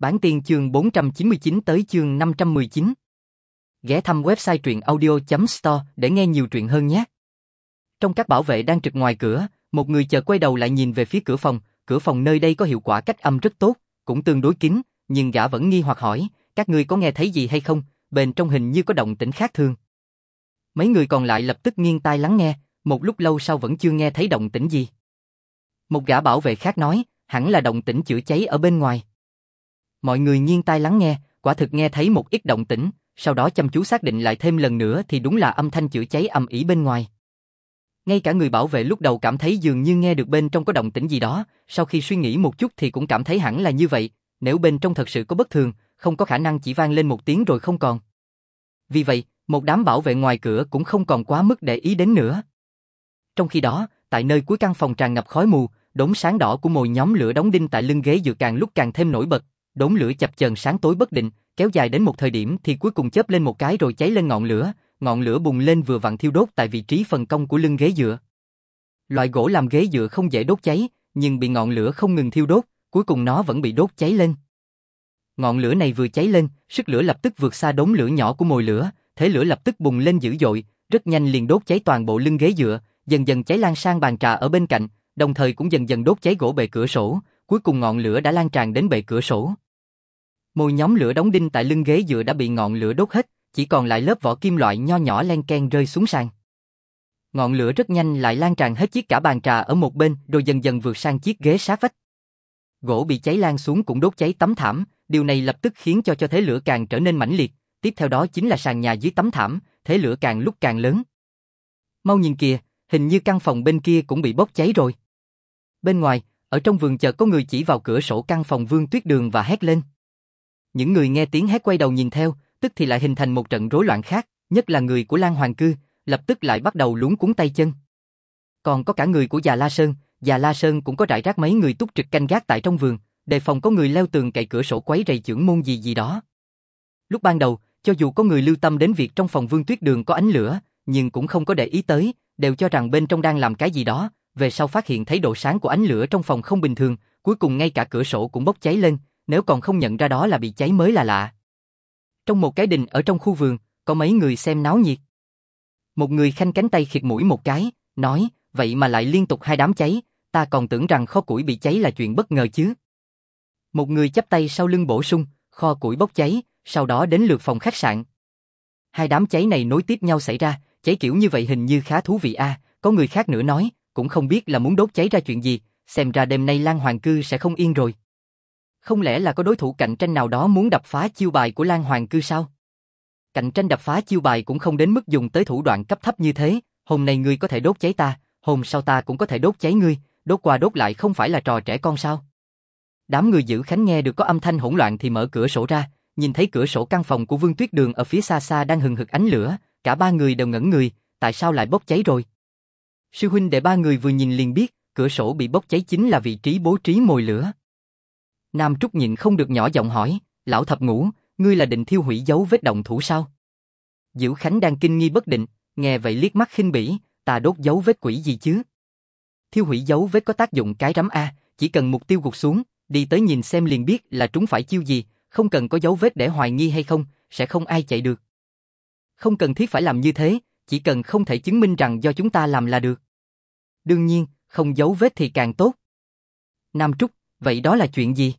Bản tiên chương 499 tới chương 519. Ghé thăm website truyệnaudio.store để nghe nhiều truyện hơn nhé. Trong các bảo vệ đang trực ngoài cửa, một người chợt quay đầu lại nhìn về phía cửa phòng nơi đây có hiệu quả cách âm rất tốt, cũng tương đối kín, nhưng gã vẫn nghi hoặc hỏi, các ngươi có nghe thấy gì hay không, bên trong hình như có động tĩnh khác thường. Mấy người còn lại lập tức nghiêng tai lắng nghe, một lúc lâu sau vẫn chưa nghe thấy động tĩnh gì. Một gã bảo vệ khác nói, hẳn là động tĩnh chữa cháy ở bên ngoài. Mọi người nghiêng tai lắng nghe, quả thực nghe thấy một ít động tĩnh, sau đó chăm chú xác định lại thêm lần nữa thì đúng là âm thanh chữa cháy ầm ĩ bên ngoài. Ngay cả người bảo vệ lúc đầu cảm thấy dường như nghe được bên trong có động tĩnh gì đó, sau khi suy nghĩ một chút thì cũng cảm thấy hẳn là như vậy, nếu bên trong thật sự có bất thường, không có khả năng chỉ vang lên một tiếng rồi không còn. Vì vậy, một đám bảo vệ ngoài cửa cũng không còn quá mức để ý đến nữa. Trong khi đó, tại nơi cuối căn phòng tràn ngập khói mù, đốm sáng đỏ của mồi nhóm lửa đóng đinh tại lưng ghế dựa càng lúc càng thêm nổi bật, đốm lửa chập chờn sáng tối bất định, kéo dài đến một thời điểm thì cuối cùng chớp lên một cái rồi cháy lên ngọn lửa bùng lên vừa vặn thiêu đốt tại vị trí phần cong của lưng ghế dựa. Loại gỗ làm ghế dựa không dễ đốt cháy, nhưng bị ngọn lửa không ngừng thiêu đốt, cuối cùng nó vẫn bị đốt cháy lên. Ngọn lửa này vừa cháy lên, sức lửa lập tức vượt xa đốm lửa nhỏ của mồi lửa, thế lửa lập tức bùng lên dữ dội, rất nhanh liền đốt cháy toàn bộ lưng ghế dựa, dần dần cháy lan sang bàn trà ở bên cạnh, đồng thời cũng dần dần đốt cháy gỗ bệ cửa sổ, cuối cùng ngọn lửa đã lan tràn đến bệ cửa sổ. Mồi nhóm lửa đóng đinh tại lưng ghế dựa đã bị ngọn lửa đốt hết, chỉ còn lại lớp vỏ kim loại nho nhỏ len keng rơi xuống sàn. Ngọn lửa rất nhanh lại lan tràn hết chiếc cả bàn trà ở một bên, rồi dần dần vượt sang chiếc ghế sát vách. Gỗ bị cháy lan xuống cũng đốt cháy tấm thảm, điều này lập tức khiến cho thế lửa càng trở nên mãnh liệt, tiếp theo đó chính là sàn nhà dưới tấm thảm, thế lửa càng lúc càng lớn. Mau nhìn kìa, hình như căn phòng bên kia cũng bị bốc cháy rồi. Bên ngoài, ở trong vườn chợt có người chỉ vào cửa sổ căn phòng Vương Tuyết Đường và hét lên. Những người nghe tiếng hét quay đầu nhìn theo, tức thì lại hình thành một trận rối loạn khác, nhất là người của Lan Hoàng Cư, lập tức lại bắt đầu luống cuống tay chân. Còn có cả người của Già La Sơn cũng có rải rác mấy người túc trực canh gác tại trong vườn, đề phòng có người leo tường cậy cửa sổ quấy rầy chưởng môn gì đó. Lúc ban đầu, cho dù có người lưu tâm đến việc trong phòng Vương Tuyết Đường có ánh lửa, nhưng cũng không có để ý tới, đều cho rằng bên trong đang làm cái gì đó, về sau phát hiện thấy độ sáng của ánh lửa trong phòng không bình thường, cuối cùng ngay cả cửa sổ cũng bốc cháy lên, nếu còn không nhận ra đó là bị cháy mới là lạ. Trong một cái đình ở trong khu vườn, có mấy người xem náo nhiệt. Một người khanh cánh tay khịt mũi một cái, nói, vậy mà lại liên tục hai đám cháy, ta còn tưởng rằng kho củi bị cháy là chuyện bất ngờ chứ. Một người chắp tay sau lưng bổ sung, kho củi bốc cháy, sau đó đến lượt phòng khách sạn. Hai đám cháy này nối tiếp nhau xảy ra, cháy kiểu như vậy hình như khá thú vị a. Có người khác nữa nói, cũng không biết là muốn đốt cháy ra chuyện gì, xem ra đêm nay Lan Hoàng Cư sẽ không yên rồi. Không lẽ là có đối thủ cạnh tranh nào đó muốn đập phá chiêu bài của Lan Hoàng Cư sao? Cạnh tranh đập phá chiêu bài cũng không đến mức dùng tới thủ đoạn cấp thấp như thế, hôm nay ngươi có thể đốt cháy ta, hôm sau ta cũng có thể đốt cháy ngươi, đốt qua đốt lại không phải là trò trẻ con sao? Đám người giữ khánh nghe được có âm thanh hỗn loạn thì mở cửa sổ ra, nhìn thấy cửa sổ căn phòng của Vương Tuyết Đường ở phía xa xa đang hừng hực ánh lửa, cả ba người đều ngẩn người, tại sao lại bốc cháy rồi? Sư huynh đệ ba người vừa nhìn liền biết, cửa sổ bị bốc cháy chính là vị trí bố trí mồi lửa. Nam Trúc nhịn không được nhỏ giọng hỏi, lão thập ngũ, ngươi là định thiêu hủy dấu vết động thủ sao? Dữ Khánh đang kinh nghi bất định, nghe vậy liếc mắt khinh bỉ, ta đốt dấu vết quỷ gì chứ? Thiêu hủy dấu vết có tác dụng cái rắm a, chỉ cần mục tiêu gục xuống, đi tới nhìn xem liền biết là trúng phải chiêu gì, không cần có dấu vết để hoài nghi hay không, sẽ không ai chạy được. Không cần thiết phải làm như thế, chỉ cần không thể chứng minh rằng do chúng ta làm là được. Đương nhiên, không dấu vết thì càng tốt. Nam Trúc, vậy đó là chuyện gì?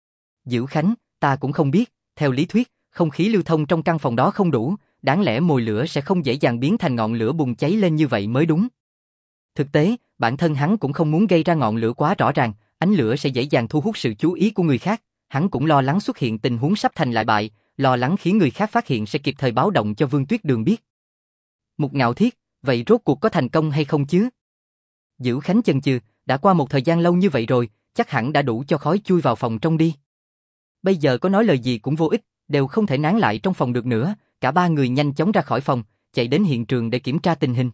Dữ Khánh, ta cũng không biết, theo lý thuyết, không khí lưu thông trong căn phòng đó không đủ, đáng lẽ mồi lửa sẽ không dễ dàng biến thành ngọn lửa bùng cháy lên như vậy mới đúng. Thực tế, bản thân hắn cũng không muốn gây ra ngọn lửa quá rõ ràng, ánh lửa sẽ dễ dàng thu hút sự chú ý của người khác, hắn cũng lo lắng xuất hiện tình huống sắp thành lại bại, lo lắng khiến người khác phát hiện sẽ kịp thời báo động cho Vương Tuyết Đường biết. Mục Ngạo Thiết, vậy rốt cuộc có thành công hay không chứ? Dữ Khánh chần chừ, đã qua một thời gian lâu như vậy rồi, chắc hẳn đã đủ cho khói chui vào phòng trong đi. Bây giờ có nói lời gì cũng vô ích, đều không thể nán lại trong phòng được nữa, cả ba người nhanh chóng ra khỏi phòng, chạy đến hiện trường để kiểm tra tình hình.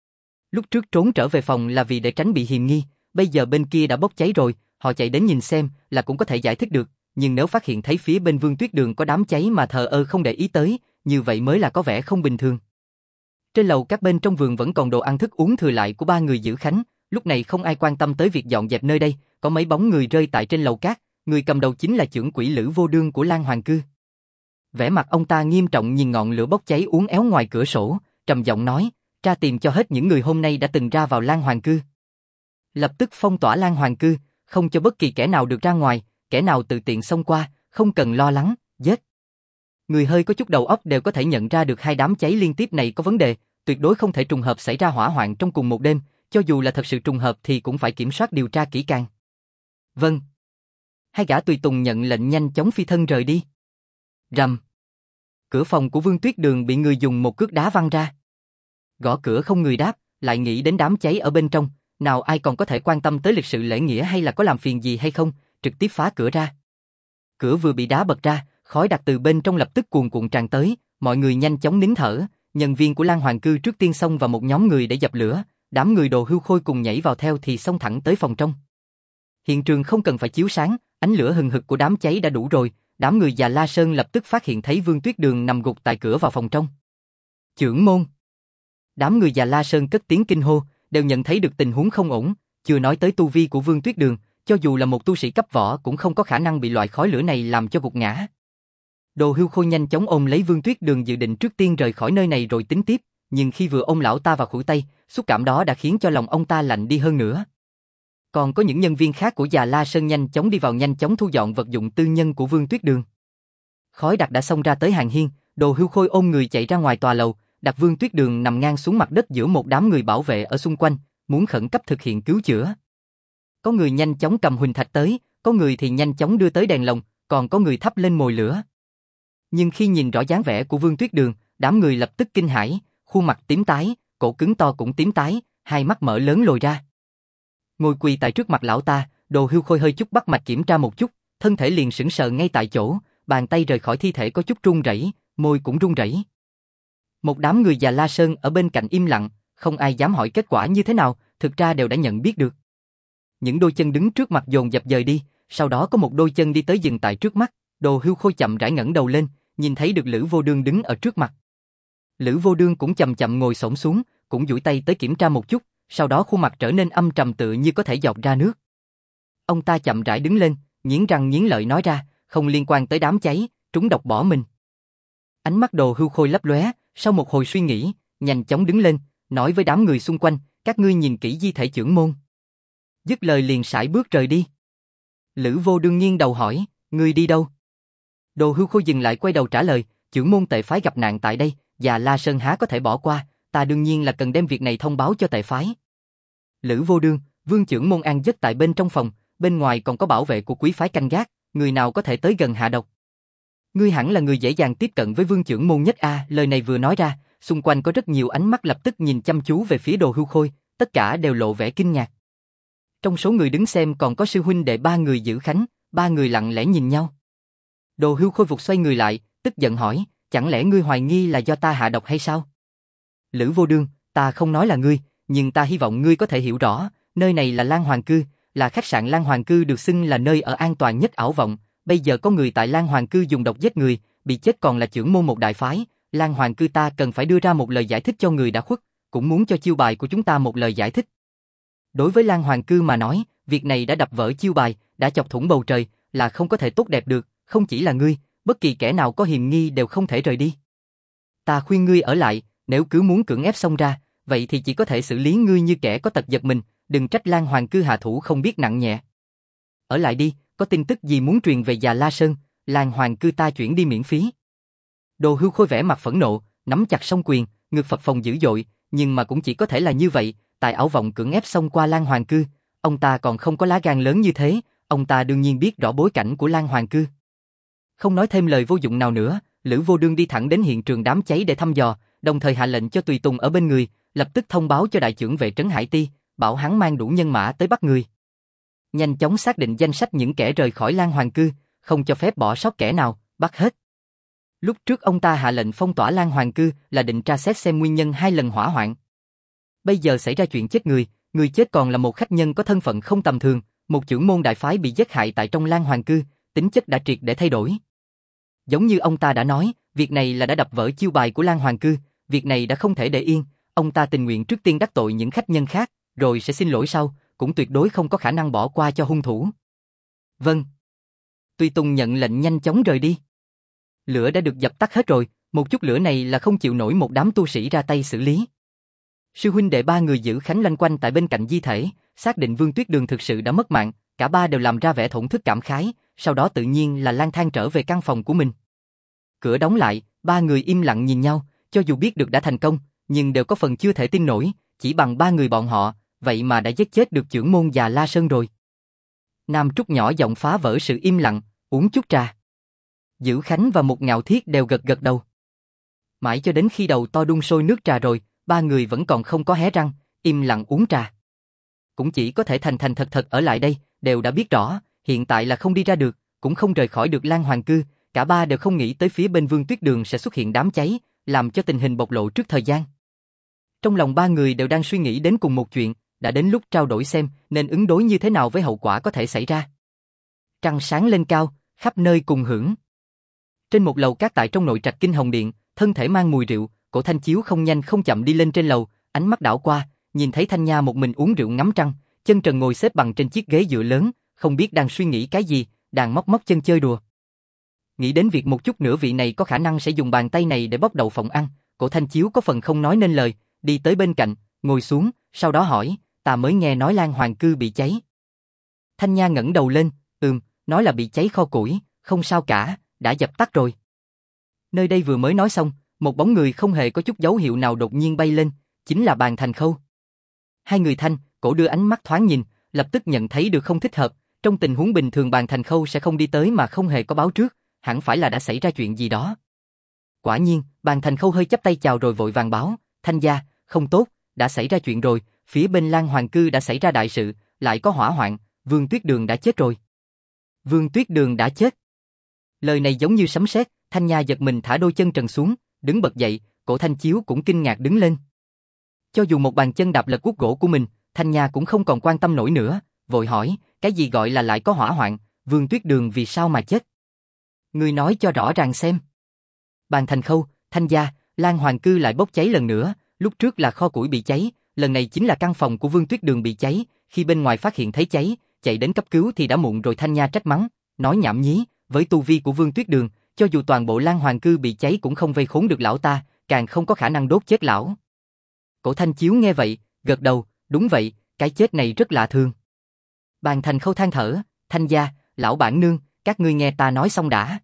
Lúc trước trốn trở về phòng là vì để tránh bị hiềm nghi, bây giờ bên kia đã bốc cháy rồi, họ chạy đến nhìn xem là cũng có thể giải thích được, nhưng nếu phát hiện thấy phía bên Vương Tuyết Đường có đám cháy mà thờ ơ không để ý tới, như vậy mới là có vẻ không bình thường. Trên lầu các bên trong vườn vẫn còn đồ ăn thức uống thừa lại của ba người giữ Khánh, lúc này không ai quan tâm tới việc dọn dẹp nơi đây, có mấy bóng người rơi tại trên lầu cát, người cầm đầu chính là chưởng quỷ Lữ Vô Đương của Lan Hoàng Cư. Vẻ mặt ông ta nghiêm trọng nhìn ngọn lửa bốc cháy uốn éo ngoài cửa sổ, trầm giọng nói, tra tìm cho hết những người hôm nay đã từng ra vào Lan Hoàng Cư. Lập tức phong tỏa Lan Hoàng Cư, không cho bất kỳ kẻ nào được ra ngoài, kẻ nào tự tiện xông qua, không cần lo lắng, giết. Người hơi có chút đầu óc đều có thể nhận ra được hai đám cháy liên tiếp này có vấn đề, tuyệt đối không thể trùng hợp xảy ra hỏa hoạn trong cùng một đêm, cho dù là thật sự trùng hợp thì cũng phải kiểm soát điều tra kỹ càng. Vâng. Hai gã tùy tùng nhận lệnh nhanh chóng phi thân rời đi. Rầm. Cửa phòng của Vương Tuyết Đường bị người dùng một cước đá văng ra. Gõ cửa không người đáp, lại nghĩ đến đám cháy ở bên trong, nào ai còn có thể quan tâm tới lịch sự lễ nghĩa hay là có làm phiền gì hay không, trực tiếp phá cửa ra. Cửa vừa bị đá bật ra, khói đặc từ bên trong lập tức cuồn cuộn tràn tới, mọi người nhanh chóng nín thở, nhân viên của Lan Hoàng Cư trước tiên xông vào một nhóm người để dập lửa, đám người Đồ Hưu Khôi cùng nhảy vào theo thì xông thẳng tới phòng trong. Hiện trường không cần phải chiếu sáng, ánh lửa hừng hực của đám cháy đã đủ rồi, đám người Già La Sơn lập tức phát hiện thấy Vương Tuyết Đường nằm gục tại cửa vào phòng trong. Chưởng môn. Đám người Già La Sơn cất tiếng kinh hô, đều nhận thấy được tình huống không ổn, chưa nói tới tu vi của Vương Tuyết Đường, cho dù là một tu sĩ cấp võ cũng không có khả năng bị loại khói lửa này làm cho gục ngã. Đồ Hưu Khôi nhanh chóng ôm lấy Vương Tuyết Đường dự định trước tiên rời khỏi nơi này rồi tính tiếp, nhưng khi vừa ôm lão ta vào khuỷu tay, xúc cảm đó đã khiến cho lòng ông ta lạnh đi hơn nữa. Còn có những nhân viên khác của Già La Sơn nhanh chóng đi vào nhanh chóng thu dọn vật dụng tư nhân của Vương Tuyết Đường. Khói đặc đã xông ra tới hàng hiên, Đồ Hưu Khôi ôm người chạy ra ngoài tòa lầu, đặt Vương Tuyết Đường nằm ngang xuống mặt đất giữa một đám người bảo vệ ở xung quanh, muốn khẩn cấp thực hiện cứu chữa. Có người nhanh chóng cầm huỳnh thạch tới, có người thì nhanh chóng đưa tới đèn lồng, còn có người thắp lên mồi lửa. Nhưng khi nhìn rõ dáng vẻ của Vương Tuyết Đường, đám người lập tức kinh hãi, khuôn mặt tím tái, cổ cứng to cũng tím tái, hai mắt mở lớn lồi ra. Ngồi quỳ tại trước mặt lão ta, Đồ Hưu Khôi hơi chút bắt mạch kiểm tra một chút, thân thể liền sững sờ ngay tại chỗ, bàn tay rời khỏi thi thể có chút run rẩy, môi cũng run rẩy. Một đám người Già La Sơn ở bên cạnh im lặng, không ai dám hỏi kết quả như thế nào, thực ra đều đã nhận biết được. Những đôi chân đứng trước mặt dồn dập dời đi, sau đó có một đôi chân đi tới dừng tại trước mắt, Đồ Hưu Khôi chậm rãi ngẩng đầu lên, nhìn thấy được Lữ Vô Đương đứng ở trước mặt. Lữ Vô Đương cũng chậm chậm ngồi xổm xuống, cũng duỗi tay tới kiểm tra một chút, sau đó khuôn mặt trở nên âm trầm tựa như có thể giọt ra nước. Ông ta chậm rãi đứng lên, nghiến răng nghiến lợi nói ra, không liên quan tới đám cháy, trúng độc bỏ mình. Ánh mắt Đồ Hưu Khôi lấp lóe, sau một hồi suy nghĩ, nhanh chóng đứng lên, nói với đám người xung quanh, các ngươi nhìn kỹ di thể chưởng môn. Dứt lời liền sải bước rời đi. Lữ Vô Đương nghiêng đầu hỏi, ngươi đi đâu? Đồ Hưu Khôi dừng lại quay đầu trả lời, chưởng môn tệ phái gặp nạn tại đây, Già La Sơn há có thể bỏ qua, ta đương nhiên là cần đem việc này thông báo cho tệ phái. Lữ Vô Đương, Vương chưởng môn an giấc tại bên trong phòng, bên ngoài còn có bảo vệ của quý phái canh gác, người nào có thể tới gần hạ độc. Ngươi hẳn là người dễ dàng tiếp cận với Vương chưởng môn nhất a. Lời này vừa nói ra, xung quanh có rất nhiều ánh mắt lập tức nhìn chăm chú về phía Đồ Hưu Khôi, tất cả đều lộ vẻ kinh ngạc. Trong số người đứng xem còn có sư huynh đệ ba người giữ khánh, ba người lặng lẽ nhìn nhau. Đồ Hưu Khôi vụt xoay người lại, tức giận hỏi, chẳng lẽ ngươi hoài nghi là do ta hạ độc hay sao? Lữ Vô Đương, ta không nói là ngươi, nhưng ta hy vọng ngươi có thể hiểu rõ, nơi này là Lan Hoàng Cư, là khách sạn Lan Hoàng Cư được xưng là nơi ở an toàn nhất ảo vọng, bây giờ có người tại Lan Hoàng Cư dùng độc giết người, bị chết còn là chưởng môn một đại phái, Lan Hoàng Cư ta cần phải đưa ra một lời giải thích cho người đã khuất, cũng muốn cho chiêu bài của chúng ta một lời giải thích. Đối với Lan Hoàng Cư mà nói, việc này đã đập vỡ chiêu bài, đã chọc thủng bầu trời, là không có thể tốt đẹp được, không chỉ là ngươi, bất kỳ kẻ nào có hiềm nghi đều không thể rời đi. Ta khuyên ngươi ở lại, nếu cứ muốn cưỡng ép xông ra, vậy thì chỉ có thể xử lý ngươi như kẻ có tật giật mình, đừng trách Lan Hoàng Cư hạ thủ không biết nặng nhẹ. Ở lại đi, có tin tức gì muốn truyền về Già La Sơn, Lan Hoàng Cư ta chuyển đi miễn phí. Đồ Hưu Khôi vẻ mặt phẫn nộ, nắm chặt song quyền, ngực phập phồng dữ dội, nhưng mà cũng chỉ có thể là như vậy, tại ảo vọng cưỡng ép xông qua Lan Hoàng Cư, ông ta còn không có lá gan lớn như thế, ông ta đương nhiên biết rõ bối cảnh của Lan Hoàng Cư. Không nói thêm lời vô dụng nào nữa, Lữ Vô Đương đi thẳng đến hiện trường đám cháy để thăm dò, đồng thời hạ lệnh cho tùy tùng ở bên người, lập tức thông báo cho đại trưởng vệ trấn Hải Ti, bảo hắn mang đủ nhân mã tới bắt người. Nhanh chóng xác định danh sách những kẻ rời khỏi Lan Hoàng Cư, không cho phép bỏ sót kẻ nào, bắt hết. Lúc trước ông ta hạ lệnh phong tỏa Lan Hoàng Cư là định tra xét xem nguyên nhân hai lần hỏa hoạn. Bây giờ xảy ra chuyện chết người chết còn là một khách nhân có thân phận không tầm thường, một chưởng môn đại phái bị giết hại tại trong Lan Hoàng Cư, tính chất đã triệt để thay đổi. Giống như ông ta đã nói, việc này là đã đập vỡ chiêu bài của Lan Hoàng Cư, việc này đã không thể để yên, ông ta tình nguyện trước tiên đắc tội những khách nhân khác, rồi sẽ xin lỗi sau, cũng tuyệt đối không có khả năng bỏ qua cho hung thủ. Vâng. Tùy tùng nhận lệnh nhanh chóng rời đi. Lửa đã được dập tắt hết rồi, một chút lửa này là không chịu nổi một đám tu sĩ ra tay xử lý. Sư huynh đệ ba người giữ khánh loanh quanh tại bên cạnh di thể, xác định Vương Tuyết Đường thực sự đã mất mạng, cả ba đều làm ra vẻ thổn thức cảm khái, sau đó tự nhiên là lang thang trở về căn phòng của mình. Cửa đóng lại, ba người im lặng nhìn nhau, cho dù biết được đã thành công, nhưng đều có phần chưa thể tin nổi, chỉ bằng ba người bọn họ, vậy mà đã giết chết được trưởng môn già La Sơn rồi. Nam Trúc nhỏ giọng phá vỡ sự im lặng, uống chút trà. Giữ Khánh và Một Ngạo Thiết đều gật gật đầu. Mãi cho đến khi đầu to đun sôi nước trà rồi, ba người vẫn còn không có hé răng, im lặng uống trà. Cũng chỉ có thể thành thành thật thật ở lại đây, đều đã biết rõ, hiện tại là không đi ra được, cũng không rời khỏi được Lan Hoàng Cư, cả ba đều không nghĩ tới phía bên Vương Tuyết Đường sẽ xuất hiện đám cháy, làm cho tình hình bộc lộ trước thời gian. Trong lòng ba người đều đang suy nghĩ đến cùng một chuyện, đã đến lúc trao đổi xem nên ứng đối như thế nào với hậu quả có thể xảy ra. Trăng sáng lên cao, khắp nơi cùng hưởng. Trên một lầu cát tại trong nội trạch Kinh Hồng Điện, thân thể mang mùi rượu, Cổ Thanh Chiếu không nhanh không chậm đi lên trên lầu, ánh mắt đảo qua, nhìn thấy Thanh Nha một mình uống rượu ngắm trăng, chân trần ngồi xếp bằng trên chiếc ghế dựa lớn, không biết đang suy nghĩ cái gì, đang móc móc chân chơi đùa. Nghĩ đến việc một chút nữa vị này có khả năng sẽ dùng bàn tay này để bóc đậu phộng ăn, Cổ Thanh Chiếu có phần không nói nên lời, đi tới bên cạnh, ngồi xuống, sau đó hỏi, ta mới nghe nói Lan Hoàng Cư bị cháy. Thanh Nha ngẩng đầu lên, nói là bị cháy kho củi, không sao cả, đã dập tắt rồi. Nơi đây vừa mới nói xong, một bóng người không hề có chút dấu hiệu nào đột nhiên bay lên, chính là Bàn Thành Khâu. Hai người Thanh, Cổ đưa ánh mắt thoáng nhìn, lập tức nhận thấy được không thích hợp, trong tình huống bình thường Bàn Thành Khâu sẽ không đi tới mà không hề có báo trước, hẳn phải là đã xảy ra chuyện gì đó. Quả nhiên, Bàn Thành Khâu hơi chắp tay chào rồi vội vàng báo, Thanh gia, không tốt, đã xảy ra chuyện rồi, phía bên Lan Hoàng Cư đã xảy ra đại sự, lại có hỏa hoạn, Vương Tuyết Đường đã chết rồi. Vương Tuyết Đường đã chết. Lời này giống như sấm sét, Thanh Nha giật mình thả đôi chân trần xuống, đứng bật dậy, Cổ Thanh Chiếu cũng kinh ngạc đứng lên. Cho dù một bàn chân đạp lật guốc gỗ của mình, Thanh Nha cũng không còn quan tâm nổi nữa, vội hỏi, cái gì gọi là lại có hỏa hoạn, Vương Tuyết Đường vì sao mà chết? Ngươi nói cho rõ ràng xem. Bàn Thành Khâu, Thanh gia, Lan Hoàng Cư lại bốc cháy lần nữa, lúc trước là kho củi bị cháy, lần này chính là căn phòng của Vương Tuyết Đường bị cháy, khi bên ngoài phát hiện thấy cháy, chạy đến cấp cứu thì đã muộn rồi. Thanh Nha trách mắng, nói nhảm nhí, với tu vi của Vương Tuyết Đường, cho dù toàn bộ Lan Hoàng Cư bị cháy cũng không vây khốn được lão ta, càng không có khả năng đốt chết lão. Cổ Thanh Chiếu nghe vậy, gật đầu, đúng vậy, cái chết này rất lạ thường. Bàn Thành Khâu than thở, Thanh gia, lão bản nương, các ngươi nghe ta nói xong đã.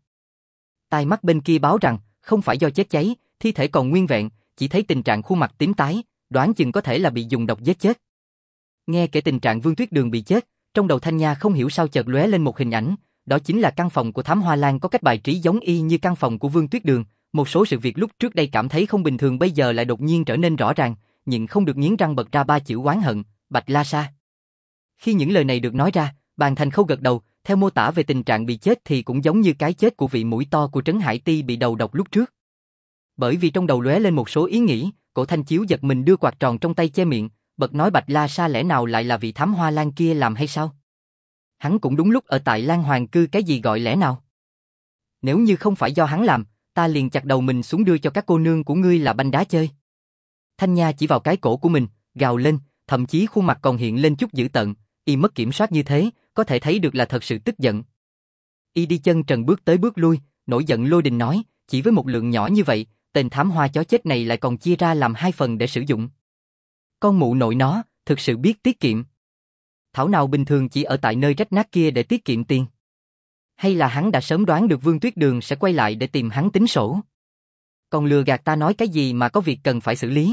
Tai mắt bên kia báo rằng, không phải do chết cháy, thi thể còn nguyên vẹn, chỉ thấy tình trạng khuôn mặt tím tái, đoán chừng có thể là bị dùng độc giết chết. Nghe kể tình trạng Vương Tuyết Đường bị chết, trong đầu Thanh Nha không hiểu sao chợt lóe lên một hình ảnh, đó chính là căn phòng của Thám Hoa Lan có cách bài trí giống y như căn phòng của Vương Tuyết Đường, một số sự việc lúc trước đây cảm thấy không bình thường bây giờ lại đột nhiên trở nên rõ ràng, nhưng không được nghiến răng bật ra ba chữ oán hận, Bạch La Sa. Khi những lời này được nói ra, Bàn Thành Khâu gật đầu, theo mô tả về tình trạng bị chết thì cũng giống như cái chết của vị mũi to của Trấn Hải Ti bị đầu độc lúc trước. Bởi vì trong đầu lóe lên một số ý nghĩ, Cổ Thanh Chiếu giật mình đưa quạt tròn trong tay che miệng, bật nói Bạch La Sa lẽ nào lại là vị Thám Hoa Lan kia làm hay sao? Hắn cũng đúng lúc ở tại Lan Hoàng Cư, cái gì gọi lẽ nào? Nếu như không phải do hắn làm, ta liền chặt đầu mình xuống đưa cho các cô nương của ngươi là banh đá chơi. Thanh Nha chỉ vào cái cổ của mình, gào lên, thậm chí khuôn mặt còn hiện lên chút dữ tợn, y mất kiểm soát như thế, có thể thấy được là thật sự tức giận. Y đi chân trần bước tới bước lui, nổi giận lôi đình nói, chỉ với một lượng nhỏ như vậy, tên thám hoa chó chết này lại còn chia ra làm hai phần để sử dụng. Con mụ nội nó, thực sự biết tiết kiệm. Thảo nào bình thường chỉ ở tại nơi rách nát kia để tiết kiệm tiền. Hay là hắn đã sớm đoán được Vương Tuyết Đường sẽ quay lại để tìm hắn tính sổ. Còn lừa gạt ta nói cái gì mà có việc cần phải xử lý.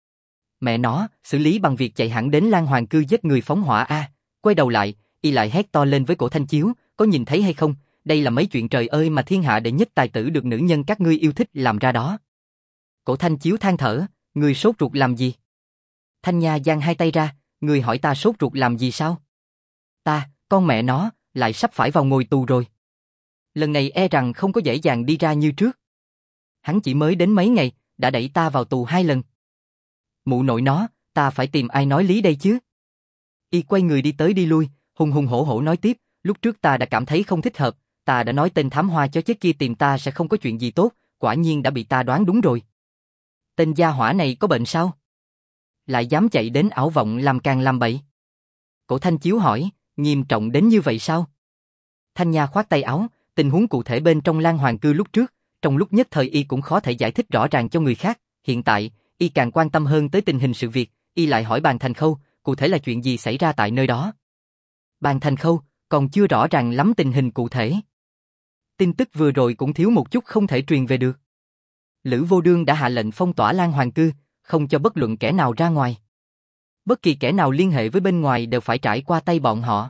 Mẹ nó, xử lý bằng việc chạy hẳn đến Lan Hoàng Cư giết người phóng hỏa a. Quay đầu lại, y lại hét to lên với Cổ Thanh Chiếu, có nhìn thấy hay không, đây là mấy chuyện trời ơi mà thiên hạ đệ nhất tài tử được nữ nhân các ngươi yêu thích làm ra đó. Cổ Thanh Chiếu than thở, ngươi sốt ruột làm gì? Thanh Nha giang hai tay ra, ngươi hỏi ta sốt ruột làm gì sao? Ta, con mẹ nó, lại sắp phải vào ngồi tù rồi. Lần này e rằng không có dễ dàng đi ra như trước. Hắn chỉ mới đến mấy ngày, đã đẩy ta vào tù 2 lần. Mụ nội nó, ta phải tìm ai nói lý đây chứ? Y quay người đi tới đi lui, hùng hùng hổ hổ nói tiếp, lúc trước ta đã cảm thấy không thích hợp, ta đã nói tên thám hoa chó chết kia tìm ta sẽ không có chuyện gì tốt, quả nhiên đã bị ta đoán đúng rồi. Tên gia hỏa này có bệnh sao? Lại dám chạy đến ảo vọng làm càng làm bậy. Cổ Thanh Chiếu hỏi, nghiêm trọng đến như vậy sao? Thanh Nha khoát tay áo, tình huống cụ thể bên trong Lan Hoàng Cư lúc trước, trong lúc nhất thời y cũng khó thể giải thích rõ ràng cho người khác, hiện tại, y càng quan tâm hơn tới tình hình sự việc, y lại hỏi Bàn Thành Khâu, cụ thể là chuyện gì xảy ra tại nơi đó. Bàn Thành Khâu, còn chưa rõ ràng lắm tình hình cụ thể. Tin tức vừa rồi cũng thiếu một chút không thể truyền về được. Lữ Vô Đương đã hạ lệnh phong tỏa Lan Hoàng Cư, không cho bất luận kẻ nào ra ngoài. Bất kỳ kẻ nào liên hệ với bên ngoài đều phải trải qua tay bọn họ.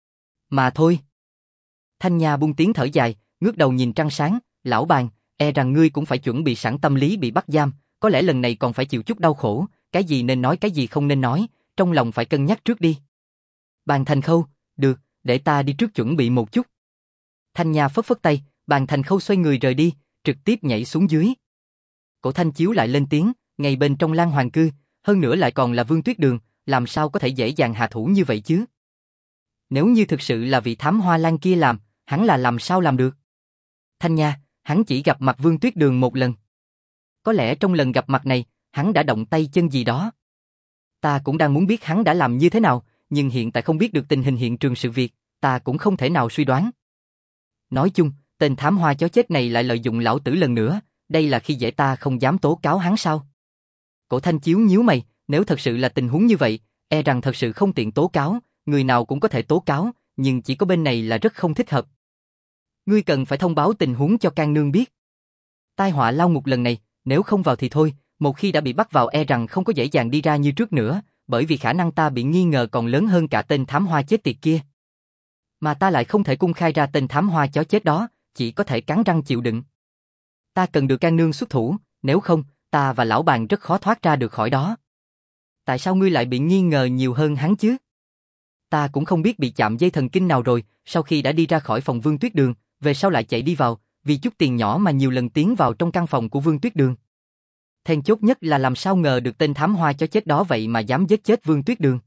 Mà thôi. Thanh Nha buông tiếng thở dài, ngước đầu nhìn trăng sáng, lão Bàn, e rằng ngươi cũng phải chuẩn bị sẵn tâm lý bị bắt giam, có lẽ lần này còn phải chịu chút đau khổ, cái gì nên nói cái gì không nên nói, trong lòng phải cân nhắc trước đi. Bàn Thành Khâu, được, để ta đi trước chuẩn bị một chút. Thanh Nha phất phất tay, Bàn Thành Khâu xoay người rời đi, trực tiếp nhảy xuống dưới. Cổ Thanh Chiếu lại lên tiếng, ngay bên trong Lan Hoàng Cư, hơn nữa lại còn là Vương Tuyết Đường, làm sao có thể dễ dàng hạ thủ như vậy chứ? Nếu như thực sự là vị thám hoa lan kia làm, hắn là làm sao làm được? Thanh Nha, hắn chỉ gặp mặt Vương Tuyết Đường một lần. Có lẽ trong lần gặp mặt này, hắn đã động tay chân gì đó. Ta cũng đang muốn biết hắn đã làm như thế nào, nhưng hiện tại không biết được tình hình hiện trường sự việc, ta cũng không thể nào suy đoán. Nói chung, tên thám hoa chó chết này lại lợi dụng lão tử lần nữa, đây là khi dễ ta không dám tố cáo hắn sao? Cổ Thanh Chiếu nhíu mày, nếu thật sự là tình huống như vậy, e rằng thật sự không tiện tố cáo, người nào cũng có thể tố cáo, nhưng chỉ có bên này là rất không thích hợp. Ngươi cần phải thông báo tình huống cho Can Nương biết. Tai họa lao ngục lần này, nếu không vào thì thôi, một khi đã bị bắt vào e rằng không có dễ dàng đi ra như trước nữa, bởi vì khả năng ta bị nghi ngờ còn lớn hơn cả tên thám hoa chết tiệt kia. Mà ta lại không thể cung khai ra tên thám hoa chó chết đó, chỉ có thể cắn răng chịu đựng. Ta cần được Can Nương xuất thủ, nếu không, ta và lão Bàn rất khó thoát ra được khỏi đó. Tại sao ngươi lại bị nghi ngờ nhiều hơn hắn chứ? Ta cũng không biết bị chạm dây thần kinh nào rồi, sau khi đã đi ra khỏi phòng Vương Tuyết Đường, về sau lại chạy đi vào, vì chút tiền nhỏ mà nhiều lần tiến vào trong căn phòng của Vương Tuyết Đường. Then chốt nhất là làm sao ngờ được tên thám hoa chó chết đó vậy mà dám giết chết Vương Tuyết Đường.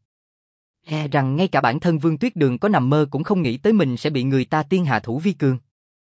E rằng ngay cả bản thân Vương Tuyết Đường có nằm mơ cũng không nghĩ tới mình sẽ bị người ta tiên hạ thủ vi cường.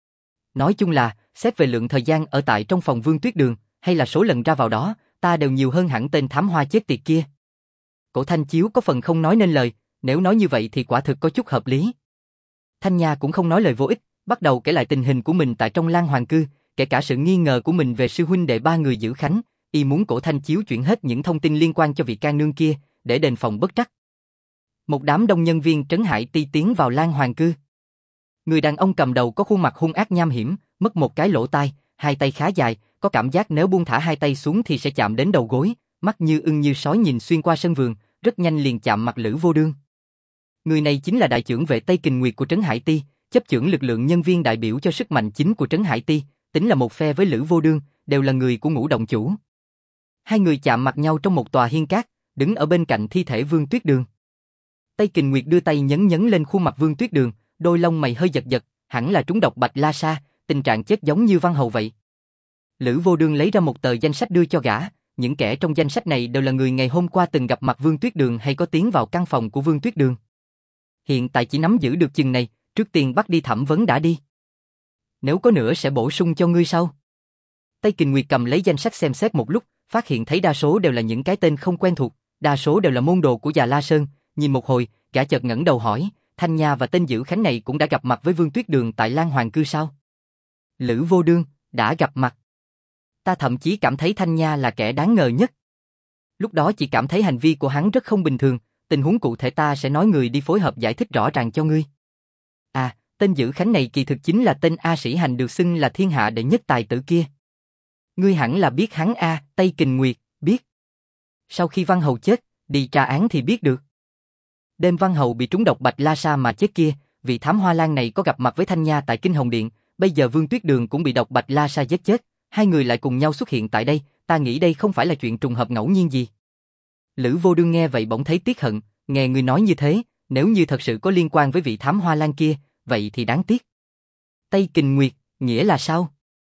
Nói chung là, xét về lượng thời gian ở tại trong phòng Vương Tuyết Đường, hay là số lần ra vào đó, ta đều nhiều hơn hẳn tên thám hoa chết tiệt kia. Cổ Thanh Chiếu có phần không nói nên lời, nếu nói như vậy thì quả thực có chút hợp lý. Thanh Nha cũng không nói lời vô ích, bắt đầu kể lại tình hình của mình tại trong Lan Hoàng Cư, kể cả sự nghi ngờ của mình về sư huynh đệ ba người giữ khánh, y muốn Cổ Thanh Chiếu chuyển hết những thông tin liên quan cho vị Can Nương kia, để đề phòng bất trắc. Một đám đông nhân viên Trấn Hải Ti tiến vào Lan Hoàng Cư. Người đàn ông cầm đầu có khuôn mặt hung ác nham hiểm, mất một cái lỗ tai, hai tay khá dài, có cảm giác nếu buông thả hai tay xuống thì sẽ chạm đến đầu gối, mắt như ưng như sói nhìn xuyên qua sân vườn, rất nhanh liền chạm mặt Lữ Vô Đương. Người này chính là đại trưởng vệ Tây Kình Nguyệt của Trấn Hải Ti, chấp chưởng lực lượng nhân viên đại biểu cho sức mạnh chính của Trấn Hải Ti, tính là một phe với Lữ Vô Đương, đều là người của Ngũ Động Chủ. Hai người chạm mặt nhau trong một tòa hiên cát, đứng ở bên cạnh thi thể Vương Tuyết Đường. Tây Kình Nguyệt đưa tay nhấn nhấn lên khuôn mặt Vương Tuyết Đường, đôi lông mày hơi giật giật, hẳn là trúng độc Bạch La Sa, tình trạng chết giống như Văn Hầu vậy. Lữ Vô Đương lấy ra một tờ danh sách đưa cho gã, những kẻ trong danh sách này đều là người ngày hôm qua từng gặp mặt Vương Tuyết Đường hay có tiến vào căn phòng của Vương Tuyết Đường. Hiện tại chỉ nắm giữ được chừng này, trước tiên bắt đi thẩm vấn đã đi. Nếu có nữa sẽ bổ sung cho ngươi sau. Tây Kình Nguyệt cầm lấy danh sách xem xét một lúc, phát hiện thấy đa số đều là những cái tên không quen thuộc, đa số đều là môn đồ của Già La Sơn, nhìn một hồi, gã chợt ngẩng đầu hỏi, Thanh Nha và tên giữ khánh này cũng đã gặp mặt với Vương Tuyết Đường tại Lan Hoàng Cư sao? Lữ Vô Đương, đã gặp mặt. Ta thậm chí cảm thấy Thanh Nha là kẻ đáng ngờ nhất. Lúc đó chỉ cảm thấy hành vi của hắn rất không bình thường, tình huống cụ thể ta sẽ nói người đi phối hợp giải thích rõ ràng cho ngươi. À, tên giữ khánh này kỳ thực chính là tên A Sĩ Hành được xưng là thiên hạ đệ nhất tài tử kia. Ngươi hẳn là biết hắn A, Tây Kình Nguyệt, biết. Sau khi Văn Hầu chết, đi tra án thì biết được. Đêm Văn Hầu bị trúng độc Bạch La Sa mà chết kia, vị thám hoa lan này có gặp mặt với Thanh Nha tại Kinh Hồng Điện, bây giờ Vương Tuyết Đường cũng bị độc Bạch La Sa giết chết, hai người lại cùng nhau xuất hiện tại đây, ta nghĩ đây không phải là chuyện trùng hợp ngẫu nhiên gì. Lữ Vô Đương nghe vậy bỗng thấy tiếc hận, nghe người nói như thế, nếu như thật sự có liên quan với vị thám hoa lan kia, vậy thì đáng tiếc. Tây Kình Nguyệt, nghĩa là sao?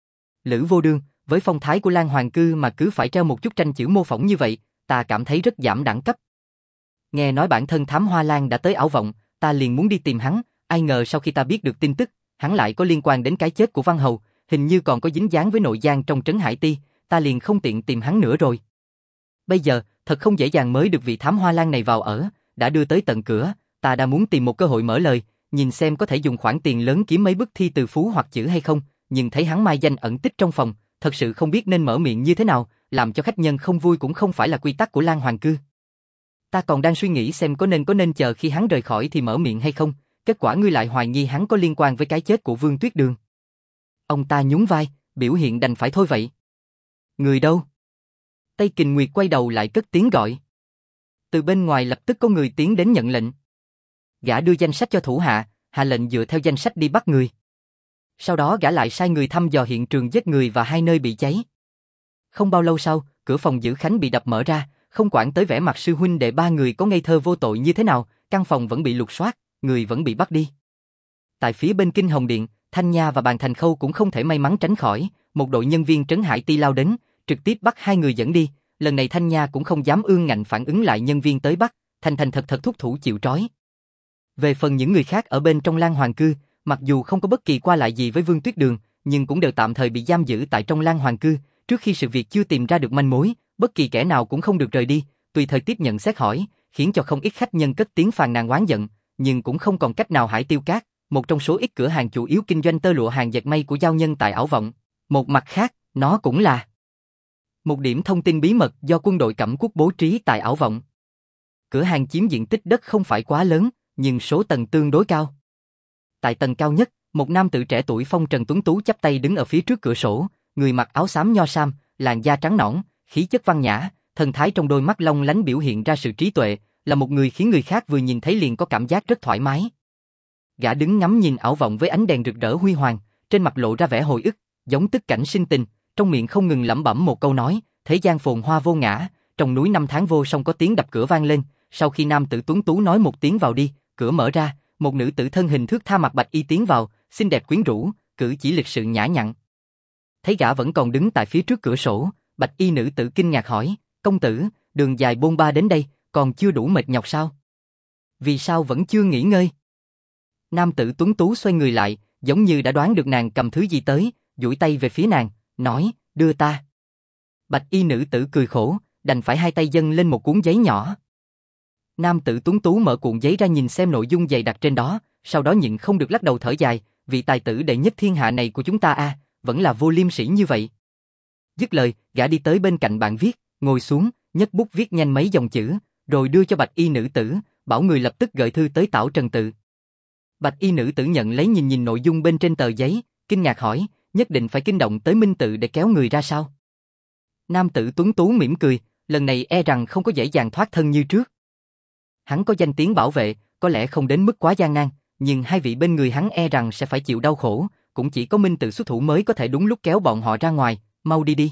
Lữ Vô Đương, với phong thái của Lan Hoàng Cư mà cứ phải treo một chút tranh chữ mô phỏng như vậy, ta cảm thấy rất giảm đẳng cấp. Nghe nói bản thân thám hoa lan đã tới Ảo Vọng, ta liền muốn đi tìm hắn, ai ngờ sau khi ta biết được tin tức, hắn lại có liên quan đến cái chết của Văn Hầu, hình như còn có dính dáng với nội gián trong Trấn Hải Ti, ta liền không tiện tìm hắn nữa rồi. Bây giờ, thật không dễ dàng mới được vị thám hoa lan này vào ở, đã đưa tới tận cửa, ta đã muốn tìm một cơ hội mở lời, nhìn xem có thể dùng khoản tiền lớn kiếm mấy bức thi từ phú hoặc chữ hay không, nhưng thấy hắn mai danh ẩn tích trong phòng, thật sự không biết nên mở miệng như thế nào, làm cho khách nhân không vui cũng không phải là quy tắc của Lan Hoàng Cư. Ta còn đang suy nghĩ xem có nên chờ khi hắn rời khỏi thì mở miệng hay không, kết quả ngươi lại hoài nghi hắn có liên quan với cái chết của Vương Tuyết Đường. Ông ta nhún vai, biểu hiện đành phải thôi vậy. Người đâu? Tây Kình Nguyệt quay đầu lại cất tiếng gọi. Từ bên ngoài lập tức có người tiến đến nhận lệnh. Gã đưa danh sách cho thủ hạ, hạ lệnh dựa theo danh sách đi bắt người. Sau đó gã lại sai người thăm dò hiện trường giết người và hai nơi bị cháy. Không bao lâu sau, cửa phòng giữ Khánh bị đập mở ra, không quản tới vẻ mặt sư huynh đệ ba người có ngây thơ vô tội như thế nào, căn phòng vẫn bị lục soát, người vẫn bị bắt đi. Tại phía bên Kinh Hồng Điện, Thanh Nha và Bàn Thành Khâu cũng không thể may mắn tránh khỏi, một đội nhân viên Trấn Hải Ti lao đến, trực tiếp bắt hai người dẫn đi. Lần này Thanh Nha cũng không dám ương ngạnh phản ứng lại nhân viên tới bắt, thành thật thúc thủ chịu trói. Về phần những người khác ở bên trong Lan Hoàng Cư, mặc dù không có bất kỳ qua lại gì với Vương Tuyết Đường, nhưng cũng đều tạm thời bị giam giữ tại trong Lan Hoàng Cư, trước khi sự việc chưa tìm ra được manh mối, bất kỳ kẻ nào cũng không được rời đi, tùy thời tiếp nhận xét hỏi, khiến cho không ít khách nhân cất tiếng phàn nàn oán giận, nhưng cũng không còn cách nào. Hải Tiêu Cát, một trong số ít cửa hàng chủ yếu kinh doanh tơ lụa hàng dệt may của giao nhân tại Ảo Vọng. Một mặt khác, nó cũng là một điểm thông tin bí mật do quân đội Cẩm Quốc bố trí tại Ảo Vọng. Cửa hàng chiếm diện tích đất không phải quá lớn, nhưng số tầng tương đối cao. Tại tầng cao nhất, một nam tử trẻ tuổi phong trần tuấn tú chắp tay đứng ở phía trước cửa sổ, người mặc áo xám nho sam, làn da trắng nõn, khí chất văn nhã, thần thái trong đôi mắt long lánh biểu hiện ra sự trí tuệ, là một người khiến người khác vừa nhìn thấy liền có cảm giác rất thoải mái. Gã đứng ngắm nhìn Ảo Vọng với ánh đèn rực rỡ huy hoàng, trên mặt lộ ra vẻ hồi ức, giống tức cảnh sinh tình, trong miệng không ngừng lẩm bẩm một câu nói, thế gian phồn hoa vô ngã, trong núi năm tháng vô song. Có tiếng đập cửa vang lên, sau khi nam tử tuấn tú nói một tiếng vào đi, cửa mở ra, một nữ tử thân hình thướt tha mặc bạch y tiến vào, xinh đẹp quyến rũ, cử chỉ lịch sự nhã nhặn. Thấy gã vẫn còn đứng tại phía trước cửa sổ, bạch y nữ tử kinh ngạc hỏi, công tử, đường dài bôn ba đến đây, còn chưa đủ mệt nhọc sao? Vì sao vẫn chưa nghỉ ngơi? Nam tử tuấn tú xoay người lại, giống như đã đoán được nàng cầm thứ gì tới, duỗi tay về phía nàng, nói, đưa ta. Bạch y nữ tử cười khổ, đành phải hai tay dâng lên một cuốn giấy nhỏ. Nam tử tuấn tú mở cuộn giấy ra nhìn xem nội dung dày đặc trên đó, sau đó nhịn không được lắc đầu thở dài, vị tài tử đệ nhất thiên hạ này của chúng ta vẫn là vô liêm sỉ như vậy. Dứt lời, gã đi tới bên cạnh bàn viết, ngồi xuống, nhấc bút viết nhanh mấy dòng chữ, rồi đưa cho bạch y nữ tử, bảo người lập tức gửi thư tới Tảo Trần Tự. Bạch y nữ tử nhận lấy nhìn nội dung bên trên tờ giấy, kinh ngạc hỏi, nhất định phải kinh động tới Minh Tự để kéo người ra sao? Nam tử tuấn tú mỉm cười, lần này e rằng không có dễ dàng thoát thân như trước. Hắn có danh tiếng bảo vệ, có lẽ không đến mức quá gian nan, nhưng hai vị bên người hắn e rằng sẽ phải chịu đau khổ, cũng chỉ có Minh Tự xuất thủ mới có thể đúng lúc kéo bọn họ ra ngoài, mau đi đi.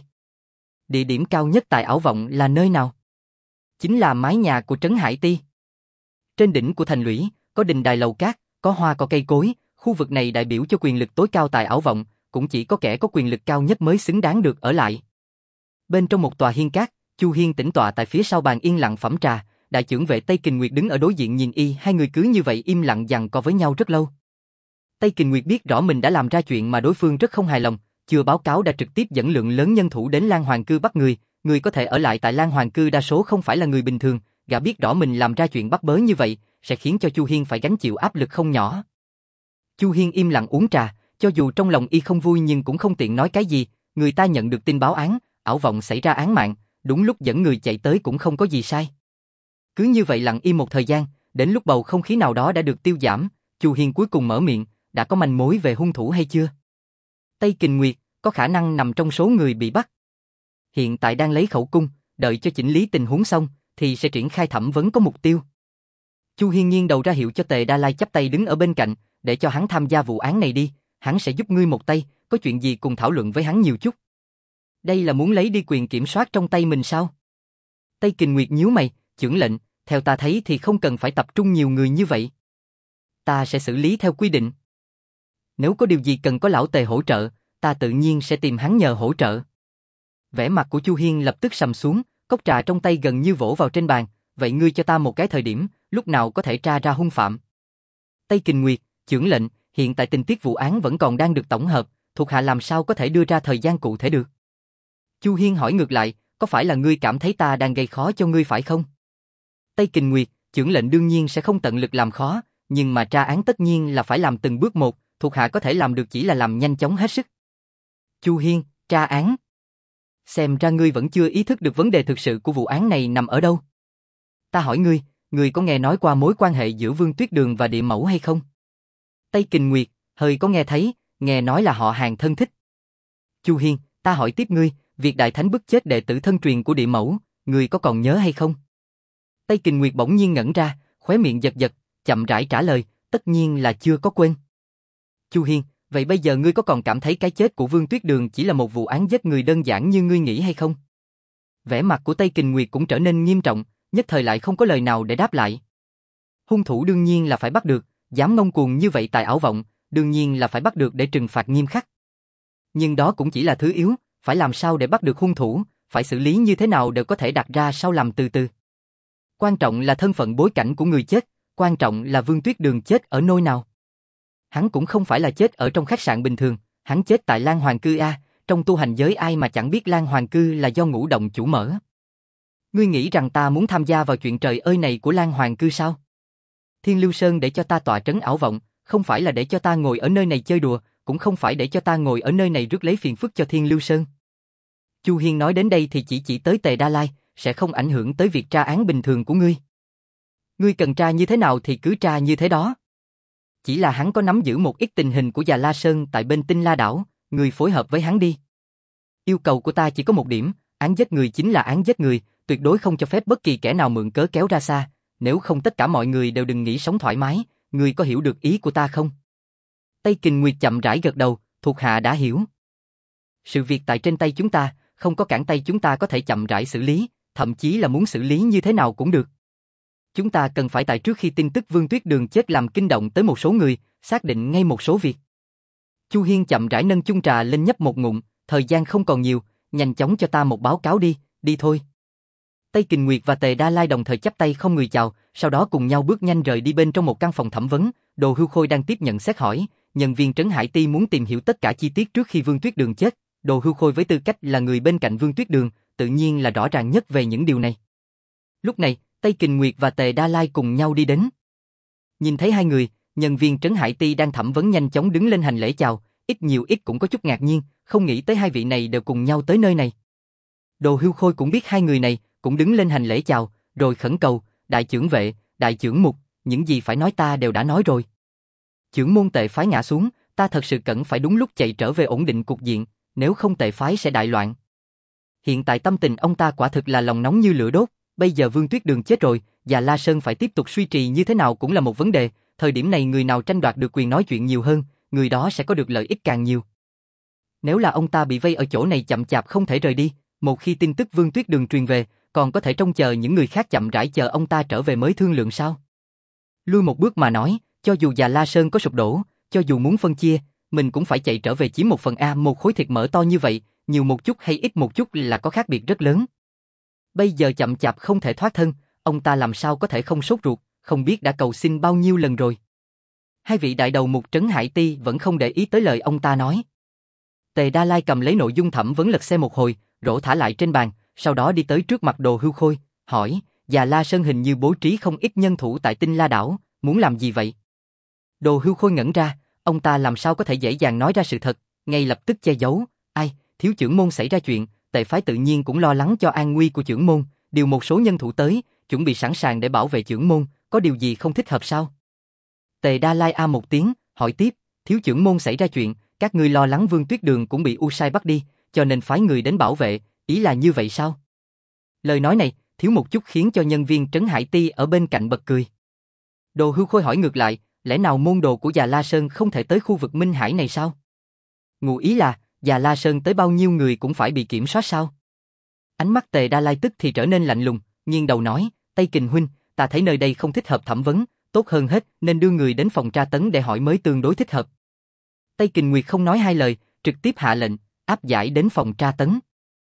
Địa điểm cao nhất tại Ảo Vọng là nơi nào? Chính là mái nhà của Trấn Hải Ti. Trên đỉnh của thành lũy, có đình đài lầu cát, có hoa có cây cối, khu vực này đại biểu cho quyền lực tối cao tại Ảo Vọng, cũng chỉ có kẻ có quyền lực cao nhất mới xứng đáng được ở lại. Bên trong một tòa hiên cát, Chu Hiên tĩnh tọa tại phía sau bàn yên lặng phẩm trà, đại chưởng vệ Tây Kình Nguyệt đứng ở đối diện nhìn hai người cứ như vậy im lặng giằng co với nhau rất lâu. Tây Kình Nguyệt biết rõ mình đã làm ra chuyện mà đối phương rất không hài lòng, chưa báo cáo đã trực tiếp dẫn lượng lớn nhân thủ đến Lan Hoàng Cư bắt người có thể ở lại tại Lan Hoàng Cư đa số không phải là người bình thường, gã biết rõ mình làm ra chuyện bắt bớ như vậy, sẽ khiến cho Chu Hiên phải gánh chịu áp lực không nhỏ. Chu Hiên im lặng uống trà, cho dù trong lòng không vui nhưng cũng không tiện nói cái gì, người ta nhận được tin báo án, Ảo Vọng xảy ra án mạng, đúng lúc dẫn người chạy tới cũng không có gì sai. Cứ như vậy lặng im một thời gian, đến lúc bầu không khí nào đó đã được tiêu giảm, Chu Hiên cuối cùng mở miệng, đã có manh mối về hung thủ hay chưa? Tây Kình Nguyệt, có khả năng nằm trong số người bị bắt. Hiện tại đang lấy khẩu cung, đợi cho chỉnh lý tình huống xong, thì sẽ triển khai thẩm vấn có mục tiêu. Chu Hiên nghiêng đầu ra hiệu cho Tề Đa Lai chắp tay đứng ở bên cạnh, để cho hắn tham gia vụ án này đi, hắn sẽ giúp ngươi một tay, có chuyện gì cùng thảo luận với hắn nhiều chút. Đây là muốn lấy đi quyền kiểm soát trong tay mình sao? Tây Kình Nguyệt nhíu mày, chưởng lệnh, theo ta thấy thì không cần phải tập trung nhiều người như vậy. Ta sẽ xử lý theo quy định. Nếu có điều gì cần có lão Tề hỗ trợ, ta tự nhiên sẽ tìm hắn nhờ hỗ trợ. Vẻ mặt của Chu Hiên lập tức sầm xuống, cốc trà trong tay gần như vỗ vào trên bàn, vậy ngươi cho ta một cái thời điểm, lúc nào có thể tra ra hung phạm. Tây Kình Nguyệt, chưởng lệnh, hiện tại tình tiết vụ án vẫn còn đang được tổng hợp, thuộc hạ làm sao có thể đưa ra thời gian cụ thể được. Chu Hiên hỏi ngược lại, có phải là ngươi cảm thấy ta đang gây khó cho ngươi phải không? Tây Kình Nguyệt, chưởng lệnh đương nhiên sẽ không tận lực làm khó, nhưng mà tra án tất nhiên là phải làm từng bước một, thuộc hạ có thể làm được chỉ là làm nhanh chóng hết sức. Chu Hiên, tra án. Xem ra ngươi vẫn chưa ý thức được vấn đề thực sự của vụ án này nằm ở đâu. Ta hỏi ngươi có nghe nói qua mối quan hệ giữa Vương Tuyết Đường và Địa Mẫu hay không? Tây Kình Nguyệt, hơi có nghe thấy, nghe nói là họ hàng thân thích. Chu Hiên, ta hỏi tiếp ngươi, việc Đại Thánh bức chết đệ tử thân truyền của Địa Mẫu, ngươi có còn nhớ hay không? Tây Kình Nguyệt bỗng nhiên ngẩn ra, khóe miệng giật giật, chậm rãi trả lời, tất nhiên là chưa có quên. Chu Hiên, vậy bây giờ ngươi có còn cảm thấy cái chết của Vương Tuyết Đường chỉ là một vụ án giết người đơn giản như ngươi nghĩ hay không? Vẻ mặt của Tây Kình Nguyệt cũng trở nên nghiêm trọng, nhất thời lại không có lời nào để đáp lại. Hung thủ đương nhiên là phải bắt được, dám ngông cuồng như vậy tài ảo vọng, đương nhiên là phải bắt được để trừng phạt nghiêm khắc. Nhưng đó cũng chỉ là thứ yếu, phải làm sao để bắt được hung thủ, phải xử lý như thế nào đều có thể đặt ra sau làm từ từ. Quan trọng là thân phận bối cảnh của người chết, quan trọng là Vương Tuyết Đường chết ở nơi nào. Hắn cũng không phải là chết ở trong khách sạn bình thường, hắn chết tại Lan Hoàng Cư A, trong tu hành giới ai mà chẳng biết Lan Hoàng Cư là do Ngũ Động chủ mở. Ngươi nghĩ rằng ta muốn tham gia vào chuyện trời ơi này của Lan Hoàng Cư sao? Thiên Lưu Sơn để cho ta tọa trấn ảo vọng, không phải là để cho ta ngồi ở nơi này chơi đùa, cũng không phải để cho ta ngồi ở nơi này rước lấy phiền phức cho Thiên Lưu Sơn. Chu Hiên nói đến đây thì chỉ tới Tề Đa Lai, sẽ không ảnh hưởng tới việc tra án bình thường của ngươi. Ngươi cần tra như thế nào thì cứ tra như thế đó. Chỉ là hắn có nắm giữ một ít tình hình của Già La Sơn tại bên Tinh La Đảo, ngươi phối hợp với hắn đi. Yêu cầu của ta chỉ có một điểm, án giết người chính là án giết người, tuyệt đối không cho phép bất kỳ kẻ nào mượn cớ kéo ra xa, nếu không tất cả mọi người đều đừng nghĩ sống thoải mái, ngươi có hiểu được ý của ta không? Tây Kình Nguyệt chậm rãi gật đầu, thuộc hạ đã hiểu. Sự việc tại trên tay chúng ta, không có cản tay chúng ta có thể chậm rãi xử lý, thậm chí là muốn xử lý như thế nào cũng được. Chúng ta cần phải tại trước khi tin tức Vương Tuyết Đường chết làm kinh động tới một số người, xác định ngay một số việc. Chu Hiên chậm rãi nâng chung trà lên nhấp một ngụm, thời gian không còn nhiều, nhanh chóng cho ta một báo cáo đi, đi thôi. Tây Kình Nguyệt và Tề Đa Lai đồng thời chắp tay không người chào, sau đó cùng nhau bước nhanh rời đi bên trong một căn phòng thẩm vấn. Đồ Hưu Khôi đang tiếp nhận xét hỏi, nhân viên Trấn Hải Ti muốn tìm hiểu tất cả chi tiết trước khi Vương Tuyết Đường chết. Đồ Hưu Khôi với tư cách là người bên cạnh Vương Tuyết Đường, tự nhiên là rõ ràng nhất về những điều này. Lúc này, Tây Kình Nguyệt và Tề Đa Lai cùng nhau đi đến. Nhìn thấy hai người, nhân viên Trấn Hải Ti đang thẩm vấn nhanh chóng đứng lên hành lễ chào, ít nhiều ít cũng có chút ngạc nhiên, không nghĩ tới hai vị này đều cùng nhau tới nơi này. Đồ Hưu Khôi cũng biết hai người này, cũng đứng lên hành lễ chào, rồi khẩn cầu, đại trưởng vệ, đại trưởng mục, những gì phải nói ta đều đã nói rồi. Chưởng môn Tề phái ngã xuống, ta thật sự cần phải đúng lúc chạy trở về ổn định cục diện, nếu không Tề phái sẽ đại loạn. Hiện tại tâm tình ông ta quả thực là lòng nóng như lửa đốt, bây giờ Vương Tuyết Đường chết rồi, và La Sơn phải tiếp tục suy trì như thế nào cũng là một vấn đề, thời điểm này người nào tranh đoạt được quyền nói chuyện nhiều hơn, người đó sẽ có được lợi ích càng nhiều. Nếu là ông ta bị vây ở chỗ này chậm chạp không thể rời đi, một khi tin tức Vương Tuyết Đường truyền về, còn có thể trông chờ những người khác chậm rãi chờ ông ta trở về mới thương lượng sao? Lui một bước mà nói, cho dù Già La Sơn có sụp đổ, cho dù muốn phân chia, mình cũng phải chạy trở về chiếm một phần A, một khối thịt mỡ to như vậy, nhiều một chút hay ít một chút là có khác biệt rất lớn. Bây giờ chậm chạp không thể thoát thân, ông ta làm sao có thể không sốt ruột, không biết đã cầu xin bao nhiêu lần rồi. Hai vị đại đầu mục Trấn Hải Ti vẫn không để ý tới lời ông ta nói. Tề Đa Lai cầm lấy nội dung thẩm vấn lật xe một hồi, rổ thả lại trên bàn, sau đó đi tới trước mặt Đồ Hưu Khôi, hỏi, Già La Sơn hình như bố trí không ít nhân thủ tại Tinh La Đảo, muốn làm gì vậy? Đồ Hưu Khôi ngẩn ra, ông ta làm sao có thể dễ dàng nói ra sự thật, ngay lập tức che giấu, ai, thiếu trưởng môn xảy ra chuyện, Tề phái tự nhiên cũng lo lắng cho an nguy của trưởng môn, điều một số nhân thủ tới, chuẩn bị sẵn sàng để bảo vệ trưởng môn, có điều gì không thích hợp sao? Tề Đa Lai a một tiếng, hỏi tiếp, thiếu trưởng môn xảy ra chuyện, các ngươi lo lắng Vương Tuyết Đường cũng bị U Sai bắt đi, cho nên phái người đến bảo vệ, ý là như vậy sao? Lời nói này, thiếu một chút khiến cho nhân viên Trấn Hải Ti ở bên cạnh bật cười. Đồ Hưu Khôi hỏi ngược lại, lẽ nào môn đồ của Già La Sơn không thể tới khu vực Minh Hải này sao? Ngụ ý là, Già La Sơn tới bao nhiêu người cũng phải bị kiểm soát sao? Ánh mắt Tề Đa Lai tức thì trở nên lạnh lùng, nghiêng đầu nói, Tây Kình huynh, ta thấy nơi đây không thích hợp thẩm vấn, tốt hơn hết nên đưa người đến phòng tra tấn để hỏi mới tương đối thích hợp. Tây Kình Nguyệt không nói hai lời, trực tiếp hạ lệnh, áp giải đến phòng tra tấn.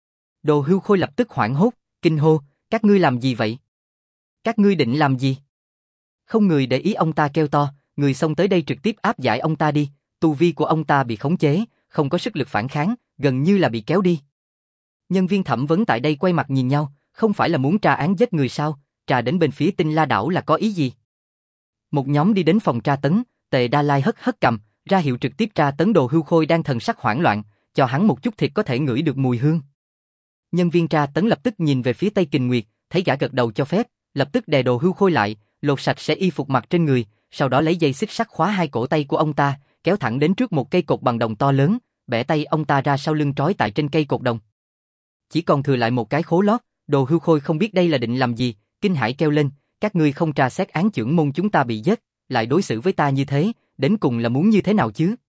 Đồ Hưu Khôi lập tức hoảng hốt, kinh hô, các ngươi làm gì vậy? Các ngươi định làm gì? Không người để ý ông ta kêu to, người xông tới đây trực tiếp áp giải ông ta đi, tu vi của ông ta bị khống chế, không có sức lực phản kháng, gần như là bị kéo đi. Nhân viên thẩm vấn tại đây quay mặt nhìn nhau, không phải là muốn tra án giết người sao, tra đến bên phía Tinh La Đảo là có ý gì? Một nhóm đi đến phòng tra tấn, Tề Đa Lai hất hất cằm, ra hiệu trực tiếp tra tấn Đồ Hưu Khôi đang thần sắc hoảng loạn, cho hắn một chút thịt có thể ngửi được mùi hương. Nhân viên tra tấn lập tức nhìn về phía Tây Kình Nguyệt, thấy gã gật đầu cho phép, lập tức đè Đồ Hưu Khôi lại, lột sạch sẽ y phục mặc trên người, sau đó lấy dây xích sắt khóa hai cổ tay của ông ta, kéo thẳng đến trước một cây cột bằng đồng to lớn, bẻ tay ông ta ra sau lưng trói tại trên cây cột đồng. Chỉ còn thừa lại một cái khố lót, Đồ Hưu Khôi không biết đây là định làm gì, kinh hãi kêu lên, các ngươi không tra xét án chưởng môn chúng ta bị giết, lại đối xử với ta như thế, đến cùng là muốn như thế nào chứ?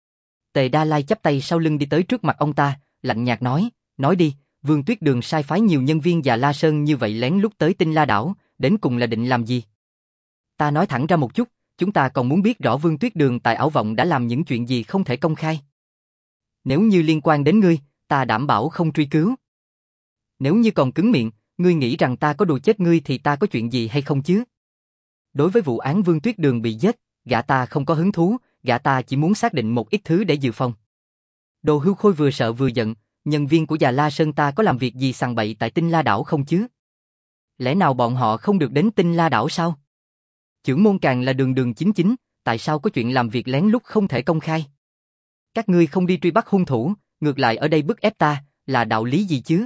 Tề Đa Lai chắp tay sau lưng đi tới trước mặt ông ta, lạnh nhạt nói đi, Vương Tuyết Đường sai phái nhiều nhân viên và La Sơn như vậy lén lút tới Tinh La Đảo, đến cùng là định làm gì? Ta nói thẳng ra một chút, chúng ta còn muốn biết rõ Vương Tuyết Đường tại Ảo Vọng đã làm những chuyện gì không thể công khai. Nếu như liên quan đến ngươi, ta đảm bảo không truy cứu. Nếu như còn cứng miệng, ngươi nghĩ rằng ta có đùa chết ngươi thì ta có chuyện gì hay không chứ? Đối với vụ án Vương Tuyết Đường bị giết, gã ta không có hứng thú, gã ta chỉ muốn xác định một ít thứ để dự phòng. Đồ Hưu Khôi vừa sợ vừa giận, nhân viên của Già La Sơn ta có làm việc gì sằng bậy tại Tinh La Đảo không chứ? Lẽ nào bọn họ không được đến Tinh La Đảo sao? Chưởng môn càng là đường đường chính chính, tại sao có chuyện làm việc lén lút không thể công khai? Các ngươi không đi truy bắt hung thủ, ngược lại ở đây bức ép ta, là đạo lý gì chứ?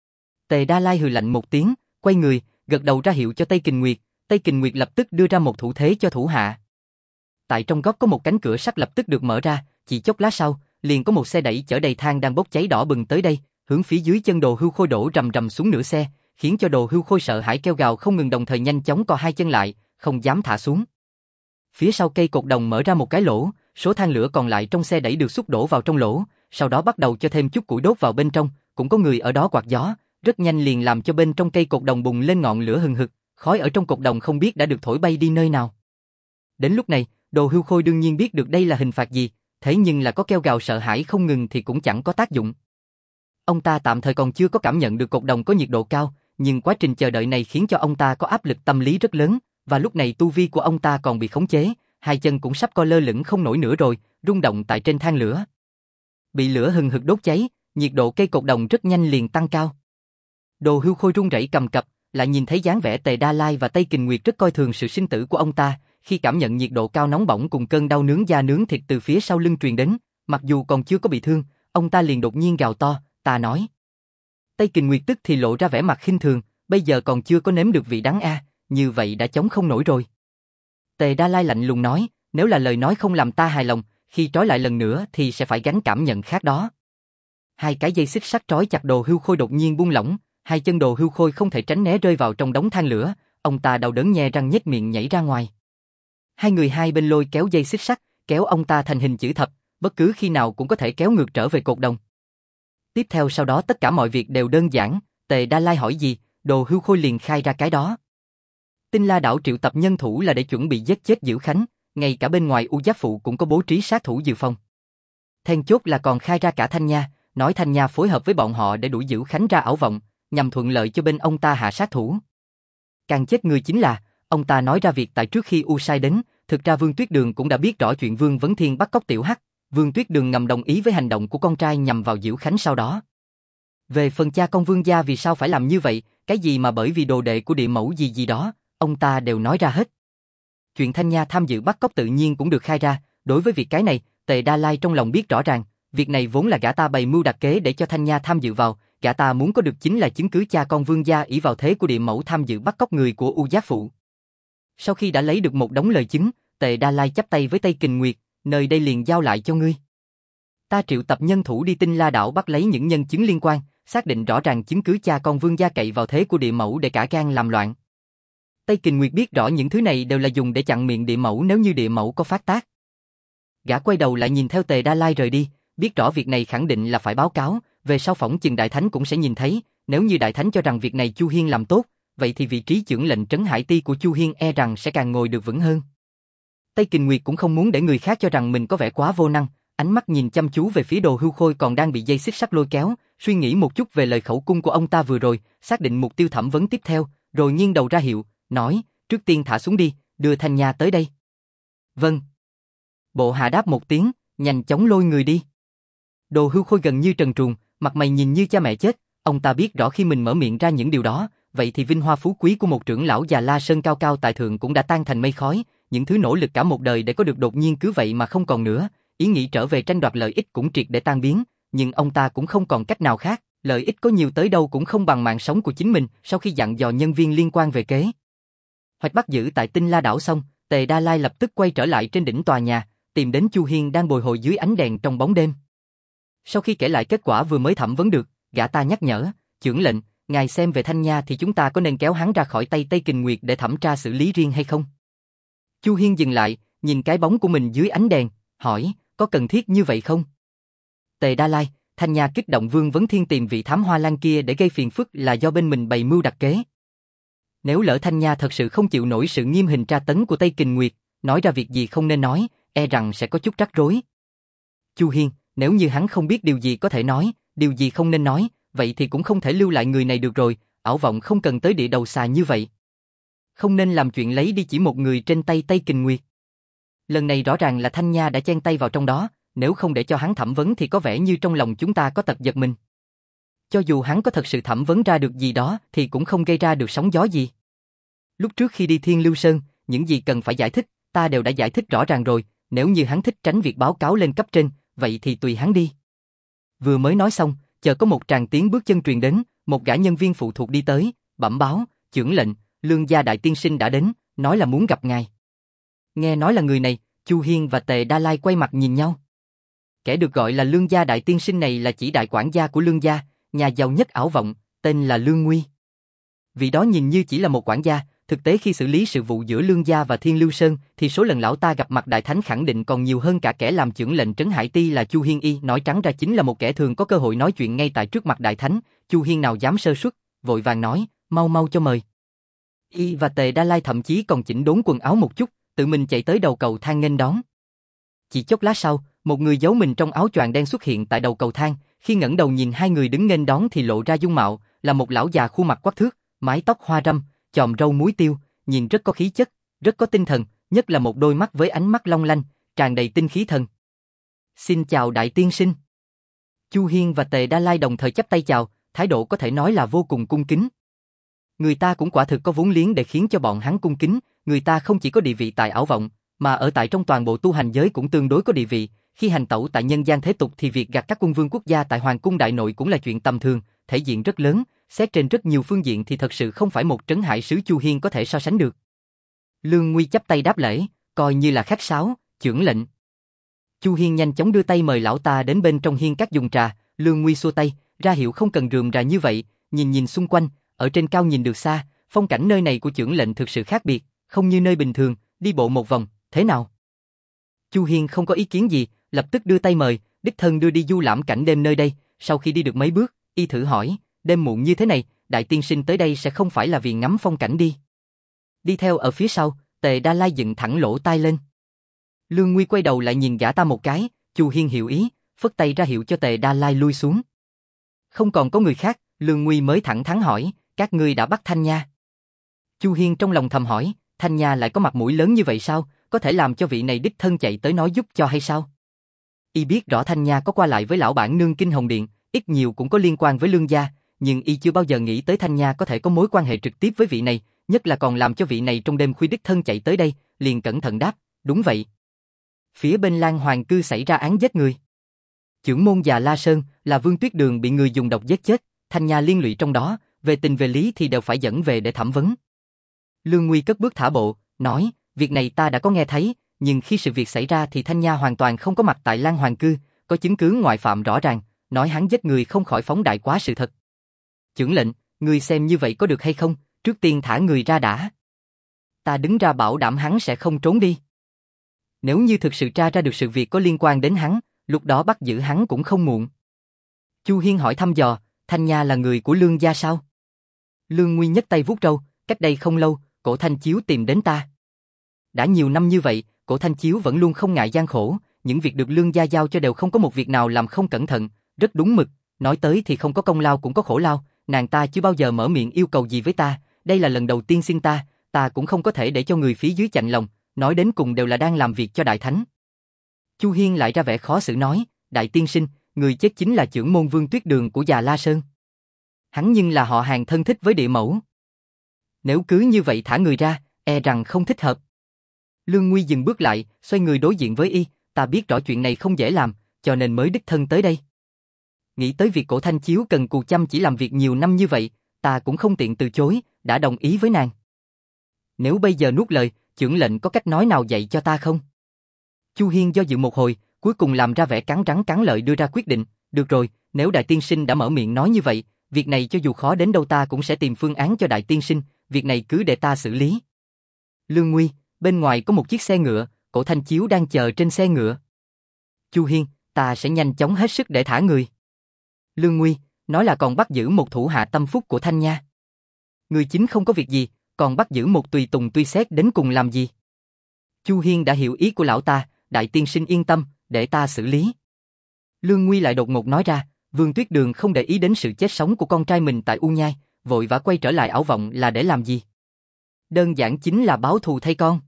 Tề Đa Lai hừ lạnh một tiếng, quay người, gật đầu ra hiệu cho Tây Kình Nguyệt, Tây Kình Nguyệt lập tức đưa ra một thủ thế cho thủ hạ. Tại trong góc có một cánh cửa sắt lập tức được mở ra, chỉ chốc lát sau, liền có một xe đẩy chở đầy than đang bốc cháy đỏ bừng tới đây, hướng phía dưới chân Đồ Hưu Khôi đổ rầm rầm xuống nửa xe, khiến cho Đồ Hưu Khôi sợ hãi kêu gào không ngừng, đồng thời nhanh chóng co hai chân lại, không dám thả xuống. Phía sau cây cột đồng mở ra một cái lỗ, số than lửa còn lại trong xe đẩy được xúc đổ vào trong lỗ, sau đó bắt đầu cho thêm chút củi đốt vào bên trong, cũng có người ở đó quạt gió, rất nhanh liền làm cho bên trong cây cột đồng bùng lên ngọn lửa hừng hực, khói ở trong cột đồng không biết đã được thổi bay đi nơi nào. Đến lúc này, Đồ Hưu Khôi đương nhiên biết được đây là hình phạt gì, thế nhưng là có kêu gào sợ hãi không ngừng thì cũng chẳng có tác dụng. Ông ta tạm thời còn chưa có cảm nhận được cột đồng có nhiệt độ cao, nhưng quá trình chờ đợi này khiến cho ông ta có áp lực tâm lý rất lớn, và lúc này tu vi của ông ta còn bị khống chế, hai chân cũng sắp co lơ lửng không nổi nữa rồi, rung động tại trên than lửa. Bị lửa hừng hực đốt cháy, nhiệt độ cây cột đồng rất nhanh liền tăng cao. Đồ Hưu Khôi run rẩy cầm cập, lại nhìn thấy dáng vẻ Tề Đa Lai và Tây Kình Nguyệt rất coi thường sự sinh tử của ông ta, khi cảm nhận nhiệt độ cao nóng bỏng cùng cơn đau nướng da nướng thịt từ phía sau lưng truyền đến, mặc dù còn chưa có bị thương, ông ta liền đột nhiên gào to, ta nói. Tây Kình Nguyệt tức thì lộ ra vẻ mặt khinh thường, bây giờ còn chưa có nếm được vị đắng a, như vậy đã chống không nổi rồi. Tề Đa Lai lạnh lùng nói, nếu là lời nói không làm ta hài lòng, khi trói lại lần nữa thì sẽ phải gánh cảm nhận khác đó. Hai cái dây xích sắt trói chặt Đồ Hưu Khôi đột nhiên buông lỏng, hai chân Đồ Hưu Khôi không thể tránh né rơi vào trong đống than lửa, ông ta đau đớn nhe răng nhếch miệng nhảy ra ngoài. Hai người hai bên lôi kéo dây xích sắt, kéo ông ta thành hình chữ thập, bất cứ khi nào cũng có thể kéo ngược trở về cột đồng. Tiếp theo sau đó tất cả mọi việc đều đơn giản, Tề Đa Lai hỏi gì, Đồ Hưu Khôi liền khai ra cái đó. Tinh La Đảo triệu tập nhân thủ là để chuẩn bị giết chết Diễu Khánh, ngay cả bên ngoài U Giáp Phụ cũng có bố trí sát thủ dự phòng. Then chốt là còn khai ra cả Thanh Nha, nói Thanh Nha phối hợp với bọn họ để đuổi Diễu Khánh ra Ảo Vọng, nhằm thuận lợi cho bên ông ta hạ sát thủ. Càng chết người chính là, ông ta nói ra việc tại trước khi U Sai đến, thực ra Vương Tuyết Đường cũng đã biết rõ chuyện Vương Vấn Thiên bắt cóc Tiểu Hắc, Vương Tuyết Đường ngầm đồng ý với hành động của con trai nhằm vào Diễu Khánh sau đó. Về phần cha con Vương gia vì sao phải làm như vậy, cái gì mà bởi vì đồ đệ của địa mẫu gì gì đó, ông ta đều nói ra hết. Chuyện Thanh Nha tham dự bắt cóc tự nhiên cũng được khai ra, đối với việc cái này, Tề Đa Lai trong lòng biết rõ ràng, việc này vốn là gã ta bày mưu đặt kế để cho Thanh Nha tham dự vào, gã ta muốn có được chính là chứng cứ cha con Vương gia ỷ vào thế của địa mẫu tham dự bắt cóc người của U Giáp Phụ. Sau khi đã lấy được một đống lời chứng, Tề Đa Lai chắp tay với Tây Kình Nguyệt, nơi đây liền giao lại cho ngươi. Ta triệu tập nhân thủ đi Tinh La Đảo bắt lấy những nhân chứng liên quan, xác định rõ ràng chứng cứ cha con Vương gia cậy vào thế của địa mẫu để cả gan làm loạn. Tây Kình Nguyệt biết rõ những thứ này đều là dùng để chặn miệng địa mẫu nếu như địa mẫu có phát tác. Gã quay đầu lại nhìn theo Tề Đa Lai rời đi, biết rõ việc này khẳng định là phải báo cáo, về sau phỏng chừng Đại Thánh cũng sẽ nhìn thấy, nếu như Đại Thánh cho rằng việc này Chu Hiên làm tốt, vậy thì vị trí chưởng lệnh trấn Hải Ti của Chu Hiên e rằng sẽ càng ngồi được vững hơn. Tây Kình Nguyệt cũng không muốn để người khác cho rằng mình có vẻ quá vô năng, ánh mắt nhìn chăm chú về phía Đồ Hưu Khôi còn đang bị dây xích sắt lôi kéo, suy nghĩ một chút về lời khẩu cung của ông ta vừa rồi, xác định mục tiêu thẩm vấn tiếp theo, rồi nghiêng đầu ra hiệu, nói, trước tiên thả xuống đi, đưa Thanh Nha tới đây. Vâng. Bộ hạ đáp một tiếng, nhanh chóng lôi người đi. Đồ Hưu Khôi gần như trần truồng, mặt mày nhìn như cha mẹ chết, ông ta biết rõ khi mình mở miệng ra những điều đó, vậy thì vinh hoa phú quý của một trưởng lão già La Sơn cao cao tại thượng cũng đã tan thành mây khói, những thứ nỗ lực cả một đời để có được đột nhiên cứ vậy mà không còn nữa, ý nghĩ trở về tranh đoạt lợi ích cũng triệt để tan biến, nhưng ông ta cũng không còn cách nào khác, lợi ích có nhiều tới đâu cũng không bằng mạng sống của chính mình. Sau khi dặn dò nhân viên liên quan về kế hoạch bắt giữ tại Tinh La đảo xong, Tề Đa Lai lập tức quay trở lại trên đỉnh tòa nhà, tìm đến Chu Hiên đang bồi hồi dưới ánh đèn trong bóng đêm. Sau khi kể lại kết quả vừa mới thẩm vấn được, gã ta nhắc nhở, chưởng lệnh, ngài xem về Thanh Nha thì chúng ta có nên kéo hắn ra khỏi tay Tây Kình Nguyệt để thẩm tra xử lý riêng hay không? Chu Hiên dừng lại, nhìn cái bóng của mình dưới ánh đèn, hỏi, có cần thiết như vậy không? Tề Đa Lai, Thanh Nha kích động Vương Vấn Thiên tìm vị thám hoa lan kia để gây phiền phức là do bên mình bày mưu đặt kế. Nếu lỡ Thanh Nha thật sự không chịu nổi sự nghiêm hình tra tấn của Tây Kình Nguyệt, nói ra việc gì không nên nói, e rằng sẽ có chút rắc rối. Chu Hiên, nếu như hắn không biết điều gì có thể nói, điều gì không nên nói, vậy thì cũng không thể lưu lại người này được rồi, ảo vọng không cần tới địa đầu xà như vậy. Không nên làm chuyện lấy đi chỉ một người trên tay Tây Kình Nguyệt. Lần này rõ ràng là Thanh Nha đã chen tay vào trong đó, nếu không để cho hắn thẩm vấn thì có vẻ như trong lòng chúng ta có tật giật mình. Cho dù hắn có thật sự thẩm vấn ra được gì đó thì cũng không gây ra được sóng gió gì. Lúc trước khi đi Thiên Lưu Sơn, những gì cần phải giải thích, ta đều đã giải thích rõ ràng rồi, nếu như hắn thích tránh việc báo cáo lên cấp trên, vậy thì tùy hắn đi. Vừa mới nói xong, chờ có một tràng tiếng bước chân truyền đến, một gã nhân viên phụ thuộc đi tới, bẩm báo, chưởng lệnh, Lương gia đại tiên sinh đã đến, nói là muốn gặp ngài. Nghe nói là người này, Chu Hiên và Tề Đa Lai quay mặt nhìn nhau. Kẻ được gọi là Lương gia đại tiên sinh này là chỉ đại quản gia của Lương gia, nhà giàu nhất ảo vọng, tên là Lương Nguy. Vị đó nhìn như chỉ là một quản gia, thực tế khi xử lý sự vụ giữa Lương gia và Thiên Lưu Sơn thì số lần lão ta gặp mặt đại thánh khẳng định còn nhiều hơn cả kẻ làm chưởng lệnh trấn Hải Ti là Chu Hiên y, nói trắng ra chính là một kẻ thường có cơ hội nói chuyện ngay tại trước mặt đại thánh. Chu Hiên nào dám sơ suất, vội vàng nói, mau mau cho mời. Y và Tề Đa Lai thậm chí còn chỉnh đốn quần áo một chút, tự mình chạy tới đầu cầu thang nghênh đón. Chỉ chốc lát sau, một người giấu mình trong áo choàng đen xuất hiện tại đầu cầu thang, khi ngẩng đầu nhìn hai người đứng nghênh đón thì lộ ra dung mạo, là một lão già khuôn mặt quắc thước, mái tóc hoa râm, chòm râu muối tiêu, nhìn rất có khí chất, rất có tinh thần, nhất là một đôi mắt với ánh mắt long lanh, tràn đầy tinh khí thần. Xin chào đại tiên sinh. Chu Hiên và Tề Đa Lai đồng thời chắp tay chào, thái độ có thể nói là vô cùng cung kính. Người ta cũng quả thực có vốn liếng để khiến cho bọn hắn cung kính, người ta không chỉ có địa vị tại ảo vọng, mà ở tại trong toàn bộ tu hành giới cũng tương đối có địa vị, khi hành tẩu tại nhân gian thế tục thì việc gặp các quân vương quốc gia tại Hoàng cung đại nội cũng là chuyện tầm thường, thể diện rất lớn, xét trên rất nhiều phương diện thì thật sự không phải một trấn hải sứ Chu Hiên có thể so sánh được. Lương Nguy chắp tay đáp lễ, coi như là khách sáo, chưởng lệnh. Chu Hiên nhanh chóng đưa tay mời lão ta đến bên trong hiên các dùng trà, Lương Nguy xua tay, ra hiệu không cần rườm rà như vậy, nhìn xung quanh, ở trên cao nhìn được xa, phong cảnh nơi này của chưởng lệnh thực sự khác biệt, không như nơi bình thường, đi bộ một vòng, thế nào? Chu Hiên không có ý kiến gì, lập tức đưa tay mời, đích thân đưa đi du lãm cảnh đêm nơi đây, sau khi đi được mấy bước, y thử hỏi, đêm muộn như thế này, đại tiên sinh tới đây sẽ không phải là vì ngắm phong cảnh đi. Đi theo ở phía sau, Tề Đa Lai dựng thẳng lỗ tai lên. Lương Nguy quay đầu lại nhìn gã ta một cái, Chu Hiên hiểu ý, phất tay ra hiệu cho Tề Đa Lai lui xuống. Không còn có người khác, Lương Nguy mới thẳng thắn hỏi, các ngươi đã bắt Thanh Nha. Chu Hiên trong lòng thầm hỏi, Thanh Nha lại có mặt mũi lớn như vậy sao, có thể làm cho vị này đích thân chạy tới nói giúp cho hay sao? Y biết rõ Thanh Nha có qua lại với lão bản nương Kinh Hồng Điện, ít nhiều cũng có liên quan với Lương gia, nhưng y chưa bao giờ nghĩ tới Thanh Nha có thể có mối quan hệ trực tiếp với vị này, nhất là còn làm cho vị này trong đêm khuya đích thân chạy tới đây, liền cẩn thận đáp, đúng vậy. Phía bên Lan Hoàng cư xảy ra án giết người. Chưởng môn già La Sơn là Vương Tuyết Đường bị người dùng độc giết chết, Thanh Nha liên lụy trong đó, về tình về lý thì đều phải dẫn về để thẩm vấn. Lương Nguy cất bước thả bộ, nói, việc này ta đã có nghe thấy, nhưng khi sự việc xảy ra thì Thanh Nha hoàn toàn không có mặt tại Lan Hoàng cư, có chứng cứ ngoại phạm rõ ràng, nói hắn giết người không khỏi phóng đại quá sự thật. Chưởng lệnh, ngươi xem như vậy có được hay không, trước tiên thả người ra đã. Ta đứng ra bảo đảm hắn sẽ không trốn đi. Nếu như thực sự tra ra được sự việc có liên quan đến hắn, lúc đó bắt giữ hắn cũng không muộn. Chu Hiên hỏi thăm dò, Thanh Nha là người của Lương gia sao? Lương Nguy nhấc tay vuốt râu, cách đây không lâu, Cổ Thanh Chiếu tìm đến ta. Đã nhiều năm như vậy, Cổ Thanh Chiếu vẫn luôn không ngại gian khổ, những việc được Lương gia giao cho đều không có một việc nào làm không cẩn thận, rất đúng mực, nói tới thì không có công lao cũng có khổ lao, nàng ta chưa bao giờ mở miệng yêu cầu gì với ta, đây là lần đầu tiên xin ta cũng không có thể để cho người phía dưới chạnh lòng, nói đến cùng đều là đang làm việc cho đại thánh. Chu Hiên lại ra vẻ khó xử nói, đại tiên sinh, người chết chính là chưởng môn Vương Tuyết Đường của già La Sơn. Hắn nhưng là họ hàng thân thích với địa mẫu. Nếu cứ như vậy thả người ra, e rằng không thích hợp. Lương Nguy dừng bước lại, xoay người đối diện với y, ta biết rõ chuyện này không dễ làm, cho nên mới đích thân tới đây. Nghĩ tới việc Cổ Thanh Chiếu cần cù chăm chỉ làm việc nhiều năm như vậy, ta cũng không tiện từ chối, đã đồng ý với nàng. Nếu bây giờ nuốt lời, chưởng lệnh có cách nói nào dạy cho ta không? Chu Hiên do dự một hồi, cuối cùng làm ra vẻ cắn răng cắn lợi đưa ra quyết định, được rồi, nếu đại tiên sinh đã mở miệng nói như vậy, việc này cho dù khó đến đâu ta cũng sẽ tìm phương án cho đại tiên sinh, việc này cứ để ta xử lý. Lương Nguy, bên ngoài có một chiếc xe ngựa, Cổ Thanh Chiếu đang chờ trên xe ngựa. Chu Hiên, ta sẽ nhanh chóng hết sức để thả người. Lương Nguy, nói là còn bắt giữ một thủ hạ tâm phúc của Thanh Nha. Người chính không có việc gì, còn bắt giữ một tùy tùng tuy xét đến cùng làm gì? Chu Hiên đã hiểu ý của lão ta, đại tiên sinh yên tâm, để ta xử lý. Lương Nguy lại đột ngột nói ra, Vương Tuyết Đường không để ý đến sự chết sống của con trai mình tại U Nhai, vội vã quay trở lại ảo vọng là để làm gì? Đơn giản chính là báo thù thay con.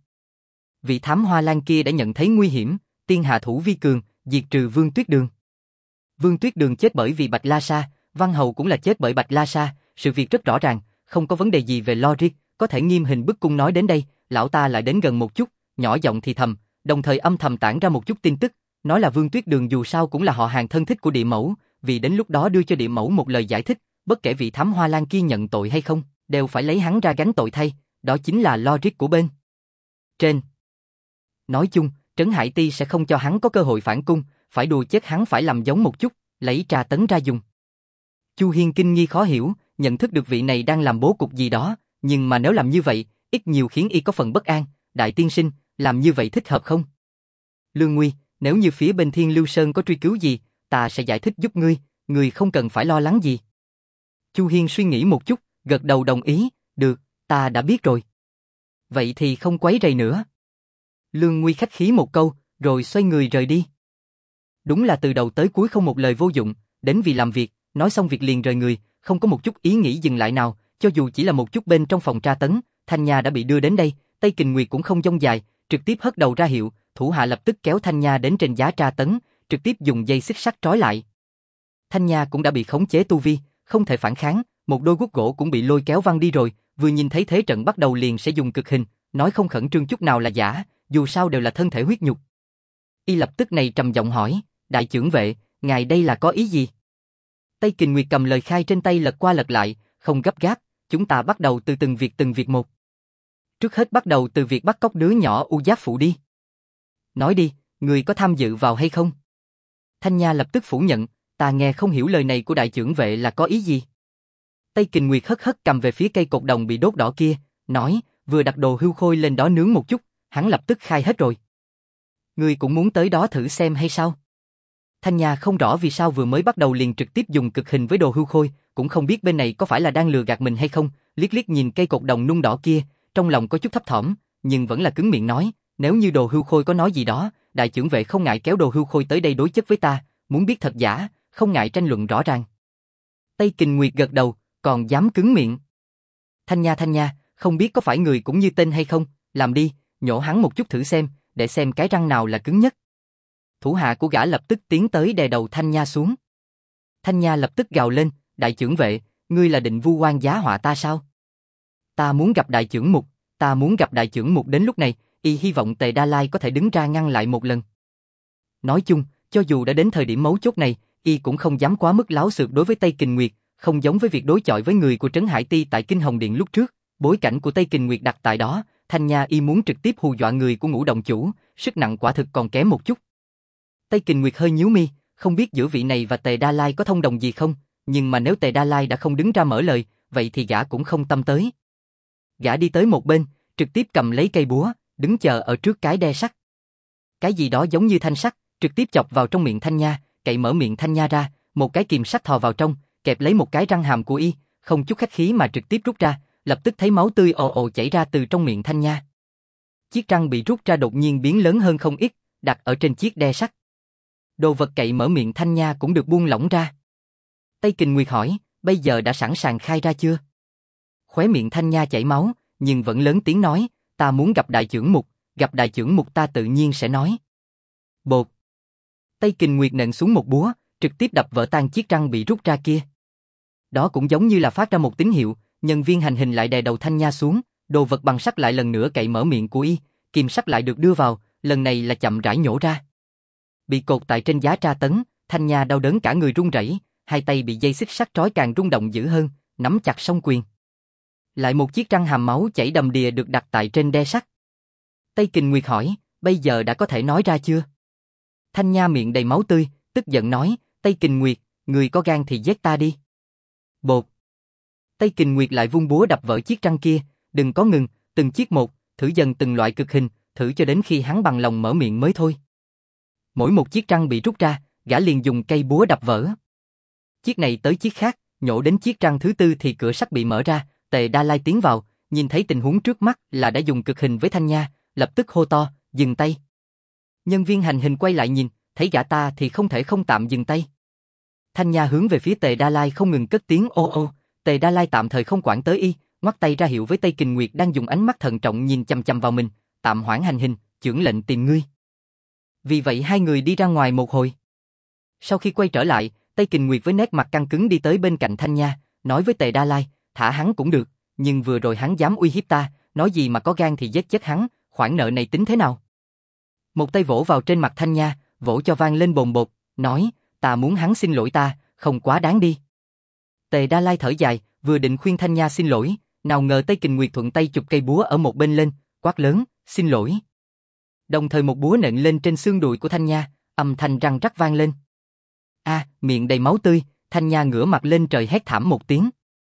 Vị thám hoa lan kia đã nhận thấy nguy hiểm, tiên hạ thủ vi cường, diệt trừ Vương Tuyết Đường. Vương Tuyết Đường chết bởi vì Bạch La Sa, Văn Hầu cũng là chết bởi Bạch La Sa, sự việc rất rõ ràng, không có vấn đề gì về logic, có thể nghiêm hình bức cung. Nói đến đây, lão ta lại đến gần một chút, nhỏ giọng thì thầm, đồng thời âm thầm tản ra một chút tin tức, nói là Vương Tuyết Đường dù sao cũng là họ hàng thân thích của Địa Mẫu, vì đến lúc đó đưa cho Địa Mẫu một lời giải thích, bất kể vị thám hoa lan kia nhận tội hay không, đều phải lấy hắn ra gánh tội thay, đó chính là logic của bên trên. Nói chung, Trấn Hải Ti sẽ không cho hắn có cơ hội phản cung, phải đùa chết hắn phải làm giống một chút, lấy trà tấn ra dùng. Chu Hiên kinh nghi khó hiểu, nhận thức được vị này đang làm bố cục gì đó, nhưng mà nếu làm như vậy, ít nhiều khiến y có phần bất an, đại tiên sinh, làm như vậy thích hợp không? Lương Nguy, nếu như phía bên Thiên Lưu Sơn có truy cứu gì, ta sẽ giải thích giúp ngươi không cần phải lo lắng gì. Chu Hiên suy nghĩ một chút, gật đầu đồng ý, được, ta đã biết rồi. Vậy thì không quấy rầy nữa. Lương Nguy khách khí một câu, rồi xoay người rời đi. Đúng là từ đầu tới cuối không một lời vô dụng, đến vì làm việc, nói xong việc liền rời người, không có một chút ý nghĩ dừng lại nào, cho dù chỉ là một chút. Bên trong phòng tra tấn, Thanh Nha đã bị đưa đến đây, Tây Kình Nguyệt cũng không dông dài, trực tiếp hất đầu ra hiệu, thủ hạ lập tức kéo Thanh Nha đến trên giá tra tấn, trực tiếp dùng dây xích sắt trói lại. Thanh Nha cũng đã bị khống chế tu vi, không thể phản kháng, một đôi guốc gỗ cũng bị lôi kéo văng đi rồi, vừa nhìn thấy thế trận bắt đầu liền sẽ dùng cực hình, nói không khẩn trương chút nào là giả, dù sao đều là thân thể huyết nhục. Y lập tức này trầm giọng hỏi, đại chưởng vệ, ngài đây là có ý gì? Tây Kình Nguyệt cầm lời khai trên tay lật qua lật lại, không gấp gáp, chúng ta bắt đầu từ từng việc một. Trước hết bắt đầu từ việc bắt cóc đứa nhỏ U Giáp Phụ đi. Nói đi, người có tham dự vào hay không? Thanh Nha lập tức phủ nhận, ta nghe không hiểu lời này của đại chưởng vệ là có ý gì. Tây Kình Nguyệt hất hất cầm về phía cây cột đồng bị đốt đỏ kia, nói, vừa đặt đồ hươu khôi lên đó nướng một chút, hắn lập tức khai hết rồi. Ngươi cũng muốn tới đó thử xem hay sao? Thanh Nha không rõ vì sao vừa mới bắt đầu liền trực tiếp dùng cực hình với đồ hươu khôi, cũng không biết bên này có phải là đang lừa gạt mình hay không, liếc liếc nhìn cây cột đồng nung đỏ kia, trong lòng có chút thấp thỏm, nhưng vẫn là cứng miệng nói, nếu như đồ hươu khôi có nói gì đó, đại chưởng vệ không ngại kéo đồ hươu khôi tới đây đối chất với ta, muốn biết thật giả, không ngại tranh luận rõ ràng. Tây Kình Nguyệt gật đầu, còn dám cứng miệng. Thanh Nha, không biết có phải người cũng như tên hay không, làm đi, nhổ hắn một chút thử xem, để xem cái răng nào là cứng nhất. Thủ hạ của gã lập tức tiến tới đè đầu Thanh Nha xuống. Thanh Nha lập tức gào lên, đại chưởng vệ, ngươi là định vu oan giá họa ta sao? Ta muốn gặp đại chưởng mục, ta muốn gặp đại chưởng mục. Đến lúc này, y hy vọng Tề Đa Lai có thể đứng ra ngăn lại một lần. Nói chung, cho dù đã đến thời điểm mấu chốt này, y cũng không dám quá mức láo xược đối với Tây Kình Nguyệt, không giống với việc đối chọi với người của Trấn Hải Ti tại Kinh Hồng Điện lúc trước, bối cảnh của Tây Kình Nguyệt đặt tại đó, Thanh Nha y muốn trực tiếp hù dọa người của Ngũ Động Chủ, sức nặng quả thực còn kém một chút. Tây Kình Nguyệt hơi nhíu mi, không biết giữa vị này và Tề Đa Lai có thông đồng gì không, nhưng mà nếu Tề Đa Lai đã không đứng ra mở lời, vậy thì gã cũng không tâm tới. Gã đi tới một bên, trực tiếp cầm lấy cây búa, đứng chờ ở trước cái đe sắt. Cái gì đó giống như thanh sắt, trực tiếp chọc vào trong miệng Thanh Nha, cậy mở miệng Thanh Nha ra, một cái kìm sắt thò vào trong, kẹp lấy một cái răng hàm của y, không chút khách khí mà trực tiếp rút ra, lập tức thấy máu tươi ồ ồ chảy ra từ trong miệng Thanh Nha. Chiếc răng bị rút ra đột nhiên biến lớn hơn không ít, đặt ở trên chiếc đe sắt. Đồ vật cậy mở miệng Thanh Nha cũng được buông lỏng ra. Tây Kình Nguyệt hỏi, bây giờ đã sẵn sàng khai ra chưa? Khóe miệng Thanh Nha chảy máu, nhưng vẫn lớn tiếng nói, ta muốn gặp đại chưởng mục, gặp đại chưởng mục ta tự nhiên sẽ nói. Bột. Tây Kình Nguyệt nện xuống một búa, trực tiếp đập vỡ tan chiếc răng bị rút ra kia. Đó cũng giống như là phát ra một tín hiệu, nhân viên hành hình lại đè đầu Thanh Nha xuống, đồ vật bằng sắt lại lần nữa cậy mở miệng của y, kim sắt lại được đưa vào, lần này là chậm rãi nhổ ra. Bị cột tại trên giá tra tấn, Thanh Nha đau đớn cả người run rẩy, hai tay bị dây xích sắt trói càng rung động dữ hơn, nắm chặt song quyền. Lại một chiếc răng hàm máu chảy đầm đìa được đặt tại trên đe sắt. Tây Kình Nguyệt hỏi, bây giờ đã có thể nói ra chưa? Thanh Nha miệng đầy máu tươi, tức giận nói, Tây Kình Nguyệt, người có gan thì giết ta đi. Bột. Tây Kình Nguyệt lại vung búa đập vỡ chiếc răng kia, đừng có ngừng, từng chiếc một, thử dần từng loại cực hình, thử cho đến khi hắn bằng lòng mở miệng mới thôi. Mỗi một chiếc răng bị rút ra, gã liền dùng cây búa đập vỡ. Chiếc này tới chiếc khác, nhổ đến chiếc răng thứ tư thì cửa sắt bị mở ra, Tề Đa Lai tiến vào, nhìn thấy tình huống trước mắt là đã dùng cực hình với Thanh Nha, lập tức hô to, dừng tay. Nhân viên hành hình quay lại nhìn, thấy gã ta thì không thể không tạm dừng tay. Thanh Nha hướng về phía Tề Đa Lai không ngừng cất tiếng ô ô, Tề Đa Lai tạm thời không quản tới y, ngoắc tay ra hiệu với Tây Kình Nguyệt đang dùng ánh mắt thận trọng nhìn chằm chằm vào mình, tạm hoãn hành hình, chưởng lệnh tìm ngươi. Vì vậy hai người đi ra ngoài một hồi. Sau khi quay trở lại, Tây Kình Nguyệt với nét mặt căng cứng đi tới bên cạnh Thanh Nha, nói với Tề Đa Lai, thả hắn cũng được, nhưng vừa rồi hắn dám uy hiếp ta, nói gì mà có gan thì giết chết hắn, khoản nợ này tính thế nào? Một tay vỗ vào trên mặt Thanh Nha, vỗ cho vang lên bồn bột, nói, ta muốn hắn xin lỗi ta, không quá đáng đi. Tề Đa Lai thở dài, vừa định khuyên Thanh Nha xin lỗi, nào ngờ Tây Kình Nguyệt thuận tay chụp cây búa ở một bên lên, quát lớn, xin lỗi. Đồng thời một búa nện lên trên xương đùi của Thanh Nha, âm thanh răng rắc vang lên. Miệng đầy máu tươi, Thanh Nha ngửa mặt lên trời hét thảm một tiếng.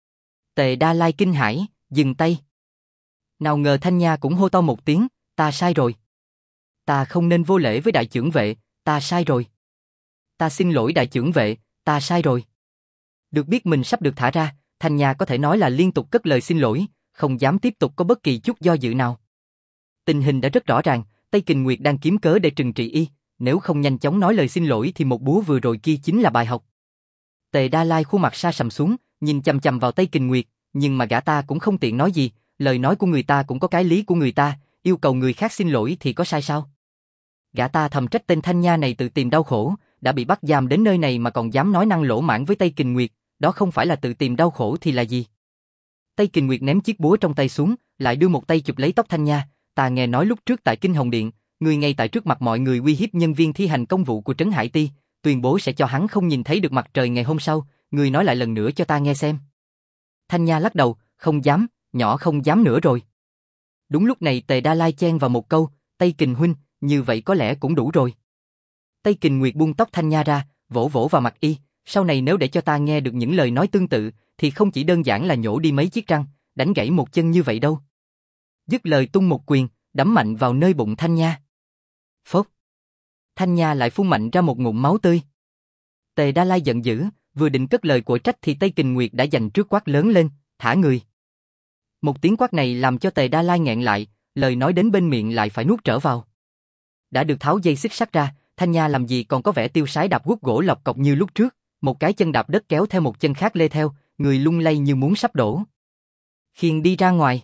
Tề Đa Lai kinh hãi, dừng tay. Nào ngờ Thanh Nha cũng hô to một tiếng, ta sai rồi. Ta không nên vô lễ với đại chưởng vệ, ta sai rồi. Ta xin lỗi đại chưởng vệ, ta sai rồi. Được biết mình sắp được thả ra, Thanh Nha có thể nói là liên tục cất lời xin lỗi, không dám tiếp tục có bất kỳ chút do dự nào. Tình hình đã rất rõ ràng, Tây Kình Nguyệt đang kiếm cớ để trừng trị y, nếu không nhanh chóng nói lời xin lỗi thì một búa vừa rồi kia chính là bài học. Tề Đa Lai khuôn mặt sa sầm xuống, nhìn chằm chằm vào Tây Kình Nguyệt, nhưng mà gã ta cũng không tiện nói gì, lời nói của người ta cũng có cái lý của người ta, yêu cầu người khác xin lỗi thì có sai sao? Gã ta thầm trách tên Thanh Nha này tự tìm đau khổ, đã bị bắt giam đến nơi này mà còn dám nói năng lỗ mãng với Tây Kình Nguyệt, đó không phải là tự tìm đau khổ thì là gì? Tây Kình Nguyệt ném chiếc búa trong tay xuống, lại đưa một tay chụp lấy tóc Thanh Nha, ta nghe nói lúc trước tại Kinh Hồng Điện, người ngay tại trước mặt mọi người uy hiếp nhân viên thi hành công vụ của Trấn Hải Ti, tuyên bố sẽ cho hắn không nhìn thấy được mặt trời ngày hôm sau, người nói lại lần nữa cho ta nghe xem. Thanh Nha lắc đầu, không dám, nhỏ không dám nữa rồi. Đúng lúc này Tề Đa Lai chen vào một câu, Tây Kình huynh, như vậy có lẽ cũng đủ rồi. Tây Kình Nguyệt buông tóc Thanh Nha ra, vỗ vỗ vào mặt y, sau này nếu để cho ta nghe được những lời nói tương tự, thì không chỉ đơn giản là nhổ đi mấy chiếc răng, đánh gãy một chân như vậy đâu. Dứt lời tung một quyền, đấm mạnh vào nơi bụng Thanh Nha. Phốc. Thanh Nha lại phun mạnh ra một ngụm máu tươi. Tề Đa Lai giận dữ, vừa định cất lời của trách thì Tây Kình Nguyệt đã giành trước quát lớn lên, thả người. Một tiếng quát này làm cho Tề Đa Lai nghẹn lại, lời nói đến bên miệng lại phải nuốt trở vào. Đã được tháo dây xích sắt ra, Thanh Nha làm gì còn có vẻ tiêu sái đạp guốc gỗ lọc cọc như lúc trước, một cái chân đạp đất kéo theo một chân khác lê theo, người lung lay như muốn sắp đổ. Khiêng đi ra ngoài.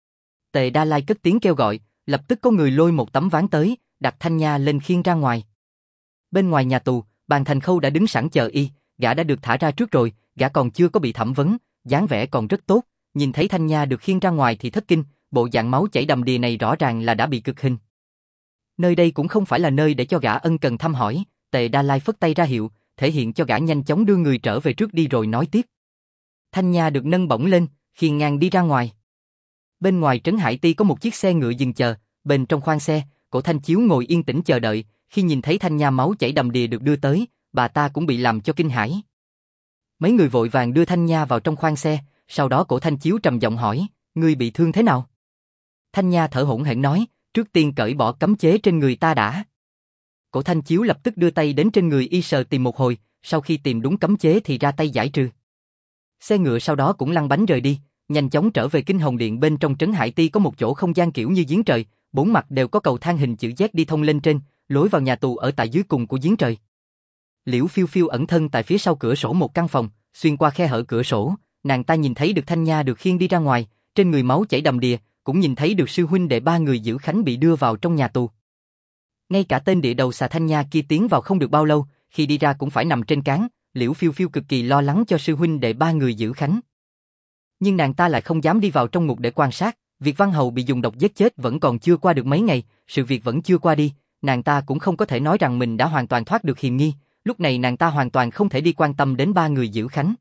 Tề Đa Lai cất tiếng kêu gọi, lập tức có người lôi một tấm ván tới, đặt Thanh Nha lên khiêng ra ngoài. Bên ngoài nhà tù, Bàn Thành Khâu đã đứng sẵn chờ y, gã đã được thả ra trước rồi, gã còn chưa có bị thẩm vấn, dáng vẻ còn rất tốt, nhìn thấy Thanh Nha được khiêng ra ngoài thì thất kinh, bộ dạng máu chảy đầm đìa này rõ ràng là đã bị cực hình. Nơi đây cũng không phải là nơi để cho gã ân cần thăm hỏi, Tề Đa Lai phất tay ra hiệu, thể hiện cho gã nhanh chóng đưa người trở về trước đi rồi nói tiếp. Thanh Nha được nâng bổng lên, khiêng ngang đi ra ngoài. Bên ngoài Trấn Hải Ti có một chiếc xe ngựa dừng chờ, bên trong khoang xe, Cổ Thanh Chiếu ngồi yên tĩnh chờ đợi, khi nhìn thấy Thanh Nha máu chảy đầm đìa được đưa tới, bà ta cũng bị làm cho kinh hãi. Mấy người vội vàng đưa Thanh Nha vào trong khoang xe, sau đó Cổ Thanh Chiếu trầm giọng hỏi, ngươi bị thương thế nào? Thanh Nha thở hổn hển nói, trước tiên cởi bỏ cấm chế trên người ta đã. Cổ Thanh Chiếu lập tức đưa tay đến trên người y sờ tìm một hồi, sau khi tìm đúng cấm chế thì ra tay giải trừ. Xe ngựa sau đó cũng lăn bánh rời đi, nhanh chóng trở về Kinh Hồng Điện. Bên trong Trấn Hải Ti có một chỗ không gian kiểu như giếng trời, bốn mặt đều có cầu thang hình chữ Z đi thông lên trên, lối vào nhà tù ở tại dưới cùng của giếng trời. Liễu Phiêu Phiêu ẩn thân tại phía sau cửa sổ một căn phòng, xuyên qua khe hở cửa sổ, nàng ta nhìn thấy được Thanh Nha được khiêng đi ra ngoài, trên người máu chảy đầm đìa, cũng nhìn thấy được sư huynh đệ ba người giữ Khánh bị đưa vào trong nhà tù. Ngay cả tên địa đầu xà Thanh Nha kia tiến vào không được bao lâu, khi đi ra cũng phải nằm trên cáng, Liễu Phiêu Phiêu cực kỳ lo lắng cho sư huynh đệ ba người giữ Khánh. Nhưng nàng ta lại không dám đi vào trong ngục để quan sát, Việc Văn Hầu bị dùng độc giết chết vẫn còn chưa qua được mấy ngày, sự việc vẫn chưa qua đi, nàng ta cũng không có thể nói rằng mình đã hoàn toàn thoát được hiềm nghi, lúc này nàng ta hoàn toàn không thể đi quan tâm đến ba người giữ khánh.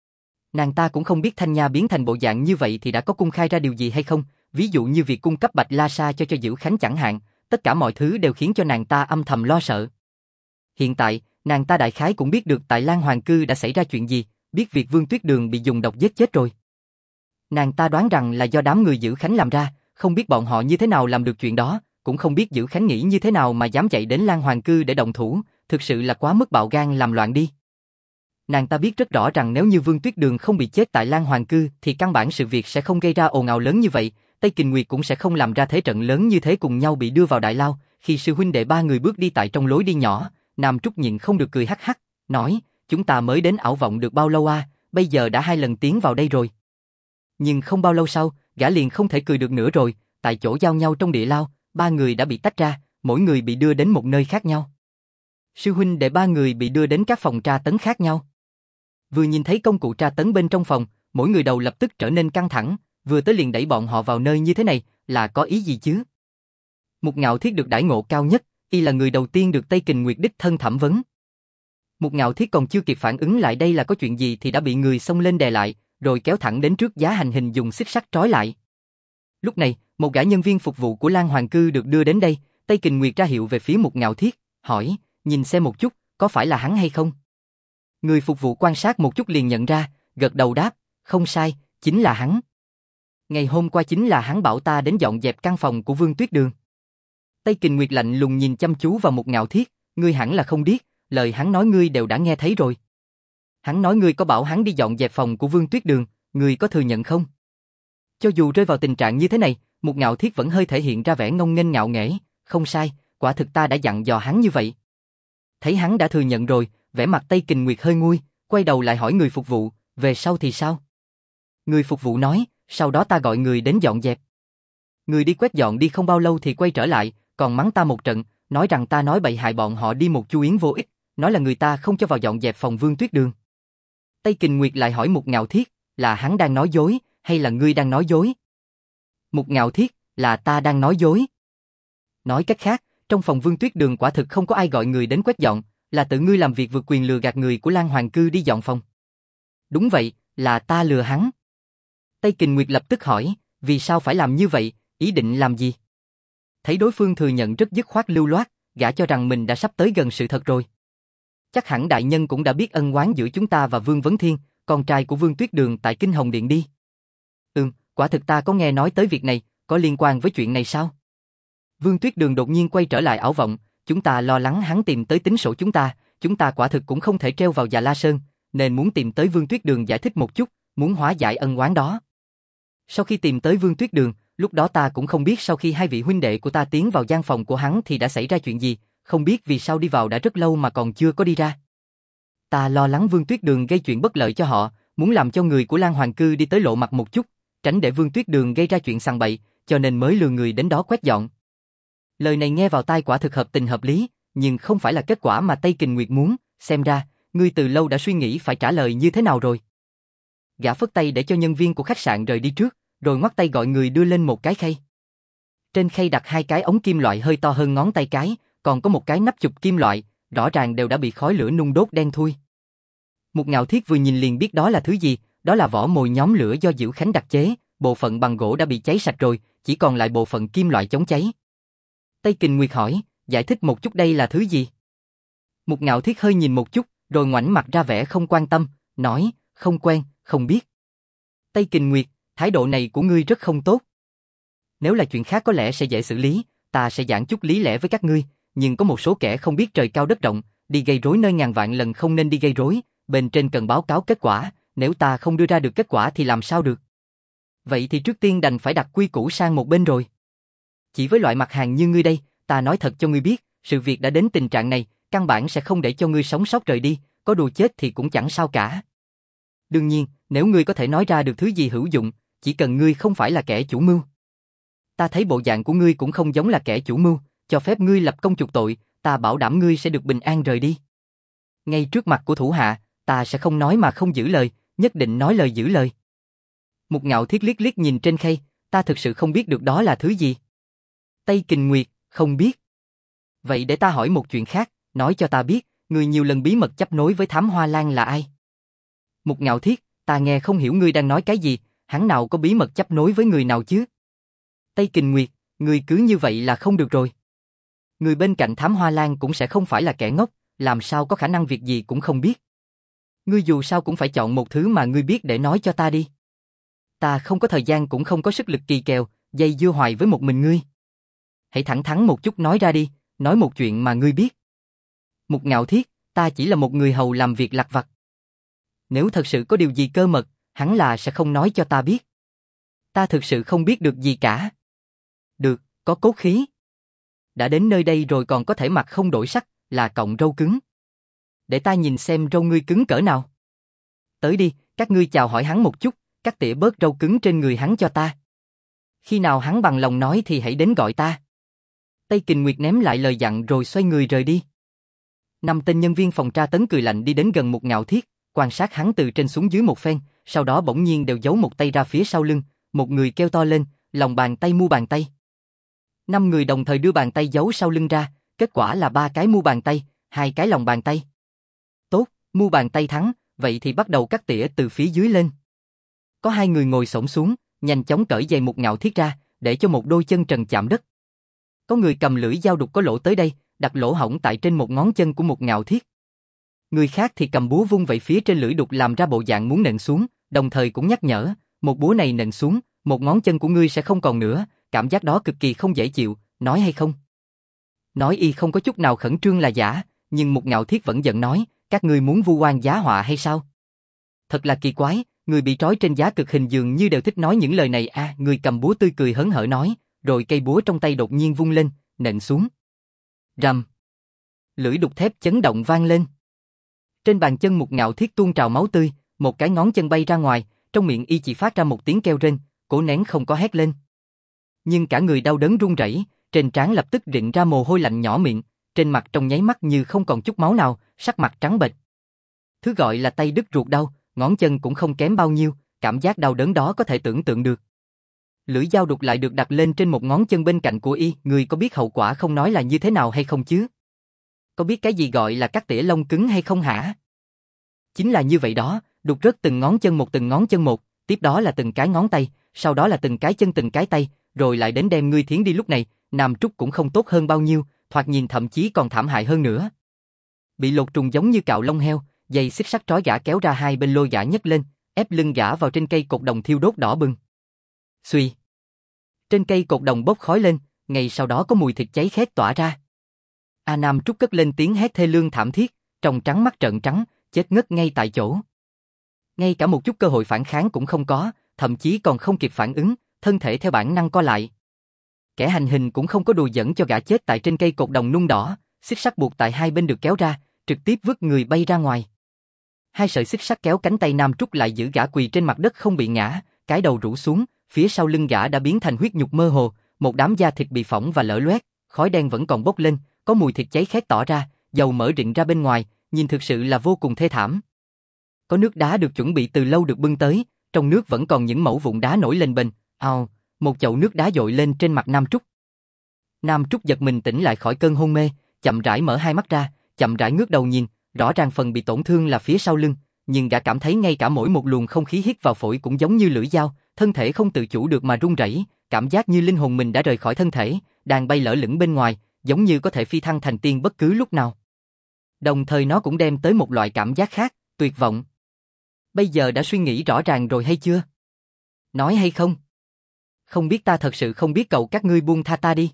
Nàng ta cũng không biết Thanh Nha biến thành bộ dạng như vậy thì đã có cung khai ra điều gì hay không, ví dụ như việc cung cấp Bạch La Sa cho giữ khánh chẳng hạn, tất cả mọi thứ đều khiến cho nàng ta âm thầm lo sợ. Hiện tại, nàng ta đại khái cũng biết được tại Lan Hoàng Cư đã xảy ra chuyện gì, biết việc Vương Tuyết Đường bị dùng độc giết chết rồi. Nàng ta đoán rằng là do đám người giữ khánh làm ra, không biết bọn họ như thế nào làm được chuyện đó, cũng không biết giữ khánh nghĩ như thế nào mà dám chạy đến Lan Hoàng Cư để động thủ, thực sự là quá mức bạo gan làm loạn đi. Nàng ta biết rất rõ rằng nếu như Vương Tuyết Đường không bị chết tại Lan Hoàng Cư thì căn bản sự việc sẽ không gây ra ồn ào lớn như vậy, Tây Kình Nguyệt cũng sẽ không làm ra thế trận lớn như thế cùng nhau bị đưa vào đại lao. Khi sư huynh đệ ba người bước đi tại trong lối đi nhỏ, Nam Trúc nhịn không được cười hắc hắc, nói, chúng ta mới đến ảo vọng được bao lâu à, bây giờ đã 2 lần tiến vào đây rồi. Nhưng không bao lâu sau, gã liền không thể cười được nữa rồi, tại chỗ giao nhau trong địa lao, ba người đã bị tách ra, mỗi người bị đưa đến một nơi khác nhau. Sư huynh đệ ba người bị đưa đến các phòng tra tấn khác nhau. Vừa nhìn thấy công cụ tra tấn bên trong phòng, mỗi người đầu lập tức trở nên căng thẳng, vừa tới liền đẩy bọn họ vào nơi như thế này, là có ý gì chứ? Mục Ngạo Thiết được đãi ngộ cao nhất, y là người đầu tiên được Tây Kình Nguyệt đích thân thẩm vấn. Mục Ngạo Thiết còn chưa kịp phản ứng lại đây là có chuyện gì thì đã bị người xông lên đè lại, rồi kéo thẳng đến trước giá hành hình dùng xích sắt trói lại. Lúc này, một gã nhân viên phục vụ của Lan Hoàng Cư được đưa đến đây, Tây Kình Nguyệt ra hiệu về phía Mục Ngạo Thiết, hỏi, nhìn xem một chút, có phải là hắn hay không? Người phục vụ quan sát một chút liền nhận ra, gật đầu đáp, không sai, chính là hắn. Ngày hôm qua chính là hắn bảo ta đến dọn dẹp căn phòng của Vương Tuyết Đường. Tây Kình Nguyệt lạnh lùng nhìn chăm chú vào Mục Ngạo Thiết, ngươi hẳn là không biết, lời hắn nói ngươi đều đã nghe thấy rồi. Hắn nói ngươi có bảo hắn đi dọn dẹp phòng của Vương Tuyết Đường, ngươi có thừa nhận không? Cho dù rơi vào tình trạng như thế này, Mục Ngạo Thiết vẫn hơi thể hiện ra vẻ ngông nghênh ngạo nghễ, không sai, quả thực ta đã dặn dò hắn như vậy. Thấy hắn đã thừa nhận rồi, vẻ mặt Tây Kình Nguyệt hơi nguôi, quay đầu lại hỏi người phục vụ, về sau thì sao? Người phục vụ nói, sau đó ta gọi người đến dọn dẹp. Người đi quét dọn đi không bao lâu thì quay trở lại, còn mắng ta một trận, nói rằng ta nói bậy hại bọn họ đi một chu yến vô ích, nói là người ta không cho vào dọn dẹp phòng Vương Tuyết Đường. Tây Kình Nguyệt lại hỏi Mục Ngạo Thiết, là hắn đang nói dối, hay là ngươi đang nói dối? Mục Ngạo Thiết, là ta đang nói dối. Nói cách khác, trong phòng Vương Tuyết Đường quả thực không có ai gọi người đến quét dọn, là tự ngươi làm việc vượt quyền lừa gạt người của Lan Hoàng Cư đi dọn phòng. Đúng vậy, là ta lừa hắn. Tây Kình Nguyệt lập tức hỏi, vì sao phải làm như vậy, ý định làm gì? Thấy đối phương thừa nhận rất dứt khoát lưu loát, gã cho rằng mình đã sắp tới gần sự thật rồi. Chắc hẳn đại nhân cũng đã biết ân oán giữa chúng ta và Vương Vấn Thiên, con trai của Vương Tuyết Đường tại Kinh Hồng Điện đi. Quả thực ta có nghe nói tới việc này, có liên quan với chuyện này sao? Vương Tuyết Đường đột nhiên quay trở lại ảo vọng, chúng ta lo lắng hắn tìm tới tính sổ chúng ta quả thực cũng không thể treo vào Già La Sơn, nên muốn tìm tới Vương Tuyết Đường giải thích một chút, muốn hóa giải ân oán đó. Sau khi tìm tới Vương Tuyết Đường, lúc đó ta cũng không biết sau khi hai vị huynh đệ của ta tiến vào gian phòng của hắn thì đã xảy ra chuyện gì, không biết vì sao đi vào đã rất lâu mà còn chưa có đi ra. Ta lo lắng Vương Tuyết Đường gây chuyện bất lợi cho họ, muốn làm cho người của Lan Hoàng Cư đi tới lộ mặt một chút, tránh để Vương Tuyết Đường gây ra chuyện sằng bậy, cho nên mới lừa người đến đó quét dọn. Lời này nghe vào tai quả thực hợp tình hợp lý, nhưng không phải là kết quả mà Tây Kình Nguyệt muốn, xem ra, ngươi từ lâu đã suy nghĩ phải trả lời như thế nào rồi. Gã phất tay để cho nhân viên của khách sạn rời đi trước, rồi ngoắc tay gọi người đưa lên một cái khay. Trên khay đặt 2 cái ống kim loại hơi to hơn ngón tay cái, còn có một cái nắp chụp kim loại, rõ ràng đều đã bị khói lửa nung đốt đen thui. Mục Ngạo Thiết vừa nhìn liền biết đó là thứ gì, đó là vỏ mồi nhóm lửa do Diễu Khánh đặc chế, bộ phận bằng gỗ đã bị cháy sạch rồi, chỉ còn lại bộ phận kim loại chống cháy. Tây Kình Nguyệt hỏi, giải thích một chút đây là thứ gì? Mục Ngạo Thiết hơi nhìn một chút, rồi ngoảnh mặt ra vẻ không quan tâm, nói, không quen, không biết. Tây Kình Nguyệt, thái độ này của ngươi rất không tốt. Nếu là chuyện khác có lẽ sẽ dễ xử lý, ta sẽ giảng chút lý lẽ với các ngươi, nhưng có một số kẻ không biết trời cao đất rộng, đi gây rối nơi ngàn vạn lần không nên đi gây rối, bên trên cần báo cáo kết quả, nếu ta không đưa ra được kết quả thì làm sao được? Vậy thì trước tiên đành phải đặt quy củ sang một bên rồi. Chỉ với loại mặt hàng như ngươi đây, ta nói thật cho ngươi biết, sự việc đã đến tình trạng này, căn bản sẽ không để cho ngươi sống sót rời đi, có đùa chết thì cũng chẳng sao cả. Đương nhiên, nếu ngươi có thể nói ra được thứ gì hữu dụng, chỉ cần ngươi không phải là kẻ chủ mưu. Ta thấy bộ dạng của ngươi cũng không giống là kẻ chủ mưu, cho phép ngươi lập công chuộc tội, ta bảo đảm ngươi sẽ được bình an rời đi. Ngay trước mặt của thủ hạ, ta sẽ không nói mà không giữ lời, nhất định nói lời giữ lời. Mục Ngạo Thiết liếc liếc nhìn trên khay, ta thực sự không biết được đó là thứ gì. Tây Kình Nguyệt, không biết. Vậy để ta hỏi một chuyện khác, nói cho ta biết, người nhiều lần bí mật chấp nối với Thám Hoa Lan là ai? Mục Ngạo Thiết, ta nghe không hiểu ngươi đang nói cái gì, hắn nào có bí mật chấp nối với người nào chứ? Tây Kình Nguyệt, ngươi cứ như vậy là không được rồi. Người bên cạnh Thám Hoa Lan cũng sẽ không phải là kẻ ngốc, làm sao có khả năng việc gì cũng không biết. Ngươi dù sao cũng phải chọn một thứ mà ngươi biết để nói cho ta đi. Ta không có thời gian cũng không có sức lực kỳ kèo, dây dưa hoài với một mình ngươi. Hãy thẳng thắn một chút nói ra đi, nói một chuyện mà ngươi biết. Mục Ngạo Thiết, ta chỉ là một người hầu làm việc lặt vặt. Nếu thật sự có điều gì cơ mật, hắn là sẽ không nói cho ta biết. Ta thực sự không biết được gì cả. Được, có cốt khí. Đã đến nơi đây rồi còn có thể mặt không đổi sắc, là cọng râu cứng. Để ta nhìn xem râu ngươi cứng cỡ nào. Tới đi, các ngươi chào hỏi hắn một chút, cắt tỉa bớt râu cứng trên người hắn cho ta. Khi nào hắn bằng lòng nói thì hãy đến gọi ta. Tây Kình Nguyệt ném lại lời dặn rồi xoay người rời đi. 5 tên nhân viên phòng tra tấn cười lạnh đi đến gần Mục Ngạo Thiết, quan sát hắn từ trên xuống dưới một phen, sau đó bỗng nhiên đều giấu một tay ra phía sau lưng, một người kêu to lên, lòng bàn tay mu bàn tay. 5 người đồng thời đưa bàn tay giấu sau lưng ra, kết quả là 3 cái mu bàn tay, 2 cái lòng bàn tay. Tốt, mu bàn tay thắng, vậy thì bắt đầu cắt tỉa từ phía dưới lên. Có 2 người ngồi xổm xuống, nhanh chóng cởi giày Mục Ngạo Thiết ra, để cho một đôi chân trần chạm đất. Có người cầm lưỡi dao đục có lỗ tới đây, đặt lỗ hổng tại trên một ngón chân của Mục Ngạo Thiết. Người khác thì cầm búa vung vẩy phía trên lưỡi đục làm ra bộ dạng muốn nện xuống, đồng thời cũng nhắc nhở, một búa này nện xuống, một ngón chân của ngươi sẽ không còn nữa, cảm giác đó cực kỳ không dễ chịu, nói hay không? Nói y không có chút nào khẩn trương là giả, nhưng Mục Ngạo Thiết vẫn giận nói, các ngươi muốn vu oan giá họa hay sao? Thật là kỳ quái, người bị trói trên giá cực hình dường như đều thích nói những lời này à, người cầm búa tươi cười hớn hở nói, rồi cây búa trong tay đột nhiên vung lên, nện xuống. Rầm. Lưỡi đục thép chấn động vang lên. Trên bàn chân Mục Ngạo Thiết tuôn trào máu tươi, một cái ngón chân bay ra ngoài, trong miệng y chỉ phát ra một tiếng kêu rên, cố nén không có hét lên. Nhưng cả người đau đớn run rẩy, trên trán lập tức rịn ra mồ hôi lạnh nhỏ miệng, trên mặt trong nháy mắt như không còn chút máu nào, sắc mặt trắng bệch. Thứ gọi là tay đứt ruột đau, ngón chân cũng không kém bao nhiêu, cảm giác đau đớn đó có thể tưởng tượng được. Lưỡi dao đục lại được đặt lên trên một ngón chân bên cạnh của y, người có biết hậu quả không nói là như thế nào hay không chứ? Có biết cái gì gọi là cắt tỉa lông cứng hay không hả? Chính là như vậy đó, đục rớt từng ngón chân một, tiếp đó là từng cái ngón tay, sau đó là từng cái chân từng cái tay, rồi lại đến đem ngươi thiến đi. Lúc này, Nam Trúc cũng không tốt hơn bao nhiêu, thoạt nhìn thậm chí còn thảm hại hơn nữa. Bị lột trùng giống như cạo lông heo, dây xích sắt trói gã kéo ra hai bên lôi gã nhấc lên, ép lưng gã vào trên cây cột đồng thiêu đốt đỏ bừng. Xuy. Trên cây cột đồng bốc khói lên, ngay sau đó có mùi thịt cháy khét tỏa ra. A Nam Trúc cất lên tiếng hét thê lương thảm thiết, tròng trắng mắt trợn trắng, chết ngất ngay tại chỗ. Ngay cả một chút cơ hội phản kháng cũng không có, thậm chí còn không kịp phản ứng, thân thể theo bản năng co lại. Kẻ hành hình cũng không có đùa giỡn cho gã chết tại trên cây cột đồng nung đỏ, xích sắt buộc tại hai bên được kéo ra, trực tiếp vứt người bay ra ngoài. Hai sợi xích sắt kéo cánh tay Nam Trúc lại giữ gã quỳ trên mặt đất không bị ngã, cái đầu rũ xuống, phía sau lưng gã đã biến thành huyết nhục mơ hồ, một đám da thịt bị phỏng và lở loét, khói đen vẫn còn bốc lên, có mùi thịt cháy khét tỏ ra, dầu mỡ rịn ra bên ngoài, nhìn thực sự là vô cùng thê thảm. Có nước đá được chuẩn bị từ lâu được bưng tới, trong nước vẫn còn những mẩu vụn đá nổi lên bềnh, ào, một chậu nước đá dội lên trên mặt Nam Trúc. Nam Trúc giật mình tỉnh lại khỏi cơn hôn mê, chậm rãi mở hai mắt ra, chậm rãi ngước đầu nhìn, rõ ràng phần bị tổn thương là phía sau lưng, nhưng gã cảm thấy ngay cả mỗi một luồng không khí hít vào phổi cũng giống như lưỡi dao, thân thể không tự chủ được mà run rẩy, cảm giác như linh hồn mình đã rời khỏi thân thể, đang bay lở lửng bên ngoài, giống như có thể phi thăng thành tiên bất cứ lúc nào. Đồng thời nó cũng đem tới một loại cảm giác khác, tuyệt vọng. Bây giờ đã suy nghĩ rõ ràng rồi hay chưa? Nói hay không? Không biết, ta thật sự không biết, cậu các ngươi buông tha ta đi.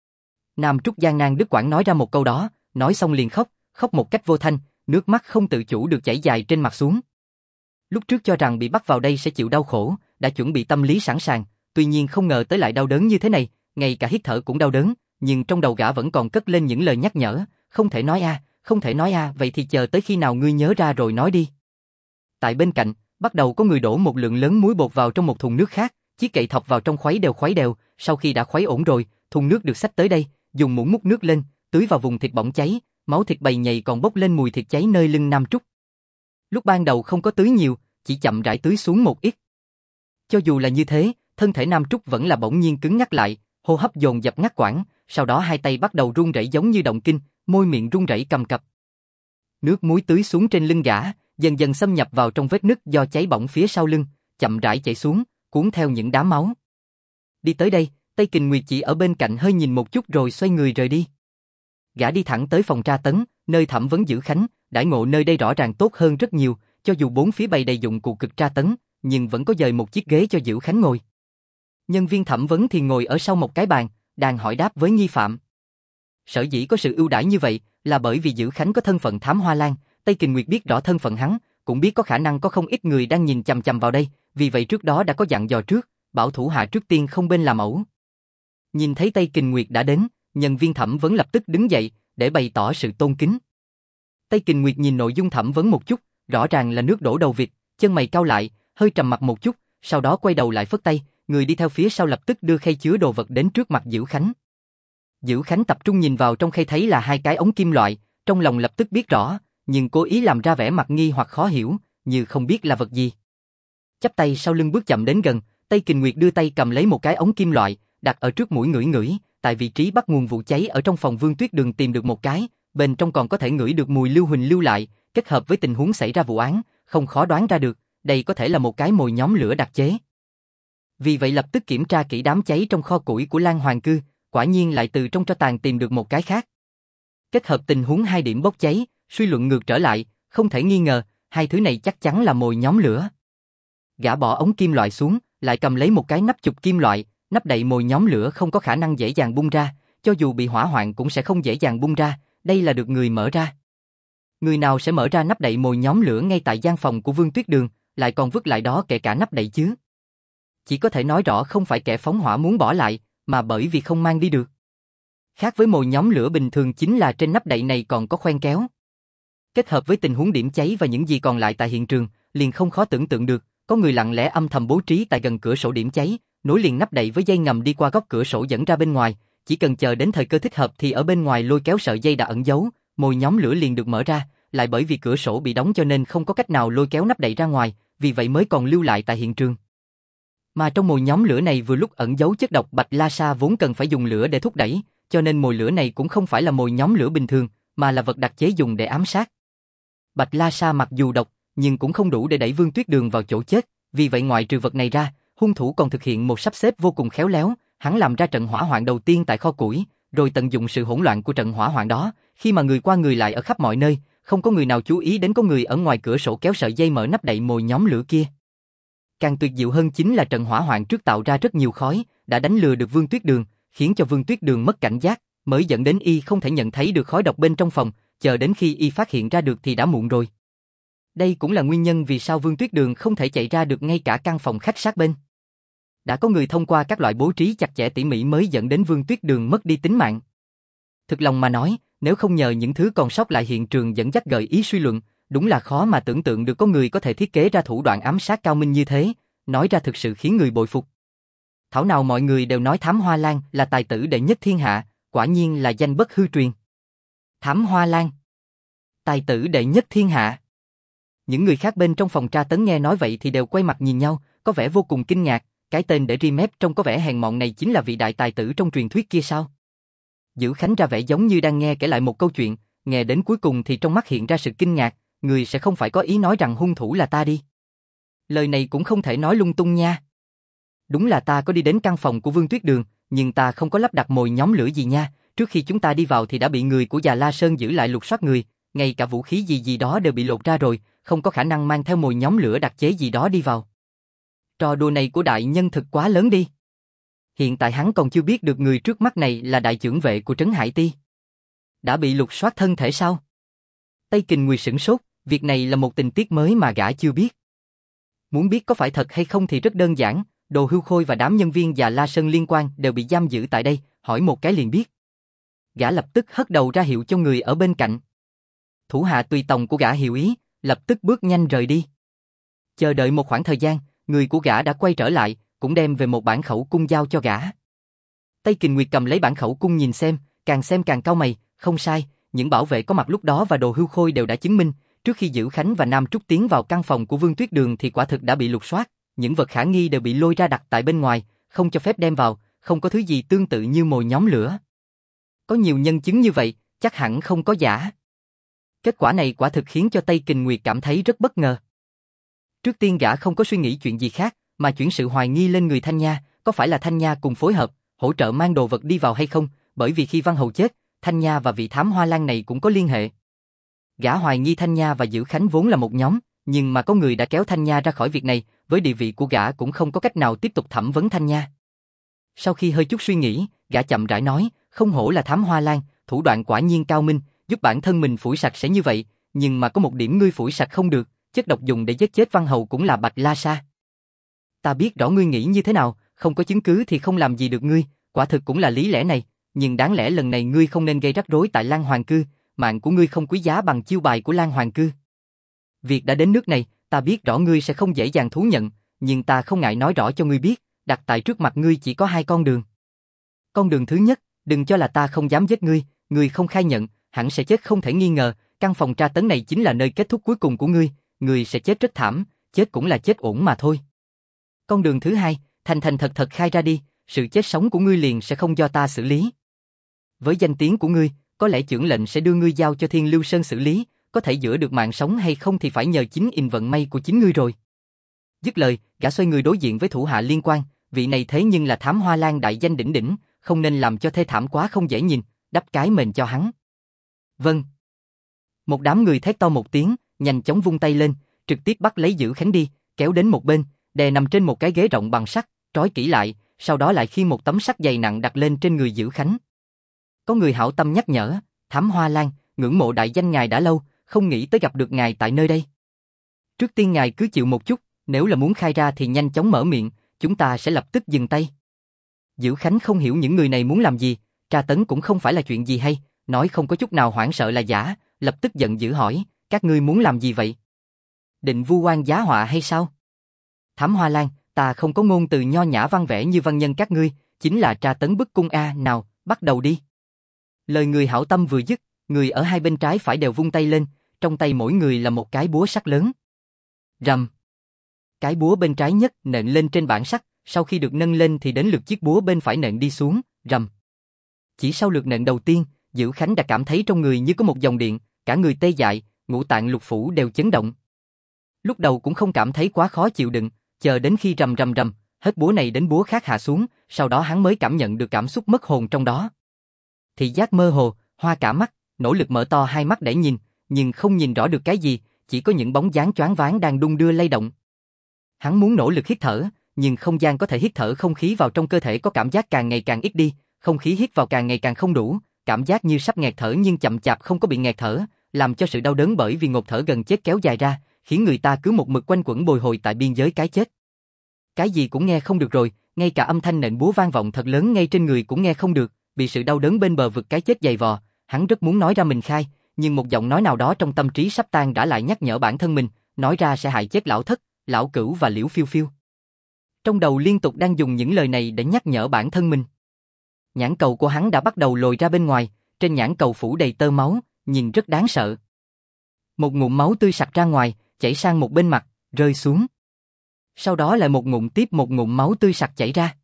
Nam Trúc gian nan đứt quãng nói ra một câu đó, nói xong liền khóc, khóc một cách vô thanh, nước mắt không tự chủ được chảy dài trên mặt xuống. Lúc trước cho rằng bị bắt vào đây sẽ chịu đau khổ, đã chuẩn bị tâm lý sẵn sàng, tuy nhiên không ngờ tới lại đau đớn như thế này, ngay cả hít thở cũng đau đớn, nhưng trong đầu gã vẫn còn cất lên những lời nhắc nhở, không thể nói a, không thể nói a, vậy thì chờ tới khi nào ngươi nhớ ra rồi nói đi. Tại bên cạnh, bắt đầu có người đổ một lượng lớn muối bột vào trong một thùng nước khác, chiếc cậy thọc vào trong khuấy đều, sau khi đã khuấy ổn rồi, thùng nước được xách tới đây, dùng muỗng múc nước lên, tưới vào vùng thịt bỏng cháy, máu thịt bầy nhầy còn bốc lên mùi thịt cháy nơi lưng Nam Trúc. Lúc ban đầu không có tưới nhiều, chỉ chậm rãi tưới xuống một ít. Cho dù là như thế, thân thể Nam Trúc vẫn là bỗng nhiên cứng ngắc lại, hô hấp dồn dập ngắt quãng, sau đó hai tay bắt đầu run rẩy giống như động kinh, môi miệng run rẩy cầm cập. Nước muối tưới xuống trên lưng gã, dần dần xâm nhập vào trong vết nứt do cháy bỏng phía sau lưng, chậm rãi chảy xuống, cuốn theo những đám máu. Đi tới đây, Tây Kình Nguyệt chỉ ở bên cạnh hơi nhìn một chút rồi xoay người rời đi. Gã đi thẳng tới phòng tra tấn, nơi thẩm vấn Dữ Khánh, đãi ngộ nơi đây rõ ràng tốt hơn rất nhiều, cho dù bốn phía bày đầy dụng cụ cực tra tấn, nhưng vẫn có dời một chiếc ghế cho Dữ Khánh ngồi. Nhân viên thẩm vấn thì ngồi ở sau một cái bàn, đang hỏi đáp với nghi phạm. Sở dĩ có sự ưu đãi như vậy là bởi vì Dữ Khánh có thân phận thám hoa lang, Tây Kình Nguyệt biết rõ thân phận hắn, cũng biết có khả năng có không ít người đang nhìn chằm chằm vào đây, vì vậy trước đó đã có dặn dò trước, bảo thủ hạ trước tiên không bên làm ẩu. Nhìn thấy Tây Kình Nguyệt đã đến, nhân viên thẩm vấn lập tức đứng dậy để bày tỏ sự tôn kính. Tây Kình Nguyệt nhìn nội dung thẩm vấn một chút, rõ ràng là nước đổ đầu vịt, chân mày cau lại, hơi trầm mặt một chút, sau đó quay đầu lại phất tay, người đi theo phía sau lập tức đưa khay chứa đồ vật đến trước mặt Dữ Khánh. Dữ Khánh tập trung nhìn vào trong khay thấy là hai cái ống kim loại, trong lòng lập tức biết rõ, nhưng cố ý làm ra vẻ mặt nghi hoặc khó hiểu, như không biết là vật gì. Chắp tay sau lưng bước chậm đến gần, Tây Kình Nguyệt đưa tay cầm lấy một cái ống kim loại, đặt ở trước mũi ngửi ngửi, tại vị trí bắt nguồn vụ cháy ở trong phòng Vương Tuyết Đường tìm được một cái, bên trong còn có thể ngửi được mùi lưu huỳnh lưu lại, kết hợp với tình huống xảy ra vụ án, không khó đoán ra được, đây có thể là một cái mồi nhóm lửa đặc chế. Vì vậy lập tức kiểm tra kỹ đám cháy trong kho củi của Lan Hoàng Cư, quả nhiên lại từ trong tro tàn tìm được một cái khác. Kết hợp tình huống hai điểm bốc cháy, suy luận ngược trở lại, không thể nghi ngờ, hai thứ này chắc chắn là mồi nhóm lửa. Gã bỏ ống kim loại xuống, lại cầm lấy một cái nắp chụp kim loại, nắp đậy mồi nhóm lửa không có khả năng dễ dàng bung ra, cho dù bị hỏa hoạn cũng sẽ không dễ dàng bung ra, đây là được người mở ra. Người nào sẽ mở ra nắp đậy mồi nhóm lửa ngay tại gian phòng của Vương Tuyết Đường, lại còn vứt lại đó kể cả nắp đậy chứ? Chỉ có thể nói rõ không phải kẻ phóng hỏa muốn bỏ lại, mà bởi vì không mang đi được. Khác với mồi nhóm lửa bình thường chính là trên nắp đậy này còn có khoen kéo. Kết hợp với tình huống điểm cháy và những gì còn lại tại hiện trường, liền không khó tưởng tượng được, có người lặng lẽ âm thầm bố trí tại gần cửa sổ điểm cháy, nối liền nắp đậy với dây ngầm đi qua góc cửa sổ dẫn ra bên ngoài, chỉ cần chờ đến thời cơ thích hợp thì ở bên ngoài lôi kéo sợi dây đã ẩn giấu, mồi nhóm lửa liền được mở ra, lại bởi vì cửa sổ bị đóng cho nên không có cách nào lôi kéo nắp đậy ra ngoài, vì vậy mới còn lưu lại tại hiện trường. Mà trong mồi nhóm lửa này vừa lúc ẩn giấu chất độc Bạch La Sa vốn cần phải dùng lửa để thúc đẩy, cho nên mồi lửa này cũng không phải là mồi nhóm lửa bình thường, mà là vật đặc chế dùng để ám sát. Bạch La Sa mặc dù độc, nhưng cũng không đủ để đẩy Vương Tuyết Đường vào chỗ chết, vì vậy ngoại trừ vật này ra, hung thủ còn thực hiện một sắp xếp vô cùng khéo léo, hắn làm ra trận hỏa hoạn đầu tiên tại kho củi, rồi tận dụng sự hỗn loạn của trận hỏa hoạn đó, khi mà người qua người lại ở khắp mọi nơi, không có người nào chú ý đến có người ở ngoài cửa sổ kéo sợi dây mở nắp đậy mồi nhóm lửa kia. Càng tuyệt diệu hơn chính là trận hỏa hoạn trước tạo ra rất nhiều khói, đã đánh lừa được Vương Tuyết Đường, khiến cho Vương Tuyết Đường mất cảnh giác, mới dẫn đến y không thể nhận thấy được khói độc bên trong phòng, chờ đến khi y phát hiện ra được thì đã muộn rồi. Đây cũng là nguyên nhân vì sao Vương Tuyết Đường không thể chạy ra được ngay cả căn phòng khách sát bên. Đã có người thông qua các loại bố trí chặt chẽ tỉ mỉ mới dẫn đến Vương Tuyết Đường mất đi tính mạng. Thực lòng mà nói, nếu không nhờ những thứ còn sót lại hiện trường dẫn dắt gợi ý suy luận, đúng là khó mà tưởng tượng được có người có thể thiết kế ra thủ đoạn ám sát cao minh như thế, nói ra thực sự khiến người bội phục. Thảo nào mọi người đều nói Thám Hoa Lan là tài tử đệ nhất thiên hạ, quả nhiên là danh bất hư truyền. Thám Hoa Lan, tài tử đệ nhất thiên hạ. Những người khác bên trong phòng tra tấn nghe nói vậy thì đều quay mặt nhìn nhau, có vẻ vô cùng kinh ngạc, cái tên để Remep trông có vẻ hèn mọn này chính là vị đại tài tử trong truyền thuyết kia sao? Dữ Khánh ra vẻ giống như đang nghe kể lại một câu chuyện, nghe đến cuối cùng thì trong mắt hiện ra sự kinh ngạc, người sẽ không phải có ý nói rằng hung thủ là ta đi. Lời này cũng không thể nói lung tung nha. Đúng là ta có đi đến căn phòng của Vương Tuyết Đường, nhưng ta không có lắp đặt mồi nhóm lửa gì nha, trước khi chúng ta đi vào thì đã bị người của Già La Sơn giữ lại lục soát người, ngay cả vũ khí gì đó đều bị lột ra rồi, không có khả năng mang theo mồi nhóm lửa đặc chế gì đó đi vào. Trò đùa này của đại nhân thực quá lớn đi. Hiện tại hắn còn chưa biết được người trước mắt này là đại chưởng vệ của Trấn Hải Ti. Đã bị lục soát thân thể sao? Tây Kình Nguyệt sửng sốt, việc này là một tình tiết mới mà gã chưa biết. Muốn biết có phải thật hay không thì rất đơn giản, Đồ Hưu Khôi và đám nhân viên Già La Sơn liên quan đều bị giam giữ tại đây, hỏi một cái liền biết. Gã lập tức hất đầu ra hiệu cho người ở bên cạnh. Thủ hạ tùy tòng của gã hiểu ý, lập tức bước nhanh rời đi. Chờ đợi một khoảng thời gian, người của gã đã quay trở lại, cũng đem về một bản khẩu cung giao cho gã. Tây Kình Nguyệt cầm lấy bản khẩu cung nhìn xem càng cau mày, không sai, những bảo vệ có mặt lúc đó và Đồ Hưu Khôi đều đã chứng minh, trước khi Dữ Khánh và Nam Trúc tiến vào căn phòng của Vương Tuyết Đường thì quả thực đã bị lục soát, những vật khả nghi đều bị lôi ra đặt tại bên ngoài, không cho phép đem vào, không có thứ gì tương tự như mồi nhóm lửa. Có nhiều nhân chứng như vậy, chắc hẳn không có giả. Kết quả này quả thực khiến cho Tây Kình Nguyệt cảm thấy rất bất ngờ. Trước tiên gã không có suy nghĩ chuyện gì khác, mà chuyển sự hoài nghi lên người Thanh Nha, có phải là Thanh Nha cùng phối hợp, hỗ trợ mang đồ vật đi vào hay không, bởi vì khi Văn Hầu chết, Thanh Nha và vị thám hoa lan này cũng có liên hệ. Gã hoài nghi Thanh Nha và Dữ Khánh vốn là một nhóm, nhưng mà có người đã kéo Thanh Nha ra khỏi việc này, với địa vị của gã cũng không có cách nào tiếp tục thẩm vấn Thanh Nha. Sau khi hơi chút suy nghĩ, gã chậm rãi nói, không hổ là thám hoa lan, thủ đoạn quả nhiên cao minh, giúp bản thân mình phủi sạch sẽ như vậy, nhưng mà có một điểm ngươi phủi sạch không được, chất độc dùng để giết chết Văn Hầu cũng là Bạch La Sa. Ta biết rõ ngươi nghĩ như thế nào, không có chứng cứ thì không làm gì được ngươi, quả thực cũng là lý lẽ này, nhưng đáng lẽ lần này ngươi không nên gây rắc rối tại Lan Hoàng Cư, mạng của ngươi không quý giá bằng chiêu bài của Lan Hoàng Cư. Việc đã đến nước này, ta biết rõ ngươi sẽ không dễ dàng thú nhận, nhưng ta không ngại nói rõ cho ngươi biết, đặt tại trước mặt ngươi chỉ có hai con đường. Con đường thứ nhất, đừng cho là ta không dám giết ngươi, ngươi không khai nhận, hẳn sẽ chết không thể nghi ngờ, căn phòng tra tấn này chính là nơi kết thúc cuối cùng của ngươi sẽ chết rất thảm, chết cũng là chết ổn mà thôi. Con đường thứ hai, thành thành thật thật khai ra đi, sự chết sống của ngươi liền sẽ không do ta xử lý. Với danh tiếng của ngươi, có lẽ chưởng lệnh sẽ đưa ngươi giao cho Thiên Lưu Sơn xử lý, có thể giữ được mạng sống hay không thì phải nhờ chính in vận may của chính ngươi rồi. Dứt lời, gã xoay người đối diện với thủ hạ liên quan, vị này thế nhưng là thám hoa lan đại danh đỉnh đỉnh, không nên làm cho thê thảm quá không dễ nhìn, đắp cái mền cho hắn. Vâng. Một đám người thét to một tiếng, nhanh chóng vung tay lên, trực tiếp bắt lấy Dữ Khánh đi, kéo đến một bên, đè nằm trên một cái ghế rộng bằng sắt, trói kỹ lại, sau đó lại khiêng một tấm sắt dày nặng đặt lên trên người Dữ Khánh. Có người hảo tâm nhắc nhở, thám hoa lan, ngưỡng mộ đại danh ngài đã lâu, không nghĩ tới gặp được ngài tại nơi đây. Trước tiên ngài cứ chịu một chút, nếu là muốn khai ra thì nhanh chóng mở miệng, chúng ta sẽ lập tức dừng tay. Dữ Khánh không hiểu những người này muốn làm gì, tra tấn cũng không phải là chuyện gì hay, nói không có chút nào hoảng sợ là giả, lập tức giận dữ hỏi, các ngươi muốn làm gì vậy? Định vu oan giá họa hay sao? Thám Hoa Lan, ta không có ngôn từ nho nhã văn vẻ như văn nhân các ngươi, chính là tra tấn bức cung a, nào, bắt đầu đi. Lời người hảo tâm vừa dứt, người ở hai bên trái phải đều vung tay lên, trong tay mỗi người là một cái búa sắt lớn. Rầm. Cái búa bên trái nhất nện lên trên bảng sắt, sau khi được nâng lên thì đến lượt chiếc búa bên phải nện đi xuống, rầm. Chỉ sau lượt nện đầu tiên, Dữ Khánh đã cảm thấy trong người như có một dòng điện, cả người tê dại, ngũ tạng lục phủ đều chấn động. Lúc đầu cũng không cảm thấy quá khó chịu đựng, chờ đến khi rầm rầm rầm, hết búa này đến búa khác hạ xuống, sau đó hắn mới cảm nhận được cảm xúc mất hồn trong đó. Thị giác mơ hồ, hoa cả mắt, nỗ lực mở to hai mắt để nhìn, nhưng không nhìn rõ được cái gì, chỉ có những bóng dáng choáng váng đang đung đưa lay động. Hắn muốn nỗ lực hít thở, nhưng không gian có thể hít thở không khí vào trong cơ thể có cảm giác càng ngày càng ít đi, không khí hít vào càng ngày càng không đủ, cảm giác như sắp nghẹt thở nhưng chậm chạp không có bị nghẹt thở, làm cho sự đau đớn bởi vì ngộp thở gần chết kéo dài ra, khiến người ta cứ một mực quanh quẩn bồi hồi tại biên giới cái chết. Cái gì cũng nghe không được rồi, ngay cả âm thanh nện búa vang vọng thật lớn ngay trên người cũng nghe không được, bị sự đau đớn bên bờ vực cái chết dày vò, hắn rất muốn nói ra mình khai, nhưng một giọng nói nào đó trong tâm trí sắp tan đã lại nhắc nhở bản thân mình, nói ra sẽ hại chết lão thất, lão cửu và liễu phiêu phiêu. Trong đầu liên tục đang dùng những lời này để nhắc nhở bản thân mình. Nhãn cầu của hắn đã bắt đầu lồi ra bên ngoài, trên nhãn cầu phủ đầy tơ máu, nhìn rất đáng sợ. Một ngụm máu tươi sặc ra ngoài, chảy sang một bên mặt, rơi xuống. Sau đó lại một ngụm tiếp một ngụm máu tươi sặc chảy ra.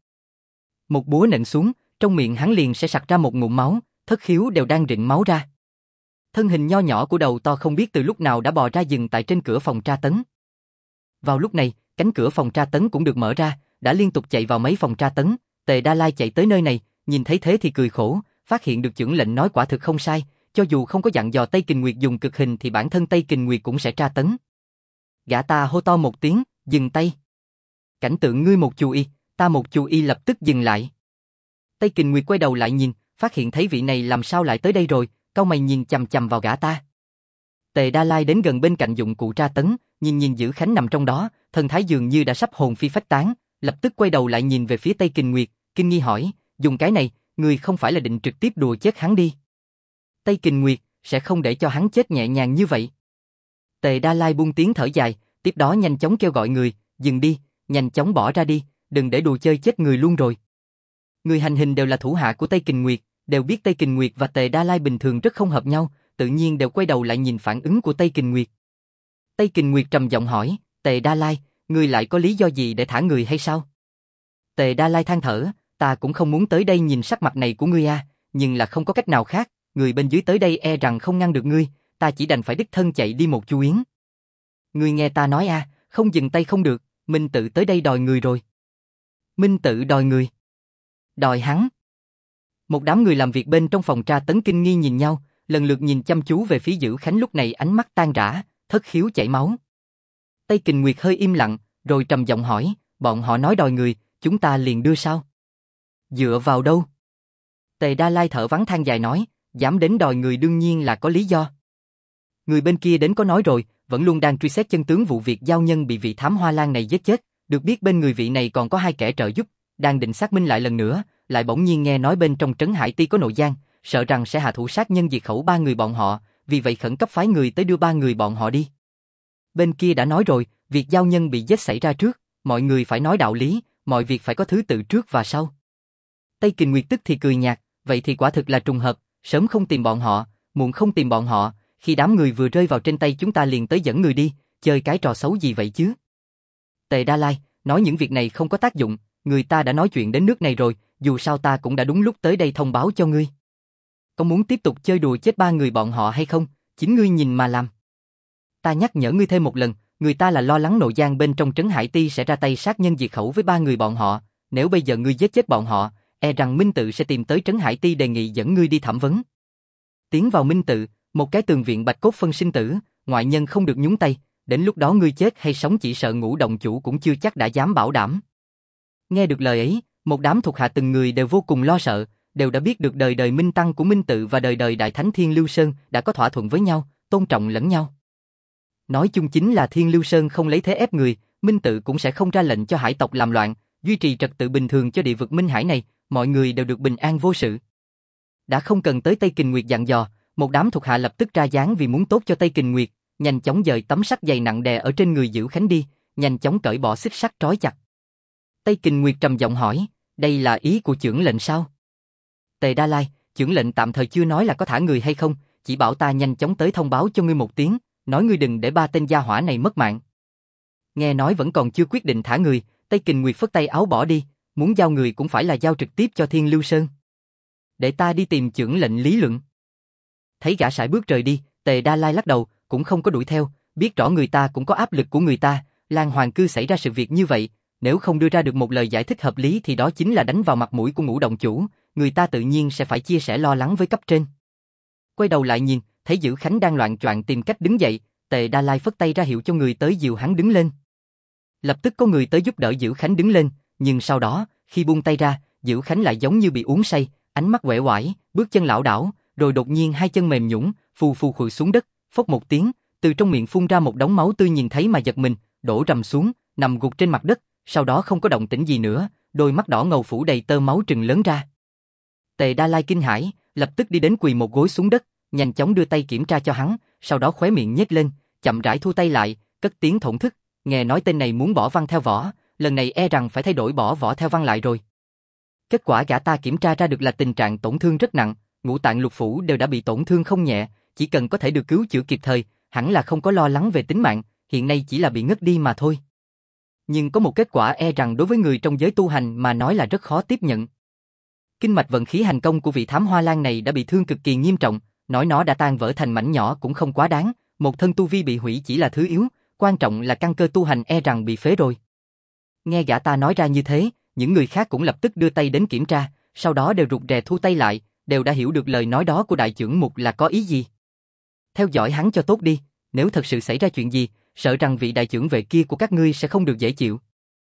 Một búa nện xuống, trong miệng hắn liền sẽ sặc ra một ngụm máu, thất khiếu đều đang rịn máu ra. Thân hình nho nhỏ của đầu to không biết từ lúc nào đã bò ra dừng tại trên cửa phòng tra tấn. Vào lúc này, cánh cửa phòng tra tấn cũng được mở ra, đã liên tục chạy vào mấy phòng tra tấn, Tề Đa Lai chạy tới nơi này, nhìn thấy thế thì cười khổ, phát hiện được chưởng lệnh nói quả thực không sai, cho dù không có dặn dò Tây Kình Nguyệt dùng cực hình thì bản thân Tây Kình Nguyệt cũng sẽ tra tấn. Gã ta hô to một tiếng, dừng tay. Cảnh tượng ngươi một chú y, ta một chú y lập tức dừng lại. Tây Kình Nguyệt quay đầu lại nhìn, phát hiện thấy vị này làm sao lại tới đây rồi, cau mày nhìn chằm chằm vào gã ta. Tề Đa Lai đến gần bên cạnh dụng cụ tra tấn, nhìn Dữ Khánh nằm trong đó, thần thái dường như đã sắp hồn phi phách tán, lập tức quay đầu lại nhìn về phía Tây Kình Nguyệt, kinh nghi hỏi, dùng cái này, người không phải là định trực tiếp đùa chết hắn đi. Tây Kình Nguyệt sẽ không để cho hắn chết nhẹ nhàng như vậy. Tề Đa Lai buông tiếng thở dài, tiếp đó nhanh chóng kêu gọi người, dừng đi, nhanh chóng bỏ ra đi, đừng để đùa chơi chết người luôn rồi. Người hành hình đều là thủ hạ của Tây Kình Nguyệt, đều biết Tây Kình Nguyệt và Tề Đa Lai bình thường rất không hợp nhau, tự nhiên đều quay đầu lại nhìn phản ứng của Tây Kình Nguyệt. Tây Kình Nguyệt trầm giọng hỏi, Tề Đa Lai, ngươi lại có lý do gì để thả người hay sao? Tề Đa Lai than thở, ta cũng không muốn tới đây nhìn sắc mặt này của ngươi nhưng là không có cách nào khác, người bên dưới tới đây e rằng không ngăn được ngươi, ta chỉ đành phải đích thân chạy đi một chuyến. Ngươi nghe ta nói không dừng tay không được, Minh Tự tới đây đòi người rồi. Minh Tự đòi người? Đòi hắn? Một đám người làm việc bên trong phòng tra tấn kinh nghi nhìn nhau, lần lượt nhìn chăm chú về phía Dữ Khánh lúc này ánh mắt tan rã, thất khiếu chảy máu. Tây Kình Nguyệt hơi im lặng, rồi trầm giọng hỏi, bọn họ nói đòi người, chúng ta liền đưa sao? Dựa vào đâu? Tề Đa Lai thở vắng than dài nói, dám đến đòi người đương nhiên là có lý do. Người bên kia đến có nói rồi, vẫn luôn đang truy xét chân tướng vụ việc giao nhân bị vị thám hoa lan này giết chết, được biết bên người vị này còn có 2 kẻ trợ giúp, đang định xác minh lại lần nữa, lại bỗng nhiên nghe nói bên trong trấn Hải Ti có nội gian, sợ rằng sẽ hạ thủ sát nhân diệt khẩu 3 người bọn họ, vì vậy khẩn cấp phái người tới đưa 3 người bọn họ đi. Bên kia đã nói rồi, việc giao nhân bị giết xảy ra trước, mọi người phải nói đạo lý, mọi việc phải có thứ tự trước và sau. Tây Kình Nguyệt tức thì cười nhạt, vậy thì quả thực là trùng hợp, sớm không tìm bọn họ, muộn không tìm bọn họ, khi đám người vừa rơi vào trên tay chúng ta liền tới dẫn người đi, chơi cái trò xấu gì vậy chứ? Tề Đa Lai, nói những việc này không có tác dụng, người ta đã nói chuyện đến nước này rồi, dù sao ta cũng đã đúng lúc tới đây thông báo cho ngươi. Có muốn tiếp tục chơi đùa chết 3 người bọn họ hay không, chính ngươi nhìn mà làm. Ta nhắc nhở ngươi thêm một lần, người ta là lo lắng nội gian bên trong trấn Hải Ti sẽ ra tay sát nhân diệt khẩu với 3 người bọn họ, nếu bây giờ ngươi giết chết bọn họ, e rằng Minh Tự sẽ tìm tới trấn Hải Ti đề nghị dẫn ngươi đi thẩm vấn. Tiến vào Minh Tự, một cái tường viện bạch cốt phân sinh tử, ngoại nhân không được nhúng tay, đến lúc đó ngươi chết hay sống chỉ sợ Ngũ Động Chủ cũng chưa chắc đã dám bảo đảm. Nghe được lời ấy, một đám thuộc hạ từng người đều vô cùng lo sợ, đều đã biết được đời đời Minh Tăng của Minh Tự và đời đời Đại Thánh Thiên Lưu Sơn đã có thỏa thuận với nhau, tôn trọng lẫn nhau. Nói chung chính là Thiên Lưu Sơn không lấy thế ép người, Minh Tự cũng sẽ không ra lệnh cho hải tộc làm loạn, duy trì trật tự bình thường cho địa vực Minh Hải này, mọi người đều được bình an vô sự. Đã không cần tới Tây Kình Nguyệt dặn dò, một đám thuộc hạ lập tức ra dáng vì muốn tốt cho Tây Kình Nguyệt, nhanh chóng dời tấm sắt dày nặng đè ở trên người Dữ Khánh đi, nhanh chóng cởi bỏ xích sắt trói chặt. Tây Kình Nguyệt trầm giọng hỏi, đây là ý của chưởng lệnh sao? Tề Đa Lai, chưởng lệnh tạm thời chưa nói là có thả người hay không, chỉ bảo ta nhanh chóng tới thông báo cho ngươi một tiếng, nói ngươi đừng để 3 tên gia hỏa này mất mạng. Nghe nói vẫn còn chưa quyết định thả người, Tây Kình Nguyệt phất tay áo bỏ đi, muốn giao người cũng phải là giao trực tiếp cho Thiên Lưu Sơn. Để ta đi tìm chưởng lệnh lý luận. Thấy gã sải bước rời đi, Tề Đa Lai lắc đầu, cũng không có đuổi theo, biết rõ người ta cũng có áp lực của người ta, Lan Hoàng Cư xảy ra sự việc như vậy, nếu không đưa ra được một lời giải thích hợp lý thì đó chính là đánh vào mặt mũi của Ngũ Động Chủ, người ta tự nhiên sẽ phải chia sẻ lo lắng với cấp trên. Quay đầu lại nhìn, thấy Dữ Khánh đang loạng choạng tìm cách đứng dậy, Tề Đa Lai phất tay ra hiệu cho người tới dìu hắn đứng lên. Lập tức có người tới giúp đỡ Dữ Khánh đứng lên, nhưng sau đó, khi buông tay ra, Dữ Khánh lại giống như bị uống say, ánh mắt uể oải, bước chân lảo đảo, rồi đột nhiên 2 chân mềm nhũn, phù phù khuỵu xuống đất, phốc một tiếng, từ trong miệng phun ra một đống máu tươi nhìn thấy mà giật mình, đổ rầm xuống, nằm gục trên mặt đất, sau đó không có động tĩnh gì nữa, đôi mắt đỏ ngầu phủ đầy tơ máu trừng lớn ra. Tề Đa Lai kinh hãi, lập tức đi đến quỳ một gối xuống đất, nhanh chóng đưa tay kiểm tra cho hắn, sau đó khóe miệng nhếch lên, chậm rãi thu tay lại, cất tiếng thổn thức, nghe nói tên này muốn bỏ văn theo võ, lần này e rằng phải thay đổi bỏ võ theo văn lại rồi. Kết quả gã ta kiểm tra ra được là tình trạng tổn thương rất nặng, ngũ tạng lục phủ đều đã bị tổn thương không nhẹ, chỉ cần có thể được cứu chữa kịp thời, hẳn là không có lo lắng về tính mạng, hiện nay chỉ là bị ngất đi mà thôi. Nhưng có một kết quả e rằng đối với người trong giới tu hành mà nói là rất khó tiếp nhận. Kinh mạch vận khí hành công của vị thám hoa lan này đã bị thương cực kỳ nghiêm trọng, nói nó đã tan vỡ thành mảnh nhỏ cũng không quá đáng, một thân tu vi bị hủy chỉ là thứ yếu, quan trọng là căn cơ tu hành e rằng bị phế rồi. Nghe gã ta nói ra như thế, những người khác cũng lập tức đưa tay đến kiểm tra, sau đó đều rụt rè thu tay lại, đều đã hiểu được lời nói đó của đại trưởng mục là có ý gì. Theo dõi hắn cho tốt đi, nếu thật sự xảy ra chuyện gì, sợ rằng vị đại trưởng vệ kia của các ngươi sẽ không được dễ chịu.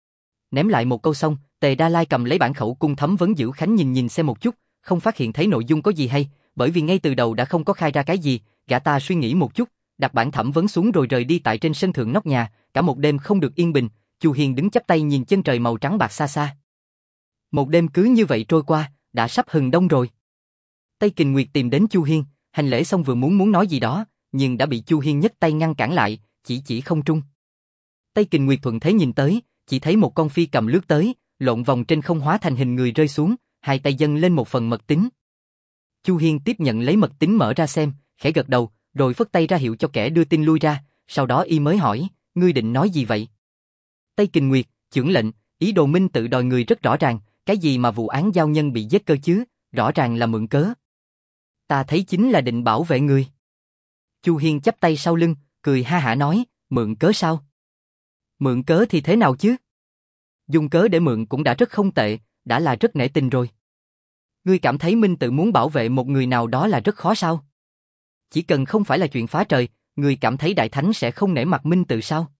Ném lại một câu xong, Tề Đa Lai cầm lấy bản khẩu cung thấm vấn Dữ Khánh nhìn xem một chút, không phát hiện thấy nội dung có gì hay, bởi vì ngay từ đầu đã không có khai ra cái gì, gã ta suy nghĩ một chút, đặt bản thẩm vấn xuống rồi rời đi tại trên sân thượng nóc nhà, cả một đêm không được yên bình, Chu Hiền đứng chắp tay nhìn chân trời màu trắng bạc xa xa. Một đêm cứ như vậy trôi qua, đã sắp hừng đông rồi. Tây Kình Nguyệt tìm đến Chu Hiên, hành lễ xong vừa muốn nói gì đó, nhưng đã bị Chu Hiên nhấc tay ngăn cản lại, chỉ không trung. Tây Kình Nguyệt thuận thế nhìn tới, chỉ thấy một con phi cầm lướt tới, lộn vòng trên không hóa thành hình người rơi xuống, hai tay dâng lên một phần mật tín. Chu Hiên tiếp nhận lấy mật tín mở ra xem, khẽ gật đầu, rồi phất tay ra hiệu cho kẻ đưa tin lui ra, sau đó y mới hỏi, ngươi định nói gì vậy? Tây Kình Nguyệt, chưởng lệnh, ý đồ Minh Tự đòi người rất rõ ràng, cái gì mà vụ án giao nhân bị giết cơ chứ, rõ ràng là mượn cớ. Ta thấy chính là định bảo vệ người. Chu Hiên chắp tay sau lưng, cười ha hả nói, mượn cớ sao? Mượn cớ thì thế nào chứ? Dùng cớ để mượn cũng đã rất không tệ, đã là rất nể tình rồi. Ngươi cảm thấy Minh Tự muốn bảo vệ một người nào đó là rất khó sao? Chỉ cần không phải là chuyện phá trời, ngươi cảm thấy Đại Thánh sẽ không nể mặt Minh Tự sao?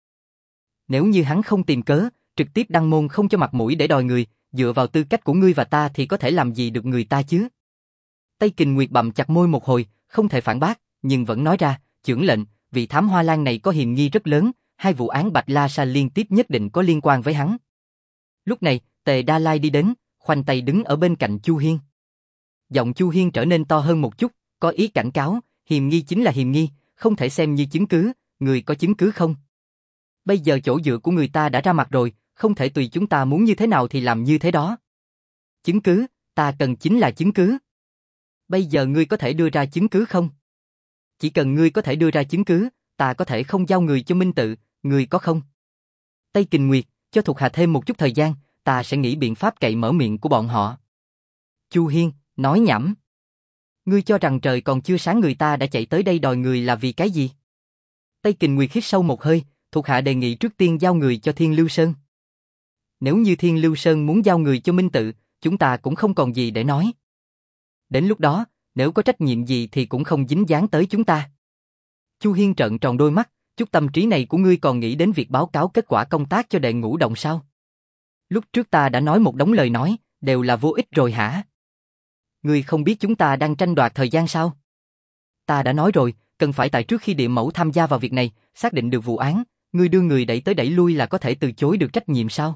Nếu như hắn không tìm cớ, trực tiếp đăng môn không cho mặt mũi để đòi người, dựa vào tư cách của ngươi và ta thì có thể làm gì được người ta chứ? Tây Kình Nguyệt bặm chặt môi một hồi, không thể phản bác, nhưng vẫn nói ra, chưởng lệnh, vị thám hoa lan này có hiềm nghi rất lớn, hai vụ án Bạch La Sa liên tiếp nhất định có liên quan với hắn. Lúc này, Tề Đa Lai đi đến, khoanh tay đứng ở bên cạnh Chu Hiên. Giọng Chu Hiên trở nên to hơn một chút, có ý cảnh cáo, hiềm nghi chính là hiềm nghi, không thể xem như chứng cứ, người có chứng cứ không? Bây giờ chỗ dựa của người ta đã ra mặt rồi, không thể tùy chúng ta muốn như thế nào thì làm như thế đó. Chứng cứ, ta cần chính là chứng cứ. Bây giờ ngươi có thể đưa ra chứng cứ không? Chỉ cần ngươi có thể đưa ra chứng cứ, ta có thể không giao người cho Minh Tự, ngươi có không? Tây Kình Nguyệt, cho thuộc hạ thêm một chút thời gian, ta sẽ nghĩ biện pháp cậy mở miệng của bọn họ. Chu Hiên, nói nhảm. Ngươi cho rằng trời còn chưa sáng người ta đã chạy tới đây đòi người là vì cái gì? Tây Kình Nguyệt hít sâu một hơi, thuộc hạ đề nghị trước tiên giao người cho Thiên Lưu Sơn. Nếu như Thiên Lưu Sơn muốn giao người cho Minh Tự, chúng ta cũng không còn gì để nói. Đến lúc đó, nếu có trách nhiệm gì thì cũng không dính dáng tới chúng ta. Chu Hiên trợn tròn đôi mắt, chút tâm trí này của ngươi còn nghĩ đến việc báo cáo kết quả công tác cho đệ ngũ động sao? Lúc trước ta đã nói một đống lời nói, đều là vô ích rồi hả? Ngươi không biết chúng ta đang tranh đoạt thời gian sao? Ta đã nói rồi, cần phải tại trước khi địa mẫu tham gia vào việc này, xác định được vụ án, ngươi đưa người đẩy tới đẩy lui là có thể từ chối được trách nhiệm sao?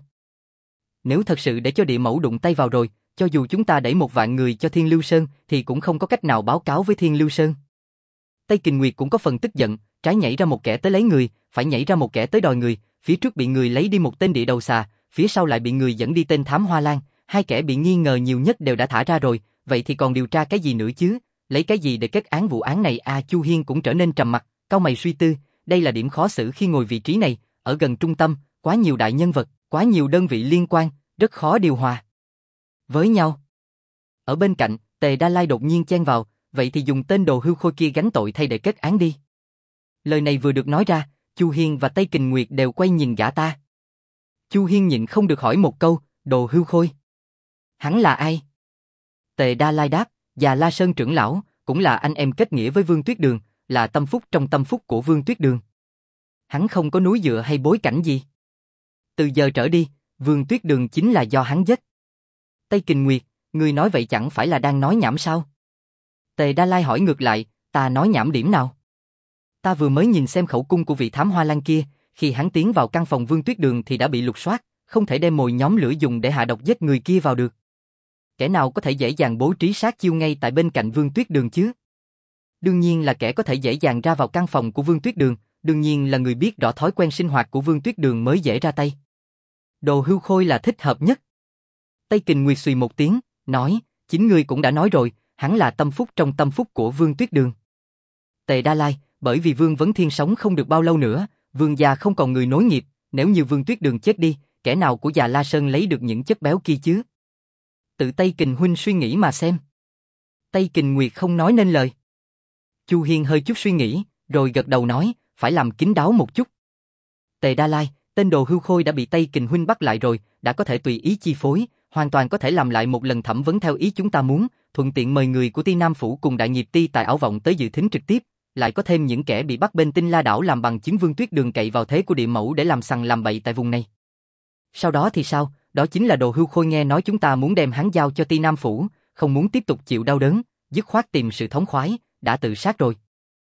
Nếu thật sự để cho địa mẫu đụng tay vào rồi, cho dù chúng ta đẩy 1.000 người cho Thiên Lưu Sơn thì cũng không có cách nào báo cáo với Thiên Lưu Sơn. Tây Kình Nguyệt cũng có phần tức giận, trái nhảy ra một kẻ tới lấy người, phải nhảy ra một kẻ tới đòi người, phía trước bị người lấy đi một tên địa đầu xà, phía sau lại bị người dẫn đi tên thám hoa lan, hai kẻ bị nghi ngờ nhiều nhất đều đã thả ra rồi, vậy thì còn điều tra cái gì nữa chứ? Lấy cái gì để kết án vụ án này? Chu Hiên cũng trở nên trầm mặc, cau mày suy tư, đây là điểm khó xử khi ngồi vị trí này, ở gần trung tâm, quá nhiều đại nhân vật, quá nhiều đơn vị liên quan, rất khó điều hòa với nhau. Ở bên cạnh, Tề Đa Lai đột nhiên chen vào, vậy thì dùng tên đồ hưu khôi kia gánh tội thay để kết án đi. Lời này vừa được nói ra, Chu Hiên và Tây Kình Nguyệt đều quay nhìn gã ta. Chu Hiên nhịn không được hỏi một câu, đồ hưu khôi. Hắn là ai? Tề Đa Lai đáp, Già La Sơn trưởng lão, cũng là anh em kết nghĩa với Vương Tuyết Đường, là tâm phúc trong tâm phúc của Vương Tuyết Đường. Hắn không có núi dựa hay bối cảnh gì. Từ giờ trở đi, Vương Tuyết Đường chính là do hắn giết. Tây Kình Nguyệt, ngươi nói vậy chẳng phải là đang nói nhảm sao? Tề Đa Lai hỏi ngược lại, ta nói nhảm điểm nào? Ta vừa mới nhìn xem khẩu cung của vị thám hoa lan kia, khi hắn tiến vào căn phòng Vương Tuyết Đường thì đã bị lục soát, không thể đem mồi nhóm lửa dùng để hạ độc giết người kia vào được. Kẻ nào có thể dễ dàng bố trí sát chiêu ngay tại bên cạnh Vương Tuyết Đường chứ? Đương nhiên là kẻ có thể dễ dàng ra vào căn phòng của Vương Tuyết Đường, đương nhiên là người biết rõ thói quen sinh hoạt của Vương Tuyết Đường mới dễ ra tay. Đồ hưu khôi là thích hợp nhất. Tây Kình Nguyệt suy một tiếng, nói, chính ngươi cũng đã nói rồi, hắn là tâm phúc trong tâm phúc của Vương Tuyết Đường. Tề Đa Lai, bởi vì Vương Vấn Thiên sống không được bao lâu nữa, Vương gia không còn người nối nghiệp, nếu như Vương Tuyết Đường chết đi, kẻ nào của Già La Sơn lấy được những chất béo kia chứ? Tự Tây Kình huynh suy nghĩ mà xem. Tây Kình Nguyệt không nói nên lời. Chu Hiên hơi chút suy nghĩ, rồi gật đầu nói, phải làm kín đáo một chút. Tề Đa Lai, tên đồ hưu khôi đã bị Tây Kình huynh bắt lại rồi, đã có thể tùy ý chi phối, hoàn toàn có thể làm lại một lần thẩm vấn theo ý chúng ta muốn, thuận tiện mời người của Ti Nam Phủ cùng đại nghiệp Ti tại Ảo Vọng tới dự thính trực tiếp, lại có thêm những kẻ bị bắt bên Tinh La Đảo làm bằng chứng Vương Tuyết Đường cậy vào thế của địa mẫu để làm sằng làm bậy tại vùng này. Sau đó thì sao? Đó chính là đồ hưu khôi nghe nói chúng ta muốn đem hắn giao cho Ti Nam Phủ, không muốn tiếp tục chịu đau đớn, dứt khoát tìm sự thống khoái, đã tự sát rồi.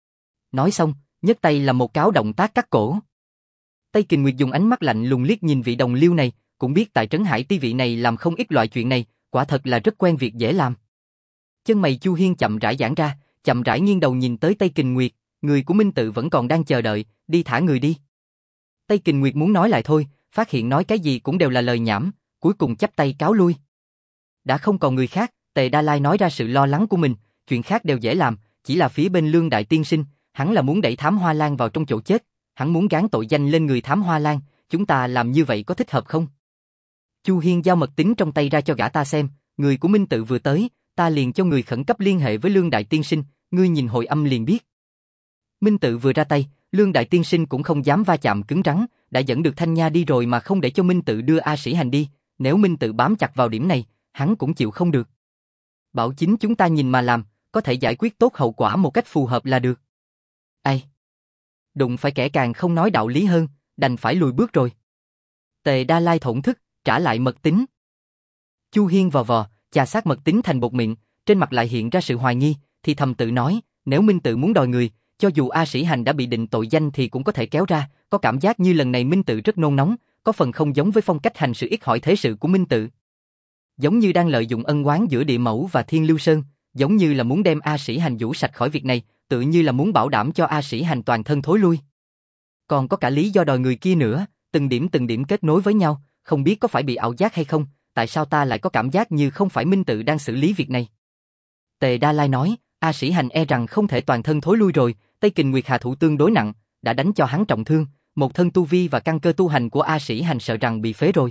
Nói xong, nhấc tay làm một cáo động tác cắt cổ. Tây Kình Nguyệt dùng ánh mắt lạnh lùng liếc nhìn vị đồng liêu này, cũng biết tại Trấn Hải Ti vị này làm không ít loại chuyện này, quả thật là rất quen việc dễ làm. Chân mày Chu Hiên chậm rãi giãn ra, chậm rãi nghiêng đầu nhìn tới Tây Kình Nguyệt, người của Minh Tự vẫn còn đang chờ đợi, đi thả người đi. Tây Kình Nguyệt muốn nói lại thôi, phát hiện nói cái gì cũng đều là lời nhảm, cuối cùng chắp tay cáo lui. Đã không còn người khác, Tề Đa Lai nói ra sự lo lắng của mình, chuyện khác đều dễ làm, chỉ là phía bên Lương Đại Tiên Sinh, hắn là muốn đẩy thám hoa lan vào trong chỗ chết, hắn muốn gán tội danh lên người thám hoa lan, chúng ta làm như vậy có thích hợp không? Chu Hiên giao mật tín trong tay ra cho gã ta xem, người của Minh Tự vừa tới, ta liền cho người khẩn cấp liên hệ với Lương Đại Tiên Sinh, ngươi nhìn hồi âm liền biết. Minh Tự vừa ra tay, Lương Đại Tiên Sinh cũng không dám va chạm cứng rắn, đã dẫn được Thanh Nha đi rồi mà không để cho Minh Tự đưa A Sĩ Hành đi, nếu Minh Tự bám chặt vào điểm này, hắn cũng chịu không được. Bảo chính chúng ta nhìn mà làm, có thể giải quyết tốt hậu quả một cách phù hợp là được. Ai? Đụng phải kẻ càng không nói đạo lý hơn, đành phải lùi bước rồi. Tề Đa Lai thổn thức, trả lại mật tín. Chu Hiên vò vò, chà sát mật tín thành bột mịn, trên mặt lại hiện ra sự hoài nghi, thì thầm tự nói, nếu Minh Tự muốn đòi người, cho dù A Sĩ Hành đã bị định tội danh thì cũng có thể kéo ra, có cảm giác như lần này Minh Tự rất nôn nóng, có phần không giống với phong cách hành sự ít hỏi thế sự của Minh Tự. Giống như đang lợi dụng ân oán giữa Địa Mẫu và Thiên Lưu Sơn, giống như là muốn đem A Sĩ Hành giũ sạch khỏi việc này, tự như là muốn bảo đảm cho A Sĩ Hành toàn thân thối lui. Còn có cả lý do đòi người kia nữa, từng điểm kết nối với nhau, không biết có phải bị ảo giác hay không, tại sao ta lại có cảm giác như không phải Minh Tự đang xử lý việc này. Tề Đa Lai nói, A Sĩ Hành e rằng không thể toàn thân thối lui rồi, Tây Kình Nguyệt hạ thủ tương đối nặng, đã đánh cho hắn trọng thương, một thân tu vi và căn cơ tu hành của A Sĩ Hành sợ rằng bị phế rồi.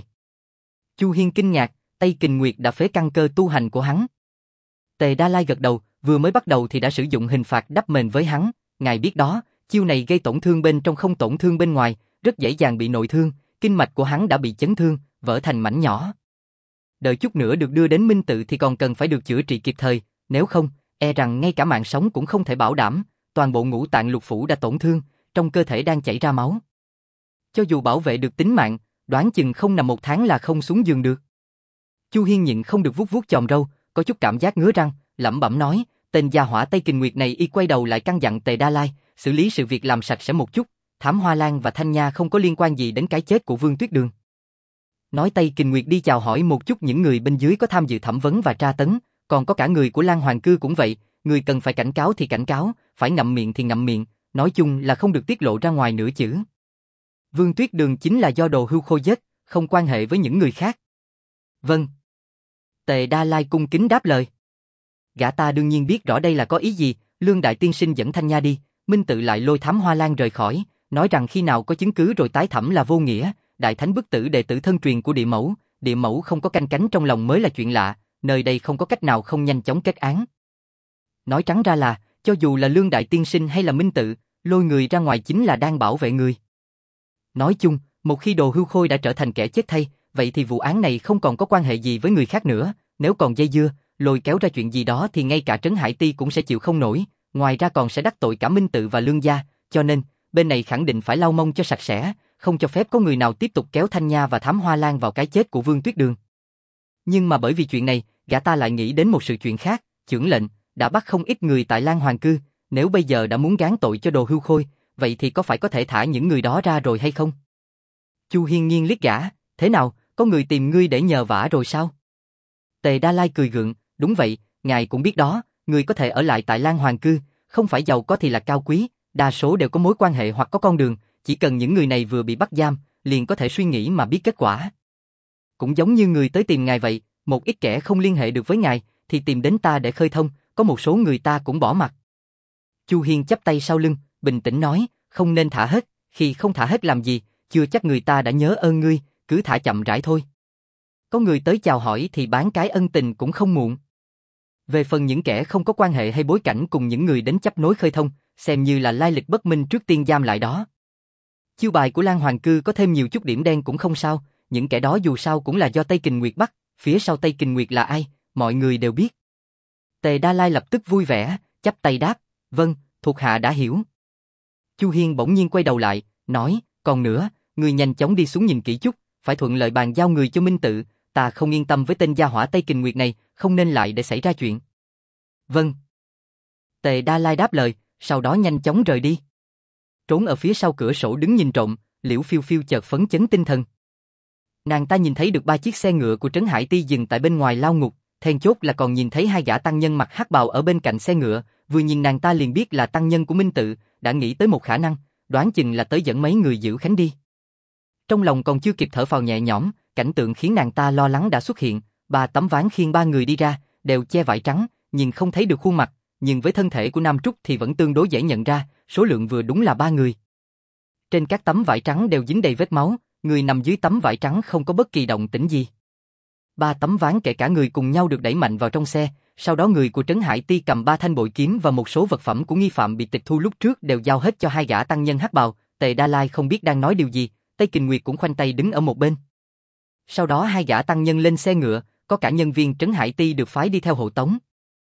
Chu Hiên kinh ngạc, Tây Kình Nguyệt đã phế căn cơ tu hành của hắn. Tề Đa Lai gật đầu, vừa mới bắt đầu thì đã sử dụng hình phạt đắp mền với hắn, ngài biết đó, chiêu này gây tổn thương bên trong không tổn thương bên ngoài, rất dễ dàng bị nội thương, kinh mạch của hắn đã bị chấn thương, vỡ thành mảnh nhỏ. Đợi chút nữa được đưa đến Minh Tự thì còn cần phải được chữa trị kịp thời, nếu không, e rằng ngay cả mạng sống cũng không thể bảo đảm, toàn bộ ngũ tạng lục phủ đã tổn thương, trong cơ thể đang chảy ra máu. Cho dù bảo vệ được tính mạng, đoán chừng không nằm 1 tháng là không xuống giường được. Chu Hiên nhịn không được vuốt vuốt chòm râu, có chút cảm giác ngứa răng, lẩm bẩm nói, tên gia hỏa Tây Kình Nguyệt này y quay đầu lại căn dặn Tề Đa Lai, xử lý sự việc làm sạch sẽ một chút, Thám Hoa Lan và Thanh Nha không có liên quan gì đến cái chết của Vương Tuyết Đường. Nói Tây Kình Nguyệt đi chào hỏi một chút những người bên dưới có tham dự thẩm vấn và tra tấn, còn có cả người của Lan Hoàng Cư cũng vậy, người cần phải cảnh cáo thì cảnh cáo, phải ngậm miệng thì ngậm miệng, nói chung là không được tiết lộ ra ngoài nửa chữ. Vương Tuyết Đường chính là do Đồ Hưu Khô giết, không quan hệ với những người khác. Vâng. Tề Đa Lai cung kính đáp lời. Gã ta đương nhiên biết rõ đây là có ý gì, Lương Đại Tiên Sinh dẫn Thanh Nha đi, Minh Tự lại lôi Thám Hoa Lan rời khỏi, nói rằng khi nào có chứng cứ rồi tái thẩm là vô nghĩa, Đại Thánh bức tử đệ tử thân truyền của Địa Mẫu không có canh cánh trong lòng mới là chuyện lạ, nơi đây không có cách nào không nhanh chóng kết án. Nói trắng ra là, cho dù là Lương Đại Tiên Sinh hay là Minh Tự, lôi người ra ngoài chính là đang bảo vệ người. Nói chung, một khi Đồ Hưu Khôi đã trở thành kẻ chết thay, vậy thì vụ án này không còn có quan hệ gì với người khác nữa, nếu còn dây dưa, lôi kéo ra chuyện gì đó thì ngay cả Trấn Hải Ti cũng sẽ chịu không nổi, ngoài ra còn sẽ đắc tội cả Minh Tự và Lương gia, cho nên, bên này khẳng định phải lau mông cho sạch sẽ, không cho phép có người nào tiếp tục kéo Thanh Nha và Thám Hoa Lan vào cái chết của Vương Tuyết Đường. Nhưng mà bởi vì chuyện này, gã ta lại nghĩ đến một sự chuyện khác, chưởng lệnh, đã bắt không ít người tại Lan Hoàng Cư, nếu bây giờ đã muốn gán tội cho Đồ Hưu Khôi, vậy thì có phải có thể thả những người đó ra rồi hay không? Chu Hiên nghiêng liếc gã, thế nào, có người tìm ngươi để nhờ vả rồi sao? Tề Đa Lai cười gượng, đúng vậy, ngài cũng biết đó, người có thể ở lại tại Lan Hoàng Cư, không phải giàu có thì là cao quý, đa số đều có mối quan hệ hoặc có con đường, chỉ cần những người này vừa bị bắt giam, liền có thể suy nghĩ mà biết kết quả. Cũng giống như người tới tìm ngài vậy, một ít kẻ không liên hệ được với ngài, thì tìm đến ta để khơi thông, có một số người ta cũng bỏ mặt. Chu Hiên chắp tay sau lưng, bình tĩnh nói, không nên thả hết, khi không thả hết làm gì, chưa chắc người ta đã nhớ ơn ngươi, cứ thả chậm rãi thôi. Có người tới chào hỏi thì bán cái ân tình cũng không muộn. Về phần những kẻ không có quan hệ hay bối cảnh cùng những người đến chấp nối khơi thông, xem như là lai lịch bất minh trước tiên giam lại đó. Chiêu bài của Lan Hoàng Cư có thêm nhiều chút điểm đen cũng không sao, những kẻ đó dù sao cũng là do Tây Kình Nguyệt bắt, phía sau Tây Kình Nguyệt là ai, mọi người đều biết. Tề Đa Lai lập tức vui vẻ, chắp tay đáp, vâng, thuộc hạ đã hiểu. Chu Hiên bỗng nhiên quay đầu lại, nói, còn nữa, người nhanh chóng đi xuống nhìn kỹ chút, phải thuận lợi bàn giao người cho Minh Tự, ta không yên tâm với tên gia hỏa Tây Kình Nguyệt này, không nên lại để xảy ra chuyện. Vâng. Tề Đa Lai đáp lời, sau đó nhanh chóng rời đi. Trốn ở phía sau cửa sổ đứng nhìn trộm, Liễu Phiêu Phiêu chợt phấn chấn tinh thần. Nàng ta nhìn thấy được 3 chiếc xe ngựa của Trấn Hải Ti dừng tại bên ngoài lao ngục, then chốt là còn nhìn thấy 2 gã tăng nhân mặc hắc bào ở bên cạnh xe ngựa, vừa nhìn nàng ta liền biết là tăng nhân của Minh Tự, đã nghĩ tới một khả năng, đoán chừng là tới dẫn mấy người giữ khánh đi. Trong lòng còn chưa kịp thở phào nhẹ nhõm, cảnh tượng khiến nàng ta lo lắng đã xuất hiện, 3 tấm ván khiêng 3 người đi ra, đều che vải trắng, nhìn không thấy được khuôn mặt, nhưng với thân thể của Nam Trúc thì vẫn tương đối dễ nhận ra, số lượng vừa đúng là 3 người. Trên các tấm vải trắng đều dính đầy vết máu, người nằm dưới tấm vải trắng không có bất kỳ động tĩnh gì. 3 tấm ván kể cả người cùng nhau được đẩy mạnh vào trong xe, sau đó người của Trấn Hải Ti cầm 3 thanh bội kiếm và một số vật phẩm của nghi phạm bị tịch thu lúc trước đều giao hết cho 2 gã tăng nhân hắc bào. Tề Đa Lai không biết đang nói điều gì, Tây Kình Nguyệt cũng khoanh tay đứng ở một bên. Sau đó 2 gã tăng nhân lên xe ngựa, có cả nhân viên Trấn Hải Ti được phái đi theo hộ tống.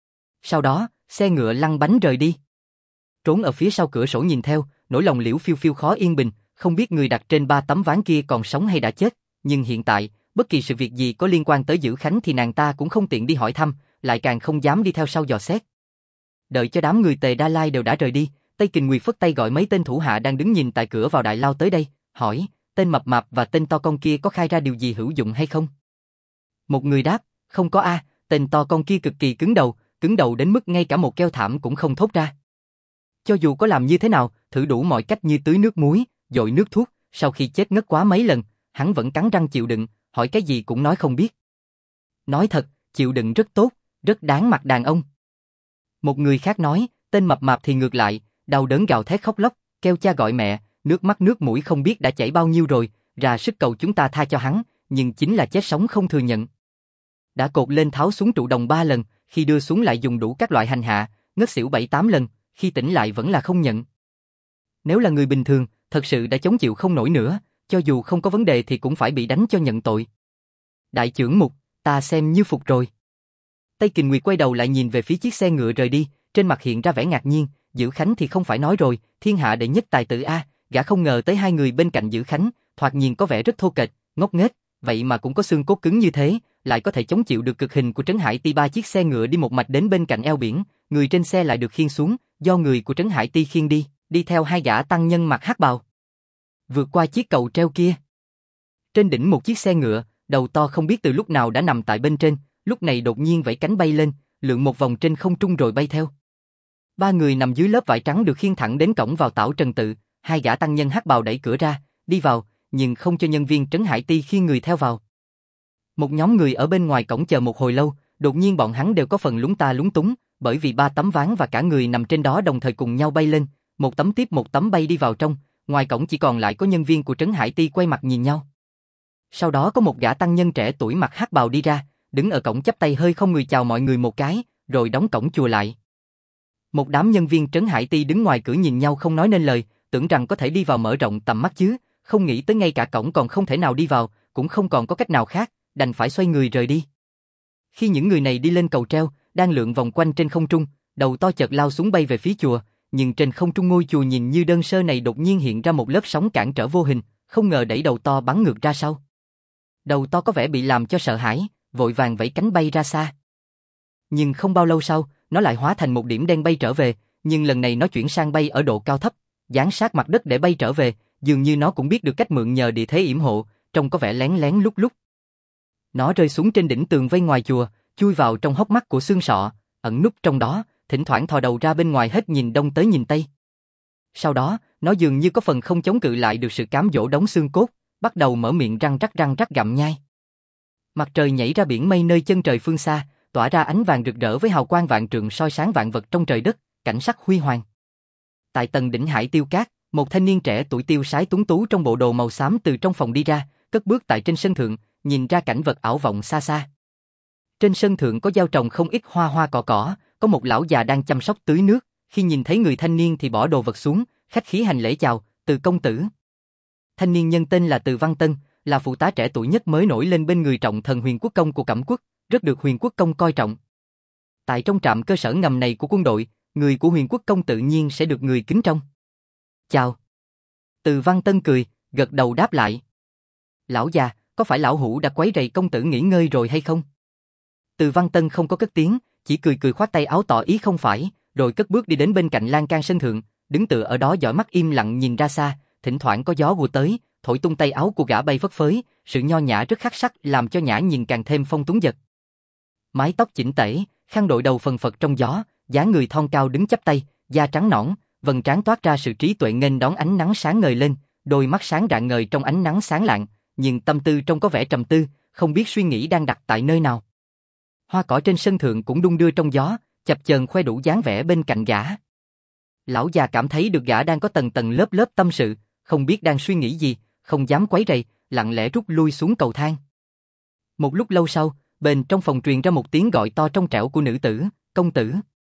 Sau đó, xe ngựa lăn bánh rời đi. Trốn ở phía sau cửa sổ nhìn theo, nỗi lòng Liễu Phiêu Phiêu khó yên bình, không biết người đặt trên 3 tấm ván kia còn sống hay đã chết, nhưng hiện tại, bất kỳ sự việc gì có liên quan tới Dữ Khánh thì nàng ta cũng không tiện đi hỏi thăm, lại càng không dám đi theo sau dò xét. Đợi cho đám người Tề Đa Lai đều đã rời đi, Tây Kình Nguyệt phất tay gọi mấy tên thủ hạ đang đứng nhìn tại cửa vào đại lao tới đây, hỏi, tên mập mạp và tên to con kia có khai ra điều gì hữu dụng hay không? Một người đáp, không có a, tên to con kia cực kỳ cứng đầu đến mức ngay cả một keo thảm cũng không thốt ra. Cho dù có làm như thế nào, thử đủ mọi cách như tưới nước muối, dội nước thuốc, sau khi chết ngất quá mấy lần, hắn vẫn cắn răng chịu đựng, hỏi cái gì cũng nói không biết. Nói thật, chịu đựng rất tốt, rất đáng mặt đàn ông. Một người khác nói, tên mập mạp thì ngược lại, đau đớn gào thét khóc lóc, kêu cha gọi mẹ, nước mắt nước mũi không biết đã chảy bao nhiêu rồi, ra sức cầu chúng ta tha cho hắn, nhưng chính là chết sống không thừa nhận. Đã cột lên tháo xuống trụ đồng 3 lần, khi đưa xuống lại dùng đủ các loại hành hạ, ngất xỉu 7-8 lần, khi tỉnh lại vẫn là không nhận. Nếu là người bình thường, thật sự đã chống chịu không nổi nữa, cho dù không có vấn đề thì cũng phải bị đánh cho nhận tội. Đại trưởng mục, ta xem như phục rồi. Tây Kình Nguyệt quay đầu lại nhìn về phía chiếc xe ngựa rời đi, trên mặt hiện ra vẻ ngạc nhiên, Dữ Khánh thì không phải nói rồi, thiên hạ đệ nhất tài tử a, gã không ngờ tới 2 người bên cạnh Dữ Khánh, thoạt nhìn có vẻ rất thô kệch, ngốc nghếch, vậy mà cũng có xương cốt cứng như thế, lại có thể chống chịu được cực hình của Trấn Hải Ti. 3 chiếc xe ngựa đi một mạch đến bên cạnh eo biển, người trên xe lại được khiêng xuống, do người của Trấn Hải Ti khiêng đi, đi theo 2 gã tăng nhân mặc hắc bào. Vượt qua chiếc cầu treo kia. Trên đỉnh một chiếc xe ngựa, đầu to không biết từ lúc nào đã nằm tại bên trên, lúc này đột nhiên vẫy cánh bay lên, lượn một vòng trên không trung rồi bay theo. 3 người nằm dưới lớp vải trắng được khiêng thẳng đến cổng vào Tảo Trần Tự, 2 gã tăng nhân hắc bào đẩy cửa ra, đi vào, nhưng không cho nhân viên Trấn Hải Ti khiêng người theo vào. Một nhóm người ở bên ngoài cổng chờ một hồi lâu, đột nhiên bọn hắn đều có phần lúng ta lúng túng, bởi vì 3 tấm ván và cả người nằm trên đó đồng thời cùng nhau bay lên, một tấm tiếp một tấm bay đi vào trong, ngoài cổng chỉ còn lại có nhân viên của Trấn Hải Ti quay mặt nhìn nhau. Sau đó có một gã tăng nhân trẻ tuổi mặc hắc bào đi ra, đứng ở cổng chắp tay hơi không người chào mọi người một cái, rồi đóng cổng chùa lại. Một đám nhân viên Trấn Hải Ti đứng ngoài cửa nhìn nhau không nói nên lời, tưởng rằng có thể đi vào mở rộng tầm mắt chứ, không nghĩ tới ngay cả cổng còn không thể nào đi vào, cũng không còn có cách nào khác, đành phải xoay người rời đi. Khi những người này đi lên cầu treo, đang lượn vòng quanh trên không trung, đầu to chợt lao xuống bay về phía chùa, nhưng trên không trung ngôi chùa nhìn như đơn sơ này đột nhiên hiện ra một lớp sóng cản trở vô hình, không ngờ đẩy đầu to bắn ngược ra sau. Đầu to có vẻ bị làm cho sợ hãi, vội vàng vẫy cánh bay ra xa. Nhưng không bao lâu sau, nó lại hóa thành một điểm đen bay trở về, nhưng lần này nó chuyển sang bay ở độ cao thấp, dán sát mặt đất để bay trở về, dường như nó cũng biết được cách mượn nhờ địa thế yểm hộ, trông có vẻ lén lén lút lút. Nó rơi xuống trên đỉnh tường vây ngoài chùa, chui vào trong hốc mắt của xương sọ, ẩn núp trong đó, thỉnh thoảng thò đầu ra bên ngoài hết nhìn đông tới nhìn tây. Sau đó, nó dường như có phần không chống cự lại được sự cám dỗ đóng xương cốt, bắt đầu mở miệng răng rắc gặm nhai. Mặt trời nhảy ra biển mây nơi chân trời phương xa, tỏa ra ánh vàng rực rỡ với hào quang vạn trượng soi sáng vạn vật trong trời đất, cảnh sắc huy hoàng. Tại tầng đỉnh Hải Tiêu Cát, một thanh niên trẻ tuổi tiêu sái tuấn tú trong bộ đồ màu xám từ trong phòng đi ra, cất bước tại trên sân thượng, nhìn ra cảnh vật ảo vọng xa xa. Trên sân thượng có gieo trồng không ít hoa cỏ, có một lão già đang chăm sóc tưới nước, khi nhìn thấy người thanh niên thì bỏ đồ vật xuống, khách khí hành lễ chào, Từ công tử. Thanh niên nhân tên là Từ Văn Tân, là phụ tá trẻ tuổi nhất mới nổi lên bên người trọng thần Huyền Quốc Công của Cẩm Quốc, rất được Huyền Quốc Công coi trọng. Tại trong trạm cơ sở ngầm này của quân đội, người của Huyền Quốc Công tự nhiên sẽ được người kính trọng. Chào. Từ Văn Tân cười, gật đầu đáp lại. Lão già, có phải lão hủ đã quấy rầy công tử nghỉ ngơi rồi hay không? Từ Văn Tân không có cất tiếng, chỉ cười khoát tay áo tỏ ý không phải, rồi cất bước đi đến bên cạnh lan can sân thượng, đứng tựa ở đó dõi mắt im lặng nhìn ra xa, thỉnh thoảng có gió hùa tới, thổi tung tay áo của gã bay phất phới, sự nho nhã rất khắc sắc làm cho nhã nhìn càng thêm phong tuấn giật. Mái tóc chỉnh tể, khăn đội đầu phần phật trong gió, dáng người thon cao đứng chắp tay, da trắng nõn, vầng trán toát ra sự trí tuệ nghênh đón ánh nắng sáng ngời lên, đôi mắt sáng rạng ngời trong ánh nắng sáng lạng, nhưng tâm tư trông có vẻ trầm tư, không biết suy nghĩ đang đặt tại nơi nào. Hoa cỏ trên sân thượng cũng đung đưa trong gió, chập chờn khoe đủ dáng vẻ bên cạnh gã. Lão già cảm thấy được gã đang có tầng lớp tâm sự, không biết đang suy nghĩ gì, không dám quấy rầy, lặng lẽ rút lui xuống cầu thang. Một lúc lâu sau, bên trong phòng truyền ra một tiếng gọi to trong trẻo của nữ tử, công tử.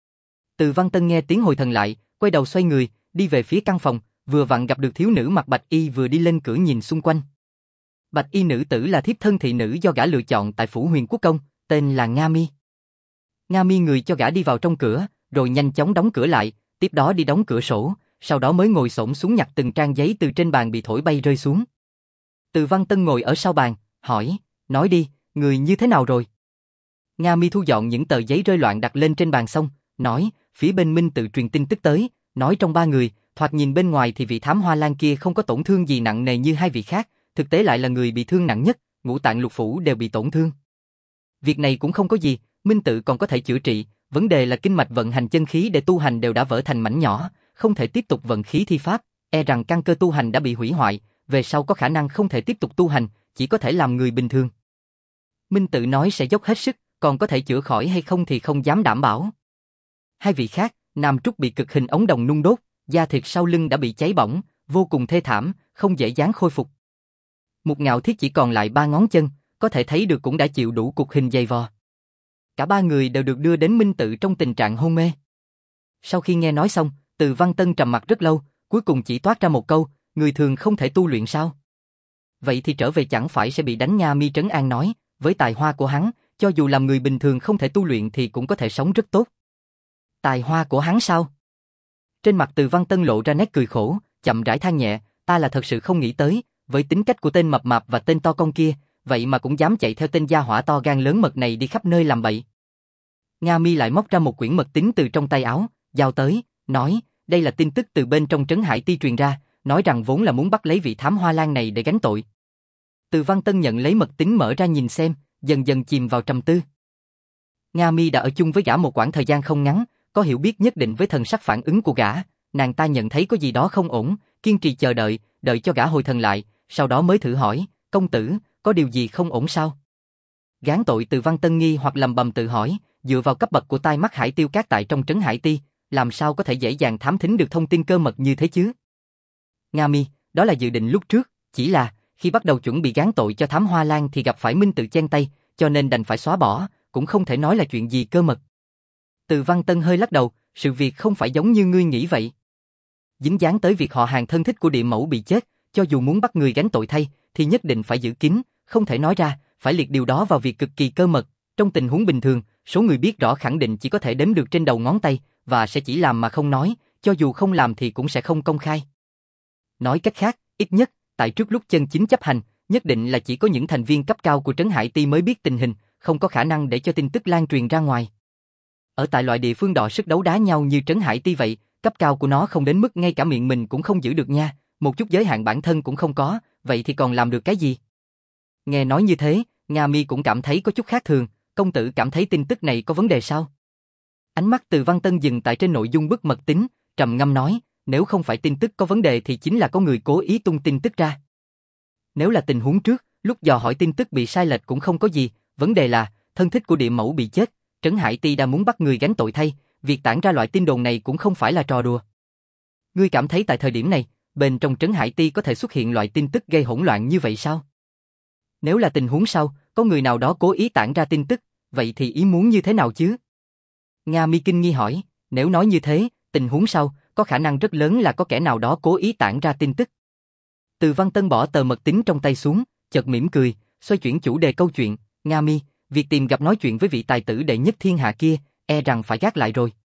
Từ Văn Tân nghe tiếng hồi thần lại, quay đầu xoay người, đi về phía căn phòng, vừa vặn gặp được thiếu nữ mặc bạch y vừa đi lên cửa nhìn xung quanh. Bạch y nữ tử là thiếp thân thị nữ do gã lựa chọn tại phủ Huyền Quốc Công, tên là Nga Mi. Nga Mi người cho gã đi vào trong cửa, rồi nhanh chóng đóng cửa lại, tiếp đó đi đóng cửa sổ, sau đó mới ngồi xổm xuống nhặt từng trang giấy từ trên bàn bị thổi bay rơi xuống. Từ Văn Tân ngồi ở sau bàn, hỏi, nói đi, người như thế nào rồi? Nga Mi thu dọn những tờ giấy rơi loạn đặt lên trên bàn xong, nói, phía bên Minh tự truyền tin tức tới, nói trong 3 người, thoạt nhìn bên ngoài thì vị thám hoa lan kia không có tổn thương gì nặng nề như 2 vị khác, thực tế lại là người bị thương nặng nhất, ngũ tạng lục phủ đều bị tổn thương. Việc này cũng không có gì, Minh tự còn có thể chữa trị, vấn đề là kinh mạch vận hành chân khí để tu hành đều đã vỡ thành mảnh nhỏ, không thể tiếp tục vận khí thi pháp, e rằng căn cơ tu hành đã bị hủy hoại, về sau có khả năng không thể tiếp tục tu hành, chỉ có thể làm người bình thường. Minh tự nói sẽ dốc hết sức, còn có thể chữa khỏi hay không thì không dám đảm bảo. 2 vị khác, Nam Trúc bị cực hình ống đồng nung đốt, da thịt sau lưng đã bị cháy bỏng, vô cùng thê thảm, không dễ dàng khôi phục. Một Ngạo Thiết chỉ còn lại 3 ngón chân, có thể thấy được cũng đã chịu đủ cực hình dày vò. Cả 3 người đều được đưa đến Minh tự trong tình trạng hôn mê. Sau khi nghe nói xong, Từ Văn Tân trầm mặc rất lâu, cuối cùng chỉ toát ra một câu, người thường không thể tu luyện sao? Vậy thì trở về chẳng phải sẽ bị đánh. Nga Mi trấn an nói, với tài hoa của hắn, cho dù làm người bình thường không thể tu luyện thì cũng có thể sống rất tốt. Tài hoa của hắn sao? Trên mặt Từ Văn Tân lộ ra nét cười khổ, chậm rãi than nhẹ, ta là thật sự không nghĩ tới, với tính cách của tên mập mạp và tên to con kia, vậy mà cũng dám chạy theo tên gia hỏa to gan lớn mật này đi khắp nơi làm bậy. Nga Mi lại móc ra một quyển mật tín từ trong tay áo, giao tới, nói, đây là tin tức từ bên trong trấn Hải Ti truyền ra, nói rằng vốn là muốn bắt lấy vị thám hoa lan này để gánh tội. Từ Văn Tân nhận lấy mật tín mở ra nhìn xem, dần dần chìm vào trầm tư. Nga Mi đã ở chung với gã một quãng thời gian không ngắn, có hiểu biết nhất định với thần sắc phản ứng của gã, nàng ta nhận thấy có gì đó không ổn, kiên trì chờ đợi, đợi cho gã hồi thần lại, sau đó mới thử hỏi, công tử, có điều gì không ổn sao? Gán tội. Từ Văn Tân nghi hoặc lầm bầm tự hỏi, dựa vào cấp bậc của tai mắt Hải Tiêu Cát tại trong trấn Hải Ti, làm sao có thể dễ dàng thám thính được thông tin cơ mật như thế chứ? Nga Mi, đó là dự định lúc trước, chỉ là khi bắt đầu chuẩn bị gán tội cho thám hoa lan thì gặp phải Minh tự chen tay, cho nên đành phải xóa bỏ, cũng không thể nói là chuyện gì cơ mật. Từ Văn Tân hơi lắc đầu, sự việc không phải giống như ngươi nghĩ vậy. Dính dáng tới việc họ hàng thân thích của địa mẫu bị chết, cho dù muốn bắt người gánh tội thay, thì nhất định phải giữ kín, không thể nói ra, phải liệt điều đó vào việc cực kỳ cơ mật. Trong tình huống bình thường, số người biết rõ khẳng định chỉ có thể đếm được trên đầu ngón tay, và sẽ chỉ làm mà không nói, cho dù không làm thì cũng sẽ không công khai. Nói cách khác, ít nhất, tại trước lúc chân chính chấp hành, nhất định là chỉ có những thành viên cấp cao của trấn Hải Ti mới biết tình hình, không có khả năng để cho tin tức lan truyền ra ngoài. Ở tại loại địa phương đọ sức đấu đá nhau như trấn Hải Ti vậy, cấp cao của nó không đến mức ngay cả miệng mình cũng không giữ được nha, một chút giới hạn bản thân cũng không có, vậy thì còn làm được cái gì? Nghe nói như thế, Nga Mi cũng cảm thấy có chút khác thường, công tử cảm thấy tin tức này có vấn đề sao? Ánh mắt Từ Văn Tân dừng tại trên nội dung bức mật tín, trầm ngâm nói, nếu không phải tin tức có vấn đề thì chính là có người cố ý tung tin tức ra. Nếu là tình huống trước, lúc dò hỏi tin tức bị sai lệch cũng không có gì, vấn đề là, thân thích của địa mẫu bị chết, trấn Hải Ti đang muốn bắt người gánh tội thay, việc tản ra loại tin đồn này cũng không phải là trò đùa. Ngươi cảm thấy tại thời điểm này, bên trong trấn Hải Ti có thể xuất hiện loại tin tức gây hỗn loạn như vậy sao? Nếu là tình huống sau, có người nào đó cố ý tản ra tin tức, vậy thì ý muốn như thế nào chứ? Nga Mi kinh nghi hỏi, nếu nói như thế, tình huống sau, có khả năng rất lớn là có kẻ nào đó cố ý tản ra tin tức. Từ Văn Tân bỏ tờ mật tín trong tay xuống, chợt mỉm cười, xoay chuyển chủ đề câu chuyện, Nga Mi, việc tìm gặp nói chuyện với vị tài tử đệ nhất thiên hạ kia, e rằng phải gác lại rồi.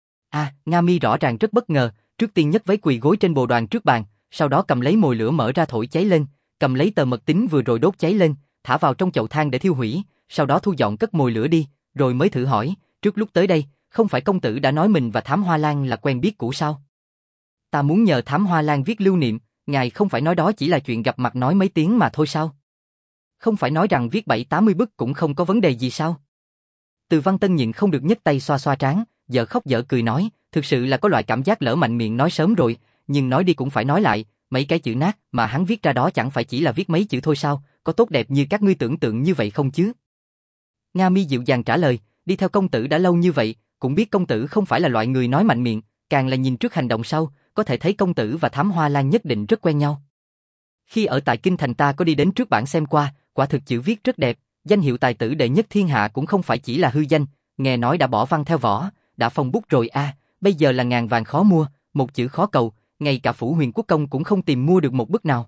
Nga Mi rõ ràng rất bất ngờ, trước tiên nhấc váy quỳ gối trên bồ đoàn trước bàn, sau đó cầm lấy mồi lửa mở ra thổi cháy lên, cầm lấy tờ mật tín vừa rồi đốt cháy lên, thả vào trong chậu than để thiêu hủy, sau đó thu dọn cất mồi lửa đi, rồi mới thử hỏi, trước lúc tới đây, không phải công tử đã nói mình và Thám Hoa Lan là quen biết cũ sao? Ta muốn nhờ Thám Hoa Lan viết lưu niệm, ngài không phải nói đó chỉ là chuyện gặp mặt nói mấy tiếng mà thôi sao? Không phải nói rằng viết 70-80 bức cũng không có vấn đề gì sao? Từ Văn Tân nhịn không được nhấc tay xoa xoa trán, dở khóc dở cười nói, thực sự là có loại cảm giác lỡ mạnh miệng nói sớm rồi, nhưng nói đi cũng phải nói lại, mấy cái chữ nát mà hắn viết ra đó chẳng phải chỉ là viết mấy chữ thôi sao, có tốt đẹp như các ngươi tưởng tượng như vậy không chứ? Nga Mi dịu dàng trả lời, đi theo công tử đã lâu như vậy, cũng biết công tử không phải là loại người nói mạnh miệng, càng là nhìn trước hành động sau, có thể thấy công tử và Thám Hoa Lan nhất định rất quen nhau. Khi ở tại kinh thành ta có đi đến trước bản xem qua, quả thực chữ viết rất đẹp, danh hiệu tài tử đệ nhất thiên hạ cũng không phải chỉ là hư danh, nghe nói đã bỏ văn theo vỏ, đã phong bút rồi a, bây giờ là ngàn vàng khó mua, một chữ khó cầu, ngay cả Phủ Huyền Quốc công cũng không tìm mua được một bức nào.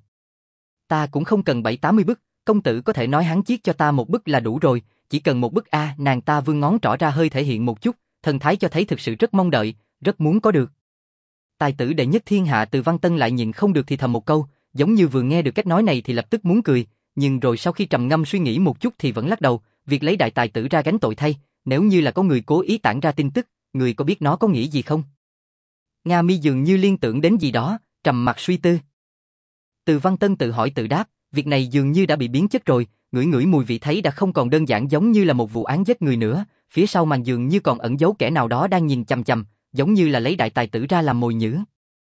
Ta cũng không cần 70-80 bức, công tử có thể nói hắn chiết cho ta một bức là đủ rồi, chỉ cần một bức a. Nàng ta vươn ngón trỏ ra hơi thể hiện một chút, thần thái cho thấy thực sự rất mong đợi, rất muốn có được. Tài tử đệ nhất thiên hạ Từ Văn Tân lại nhịn không được thì thầm một câu, giống như vừa nghe được cách nói này thì lập tức muốn cười, nhưng rồi sau khi trầm ngâm suy nghĩ một chút thì vẫn lắc đầu, việc lấy đại tài tử ra gánh tội thay, nếu như là có người cố ý tản ra tin tức, người có biết nó có nghĩa gì không? Nga Mi dường như liên tưởng đến gì đó, trầm mặt suy tư. Từ Văn Tân tự hỏi tự đáp, việc này dường như đã bị biến chất rồi, ngửi ngửi mùi vị thấy đã không còn đơn giản giống như là một vụ án giết người nữa, phía sau màn dường như còn ẩn giấu kẻ nào đó đang nhìn chằm chằm, giống như là lấy đại tài tử ra làm mồi nhử.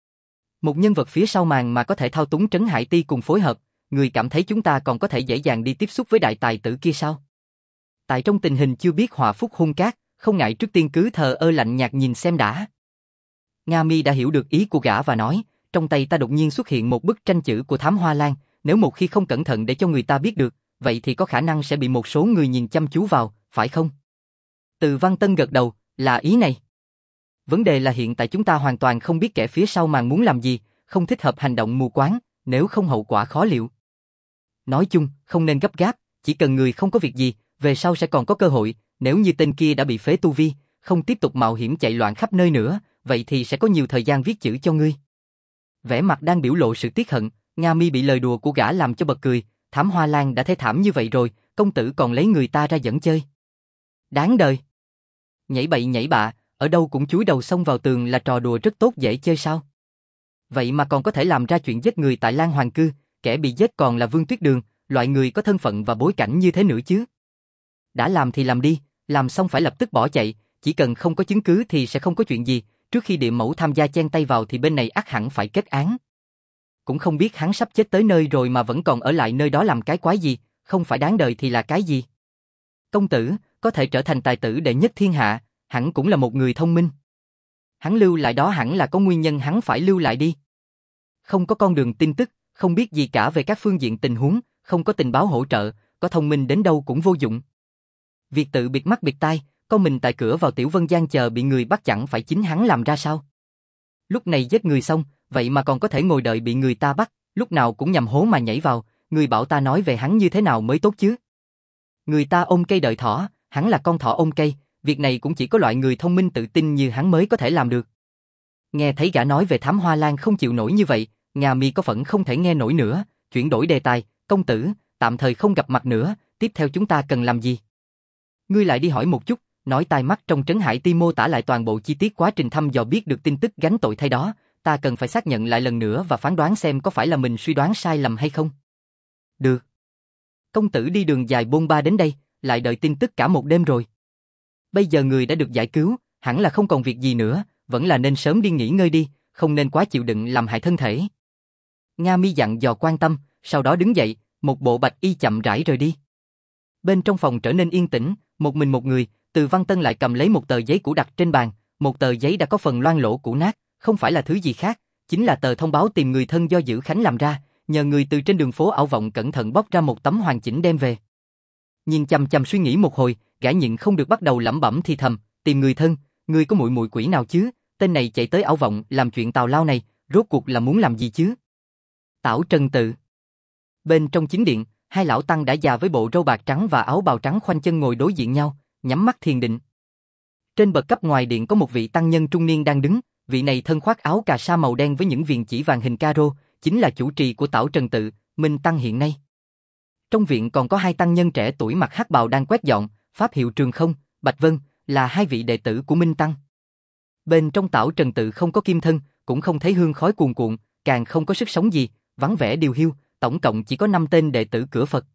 Một nhân vật phía sau màn mà có thể thao túng Trấn Hải Ti cùng phối hợp, người cảm thấy chúng ta còn có thể dễ dàng đi tiếp xúc với đại tài tử kia sao? Tại trong tình hình chưa biết họa phúc hung cát, không ngại trước tiên cứ thờ ơ lạnh nhạt nhìn xem đã. Nga Mi đã hiểu được ý của gã và nói, trong tay ta đột nhiên xuất hiện một bức tranh chữ của Thám Hoa Lan, nếu một khi không cẩn thận để cho người ta biết được, vậy thì có khả năng sẽ bị một số người nhìn chăm chú vào, phải không? Từ Văn Tân gật đầu, là ý này. Vấn đề là hiện tại chúng ta hoàn toàn không biết kẻ phía sau màn muốn làm gì, không thích hợp hành động mù quáng, nếu không hậu quả khó liệu. Nói chung, không nên gấp gáp, chỉ cần người không có việc gì, về sau sẽ còn có cơ hội, nếu như tên kia đã bị phế tu vi, không tiếp tục mạo hiểm chạy loạn khắp nơi nữa, vậy thì sẽ có nhiều thời gian viết chữ cho ngươi. Vẻ mặt đang biểu lộ sự tiếc hận, Nga Mi bị lời đùa của gã làm cho bật cười, Thám Hoa Lan đã thê thảm như vậy rồi, công tử còn lấy người ta ra dẫn chơi. Đáng đời. Nhảy bậy nhảy bạ, ở đâu cũng chúi đầu xông vào tường là trò đùa rất tốt dễ chơi sao? Vậy mà còn có thể làm ra chuyện giết người tại Lan Hoàng Cư, kẻ bị giết còn là Vương Tuyết Đường, loại người có thân phận và bối cảnh như thế nữa chứ. Đã làm thì làm đi, làm xong phải lập tức bỏ chạy, chỉ cần không có chứng cứ thì sẽ không có chuyện gì, trước khi địa mẫu tham gia chen tay vào thì bên này ắt hẳn phải kết án. Cũng không biết hắn sắp chết tới nơi rồi mà vẫn còn ở lại nơi đó làm cái quái gì, không phải đáng đời thì là cái gì. Công tử, có thể trở thành tài tử đệ nhất thiên hạ, hẳn cũng là một người thông minh. Hắn lưu lại đó hẳn là có nguyên nhân hắn phải lưu lại đi. Không có con đường tin tức, không biết gì cả về các phương diện tình huống, không có tình báo hỗ trợ, có thông minh đến đâu cũng vô dụng. Việc tự bịt mắt bịt tai, con mình tại cửa vào Tiểu Vân Giang chờ bị người bắt chẳng phải chính hắn làm ra sao? Lúc này giết người xong, vậy mà còn có thể ngồi đợi bị người ta bắt, lúc nào cũng nhằm hố mà nhảy vào, người bảo ta nói về hắn như thế nào mới tốt chứ? Người ta ôm cây đợi thỏ, hắn là con thỏ ôm cây, việc này cũng chỉ có loại người thông minh tự tin như hắn mới có thể làm được. Nghe thấy gã nói về Thám Hoa Lan không chịu nổi như vậy, Nga Mi có phẫn không thể nghe nổi nữa, chuyển đổi đề tài, công tử, tạm thời không gặp mặt nữa, tiếp theo chúng ta cần làm gì? Ngươi lại đi hỏi một chút, nói tai mắt trong Trấn Hải Ti mô tả lại toàn bộ chi tiết quá trình thăm dò biết được tin tức gánh tội thay đó, ta cần phải xác nhận lại lần nữa và phán đoán xem có phải là mình suy đoán sai lầm hay không. Được. Công tử đi đường dài bôn ba đến đây, lại đợi tin tức cả một đêm rồi. Bây giờ người đã được giải cứu, hẳn là không còn việc gì nữa, vẫn là nên sớm đi nghỉ ngơi đi, không nên quá chịu đựng làm hại thân thể. Nga Mi dặn dò quan tâm, sau đó đứng dậy, một bộ bạch y chậm rãi rời đi. Bên trong phòng trở nên yên tĩnh, một mình một người, Từ Văn Tân lại cầm lấy một tờ giấy cũ đặt trên bàn, một tờ giấy đã có phần loang lỗ cũ nát, không phải là thứ gì khác, chính là tờ thông báo tìm người thân do Dữ Khánh làm ra, nhờ người từ trên đường phố ảo vọng cẩn thận bóc ra một tấm hoàn chỉnh đem về. Nhìn chằm chằm suy nghĩ một hồi, gã nhịn không được bắt đầu lẩm bẩm thì thầm, tìm người thân, ngươi có muội quỷ nào chứ, tên này chạy tới ảo vọng làm chuyện tào lao này, rốt cuộc là muốn làm gì chứ? Tảo Trần Tự. Bên trong chính điện, hai lão tăng đã già với bộ râu bạc trắng và áo bào trắng khoanh chân ngồi đối diện nhau, nhắm mắt thiền định. Trên bậc cấp ngoài điện có một vị tăng nhân trung niên đang đứng, vị này thân khoác áo cà sa màu đen với những viền chỉ vàng hình caro, chính là chủ trì của Tảo Trần Tự, Minh Tăng hiện nay. Trong viện còn có hai tăng nhân trẻ tuổi mặc hắc bào đang quét dọn, pháp hiệu Trường Không, Bạch Vân, là hai vị đệ tử của Minh Tăng. Bên trong Tảo Trần Tự không có kim thân, cũng không thấy hương khói cuồn cuộn, càng không có sức sống gì, vắng vẻ điều hiu, tổng cộng chỉ có 5 tên đệ tử cửa Phật.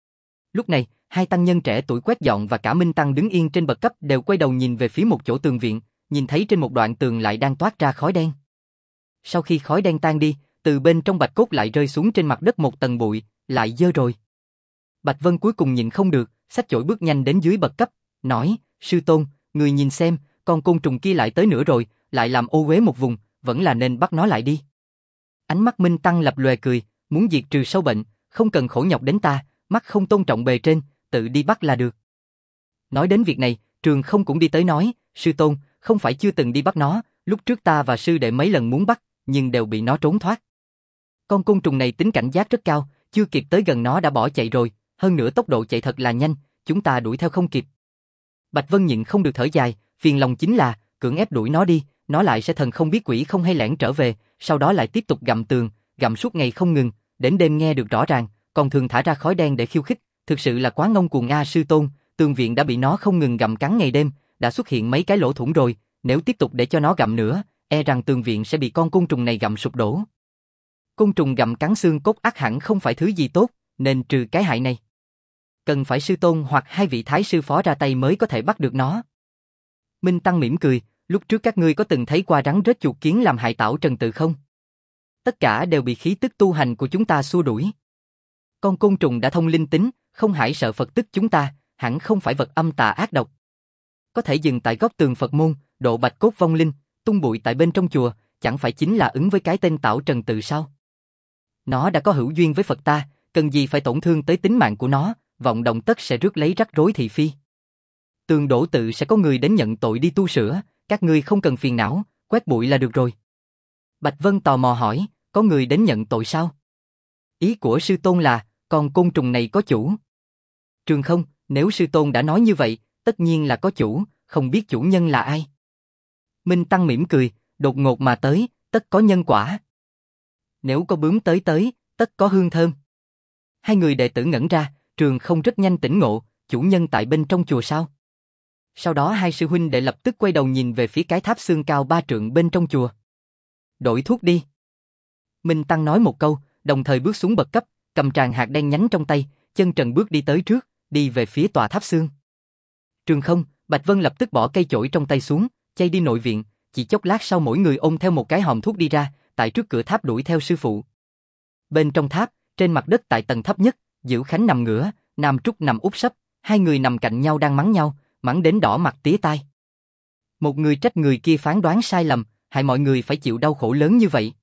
Lúc này, hai tăng nhân trẻ tuổi quét dọn và cả Minh Tăng đứng yên trên bậc cấp đều quay đầu nhìn về phía một chỗ tường viện, nhìn thấy trên một đoạn tường lại đang toát ra khói đen. Sau khi khói đen tan đi, từ bên trong bạch cốt lại rơi xuống trên mặt đất một tầng bụi, lại dơ rồi. Bạch Vân cuối cùng nhìn không được, xách chổi bước nhanh đến dưới bậc cấp, nói, sư tôn, người nhìn xem, con côn trùng kia lại tới nữa rồi, lại làm ô uế một vùng, vẫn là nên bắt nó lại đi. Ánh mắt Minh Tăng lập lòe cười, muốn diệt trừ sâu bệnh, không cần khổ nhọc đến ta, mắt không tôn trọng bề trên, tự đi bắt là được. Nói đến việc này, Trường Không cũng đi tới nói, sư tôn, không phải chưa từng đi bắt nó, lúc trước ta và sư đệ mấy lần muốn bắt, nhưng đều bị nó trốn thoát. Con côn trùng này tính cảnh giác rất cao, chưa kịp tới gần nó đã bỏ chạy rồi, hơn nữa tốc độ chạy thật là nhanh, chúng ta đuổi theo không kịp. Bạch Vân nhịn không được thở dài, phiền lòng chính là, cưỡng ép đuổi nó đi, nó lại sẽ thần không biết quỷ không hay lẻn trở về, sau đó lại tiếp tục gặm tường, gặm suốt ngày không ngừng, đến đêm nghe được rõ ràng, còn thường thả ra khói đen để khiêu khích, thực sự là quá ngông cuồng a sư tôn, tường viện đã bị nó không ngừng gặm cắn ngày đêm, đã xuất hiện mấy cái lỗ thủng rồi, nếu tiếp tục để cho nó gặm nữa, e rằng tường viện sẽ bị con côn trùng này gặm sụp đổ. Côn trùng gặm cắn xương cốt ắt hẳn không phải thứ gì tốt, nên trừ cái hại này, cần phải sư tôn hoặc hai vị thái sư phó ra tay mới có thể bắt được nó. Minh Tăng mỉm cười, lúc trước các ngươi có từng thấy qua rắn rết chuột kiến làm hại Tảo Trần Tự không? Tất cả đều bị khí tức tu hành của chúng ta xua đuổi. Con côn trùng đã thông linh tính, không hãi sợ Phật tức chúng ta, hẳn không phải vật âm tà ác độc. Có thể dừng tại góc tường Phật môn, độ bạch cốt vong linh, tung bụi tại bên trong chùa, chẳng phải chính là ứng với cái tên Tảo Trần Tự sao? Nó đã có hữu duyên với Phật ta, cần gì phải tổn thương tới tính mạng của nó, vọng động tất sẽ rước lấy rắc rối thị phi. Tường đổ tự sẽ có người đến nhận tội đi tu sửa, các ngươi không cần phiền não, quét bụi là được rồi. Bạch Vân tò mò hỏi, có người đến nhận tội sao? Ý của sư tôn là, con côn trùng này có chủ. Trường Không, nếu sư tôn đã nói như vậy, tất nhiên là có chủ, không biết chủ nhân là ai. Minh Tăng mỉm cười, đột ngột mà tới, tất có nhân quả. Nếu có bướm tới, tất có hương thơm. Hai người đệ tử ngẩn ra, Trường Không rất nhanh tỉnh ngộ, chủ nhân tại bên trong chùa sao? Sau đó hai sư huynh đệ lập tức quay đầu nhìn về phía cái tháp xương cao 3 trượng bên trong chùa. Đổi thuốc đi. Minh Tăng nói một câu, đồng thời bước xuống bậc cấp, cầm tràng hạt đen nhánh trong tay, chân trần bước đi tới trước, đi về phía tòa tháp xương. Trường Không, Bạch Vân lập tức bỏ cây chổi trong tay xuống, chay đi nội viện, chỉ chốc lát sau mỗi người ôm theo một cái hòm thuốc đi ra, tại trước cửa tháp đuổi theo sư phụ. Bên trong tháp, trên mặt đất tại tầng thấp nhất, Dữ Khánh nằm ngửa, Nam Trúc nằm úp sấp, hai người nằm cạnh nhau đang mắng nhau, mắng đến đỏ mặt tía tai. Một người trách người kia phán đoán sai lầm, hại mọi người phải chịu đau khổ lớn như vậy.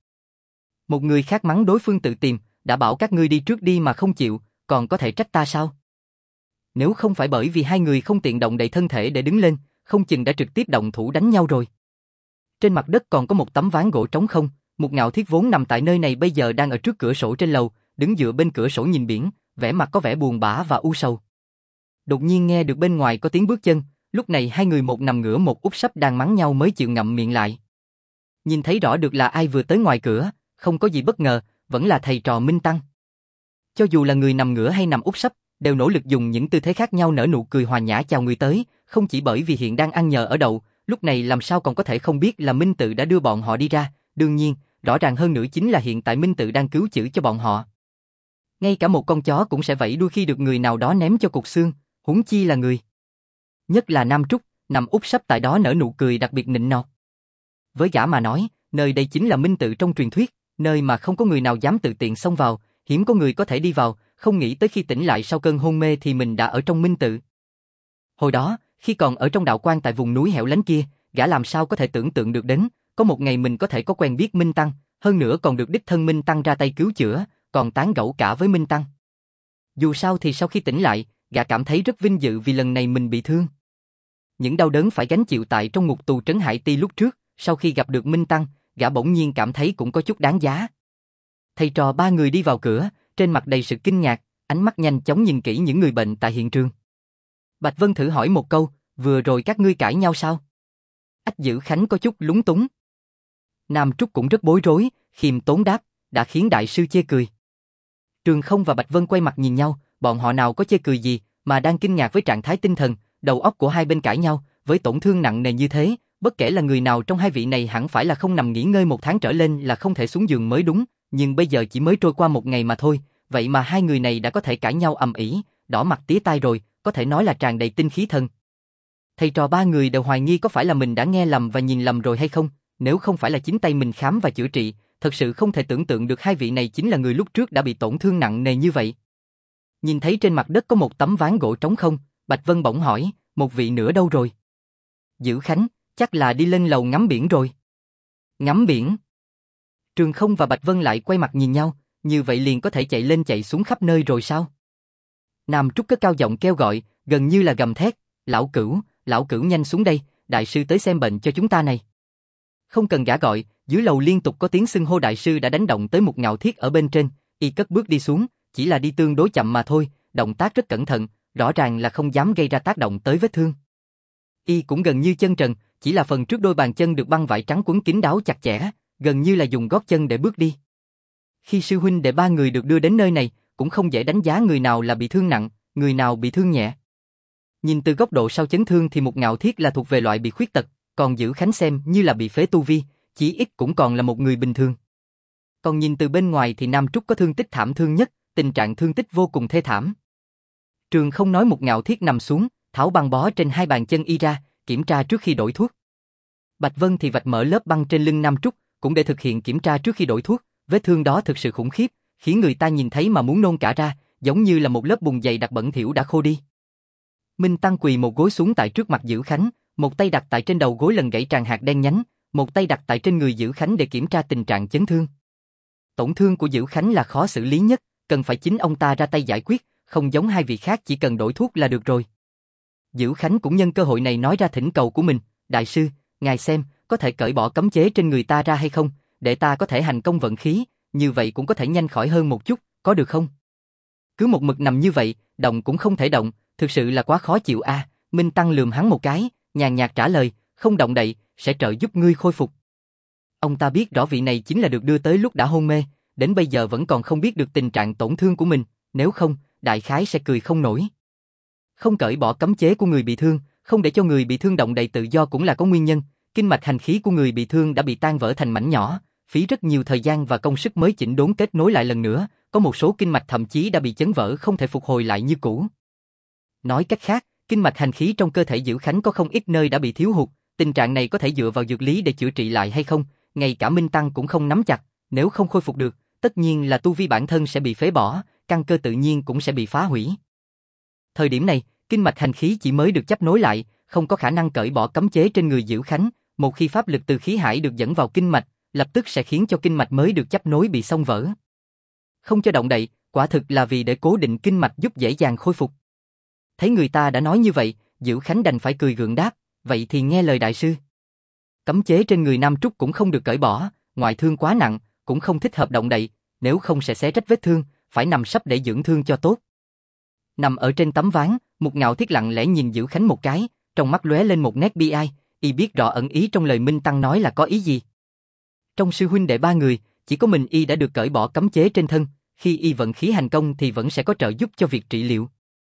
Một người khác mắng đối phương tự tìm, đã bảo các ngươi đi trước đi mà không chịu, còn có thể trách ta sao? Nếu không phải bởi vì hai người không tiện động đậy thân thể để đứng lên, không chừng đã trực tiếp động thủ đánh nhau rồi. Trên mặt đất còn có một tấm ván gỗ trống không, một Ngạo Thiết vốn nằm tại nơi này bây giờ đang ở trước cửa sổ trên lầu, đứng dựa bên cửa sổ nhìn biển, vẻ mặt có vẻ buồn bã và u sầu. Đột nhiên nghe được bên ngoài có tiếng bước chân, lúc này hai người một nằm ngửa một úp sấp đang mắng nhau mới chịu ngậm miệng lại. Nhìn thấy rõ được là ai vừa tới ngoài cửa, không có gì bất ngờ, vẫn là thầy trò Minh Tăng. Cho dù là người nằm ngửa hay nằm úp sấp, đều nỗ lực dùng những tư thế khác nhau nở nụ cười hòa nhã chào người tới, không chỉ bởi vì hiện đang ăn nhờ ở đậu, lúc này làm sao còn có thể không biết là Minh Tự đã đưa bọn họ đi ra, đương nhiên, rõ ràng hơn nữa chính là hiện tại Minh Tự đang cứu chữa cho bọn họ. Ngay cả một con chó cũng sẽ vẫy đuôi khi được người nào đó ném cho cục xương, huống chi là người. Nhất là Nam Trúc, nằm úp sấp tại đó nở nụ cười đặc biệt nịnh nọt. Với gã mà nói, nơi đây chính là Minh Tự trong truyền thuyết, nơi mà không có người nào dám tự tiện xông vào, hiếm có người có thể đi vào, không nghĩ tới khi tỉnh lại sau cơn hôn mê thì mình đã ở trong Minh Tự. Hồi đó, khi còn ở trong đạo quan tại vùng núi hẻo lánh kia, gã làm sao có thể tưởng tượng được đến, có một ngày mình có thể có quen biết Minh Tăng, hơn nữa còn được đích thân Minh Tăng ra tay cứu chữa, còn tán gẫu cả với Minh Tăng. Dù sao thì sau khi tỉnh lại, gã cảm thấy rất vinh dự vì lần này mình bị thương. Những đau đớn phải gánh chịu tại trong ngục tù trấn Hải Ti lúc trước, sau khi gặp được Minh Tăng, gã bỗng nhiên cảm thấy cũng có chút đáng giá. Thầy trò ba người đi vào cửa, trên mặt đầy sự kinh ngạc, ánh mắt nhanh chóng nhìn kỹ những người bệnh tại hiện trường. Bạch Vân thử hỏi một câu, vừa rồi các ngươi cãi nhau sao? Ách Dữ Khánh có chút lúng túng. Nam Trúc cũng rất bối rối, khiêm tốn đáp, đã khiến đại sư chê cười. Trường Không và Bạch Vân quay mặt nhìn nhau, bọn họ nào có chê cười gì, mà đang kinh ngạc với trạng thái tinh thần, đầu óc của hai bên cãi nhau, với tổn thương nặng nề như thế, bất kể là người nào trong hai vị này hẳn phải là không nằm nghỉ ngơi 1 tháng trở lên là không thể xuống giường mới đúng, nhưng bây giờ chỉ mới trôi qua 1 ngày mà thôi, vậy mà hai người này đã có thể cãi nhau ầm ĩ, đỏ mặt tía tai rồi, có thể nói là tràn đầy tinh khí thần. Thầy trò ba người đều hoài nghi có phải là mình đã nghe lầm và nhìn lầm rồi hay không, nếu không phải là chính tay mình khám và chữa trị, thật sự không thể tưởng tượng được hai vị này chính là người lúc trước đã bị tổn thương nặng nề như vậy. Nhìn thấy trên mặt đất có một tấm ván gỗ trống không, Bạch Vân bỗng hỏi, một vị nữa đâu rồi? Dữ Khánh, chắc là đi lên lầu ngắm biển rồi. Ngắm biển? Trường Không và Bạch Vân lại quay mặt nhìn nhau, như vậy liền có thể chạy lên chạy xuống khắp nơi rồi sao? Nam Trúc cất cao giọng kêu gọi, gần như là gầm thét, lão cửu nhanh xuống đây, đại sư tới xem bệnh cho chúng ta này. Không cần gã gọi, dưới lầu liên tục có tiếng xưng hô đại sư đã đánh động tới một Ngạo Thiết ở bên trên, y cất bước đi xuống, chỉ là đi tương đối chậm mà thôi, động tác rất cẩn thận, rõ ràng là không dám gây ra tác động tới vết thương. Y cũng gần như chân trần, chỉ là phần trước đôi bàn chân được băng vải trắng quấn kín đáo chặt chẽ, gần như là dùng gót chân để bước đi. Khi sư huynh đệ ba người được đưa đến nơi này, cũng không dễ đánh giá người nào là bị thương nặng, người nào bị thương nhẹ. Nhìn từ góc độ sau chấn thương thì một Ngạo Thiết là thuộc về loại bị khuyết tật, còn Dữ Khánh xem như là bị phế tu vi, chí ít cũng còn là một người bình thường. Còn nhìn từ bên ngoài thì Nam Trúc có thương tích thảm thương nhất, tình trạng thương tích vô cùng thê thảm. Trường không nói một Ngạo Thiết nằm xuống, tháo băng bó trên hai bàn chân y ra, kiểm tra trước khi đổi thuốc. Bạch Vân thì vạch mở lớp băng trên lưng Nam Trúc, cũng để thực hiện kiểm tra trước khi đổi thuốc, vết thương đó thực sự khủng khiếp, khiến người ta nhìn thấy mà muốn nôn cả ra, giống như là một lớp bùn dày đặc bẩn thỉu đã khô đi. Minh Tăng quỳ một gối xuống tại trước mặt Dữ Khánh, một tay đặt tại trên đầu gối lần gãy tràn hạt đen nhánh, một tay đặt tại trên người Dữ Khánh để kiểm tra tình trạng chấn thương. Tổn thương của Dữ Khánh là khó xử lý nhất, cần phải chính ông ta ra tay giải quyết, không giống hai vị khác chỉ cần đổi thuốc là được rồi. Dữ Khánh cũng nhân cơ hội này nói ra thỉnh cầu của mình, đại sư, ngài xem, có thể cởi bỏ cấm chế trên người ta ra hay không, để ta có thể hành công vận khí, như vậy cũng có thể nhanh khỏi hơn một chút, có được không? Cứ một mực nằm như vậy, động cũng không thể động, thực sự là quá khó chịu a. Minh Tăng lườm hắn một cái, nhàn nhạt trả lời, không động đậy, sẽ trợ giúp ngươi khôi phục. Ông ta biết rõ vị này chính là được đưa tới lúc đã hôn mê, đến bây giờ vẫn còn không biết được tình trạng tổn thương của mình, nếu không, đại khái sẽ cười không nổi. Không cởi bỏ cấm chế của người bị thương, không để cho người bị thương động đậy tự do cũng là có nguyên nhân, kinh mạch hành khí của người bị thương đã bị tan vỡ thành mảnh nhỏ, phí rất nhiều thời gian và công sức mới chỉnh đốn kết nối lại lần nữa, có một số kinh mạch thậm chí đã bị chấn vỡ không thể phục hồi lại như cũ. Nói cách khác, kinh mạch hành khí trong cơ thể Dữ Khánh có không ít nơi đã bị thiếu hụt, tình trạng này có thể dựa vào dược lý để chữa trị lại hay không, ngay cả Minh Tăng cũng không nắm chặt, nếu không khôi phục được, tất nhiên là tu vi bản thân sẽ bị phế bỏ, căn cơ tự nhiên cũng sẽ bị phá hủy. Thời điểm này, kinh mạch hành khí chỉ mới được chấp nối lại, không có khả năng cởi bỏ cấm chế trên người Dữ Khánh, một khi pháp lực từ khí hải được dẫn vào kinh mạch, lập tức sẽ khiến cho kinh mạch mới được chấp nối bị xông vỡ. Không cho động đậy, quả thực là vì để cố định kinh mạch giúp dễ dàng khôi phục. Thấy người ta đã nói như vậy, Dữ Khánh đành phải cười gượng đáp, vậy thì nghe lời đại sư. Cấm chế trên người Nam Trúc cũng không được cởi bỏ, ngoại thương quá nặng, cũng không thích hợp động đậy, nếu không sẽ xé rách vết thương, phải nằm sấp để dưỡng thương cho tốt. Nằm ở trên tấm ván, một Ngạo Thiết lặng lẽ nhìn Dữ Khánh một cái, trong mắt lóe lên một nét bi ai, y biết rõ ẩn ý trong lời Minh Tăng nói là có ý gì. Trong sư huynh đệ ba người, chỉ có mình y đã được cởi bỏ cấm chế trên thân, khi y vận khí hành công thì vẫn sẽ có trợ giúp cho việc trị liệu.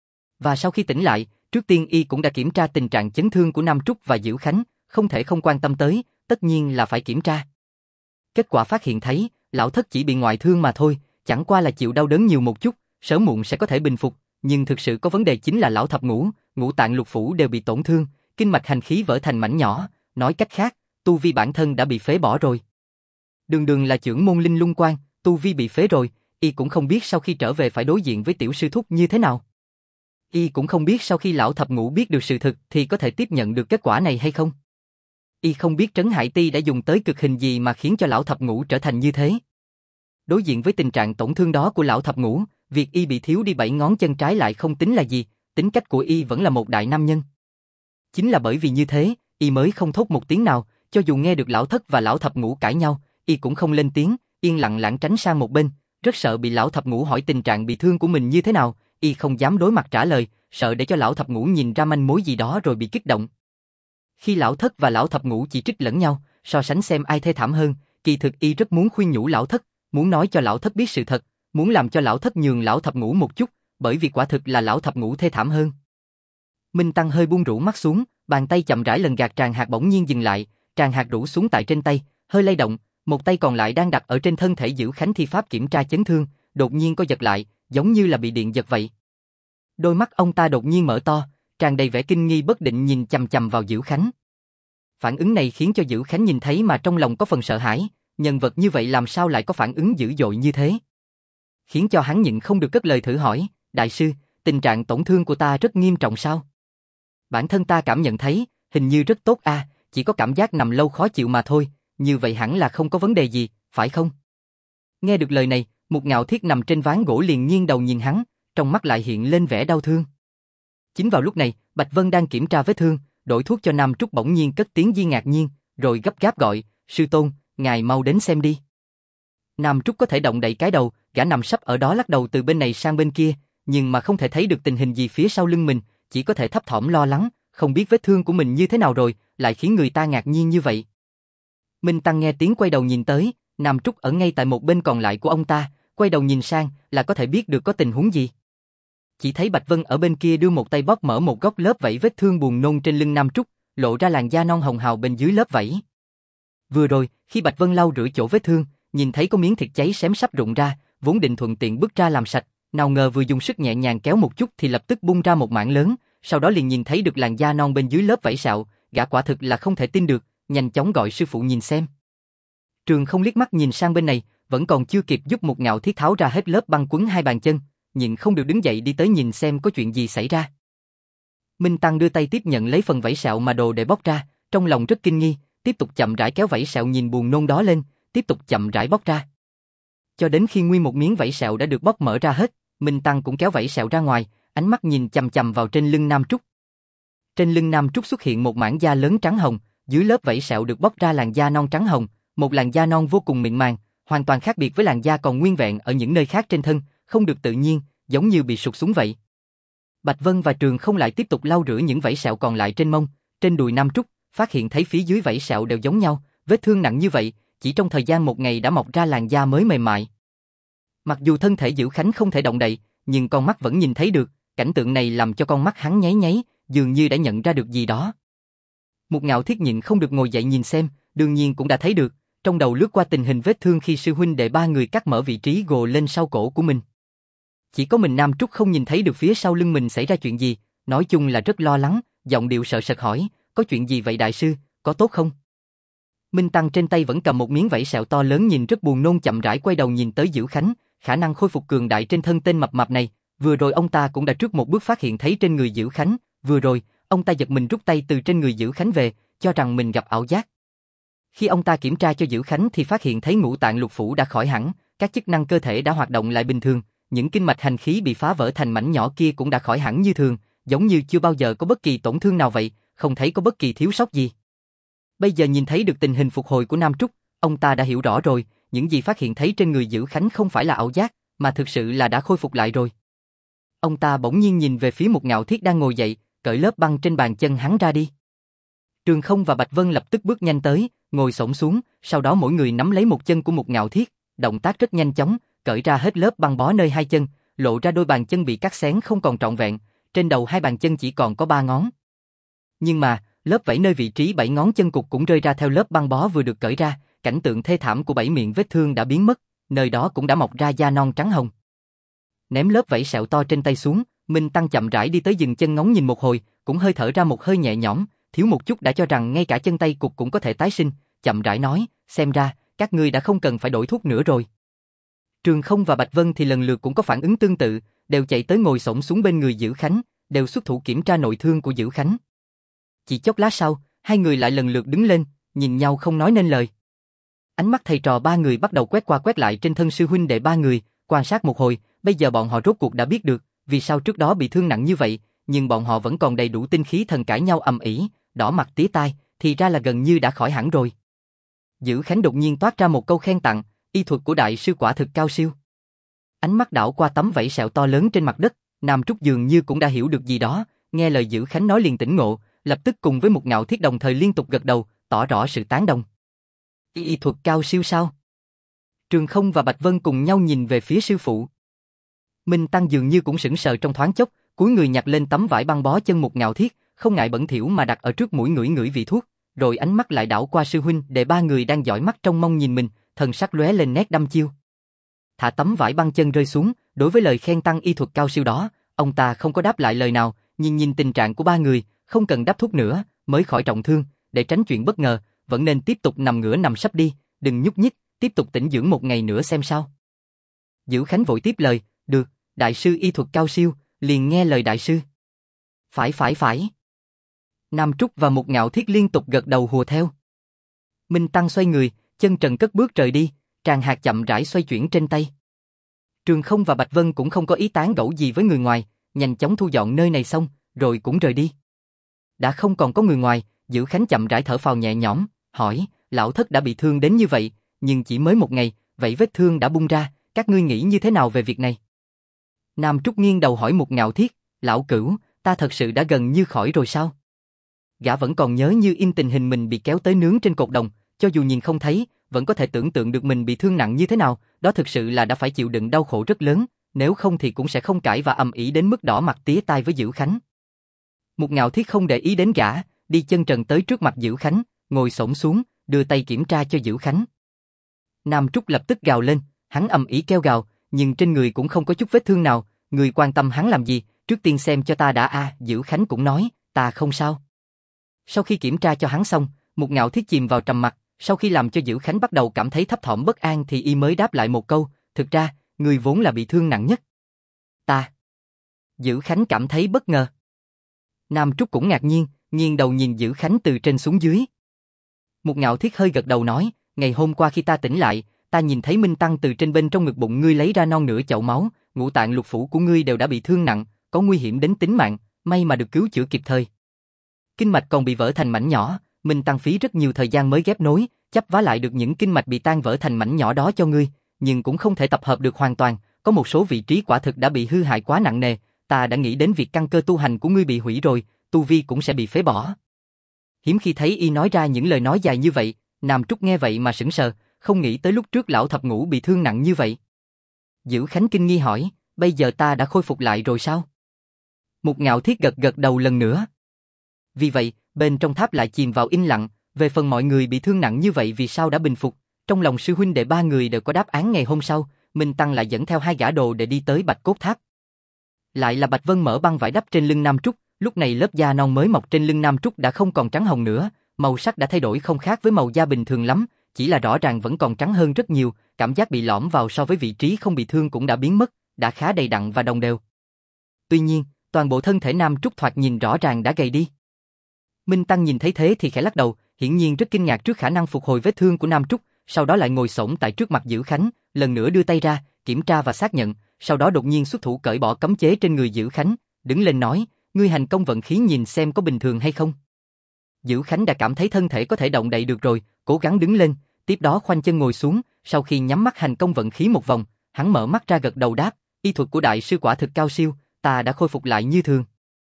Và sau khi tỉnh lại, trước tiên y cũng đã kiểm tra tình trạng chấn thương của Nam Trúc và Dữ Khánh, không thể không quan tâm tới, tất nhiên là phải kiểm tra. Kết quả phát hiện thấy, lão thất chỉ bị ngoại thương mà thôi, chẳng qua là chịu đau đớn nhiều một chút, sớm muộn sẽ có thể bình phục, nhưng thực sự có vấn đề chính là lão thập ngũ, ngũ tạng lục phủ đều bị tổn thương, kinh mạch hành khí vỡ thành mảnh nhỏ, nói cách khác, tu vi bản thân đã bị phế bỏ rồi. Đường đường là chưởng môn linh lung quan, tu vi bị phế rồi, y cũng không biết sau khi trở về phải đối diện với tiểu sư thúc như thế nào. Y cũng không biết sau khi lão thập ngũ biết được sự thực thì có thể tiếp nhận được kết quả này hay không. Y không biết Trấn Hải Ti đã dùng tới cực hình gì mà khiến cho lão thập ngũ trở thành như thế. Đối diện với tình trạng tổn thương đó của lão thập ngũ, việc y bị thiếu đi 7 ngón chân trái lại không tính là gì, tính cách của y vẫn là một đại nam nhân. Chính là bởi vì như thế, y mới không thốt một tiếng nào, cho dù nghe được lão thất và lão thập ngũ cãi nhau, y cũng không lên tiếng, yên lặng lảng tránh sang một bên, rất sợ bị lão thập ngũ hỏi tình trạng bị thương của mình như thế nào, y không dám đối mặt trả lời, sợ để cho lão thập ngũ nhìn ra manh mối gì đó rồi bị kích động. Khi lão thất và lão thập ngũ chỉ trích lẫn nhau, so sánh xem ai thê thảm hơn, kỳ thực y rất muốn khuyên nhủ lão thất, muốn nói cho lão thất biết sự thật, muốn làm cho lão thất nhường lão thập ngũ một chút, bởi vì quả thực là lão thập ngũ thê thảm hơn. Minh Tăng hơi buông rũ mắt xuống, bàn tay chậm rãi lần gạt tràng hạt bỗng nhiên dừng lại, tràng hạt rủ xuống tại trên tay, hơi lay động, một tay còn lại đang đặt ở trên thân thể Dữ Khánh thi pháp kiểm tra chấn thương, đột nhiên co giật lại, giống như là bị điện giật vậy. Đôi mắt ông ta đột nhiên mở to, tràn đầy vẻ kinh nghi bất định nhìn chằm chằm vào Dữ Khánh. Phản ứng này khiến cho Dữ Khánh nhìn thấy mà trong lòng có phần sợ hãi, nhân vật như vậy làm sao lại có phản ứng dữ dội như thế? Khiến cho hắn nhịn không được cất lời thử hỏi, đại sư, tình trạng tổn thương của ta rất nghiêm trọng sao? Bản thân ta cảm nhận thấy, hình như rất tốt a, chỉ có cảm giác nằm lâu khó chịu mà thôi, như vậy hẳn là không có vấn đề gì, phải không? Nghe được lời này, Một Ngạo Thiết nằm trên ván gỗ liền nghiêng đầu nhìn hắn, trong mắt lại hiện lên vẻ đau thương. Chính vào lúc này, Bạch Vân đang kiểm tra vết thương, đổi thuốc cho Nam Trúc bỗng nhiên cất tiếng ngạc nhiên, rồi gấp gáp gọi, sư tôn, ngài mau đến xem đi. Nam Trúc có thể động đậy cái đầu, gã nằm sấp ở đó lắc đầu từ bên này sang bên kia, nhưng mà không thể thấy được tình hình gì phía sau lưng mình, chỉ có thể thấp thỏm lo lắng, không biết vết thương của mình như thế nào rồi, lại khiến người ta ngạc nhiên như vậy. Minh Tăng nghe tiếng quay đầu nhìn tới, Nam Trúc ở ngay tại một bên còn lại của ông ta, quay đầu nhìn sang là có thể biết được có tình huống gì. Chỉ thấy Bạch Vân ở bên kia đưa một tay bóp mở một góc lớp vảy vết thương buồn nôn trên lưng Nam Trúc, lộ ra làn da non hồng hào bên dưới lớp vảy. Vừa rồi, khi Bạch Vân lau rửa chỗ vết thương, nhìn thấy có miếng thịt cháy xém sắp rụng ra, vốn định thuận tiện bước ra làm sạch, nào ngờ vừa dùng sức nhẹ nhàng kéo một chút thì lập tức bung ra một mảng lớn, sau đó liền nhìn thấy được làn da non bên dưới lớp vảy sẹo, gã quả thực là không thể tin được, nhanh chóng gọi sư phụ nhìn xem. Trường Không liếc mắt nhìn sang bên này, vẫn còn chưa kịp giúp Một Ngạo Thiết tháo ra hết lớp băng quấn hai bàn chân, nhưng không được đứng dậy đi tới nhìn xem có chuyện gì xảy ra. Minh Tăng đưa tay tiếp nhận lấy phần vảy sẹo mà đồ để bóc ra, trong lòng rất kinh nghi, tiếp tục chậm rãi kéo vảy sẹo nhìn buồn nôn đó lên, tiếp tục chậm rãi bóc ra. Cho đến khi nguyên một miếng vảy sẹo đã được bóc mở ra hết, Minh Tăng cũng kéo vảy sẹo ra ngoài, ánh mắt nhìn chằm chằm vào trên lưng Nam Trúc. Trên lưng Nam Trúc xuất hiện một mảng da lớn trắng hồng, dưới lớp vảy sẹo được bóc ra làn da non trắng hồng, một làn da non vô cùng mịn màng, hoàn toàn khác biệt với làn da còn nguyên vẹn ở những nơi khác trên thân, không được tự nhiên, giống như bị sụt xuống vậy. Bạch Vân và Trường Không lại tiếp tục lau rửa những vảy sẹo còn lại trên mông, trên đùi Nam Trúc, phát hiện thấy phía dưới vảy sẹo đều giống nhau, vết thương nặng như vậy, chỉ trong thời gian một ngày đã mọc ra làn da mới mềm mại. Mặc dù thân thể Dữ Khánh không thể động đậy, nhưng con mắt vẫn nhìn thấy được, cảnh tượng này làm cho con mắt hắn nháy nháy, dường như đã nhận ra được gì đó. Một Ngạo Thiết nhịn không được ngồi dậy nhìn xem, đương nhiên cũng đã thấy được, trong đầu lướt qua tình hình vết thương khi sư huynh đệ ba người cắt mở vị trí gồ lên sau cổ của mình. Chỉ có mình Nam Trúc không nhìn thấy được phía sau lưng mình xảy ra chuyện gì, nói chung là rất lo lắng, giọng điệu sợ sệt hỏi, có chuyện gì vậy đại sư, có tốt không? Minh Tăng trên tay vẫn cầm một miếng vảy sẹo to lớn nhìn rất buồn nôn chậm rãi quay đầu nhìn tới Dữ Khánh, khả năng khôi phục cường đại trên thân tên mập mạp này, vừa rồi ông ta cũng đã trước một bước phát hiện thấy trên người Dữ Khánh, vừa rồi, ông ta giật mình rút tay từ trên người Dữ Khánh về, cho rằng mình gặp ảo giác. Khi ông ta kiểm tra cho Dữ Khánh thì phát hiện thấy ngũ tạng lục phủ đã khỏi hẳn, các chức năng cơ thể đã hoạt động lại bình thường, những kinh mạch hành khí bị phá vỡ thành mảnh nhỏ kia cũng đã khỏi hẳn như thường, giống như chưa bao giờ có bất kỳ tổn thương nào vậy, không thấy có bất kỳ thiếu sót gì. Bây giờ nhìn thấy được tình hình phục hồi của Nam Trúc, ông ta đã hiểu rõ rồi, những gì phát hiện thấy trên người Dữ Khánh không phải là ảo giác, mà thực sự là đã khôi phục lại rồi. Ông ta bỗng nhiên nhìn về phía Một Ngạo Thiết đang ngồi dậy, cởi lớp băng trên bàn chân hắn ra đi. Trường Không và Bạch Vân lập tức bước nhanh tới, ngồi xổm xuống, sau đó mỗi người nắm lấy một chân của Một Ngạo Thiết, động tác rất nhanh chóng, cởi ra hết lớp băng bó nơi hai chân, lộ ra đôi bàn chân bị cắt xén không còn trọn vẹn, trên đầu hai bàn chân chỉ còn có 3 ngón. Nhưng mà, lớp vảy nơi vị trí 7 ngón chân cụt cũng rơi ra theo lớp băng bó vừa được cởi ra, cảnh tượng thê thảm của 7 miệng vết thương đã biến mất, nơi đó cũng đã mọc ra da non trắng hồng. Ném lớp vảy sẹo to trên tay xuống, Minh Tăng chậm rãi đi tới dừng chân ngóng nhìn một hồi, cũng hơi thở ra một hơi nhẹ nhõm, thiếu một chút đã cho rằng ngay cả chân tay cụt cũng có thể tái sinh, chậm rãi nói, xem ra, các ngươi đã không cần phải đổi thuốc nữa rồi. Trường Không và Bạch Vân thì lần lượt cũng có phản ứng tương tự, đều chạy tới ngồi xổm xuống bên người Dữ Khánh, đều xuất thủ kiểm tra nội thương của Dữ Khánh. Chỉ chốc lát sau, hai người lại lần lượt đứng lên, nhìn nhau không nói nên lời. Ánh mắt thầy trò ba người bắt đầu quét qua quét lại trên thân sư huynh đệ ba người, quan sát một hồi, bây giờ bọn họ rốt cuộc đã biết được, vì sao trước đó bị thương nặng như vậy, nhưng bọn họ vẫn còn đầy đủ tinh khí thần cãi nhau ầm ĩ, đỏ mặt tía tai, thì ra là gần như đã khỏi hẳn rồi. Dữ Khánh đột nhiên toát ra một câu khen tặng, y thuật của đại sư quả thực cao siêu. Ánh mắt đảo qua tấm vảy sẹo to lớn trên mặt đất, Nam Trúc dường như cũng đã hiểu được gì đó, nghe lời Dữ Khánh nói liền tỉnh ngộ, lập tức cùng với Một Ngạo Thiết đồng thời liên tục gật đầu, tỏ rõ sự tán đồng. Y thuật cao siêu sao? Trường Không và Bạch Vân cùng nhau nhìn về phía sư phụ. Minh Tăng dường như cũng sững sờ trong thoáng chốc, cúi người nhặt lên tấm vải băng bó chân Một Ngạo Thiết, không ngại bẩn thỉu mà đặt ở trước mũi ngửi ngửi vị thuốc, rồi ánh mắt lại đảo qua sư huynh để ba người đang dõi mắt trông mong nhìn mình, thần sắc lóe lên nét đăm chiêu. Thả tấm vải băng chân rơi xuống, đối với lời khen tăng y thuật cao siêu đó, ông ta không có đáp lại lời nào, nhìn tình trạng của ba người, không cần đắp thuốc nữa, mới khỏi trọng thương, để tránh chuyện bất ngờ, vẫn nên tiếp tục nằm ngửa nằm sấp đi, đừng nhúc nhích, tiếp tục tĩnh dưỡng một ngày nữa xem sao. Dữ Khánh vội tiếp lời, được, đại sư y thuật cao siêu, liền nghe lời đại sư. Phải. Nam Trúc và Một Ngạo Thiết liên tục gật đầu hùa theo. Minh Tăng xoay người, chân trần cất bước rời đi, tràng hạt chậm rãi xoay chuyển trên tay. Trường Không và Bạch Vân cũng không có ý tán gẫu gì với người ngoài, nhanh chóng thu dọn nơi này xong, rồi cũng rời đi. Đã không còn có người ngoài, Dữ Khánh chậm rãi thở phào nhẹ nhõm, hỏi, lão thất đã bị thương đến như vậy, nhưng chỉ mới một ngày, vậy vết thương đã bung ra, các ngươi nghĩ như thế nào về việc này? Nam Trúc nghiêng đầu hỏi Mục Ngạo Thiết, lão Cửu, ta thật sự đã gần như khỏi rồi sao? Gã vẫn còn nhớ như in tình hình mình bị kéo tới nướng trên cột đồng, cho dù nhìn không thấy, vẫn có thể tưởng tượng được mình bị thương nặng như thế nào, đó thực sự là đã phải chịu đựng đau khổ rất lớn, nếu không thì cũng sẽ không cãi và ầm ĩ đến mức đỏ mặt tía tai với Dữ Khánh. Mục Ngạo Thiết không để ý đến gã, đi chân trần tới trước mặt Dữ Khánh, ngồi xổm xuống, đưa tay kiểm tra cho Dữ Khánh. Nam Trúc lập tức gào lên, hắn ầm ĩ kêu gào, nhưng trên người cũng không có chút vết thương nào, người quan tâm hắn làm gì, trước tiên xem cho ta đã. Dữ Khánh cũng nói, ta không sao. Sau khi kiểm tra cho hắn xong, Mục Ngạo Thiết chìm vào trầm mặc, sau khi làm cho Dữ Khánh bắt đầu cảm thấy thấp thỏm bất an thì y mới đáp lại một câu, thực ra, người vốn là bị thương nặng nhất. Ta. Dữ Khánh cảm thấy bất ngờ. Nam Trúc cũng ngạc nhiên, nghiêng đầu nhìn Dữ Khánh từ trên xuống dưới. Mục Ngạo Thiết hơi gật đầu nói, ngày hôm qua khi ta tỉnh lại, ta nhìn thấy Minh Tăng từ trên bên trong ngực bụng ngươi lấy ra non nửa chậu máu, ngũ tạng lục phủ của ngươi đều đã bị thương nặng, có nguy hiểm đến tính mạng, may mà được cứu chữa kịp thời. Kinh mạch còn bị vỡ thành mảnh nhỏ, Minh Tăng phí rất nhiều thời gian mới ghép nối, chắp vá lại được những kinh mạch bị tan vỡ thành mảnh nhỏ đó cho ngươi, nhưng cũng không thể tập hợp được hoàn toàn, có một số vị trí quả thực đã bị hư hại quá nặng nề, ta đã nghĩ đến việc căn cơ tu hành của ngươi bị hủy rồi, tu vi cũng sẽ bị phế bỏ. Hiếm khi thấy y nói ra những lời nói dài như vậy, Nam Trúc nghe vậy mà sững sờ, không nghĩ tới lúc trước lão thập ngũ bị thương nặng như vậy. Dữ Khánh kinh nghi hỏi, bây giờ ta đã khôi phục lại rồi sao? Mục Ngạo Thiết gật gật đầu lần nữa. Vì vậy, bên trong tháp lại chìm vào im lặng, về phần mọi người bị thương nặng như vậy vì sao đã bình phục, trong lòng sư huynh đệ ba người đều có đáp án. Ngày hôm sau, Minh Tăng lại dẫn theo hai gã đồ để đi tới Bạch Cốt Tháp. Lại là Bạch Vân mở băng vải đắp trên lưng Nam Trúc, lúc này lớp da non mới mọc trên lưng Nam Trúc đã không còn trắng hồng nữa, màu sắc đã thay đổi không khác với màu da bình thường lắm, chỉ là rõ ràng vẫn còn trắng hơn rất nhiều, cảm giác bị lõm vào so với vị trí không bị thương cũng đã biến mất, đã khá đầy đặn và đồng đều. Tuy nhiên, toàn bộ thân thể Nam Trúc thoạt nhìn rõ ràng đã gầy đi. Minh Tăng nhìn thấy thế thì khẽ lắc đầu, hiển nhiên rất kinh ngạc trước khả năng phục hồi vết thương của Nam Trúc, sau đó lại ngồi xổm tại trước mặt Dữ Khánh, lần nữa đưa tay ra, kiểm tra và xác nhận, sau đó đột nhiên xuất thủ cởi bỏ cấm chế trên người Dữ Khánh, đứng lên nói, ngươi hành công vận khí nhìn xem có bình thường hay không. Dữ Khánh đã cảm thấy thân thể có thể động đậy được rồi, cố gắng đứng lên, tiếp đó khoanh chân ngồi xuống, sau khi nhắm mắt hành công vận khí một vòng, hắn mở mắt ra gật đầu đáp, y thuật của đại sư quả thực cao siêu, ta đã khôi phục lại như thường.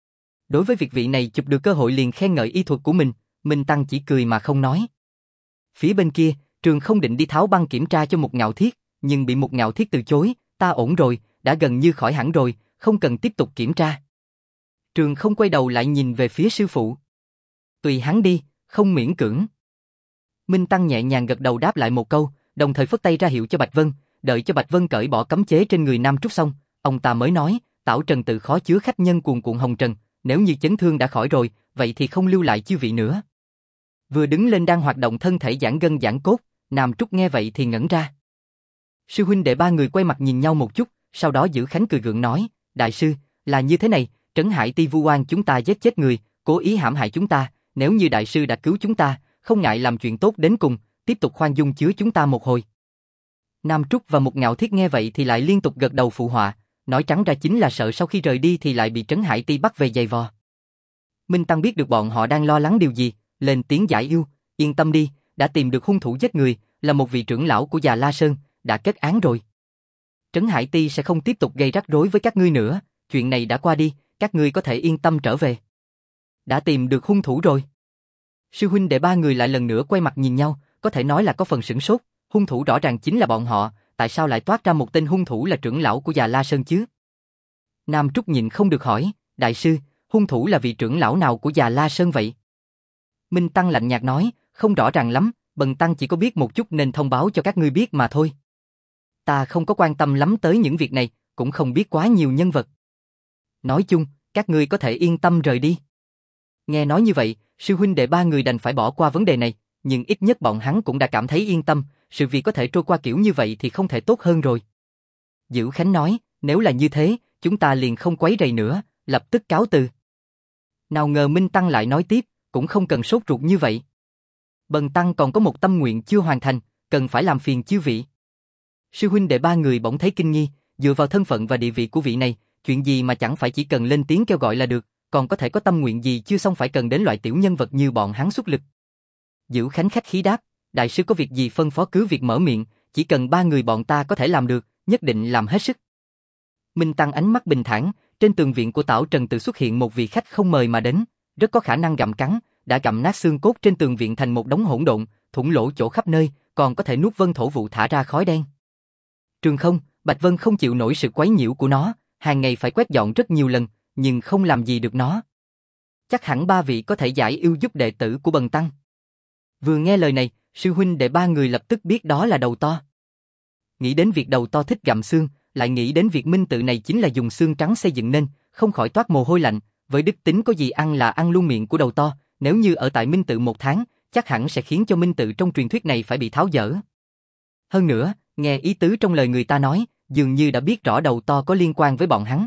Đối với việc vị này chụp được cơ hội liền khen ngợi y thuật của mình, Minh Tăng chỉ cười mà không nói. Phía bên kia, Trường Không định đi tháo băng kiểm tra cho Mục Ngạo Thiết, nhưng bị Mục Ngạo Thiết từ chối, ta ổn rồi, đã gần như khỏi hẳn rồi, không cần tiếp tục kiểm tra. Trường Không quay đầu lại nhìn về phía sư phụ. Tùy hắn đi, không miễn cưỡng. Minh Tăng nhẹ nhàng gật đầu đáp lại một câu, đồng thời phất tay ra hiệu cho Bạch Vân, đợi cho Bạch Vân cởi bỏ cấm chế trên người Nam Trúc xong, ông ta mới nói, Tảo Trần tự khó chứa khách nhân cuồn cuộn hồng trần, nếu như chấn thương đã khỏi rồi, vậy thì không lưu lại chiêu vị nữa. Vừa đứng lên đang hoạt động thân thể giãn gân giãn cốt, Nam Trúc nghe vậy thì ngẩn ra. Sư huynh đệ ba người quay mặt nhìn nhau một chút, sau đó Dữ Khánh cười gượng nói, đại sư, là như thế này, Trấn Hải Ti vu oan chúng ta giết chết người, cố ý hãm hại chúng ta, nếu như đại sư đã cứu chúng ta, không ngại làm chuyện tốt đến cùng, tiếp tục khoan dung chứa chúng ta một hồi. Nam Trúc và Mục Ngạo Thiết nghe vậy thì lại liên tục gật đầu phụ họa, nói trắng ra chính là sợ sau khi rời đi thì lại bị Trấn Hải Ti bắt về giày vò. Minh Tăng biết được bọn họ đang lo lắng điều gì, lên tiếng giải ưu, yên tâm đi, đã tìm được hung thủ giết người, là một vị trưởng lão của Già La Sơn, đã kết án rồi. Trấn Hải Ti sẽ không tiếp tục gây rắc rối với các ngươi nữa, chuyện này đã qua đi, các ngươi có thể yên tâm trở về. Đã tìm được hung thủ rồi. Sư huynh đệ ba người lại lần nữa quay mặt nhìn nhau, có thể nói là có phần sửng sốt, hung thủ rõ ràng chính là bọn họ, tại sao lại toát ra một tên hung thủ là trưởng lão của Già La Sơn chứ? Nam Trúc nhịn không được hỏi, đại sư, hung thủ là vị trưởng lão nào của Già La Sơn vậy? Minh Tăng lạnh nhạt nói, không rõ ràng lắm, bần tăng chỉ có biết một chút nên thông báo cho các ngươi biết mà thôi. Ta không có quan tâm lắm tới những việc này, cũng không biết quá nhiều nhân vật. Nói chung, các ngươi có thể yên tâm rời đi. Nghe nói như vậy, sư huynh đệ ba người đành phải bỏ qua vấn đề này, nhưng ít nhất bọn hắn cũng đã cảm thấy yên tâm, sự việc có thể trôi qua kiểu như vậy thì không thể tốt hơn rồi. Dữ Khánh nói, nếu là như thế, chúng ta liền không quấy rầy nữa, lập tức cáo từ. Nào ngờ Minh Tăng lại nói tiếp, cũng không cần sốt ruột như vậy. Bần tăng còn có một tâm nguyện chưa hoàn thành, cần phải làm phiền chư vị. Sư huynh đệ ba người bỗng thấy kinh nghi, Dựa vào thân phận và địa vị của vị này, chuyện gì mà chẳng phải chỉ cần lên tiếng kêu gọi là được, còn có thể có tâm nguyện gì chưa xong phải cần đến loại tiểu nhân vật như bọn hắn xuất lực. Dữ Khánh khách khí đáp, đại sư có việc gì phân phó cứ việc mở miệng, chỉ cần 3 người bọn ta có thể làm được, nhất định làm hết sức. Minh Tăng ánh mắt bình thản, trên tường viện của Tảo Trần tự xuất hiện một vị khách không mời mà đến, rất có khả năng gặm cắn, đã gặm nát xương cốt trên tường viện thành một đống hỗn độn, thủng lỗ chỗ khắp nơi, còn có thể nuốt vân thổ vụ thả ra khói đen. Trường Không, Bạch Vân không chịu nổi sự quấy nhiễu của nó, hàng ngày phải quét dọn rất nhiều lần, nhưng không làm gì được nó. Chắc hẳn 3 vị có thể giải yêu giúp đệ tử của Bần Tăng. Vừa nghe lời này, sư huynh đệ 3 người lập tức biết đó là đầu to. Nghĩ đến việc đầu to thích gặm xương, lại nghĩ đến việc minh tự này chính là dùng xương trắng xây dựng nên, không khỏi toát mồ hôi lạnh, với đức tính có gì ăn là ăn luôn miệng của đầu to, nếu như ở tại minh tự 1 tháng, chắc hẳn sẽ khiến cho minh tự trong truyền thuyết này phải bị tháo dỡ. Hơn nữa, nghe ý tứ trong lời người ta nói, dường như đã biết rõ đầu to có liên quan với bọn hắn.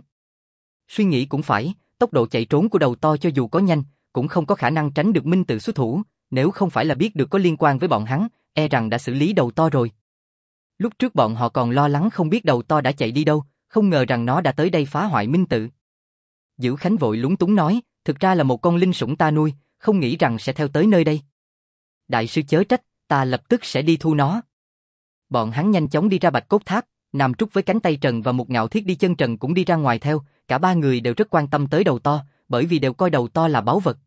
Suy nghĩ cũng phải, tốc độ chạy trốn của đầu to cho dù có nhanh, cũng không có khả năng tránh được minh tự xuất thủ, nếu không phải là biết được có liên quan với bọn hắn, e rằng đã xử lý đầu to rồi. Lúc trước bọn họ còn lo lắng không biết đầu to đã chạy đi đâu, không ngờ rằng nó đã tới đây phá hoại minh tự. Dữ Khánh vội lúng túng nói, thực ra là một con linh sủng ta nuôi, không nghĩ rằng sẽ theo tới nơi đây. Đại sư chớ trách, ta lập tức sẽ đi thu nó. Bọn hắn nhanh chóng đi ra Bạch Cốt Tháp, Nam Trúc với cánh tay trần và một Ngạo Thiết đi chân trần cũng đi ra ngoài theo, cả 3 người đều rất quan tâm tới đầu to, bởi vì đều coi đầu to là báu vật.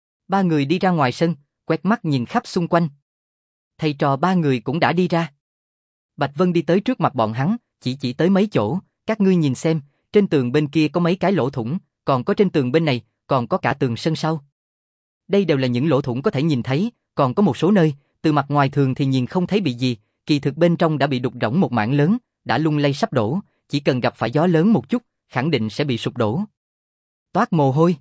3 người đi ra ngoài sân, quét mắt nhìn khắp xung quanh. Thầy trò 3 người cũng đã đi ra. Bạch Vân đi tới trước mặt bọn hắn, chỉ tới mấy chỗ, các ngươi nhìn xem, trên tường bên kia có mấy cái lỗ thủng, còn có trên tường bên này, còn có cả tường sân sau. Đây đều là những lỗ thủng có thể nhìn thấy, còn có một số nơi, từ mặt ngoài thường thì nhìn không thấy bị gì, kỳ thực bên trong đã bị đục rỗng một mảng lớn, đã lung lay sắp đổ, chỉ cần gặp phải gió lớn một chút, khẳng định sẽ bị sụp đổ. Toát mồ hôi.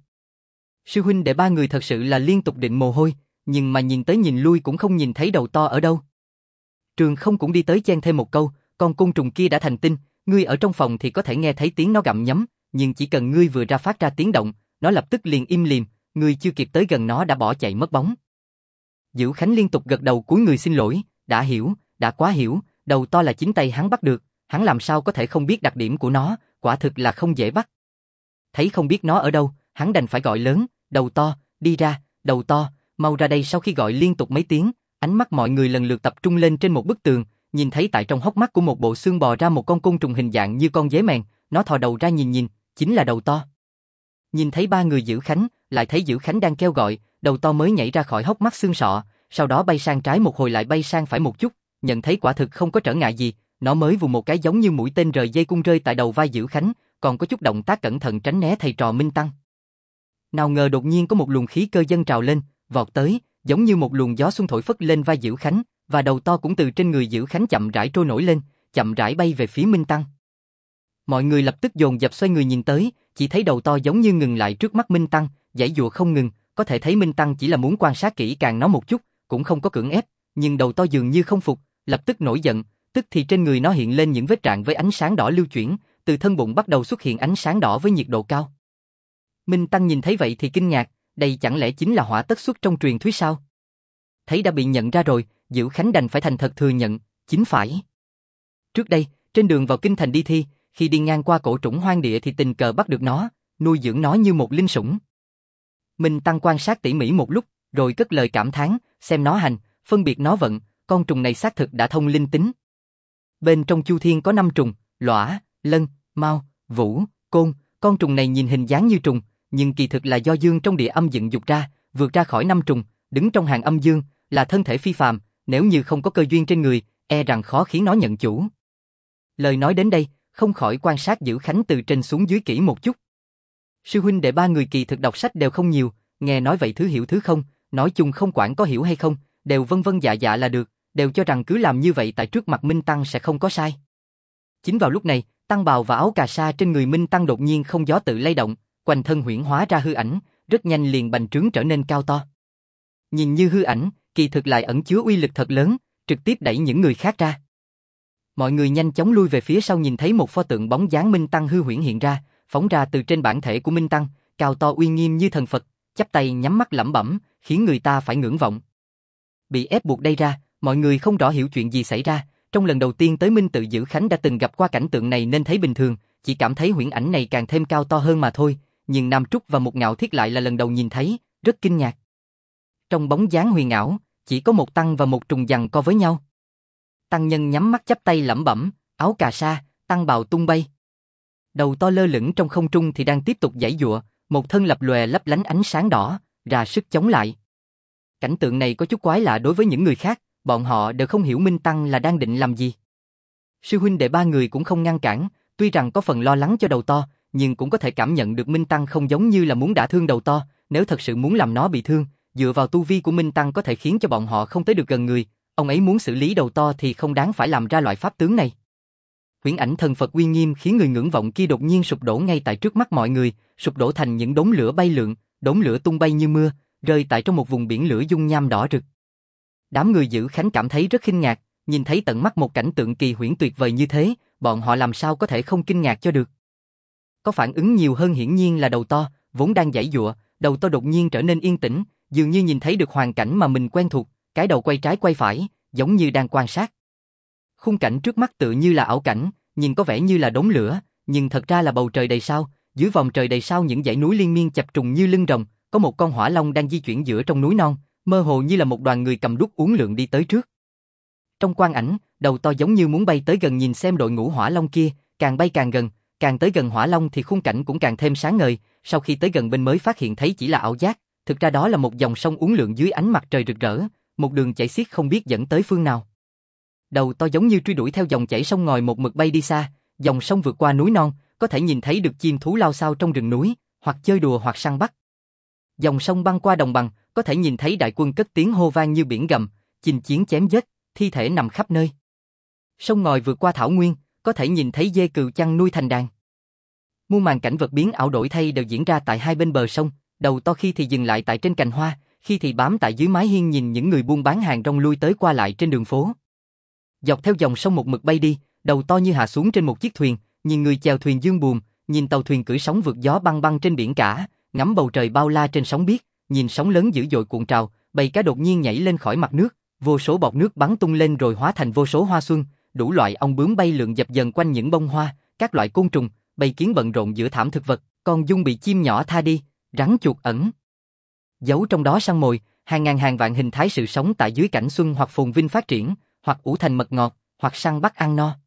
Sư huynh đệ 3 người thật sự là liên tục định mồ hôi, nhưng mà nhìn tới nhìn lui cũng không nhìn thấy đầu to ở đâu. Trường Không cũng đi tới chen thêm một câu, con côn trùng kia đã thành tinh, ngươi ở trong phòng thì có thể nghe thấy tiếng nó gặm nhấm, nhưng chỉ cần ngươi vừa ra phát ra tiếng động, nó lập tức liền im lìm, ngươi chưa kịp tới gần nó đã bỏ chạy mất bóng. Dữ Khánh liên tục gật đầu cúi người xin lỗi, đã hiểu, đã quá hiểu, đầu to là chính tay hắn bắt được, hắn làm sao có thể không biết đặc điểm của nó, quả thực là không dễ bắt. Thấy không biết nó ở đâu, hắn đành phải gọi lớn, đầu to, đi ra, đầu to, mau ra đây. Sau khi gọi liên tục mấy tiếng, ánh mắt mọi người lần lượt tập trung lên trên một bức tường, nhìn thấy tại trong hốc mắt của một bộ xương bò ra một con côn trùng hình dạng như con dế mèn, nó thò đầu ra nhìn, chính là đầu to. Nhìn thấy 3 người Dữ Khánh, lại thấy Dữ Khánh đang kêu gọi, đầu to mới nhảy ra khỏi hốc mắt xương sọ, sau đó bay sang trái một hồi lại bay sang phải một chút, nhận thấy quả thực không có trở ngại gì, nó mới vù một cái giống như mũi tên rời dây cung rơi tại đầu vai Dữ Khánh, còn có chút động tác cẩn thận tránh né thầy trò Minh Tăng. Nào ngờ đột nhiên có một luồng khí cơ dâng trào lên, vọt tới, giống như một luồng gió xuân thổi phất lên vai Dữ Khánh, và đầu to cũng từ trên người Dữ Khánh chậm rãi trôi nổi lên, chậm rãi bay về phía Minh Tăng. Mọi người lập tức dồn dập xoay người nhìn tới, chỉ thấy đầu to giống như ngừng lại trước mắt Minh Tăng, giãy giụa không ngừng, có thể thấy Minh Tăng chỉ là muốn quan sát kỹ càng nó một chút, cũng không có cưỡng ép, nhưng đầu to dường như không phục, lập tức nổi giận, tức thì trên người nó hiện lên những vết rạn với ánh sáng đỏ lưu chuyển, từ thân bụng bắt đầu xuất hiện ánh sáng đỏ với nhiệt độ cao. Minh Tăng nhìn thấy vậy thì kinh ngạc, đây chẳng lẽ chính là hỏa tất xuất trong truyền thuyết sao? Thấy đã bị nhận ra rồi, Dữ Khánh đành phải thành thật thừa nhận, chính phải. Trước đây, trên đường vào kinh thành đi thi, khi đi ngang qua cổ trũng hoang địa thì tình cờ bắt được nó, nuôi dưỡng nó như một linh sủng. Minh Tăng quan sát tỉ mỉ một lúc, rồi cất lời cảm thán, xem nó hành, phân biệt nó vận, con trùng này xác thực đã thông linh tính. Bên trong Chu Thiên có 5 trùng, Lõa, Lân, Mao, Vũ, Côn, con trùng này nhìn hình dáng như trùng, nhưng kỳ thực là do dương trong địa âm dựng dục ra, vượt ra khỏi 5 trùng, đứng trong hàng âm dương, là thân thể phi phàm, nếu như không có cơ duyên trên người, e rằng khó khiến nó nhận chủ. Lời nói đến đây, không khỏi quan sát Dữ Khánh từ trên xuống dưới kỹ một chút. Sư huynh đệ 3 người kỳ thực đọc sách đều không nhiều, nghe nói vậy thứ hiểu thứ không, nói chung không quản có hiểu hay không, đều vân vân dạ dạ là được, đều cho rằng cứ làm như vậy tại trước mặt Minh Tăng sẽ không có sai. Chính vào lúc này, tăng bào và áo cà sa trên người Minh Tăng đột nhiên không gió tự lay động, quanh thân huyễn hóa ra hư ảnh, rất nhanh liền bành trướng trở nên cao to. Nhìn như hư ảnh, kỳ thực lại ẩn chứa uy lực thật lớn, trực tiếp đẩy những người khác ra. Mọi người nhanh chóng lui về phía sau nhìn thấy một pho tượng bóng dáng Minh Tăng hư huyễn hiện ra, phóng ra từ trên bản thể của Minh Tăng, cao to uy nghiêm như thần Phật, chắp tay nhắm mắt lẩm bẩm, khiến người ta phải ngưỡng vọng. Bị ép buộc đây ra, mọi người không rõ hiểu chuyện gì xảy ra, Trong lần đầu tiên tới Minh Tự Giữ Khánh đã từng gặp qua cảnh tượng này nên thấy bình thường, chỉ cảm thấy huyễn ảnh này càng thêm cao to hơn mà thôi, nhưng Nam Trúc và Một Ngạo Thiết lại là lần đầu nhìn thấy, rất kinh ngạc. Trong bóng dáng huyền ảo, chỉ có một tăng và một trùng giằng co với nhau. Tăng nhân nhắm mắt chắp tay lẩm bẩm, áo cà sa, tăng bào tung bay. Đầu to lơ lửng trong không trung thì đang tiếp tục giãy giụa, một thân lập lòe lấp lánh ánh sáng đỏ, ra sức chống lại. Cảnh tượng này có chút quái lạ đối với những người khác, bọn họ đều không hiểu Minh Tăng là đang định làm gì. Sư huynh đệ ba người cũng không ngăn cản, tuy rằng có phần lo lắng cho đầu to, nhưng cũng có thể cảm nhận được Minh Tăng không giống như là muốn đả thương đầu to, nếu thật sự muốn làm nó bị thương, dựa vào tu vi của Minh Tăng có thể khiến cho bọn họ không tới được gần người, ông ấy muốn xử lý đầu to thì không đáng phải làm ra loại pháp tướng này. Huyễn ảnh thần Phật uy nghiêm khiến người ngưỡng vọng kia đột nhiên sụp đổ ngay tại trước mắt mọi người, sụp đổ thành những đốm lửa bay lượn, đốm lửa tung bay như mưa, rơi tại trong một vùng biển lửa dung nham đỏ rực. Đám người Giữ Khánh cảm thấy rất kinh ngạc, nhìn thấy tận mắt một cảnh tượng kỳ huyễn tuyệt vời như thế, bọn họ làm sao có thể không kinh ngạc cho được. Có phản ứng nhiều hơn hiển nhiên là đầu to, vốn đang giãy giụa, đầu to đột nhiên trở nên yên tĩnh, dường như nhìn thấy được hoàn cảnh mà mình quen thuộc, cái đầu quay trái quay phải, giống như đang quan sát. Khung cảnh trước mắt tự như là ảo cảnh, nhìn có vẻ như là đống lửa, nhưng thật ra là bầu trời đầy sao, dưới vòng trời đầy sao những dãy núi liên miên chập trùng như lưng rồng, có một con hỏa long đang di chuyển giữa trong núi non, mơ hồ như là một đoàn người cầm đuốc uốn lượn đi tới trước. Trong quang ảnh, đầu to giống như muốn bay tới gần nhìn xem đội ngũ hỏa long kia, càng bay càng gần, càng tới gần hỏa long thì khung cảnh cũng càng thêm sáng ngời, sau khi tới gần bên mới phát hiện thấy chỉ là ảo giác, thực ra đó là một dòng sông uốn lượn dưới ánh mặt trời rực rỡ, một đường chảy xiết không biết dẫn tới phương nào. Đầu to giống như truy đuổi theo dòng chảy sông ngòi một mực bay đi xa, dòng sông vượt qua núi non, có thể nhìn thấy được chim thú lao xao trong rừng núi, hoặc chơi đùa hoặc săn bắt. Dòng sông băng qua đồng bằng, có thể nhìn thấy đại quân cất tiếng hô vang như biển gầm, chinh chiến chém giết, thi thể nằm khắp nơi. Sông ngòi vượt qua thảo nguyên, có thể nhìn thấy dê cừu chăn nuôi thành đàn. Muôn màn cảnh vật biến ảo đổi thay đều diễn ra tại hai bên bờ sông, đầu to khi thì dừng lại tại trên cành hoa, khi thì bám tại dưới mái hiên nhìn những người buôn bán hàng rong lui tới qua lại trên đường phố. Dọc theo dòng sông một mực bay đi, đầu to như hạ xuống trên một chiếc thuyền, nhìn người chèo thuyền dương buồm, nhìn tàu thuyền cưỡi sóng vượt gió băng băng trên biển cả, ngắm bầu trời bao la trên sóng biếc, nhìn sóng lớn dữ dội cuộn trào, bầy cá đột nhiên nhảy lên khỏi mặt nước, vô số bọt nước bắn tung lên rồi hóa thành vô số hoa xuân, đủ loại ong bướm bay lượn dập dần quanh những bông hoa, các loại côn trùng, bầy kiến bận rộn giữa thảm thực vật, con giun bị chim nhỏ tha đi, rắn chuột ẩn giấu trong đó săn mồi, hàng ngàn hàng vạn hình thái sự sống tại dưới cảnh xuân hoặc phồn vinh phát triển, hoặc ủ thành mật ngọt, hoặc săn bắt ăn no.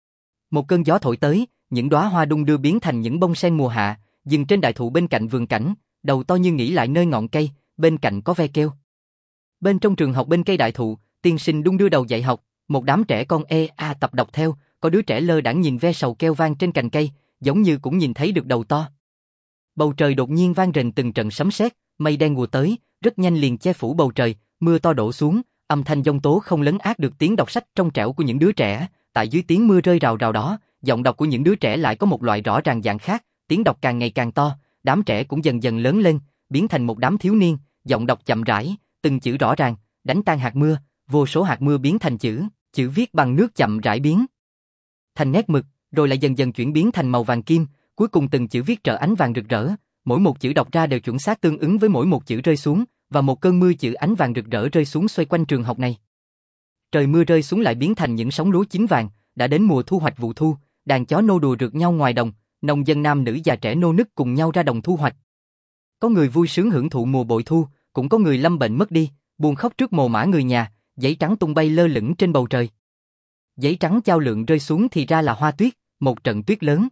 Một cơn gió thổi tới, những đóa hoa đung đưa biến thành những bông sen mùa hạ, dừng trên đại thụ bên cạnh vườn cảnh, đầu to như nghĩ lại nơi ngọn cây, bên cạnh có ve kêu. Bên trong trường học bên cây đại thụ, tiên sinh đung đưa đầu dạy học, một đám trẻ con tập đọc theo, có đứa trẻ lơ đãng nhìn ve sầu keo vang trên cành cây, giống như cũng nhìn thấy được đầu to. Bầu trời đột nhiên vang rền từng trận sấm sét, mây đen ùa tới, rất nhanh liền che phủ bầu trời, mưa to đổ xuống, âm thanh giông tố không lấn át được tiếng đọc sách trong trẻo của những đứa trẻ, tại dưới tiếng mưa rơi rào rào đó, giọng đọc của những đứa trẻ lại có một loại rõ ràng dạng khác, tiếng đọc càng ngày càng to, đám trẻ cũng dần dần lớn lên, biến thành một đám thiếu niên, giọng đọc chậm rãi, từng chữ rõ ràng, đánh tan hạt mưa, vô số hạt mưa biến thành chữ viết bằng nước chậm rãi biến thành nét mực, rồi lại dần dần chuyển biến thành màu vàng kim, cuối cùng từng chữ viết trở ánh vàng rực rỡ, mỗi một chữ đọc ra đều chuẩn xác tương ứng với mỗi một chữ rơi xuống, và một cơn mưa chữ ánh vàng rực rỡ rơi xuống xoay quanh trường học này. Trời mưa rơi xuống lại biến thành những sóng lúa chín vàng, đã đến mùa thu hoạch vụ thu, đàn chó nô đùa rượt nhau ngoài đồng, nông dân nam nữ già trẻ nô nức cùng nhau ra đồng thu hoạch. Có người vui sướng hưởng thụ mùa bội thu, cũng có người lâm bệnh mất đi, buồn khóc trước mồ mả người nhà, giấy trắng tung bay lơ lửng trên bầu trời. Giấy trắng chao lượng rơi xuống thì ra là hoa tuyết, một trận tuyết lớn.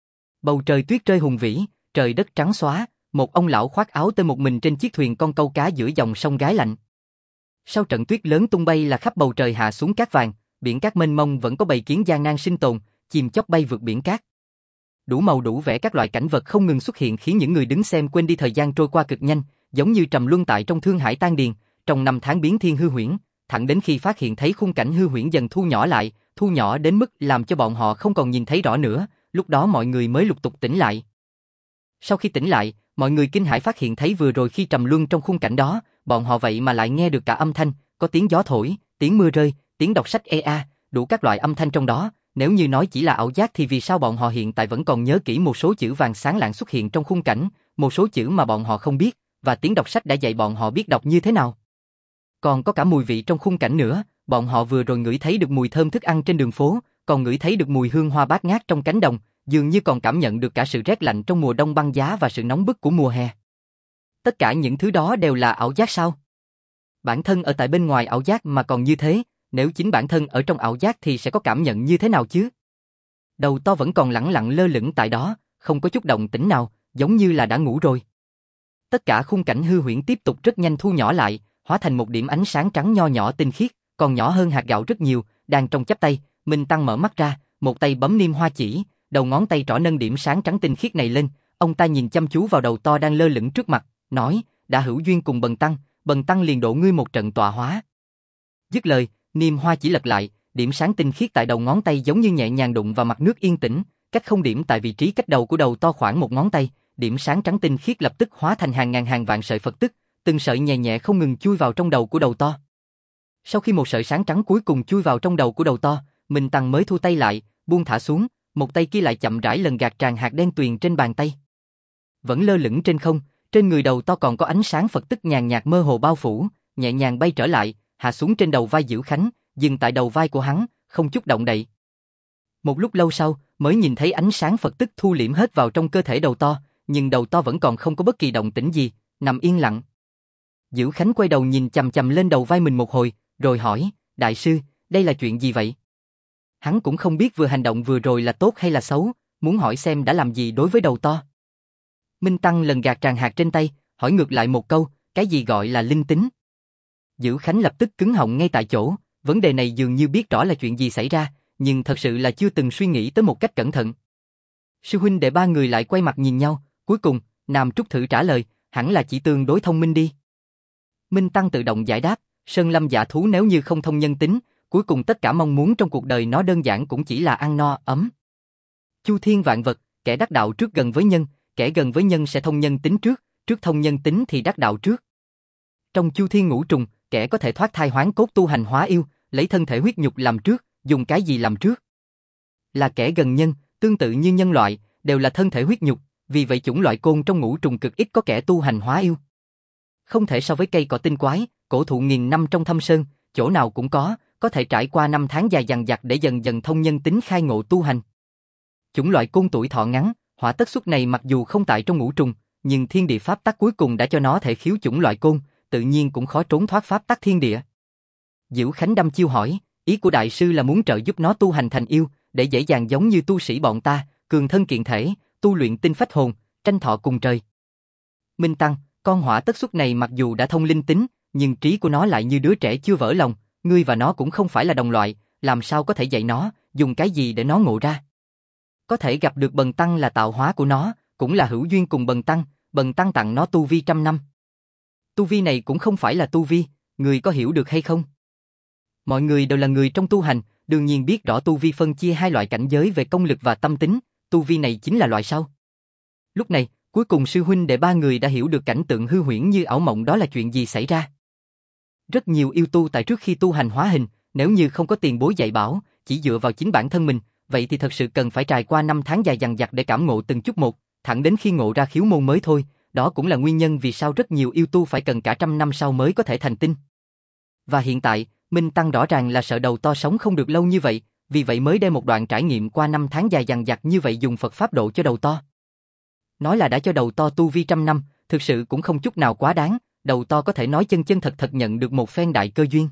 Bầu trời tuyết rơi hùng vĩ, trời đất trắng xóa, một ông lão khoác áo tơi một mình trên chiếc thuyền con câu cá giữa dòng sông gái lạnh. Sau trận tuyết lớn tung bay là khắp bầu trời hạ xuống cát vàng, biển cát mênh mông vẫn có bầy kiến gian nan sinh tồn, chim chóc bay vượt biển cát. Đủ màu đủ vẻ các loại cảnh vật không ngừng xuất hiện khiến những người đứng xem quên đi thời gian trôi qua cực nhanh, giống như trầm luân tại trong thương hải tan điền, trong năm tháng biến thiên hư huyễn, thẳng đến khi phát hiện thấy khung cảnh hư huyễn dần thu nhỏ lại, thu nhỏ đến mức làm cho bọn họ không còn nhìn thấy rõ nữa, lúc đó mọi người mới lục tục tỉnh lại. Sau khi tỉnh lại, mọi người kinh hãi phát hiện thấy vừa rồi khi trầm luân trong khung cảnh đó, bọn họ vậy mà lại nghe được cả âm thanh, có tiếng gió thổi, tiếng mưa rơi, tiếng đọc sách đủ các loại âm thanh trong đó, nếu như nói chỉ là ảo giác thì vì sao bọn họ hiện tại vẫn còn nhớ kỹ một số chữ vàng sáng lạng xuất hiện trong khung cảnh, một số chữ mà bọn họ không biết, và tiếng đọc sách đã dạy bọn họ biết đọc như thế nào. Còn có cả mùi vị trong khung cảnh nữa, bọn họ vừa rồi ngửi thấy được mùi thơm thức ăn trên đường phố, còn ngửi thấy được mùi hương hoa bát ngát trong cánh đồng, dường như còn cảm nhận được cả sự rét lạnh trong mùa đông băng giá và sự nóng bức của mùa hè. Tất cả những thứ đó đều là ảo giác sao? Bản thân ở tại bên ngoài ảo giác mà còn như thế, nếu chính bản thân ở trong ảo giác thì sẽ có cảm nhận như thế nào chứ? Đầu to vẫn còn lẳng lặng lơ lửng tại đó, không có chút động tĩnh nào, giống như là đã ngủ rồi. Tất cả khung cảnh hư huyễn tiếp tục rất nhanh thu nhỏ lại, hóa thành một điểm ánh sáng trắng nho nhỏ tinh khiết, còn nhỏ hơn hạt gạo rất nhiều, đang trong chắp tay. Minh Tăng mở mắt ra, một tay bấm niêm hoa chỉ, đầu ngón tay trỏ nâng điểm sáng trắng tinh khiết này lên, ông ta nhìn chăm chú vào đầu to đang lơ lửng trước mặt, nói, đã hữu duyên cùng Bần Tăng liền độ ngươi một trận tọa hóa. Dứt lời, niêm hoa chỉ lật lại, điểm sáng tinh khiết tại đầu ngón tay giống như nhẹ nhàng đụng vào mặt nước yên tĩnh, cách không điểm tại vị trí cách đầu của đầu to khoảng một ngón tay, điểm sáng trắng tinh khiết lập tức hóa thành hàng ngàn hàng vạn sợi Phật tức, từng sợi nhẹ nhẹ không ngừng chui vào trong đầu của đầu to. Sau khi một sợi sáng trắng cuối cùng chui vào trong đầu của đầu to, Minh Tăng mới thu tay lại, buông thả xuống, một tay kia lại chậm rãi lần gạt tràn hạt đen tuyền trên bàn tay. Vẫn lơ lửng trên không, trên người đầu to còn có ánh sáng Phật tức nhàn nhạt mơ hồ bao phủ, nhẹ nhàng bay trở lại, hạ xuống trên đầu vai Dữ Khánh, dừng tại đầu vai của hắn, không chút động đậy. Một lúc lâu sau, mới nhìn thấy ánh sáng Phật tức thu liễm hết vào trong cơ thể đầu to, nhưng đầu to vẫn còn không có bất kỳ động tĩnh gì, nằm yên lặng. Dữ Khánh quay đầu nhìn chằm chằm lên đầu vai mình một hồi, rồi hỏi, đại sư, đây là chuyện gì vậy? Hắn cũng không biết vừa hành động vừa rồi là tốt hay là xấu, muốn hỏi xem đã làm gì đối với đầu to. Minh Tăng lần gạt tràn hạt trên tay, hỏi ngược lại một câu, cái gì gọi là linh tính? Dữ Khánh lập tức cứng họng ngay tại chỗ, vấn đề này dường như biết rõ là chuyện gì xảy ra, nhưng thật sự là chưa từng suy nghĩ tới một cách cẩn thận. Sư huynh đệ ba người lại quay mặt nhìn nhau, cuối cùng, Nam Trúc thử trả lời, hẳn là chỉ tương đối thông minh đi. Minh Tăng tự động giải đáp, Sơn Lâm dạ thú nếu như không thông nhân tính, cuối cùng tất cả mong muốn trong cuộc đời nó đơn giản cũng chỉ là ăn no, ấm. Chu thiên vạn vật, kẻ đắc đạo trước gần với nhân, kẻ gần với nhân sẽ thông nhân tính trước thông nhân tính thì đắc đạo trước. Trong chu thiên ngũ trùng, kẻ có thể thoát thai hoán cốt tu hành hóa yêu, lấy thân thể huyết nhục làm trước, dùng cái gì làm trước? Là kẻ gần nhân, tương tự như nhân loại, đều là thân thể huyết nhục, vì vậy chủng loại côn trong ngũ trùng cực ít có kẻ tu hành hóa yêu. Không thể so với cây cỏ tinh quái, cổ thụ nghìn năm trong thâm sơn, chỗ nào cũng có thể trải qua năm tháng dài dằng dặc để dần dần thông nhân tính khai ngộ tu hành. Chủng loại côn tuổi thọ ngắn, hỏa tất xuất này mặc dù không tại trong ngũ trùng, nhưng thiên địa pháp tắc cuối cùng đã cho nó thể khiếu chủng loại côn, tự nhiên cũng khó trốn thoát pháp tắc thiên địa. Dữ Khánh đăm chiêu hỏi, ý của đại sư là muốn trợ giúp nó tu hành thành yêu, để dễ dàng giống như tu sĩ bọn ta, cường thân kiện thể, tu luyện tinh phách hồn, tranh thọ cùng trời. Minh Tăng, con hỏa tất xuất này mặc dù đã thông linh tính, nhưng trí của nó lại như đứa trẻ chưa vỡ lòng, ngươi và nó cũng không phải là đồng loại, làm sao có thể dạy nó, dùng cái gì để nó ngộ ra? Có thể gặp được Bần Tăng là tạo hóa của nó, cũng là hữu duyên cùng Bần Tăng tặng nó tu vi 100 năm. Tu vi này cũng không phải là tu vi, người có hiểu được hay không? Mọi người đều là người trong tu hành, đương nhiên biết rõ tu vi phân chia hai loại cảnh giới về công lực và tâm tính, tu vi này chính là loại sau. Lúc này, cuối cùng sư huynh đệ ba người đã hiểu được cảnh tượng hư huyễn như ảo mộng đó là chuyện gì xảy ra. Rất nhiều yêu tu tại trước khi tu hành hóa hình, nếu như không có tiền bối dạy bảo, chỉ dựa vào chính bản thân mình, vậy thì thật sự cần phải trải qua năm tháng dài dằng dặc để cảm ngộ từng chút một, thẳng đến khi ngộ ra khiếu môn mới thôi, đó cũng là nguyên nhân vì sao rất nhiều yêu tu phải cần cả 100 năm sau mới có thể thành tinh. Và hiện tại, Minh Tăng rõ ràng là sợ đầu to sống không được lâu như vậy, vì vậy mới đem một đoạn trải nghiệm qua năm tháng dài dằng dặc như vậy dùng Phật Pháp độ cho đầu to. Nói là đã cho đầu to tu vi 100 năm, thực sự cũng không chút nào quá đáng, đầu to có thể nói chân chân thật thật nhận được một phen đại cơ duyên.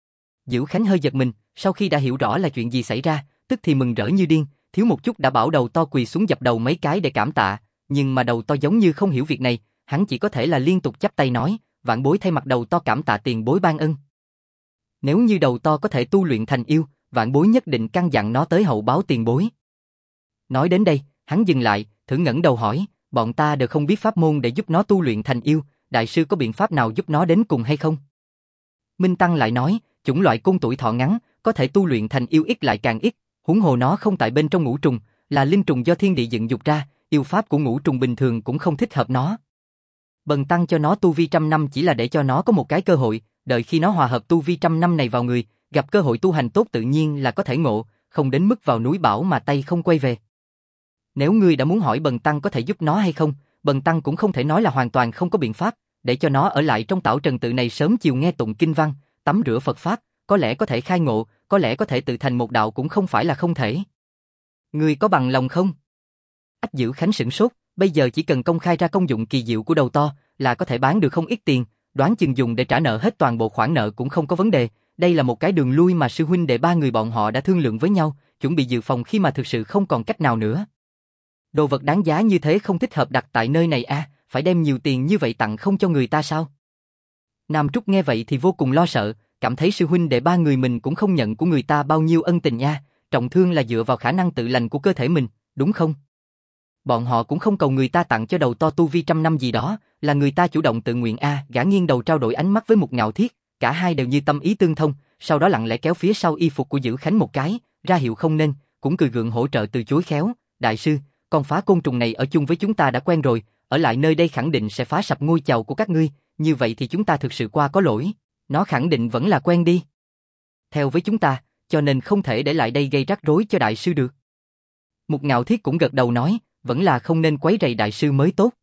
Dữ Khánh hơi giật mình, sau khi đã hiểu rõ là chuyện gì xảy ra, tức thì mừng rỡ như điên, thiếu một chút đã bảo đầu to quỳ xuống dập đầu mấy cái để cảm tạ, nhưng mà đầu to giống như không hiểu việc này, hắn chỉ có thể là liên tục chắp tay nói, vạn bối thay mặt đầu to cảm tạ tiền bối ban ân. Nếu như đầu to có thể tu luyện thành yêu, vạn bối nhất định căn dặn nó tới hậu báo tiền bối. Nói đến đây, hắn dừng lại, thử ngẩng đầu hỏi, bọn ta đều không biết pháp môn để giúp nó tu luyện thành yêu, đại sư có biện pháp nào giúp nó đến cùng hay không? Minh Tăng lại nói, chủng loại côn tuổi thọ ngắn, có thể tu luyện thành yêu ít lại càng ít, huống hồ nó không tại bên trong ngũ trùng, là linh trùng do thiên địa dựng dục ra, yêu pháp của ngũ trùng bình thường cũng không thích hợp nó. Bần Tăng cho nó tu vi 100 năm chỉ là để cho nó có một cái cơ hội, đợi khi nó hòa hợp tu vi 100 năm này vào người, gặp cơ hội tu hành tốt tự nhiên là có thể ngộ, không đến mức vào núi bão mà tay không quay về. Nếu ngươi đã muốn hỏi Bần Tăng có thể giúp nó hay không, Bần Tăng cũng không thể nói là hoàn toàn không có biện pháp, để cho nó ở lại trong tảo trần tự này sớm chiều nghe tụng kinh văn, tắm rửa Phật Pháp, có lẽ có thể khai ngộ, có lẽ có thể tự thành một đạo cũng không phải là không thể. Ngươi có bằng lòng không? Ách Dữ Khánh sửng sốt, bây giờ chỉ cần công khai ra công dụng kỳ diệu của đầu to là có thể bán được không ít tiền, đoán chừng dùng để trả nợ hết toàn bộ khoản nợ cũng không có vấn đề. Đây là một cái đường lui mà sư huynh đệ ba người bọn họ đã thương lượng với nhau, chuẩn bị dự phòng khi mà thực sự không còn cách nào nữa. Đồ vật đáng giá như thế không thích hợp đặt tại nơi này à, phải đem nhiều tiền như vậy tặng không cho người ta sao? Nam Trúc nghe vậy thì vô cùng lo sợ, cảm thấy sư huynh đệ ba người mình cũng không nhận của người ta bao nhiêu ân tình nha, trọng thương là dựa vào khả năng tự lành của cơ thể mình, đúng không? Bọn họ cũng không cầu người ta tặng cho đầu to tu vi 100 năm gì đó, là người ta chủ động tự nguyện a. Gã nghiêng đầu trao đổi ánh mắt với Mục Ngạo Thiết, cả hai đều như tâm ý tương thông, sau đó lặng lẽ kéo phía sau y phục của Dữ Khánh một cái, ra hiệu không nên, cũng cười gượng hỗ trợ từ chối khéo, đại sư, con phá côn trùng này ở chung với chúng ta đã quen rồi, ở lại nơi đây khẳng định sẽ phá sập ngôi chầu của các ngươi, như vậy thì chúng ta thực sự qua có lỗi, nó khẳng định vẫn là quen đi theo với chúng ta, cho nên không thể để lại đây gây rắc rối cho đại sư được. Mục Ngạo Thiết cũng gật đầu nói, vẫn là không nên quấy rầy đại sư mới tốt.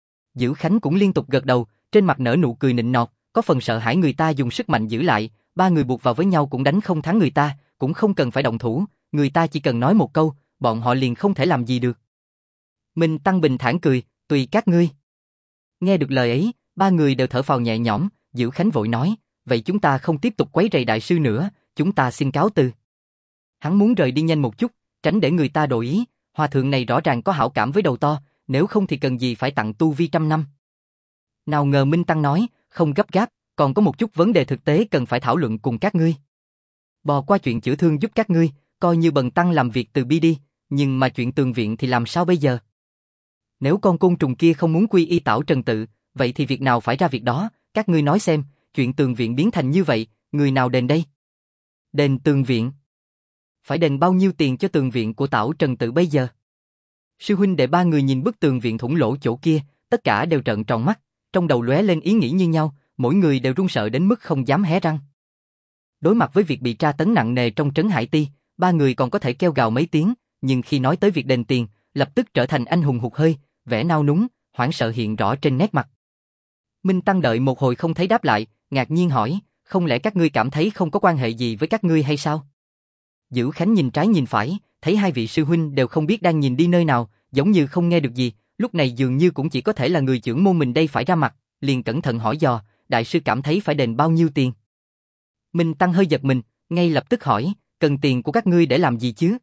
Dữ Khánh cũng liên tục gật đầu, trên mặt nở nụ cười nịnh nọt, có phần sợ hãi người ta dùng sức mạnh giữ lại, ba người buộc vào với nhau cũng đánh không thắng người ta, cũng không cần phải động thủ, người ta chỉ cần nói một câu, bọn họ liền không thể làm gì được. Minh Tăng bình thản cười, tùy các ngươi. Nghe được lời ấy, ba người đều thở phào nhẹ nhõm, Dữ Khánh vội nói, vậy chúng ta không tiếp tục quấy rầy đại sư nữa, chúng ta xin cáo từ. Hắn muốn rời đi nhanh một chút, tránh để người ta đổi ý, hòa thượng này rõ ràng có hảo cảm với đầu to, nếu không thì cần gì phải tặng tu vi 100 năm. Nào ngờ Minh Tăng nói, không gấp gáp, còn có một chút vấn đề thực tế cần phải thảo luận cùng các ngươi. Bò qua chuyện chữa thương giúp các ngươi, coi như bần tăng làm việc từ bi đi, nhưng mà chuyện tường viện thì làm sao bây giờ? Nếu con côn trùng kia không muốn quy y Tảo Trần tự, vậy thì việc nào phải ra việc đó, các ngươi nói xem, chuyện tường viện biến thành như vậy, người nào đền đây? Đền tường viện? Phải đền bao nhiêu tiền cho tường viện của Tảo Trần tự bây giờ? Sư huynh đệ ba người nhìn bức tường viện thủng lỗ chỗ kia, tất cả đều trợn tròn mắt, trong đầu lóe lên ý nghĩ như nhau, mỗi người đều run sợ đến mức không dám hé răng. Đối mặt với việc bị tra tấn nặng nề trong trấn Hải Ti, ba người còn có thể kêu gào mấy tiếng, nhưng khi nói tới việc đền tiền, lập tức trở thành anh hùng hụt hơi, vẻ nao núng, hoảng sợ hiện rõ trên nét mặt. Minh Tăng đợi một hồi không thấy đáp lại, ngạc nhiên hỏi, không lẽ các ngươi cảm thấy không có quan hệ gì với các ngươi hay sao? Dữ Khánh nhìn trái nhìn phải, thấy hai vị sư huynh đều không biết đang nhìn đi nơi nào, giống như không nghe được gì, lúc này dường như cũng chỉ có thể là người trưởng môn mình đây phải ra mặt, liền cẩn thận hỏi dò, đại sư cảm thấy phải đền bao nhiêu tiền? Minh Tăng hơi giật mình, ngay lập tức hỏi, cần tiền của các ngươi để làm gì chứ?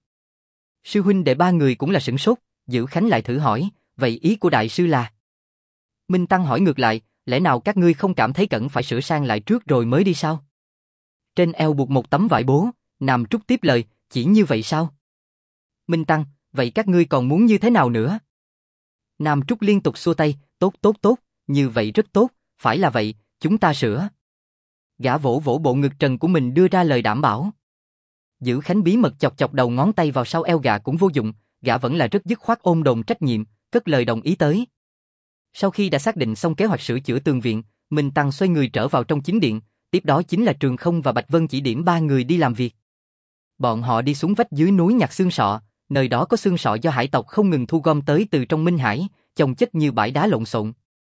Sư huynh đệ ba người cũng là sửng sốt, Dữ Khánh lại thử hỏi, vậy ý của đại sư là? Minh Tăng hỏi ngược lại, lẽ nào các ngươi không cảm thấy cần phải sửa sang lại trước rồi mới đi sao? Trên eo buộc một tấm vải bố, Nam Trúc tiếp lời, chỉ như vậy sao? Minh Tăng, vậy các ngươi còn muốn như thế nào nữa? Nam Trúc liên tục xua tay, tốt tốt tốt, như vậy rất tốt, phải là vậy, chúng ta sửa. Gã vỗ vỗ bộ ngực trần của mình đưa ra lời đảm bảo. Dữ Khánh bí mật chọc chọc đầu ngón tay vào sau eo gã cũng vô dụng, gã vẫn là rất dứt khoát ôm đồm trách nhiệm, cất lời đồng ý tới. Sau khi đã xác định xong kế hoạch sửa chữa tường viện, Minh Tăng xoay người trở vào trong chính điện, tiếp đó chính là Trường Không và Bạch Vân chỉ điểm ba người đi làm việc. Bọn họ đi xuống vách dưới núi nhặt xương sọ, nơi đó có xương sọ do hải tộc không ngừng thu gom tới từ trong Minh Hải, chồng chất như bãi đá lộn xộn.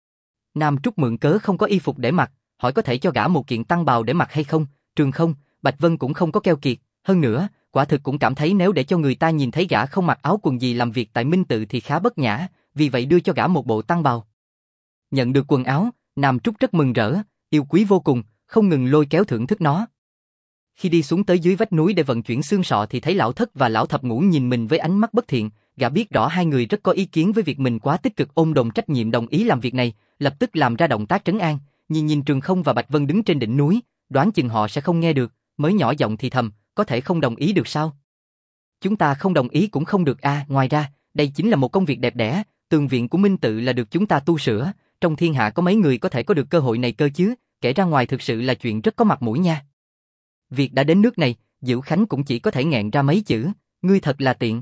Nam Trúc mượn cớ không có y phục để mặc, hỏi có thể cho gã một kiện tăng bào để mặc hay không, Trường Không, Bạch Vân cũng không có keo kiệt, hơn nữa, quả thực cũng cảm thấy nếu để cho người ta nhìn thấy gã không mặc áo quần gì làm việc tại Minh Tự thì khá bất nhã, vì vậy đưa cho gã một bộ tăng bào. Nhận được quần áo, Nam Trúc rất mừng rỡ, yêu quý vô cùng, không ngừng lôi kéo thưởng thức nó. Khi đi xuống tới dưới vách núi để vận chuyển xương sọ thì thấy Lão Thất và Lão Thập Ngũ nhìn mình với ánh mắt bất thiện, gã biết rõ hai người rất có ý kiến với việc mình quá tích cực ôm đồm trách nhiệm đồng ý làm việc này, lập tức làm ra động tác trấn an, nhìn Trường Không và Bạch Vân đứng trên đỉnh núi, đoán chừng họ sẽ không nghe được, mới nhỏ giọng thì thầm, có thể không đồng ý được sao? Chúng ta không đồng ý cũng không được a, ngoài ra, đây chính là một công việc đẹp đẽ, tường viện của Minh Tự là được chúng ta tu sửa, trong thiên hạ có mấy người có thể có được cơ hội này cơ chứ, kể ra ngoài thực sự là chuyện rất có mặt mũi nha. Việc đã đến nước này, Dữ Khánh cũng chỉ có thể nghẹn ra mấy chữ, ngươi thật là tiện.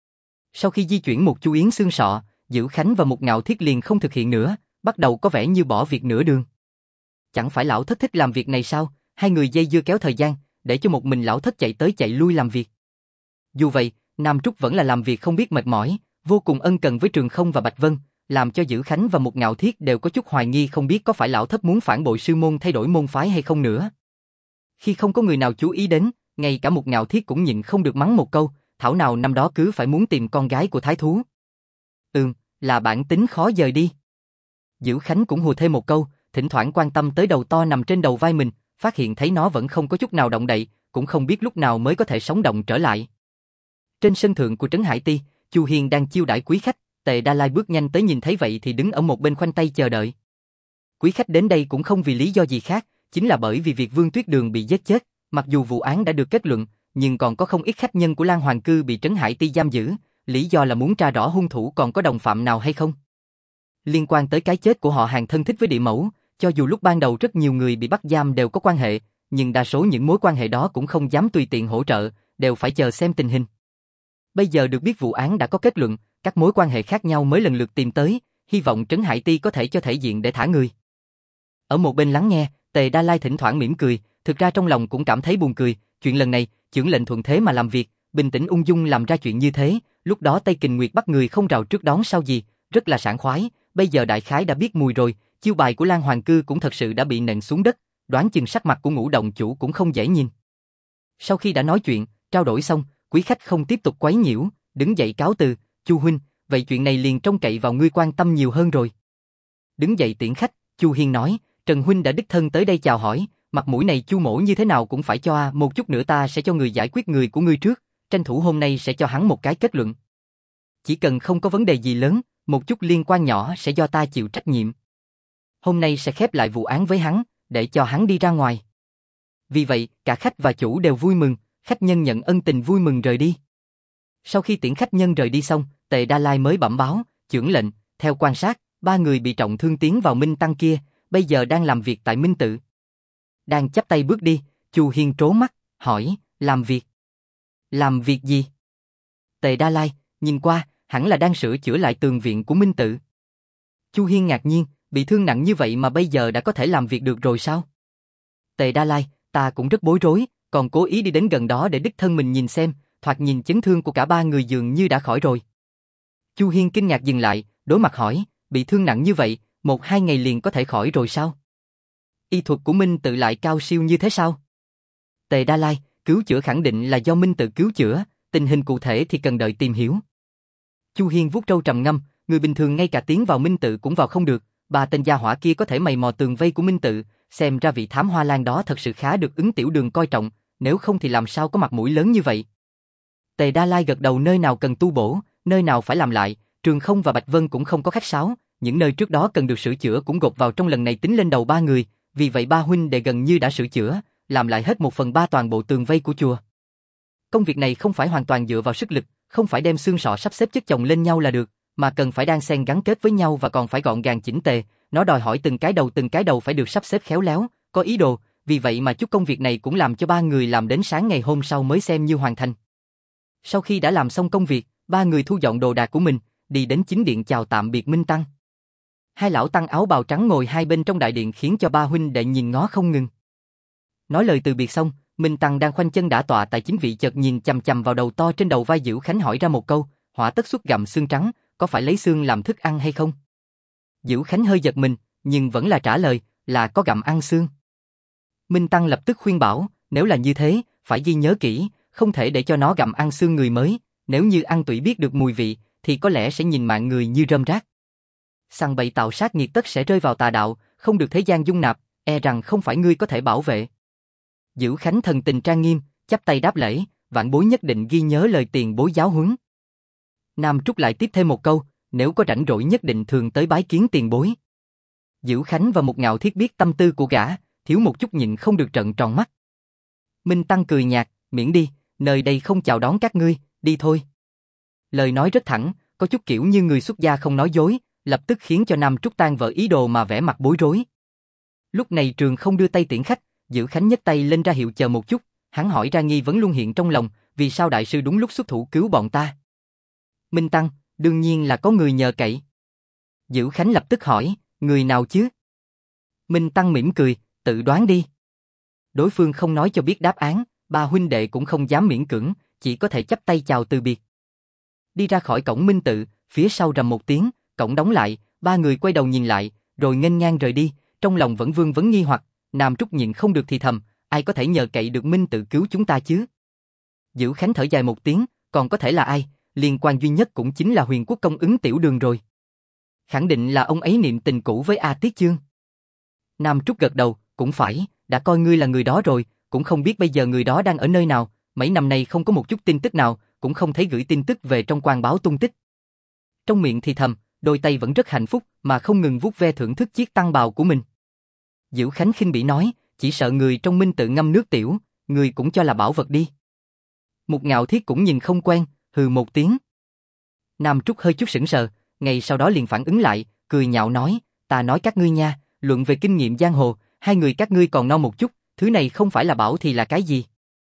Sau khi di chuyển một chu yến xương sọ, Dữ Khánh và Mục Ngạo Thiết liền không thực hiện nữa, bắt đầu có vẻ như bỏ việc nửa đường. Chẳng phải Lão Thất thích làm việc này sao, hai người dây dưa kéo thời gian, để cho một mình Lão Thất chạy tới chạy lui làm việc. Dù vậy, Nam Trúc vẫn là làm việc không biết mệt mỏi, vô cùng ân cần với Trường Không và Bạch Vân, làm cho Dữ Khánh và Mục Ngạo Thiết đều có chút hoài nghi không biết có phải Lão Thất muốn phản bội sư môn thay đổi môn phái hay không nữa. Khi không có người nào chú ý đến, ngay cả một Ngạo Thiết cũng nhịn không được mắng một câu, thảo nào năm đó cứ phải muốn tìm con gái của thái thú. Là bản tính khó dời đi. Dữ Khánh cũng hùa thêm một câu, thỉnh thoảng quan tâm tới đầu to nằm trên đầu vai mình, phát hiện thấy nó vẫn không có chút nào động đậy, cũng không biết lúc nào mới có thể sống động trở lại. Trên sân thượng của Trấn Hải Ti, Chu Hiên đang chiêu đãi quý khách, Tề Đa Lai bước nhanh tới nhìn thấy vậy thì đứng ở một bên khoanh tay chờ đợi. Quý khách đến đây cũng không vì lý do gì khác, chính là bởi vì việc Vương Tuyết Đường bị giết chết, mặc dù vụ án đã được kết luận, nhưng còn có không ít khách nhân của Lan Hoàng Cư bị Trấn Hải Ti giam giữ, lý do là muốn tra rõ hung thủ còn có đồng phạm nào hay không. Liên quan tới cái chết của họ hàng thân thích với Địa Mẫu, cho dù lúc ban đầu rất nhiều người bị bắt giam đều có quan hệ, nhưng đa số những mối quan hệ đó cũng không dám tùy tiện hỗ trợ, đều phải chờ xem tình hình. Bây giờ được biết vụ án đã có kết luận, các mối quan hệ khác nhau mới lần lượt tìm tới, hy vọng Trấn Hải Ti có thể cho thể diện để thả người. Ở một bên lắng nghe, Tề Đa Lai thỉnh thoảng mỉm cười, thực ra trong lòng cũng cảm thấy buồn cười, chuyện lần này, chưởng lệnh thuận thế mà làm việc, bình tĩnh ung dung làm ra chuyện như thế, lúc đó Tây Kình Nguyệt bắt người không rào trước đón sau gì, rất là sảng khoái, bây giờ đại khái đã biết mùi rồi, chiêu bài của Lan Hoàng Cư cũng thật sự đã bị nện xuống đất, đoán chừng sắc mặt của Ngũ Động chủ cũng không dễ nhìn. Sau khi đã nói chuyện, trao đổi xong, quý khách không tiếp tục quấy nhiễu, đứng dậy cáo từ, Chu huynh, vậy chuyện này liền trông cậy vào ngươi quan tâm nhiều hơn rồi. Đứng dậy tiễn khách, Chu Hiên nói, Trần huynh đã đích thân tới đây chào hỏi, mặt mũi này Chu mỗ như thế nào cũng phải cho một chút nữa ta sẽ cho người giải quyết người của ngươi trước, tranh thủ hôm nay sẽ cho hắn một cái kết luận. Chỉ cần không có vấn đề gì lớn, một chút liên quan nhỏ sẽ do ta chịu trách nhiệm. Hôm nay sẽ khép lại vụ án với hắn, để cho hắn đi ra ngoài. Vì vậy, cả khách và chủ đều vui mừng, khách nhân nhận ân tình vui mừng rời đi. Sau khi tiễn khách nhân rời đi xong, Tề Đa Lai mới bẩm báo, chưởng lệnh, theo quan sát, 3 người bị trọng thương tiến vào Minh Tăng kia, bây giờ đang làm việc tại Minh Tự. Đang chắp tay bước đi, Chu Hiên trố mắt, hỏi, làm việc? Làm việc gì? Tề Đa Lai, nhìn qua, hẳn là đang sửa chữa lại tường viện của Minh Tự. Chu Hiên ngạc nhiên, bị thương nặng như vậy mà bây giờ đã có thể làm việc được rồi sao? Tề Đa Lai, ta cũng rất bối rối, còn cố ý đi đến gần đó để đích thân mình nhìn xem, thoạt nhìn chấn thương của cả 3 người dường như đã khỏi rồi. Chu Hiên kinh ngạc dừng lại, đối mặt hỏi, bị thương nặng như vậy, 1-2 ngày liền có thể khỏi rồi sao? Y thuật của Minh Tự lại cao siêu như thế sao? Tề Đa Lai, cứu chữa khẳng định là do Minh Tự cứu chữa, tình hình cụ thể thì cần đợi tìm hiểu. Chu Hiên vuốt râu trầm ngâm, người bình thường ngay cả tiến vào Minh Tự cũng vào không được, 3 tên gia hỏa kia có thể mày mò tường vây của Minh Tự, xem ra vị thám hoa lan đó thật sự khá được Ứng Tiểu Đường coi trọng, nếu không thì làm sao có mặt mũi lớn như vậy. Tề Đa Lai gật đầu, nơi nào cần tu bổ, nơi nào phải làm lại, Trường Không và Bạch Vân cũng không có khách sáo, những nơi trước đó cần được sửa chữa cũng gộp vào trong lần này tính lên đầu 3 người, vì vậy 3 huynh đệ gần như đã sửa chữa, làm lại hết 1/3 toàn bộ tường vây của chùa. Công việc này không phải hoàn toàn dựa vào sức lực, không phải đem xương sọ sắp xếp chất chồng lên nhau là được, mà cần phải đan xen gắn kết với nhau và còn phải gọn gàng chỉnh tề, nó đòi hỏi từng cái đầu phải được sắp xếp khéo léo, có ý đồ, vì vậy mà chút công việc này cũng làm cho 3 người làm đến sáng ngày hôm sau mới xem như hoàn thành. Sau khi đã làm xong công việc, 3 người thu dọn đồ đạc của mình, đi đến chính điện chào tạm biệt Minh Tăng. Hai lão tăng áo bào trắng ngồi hai bên trong đại điện khiến cho 3 huynh đệ nhìn ngó không ngừng. Nói lời từ biệt xong, Minh Tăng đang khoanh chân đả tọa tại chính vị chợt nhìn chằm chằm vào đầu to trên đầu vai Dữ Khánh hỏi ra một câu, hỏa tất xuất gặm xương trắng, có phải lấy xương làm thức ăn hay không? Dữ Khánh hơi giật mình, nhưng vẫn là trả lời, là có gặm ăn xương. Minh Tăng lập tức khuyên bảo, nếu là như thế, phải ghi nhớ kỹ, không thể để cho nó gặm ăn xương người mới, nếu như ăn tủy biết được mùi vị, thì có lẽ sẽ nhìn mạng người như rơm rác. Săn bậy tạo sát nghiệt tất sẽ rơi vào tà đạo, không được thế gian dung nạp, e rằng không phải ngươi có thể bảo vệ. Dữ Khánh thần tình trang nghiêm, chắp tay đáp lễ, vãn bối nhất định ghi nhớ lời tiền bối giáo huấn. Nam Trúc lại tiếp thêm một câu, nếu có rảnh rỗi nhất định thường tới bái kiến tiền bối. Dữ Khánh và Một Ngạo Thiết biết tâm tư của gã, thiếu một chút nhịn không được trợn tròn mắt. Minh Tăng cười nhạt, miễn đi, nơi đây không chào đón các ngươi, đi thôi. Lời nói rất thẳng, có chút kiểu như người xuất gia không nói dối, lập tức khiến cho Nam Trúc tan vỡ ý đồ mà vẻ mặt bối rối. Lúc này Trường Không đưa tay tiễn khách, Dữ Khánh nhấc tay lên ra hiệu chờ một chút, hắn hỏi ra nghi vấn luôn hiện trong lòng, vì sao đại sư đúng lúc xuất thủ cứu bọn ta? Minh Tăng, đương nhiên là có người nhờ cậy. Dữ Khánh lập tức hỏi, người nào chứ? Minh Tăng mỉm cười, tự đoán đi. Đối phương không nói cho biết đáp án, 3 huynh đệ cũng không dám miễn cưỡng, chỉ có thể chắp tay chào từ biệt. Đi ra khỏi cổng Minh Tự, phía sau rầm một tiếng, cổng đóng lại, 3 người quay đầu nhìn lại, rồi nghênh ngang rời đi, trong lòng vẫn vương vấn nghi hoặc, Nam Trúc nhịn không được thì thầm, ai có thể nhờ cậy được Minh Tự cứu chúng ta chứ? Dữ Khánh thở dài một tiếng, còn có thể là ai, liên quan duy nhất cũng chính là Huyền Quốc công Ứng Tiểu Đường rồi. Khẳng định là ông ấy niệm tình cũ với A Tiết Chương. Nam Trúc gật đầu, cũng phải, đã coi ngươi là người đó rồi, cũng không biết bây giờ người đó đang ở nơi nào, mấy năm nay không có một chút tin tức nào, cũng không thấy gửi tin tức về trong quan báo tung tích. Trong miệng thì thầm, đôi tay vẫn rất hạnh phúc mà không ngừng vuốt ve thưởng thức chiếc tăng bào của mình. Dữ Khánh khinh bỉ nói, chỉ sợ người trong Minh Tự ngâm nước tiểu, người cũng cho là bảo vật đi. Mục Ngạo Thiết cũng nhìn không quen, hừ một tiếng. Nam Trúc hơi chút sững sờ, ngay sau đó liền phản ứng lại, cười nhạo nói, ta nói các ngươi nha, luận về kinh nghiệm giang hồ, hai người các ngươi còn non một chút, thứ này không phải là bảo thì là cái gì?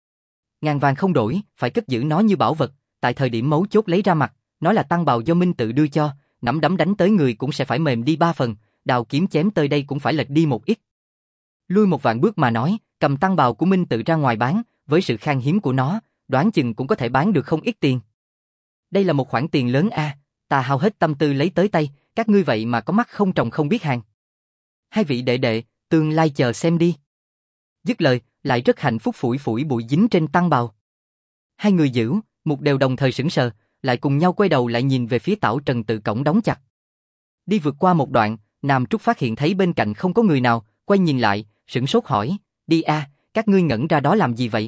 Ngàn vàng không đổi, phải cất giữ nó như bảo vật, tại thời điểm mấu chốt lấy ra mặt, nói là tăng bào do Minh Tự đưa cho, nắm đấm đánh tới người cũng sẽ phải mềm đi 3 phần, đào kiếm chém tới đây cũng phải lệch đi một ít. Lui một vạn bước mà nói, cầm tăng bào của Minh Tự ra ngoài bán, với sự khan hiếm của nó, đoán chừng cũng có thể bán được không ít tiền. Đây là một khoản tiền lớn a, ta hao hết tâm tư lấy tới tay, các ngươi vậy mà có mắt không trồng không biết hàng. Hai vị đệ đệ, tương lai chờ xem đi. Dứt lời, lại rất hạnh phúc phủi phủi bụi dính trên tăng bào. Hai người Dữ, Mục đều đồng thời sững sờ, lại cùng nhau quay đầu lại nhìn về phía Tảo Trần tự cổng đóng chặt. Đi vượt qua một đoạn, Nam Trúc phát hiện thấy bên cạnh không có người nào, quay nhìn lại, sửng sốt hỏi, đi a, các ngươi ngẩn ra đó làm gì vậy?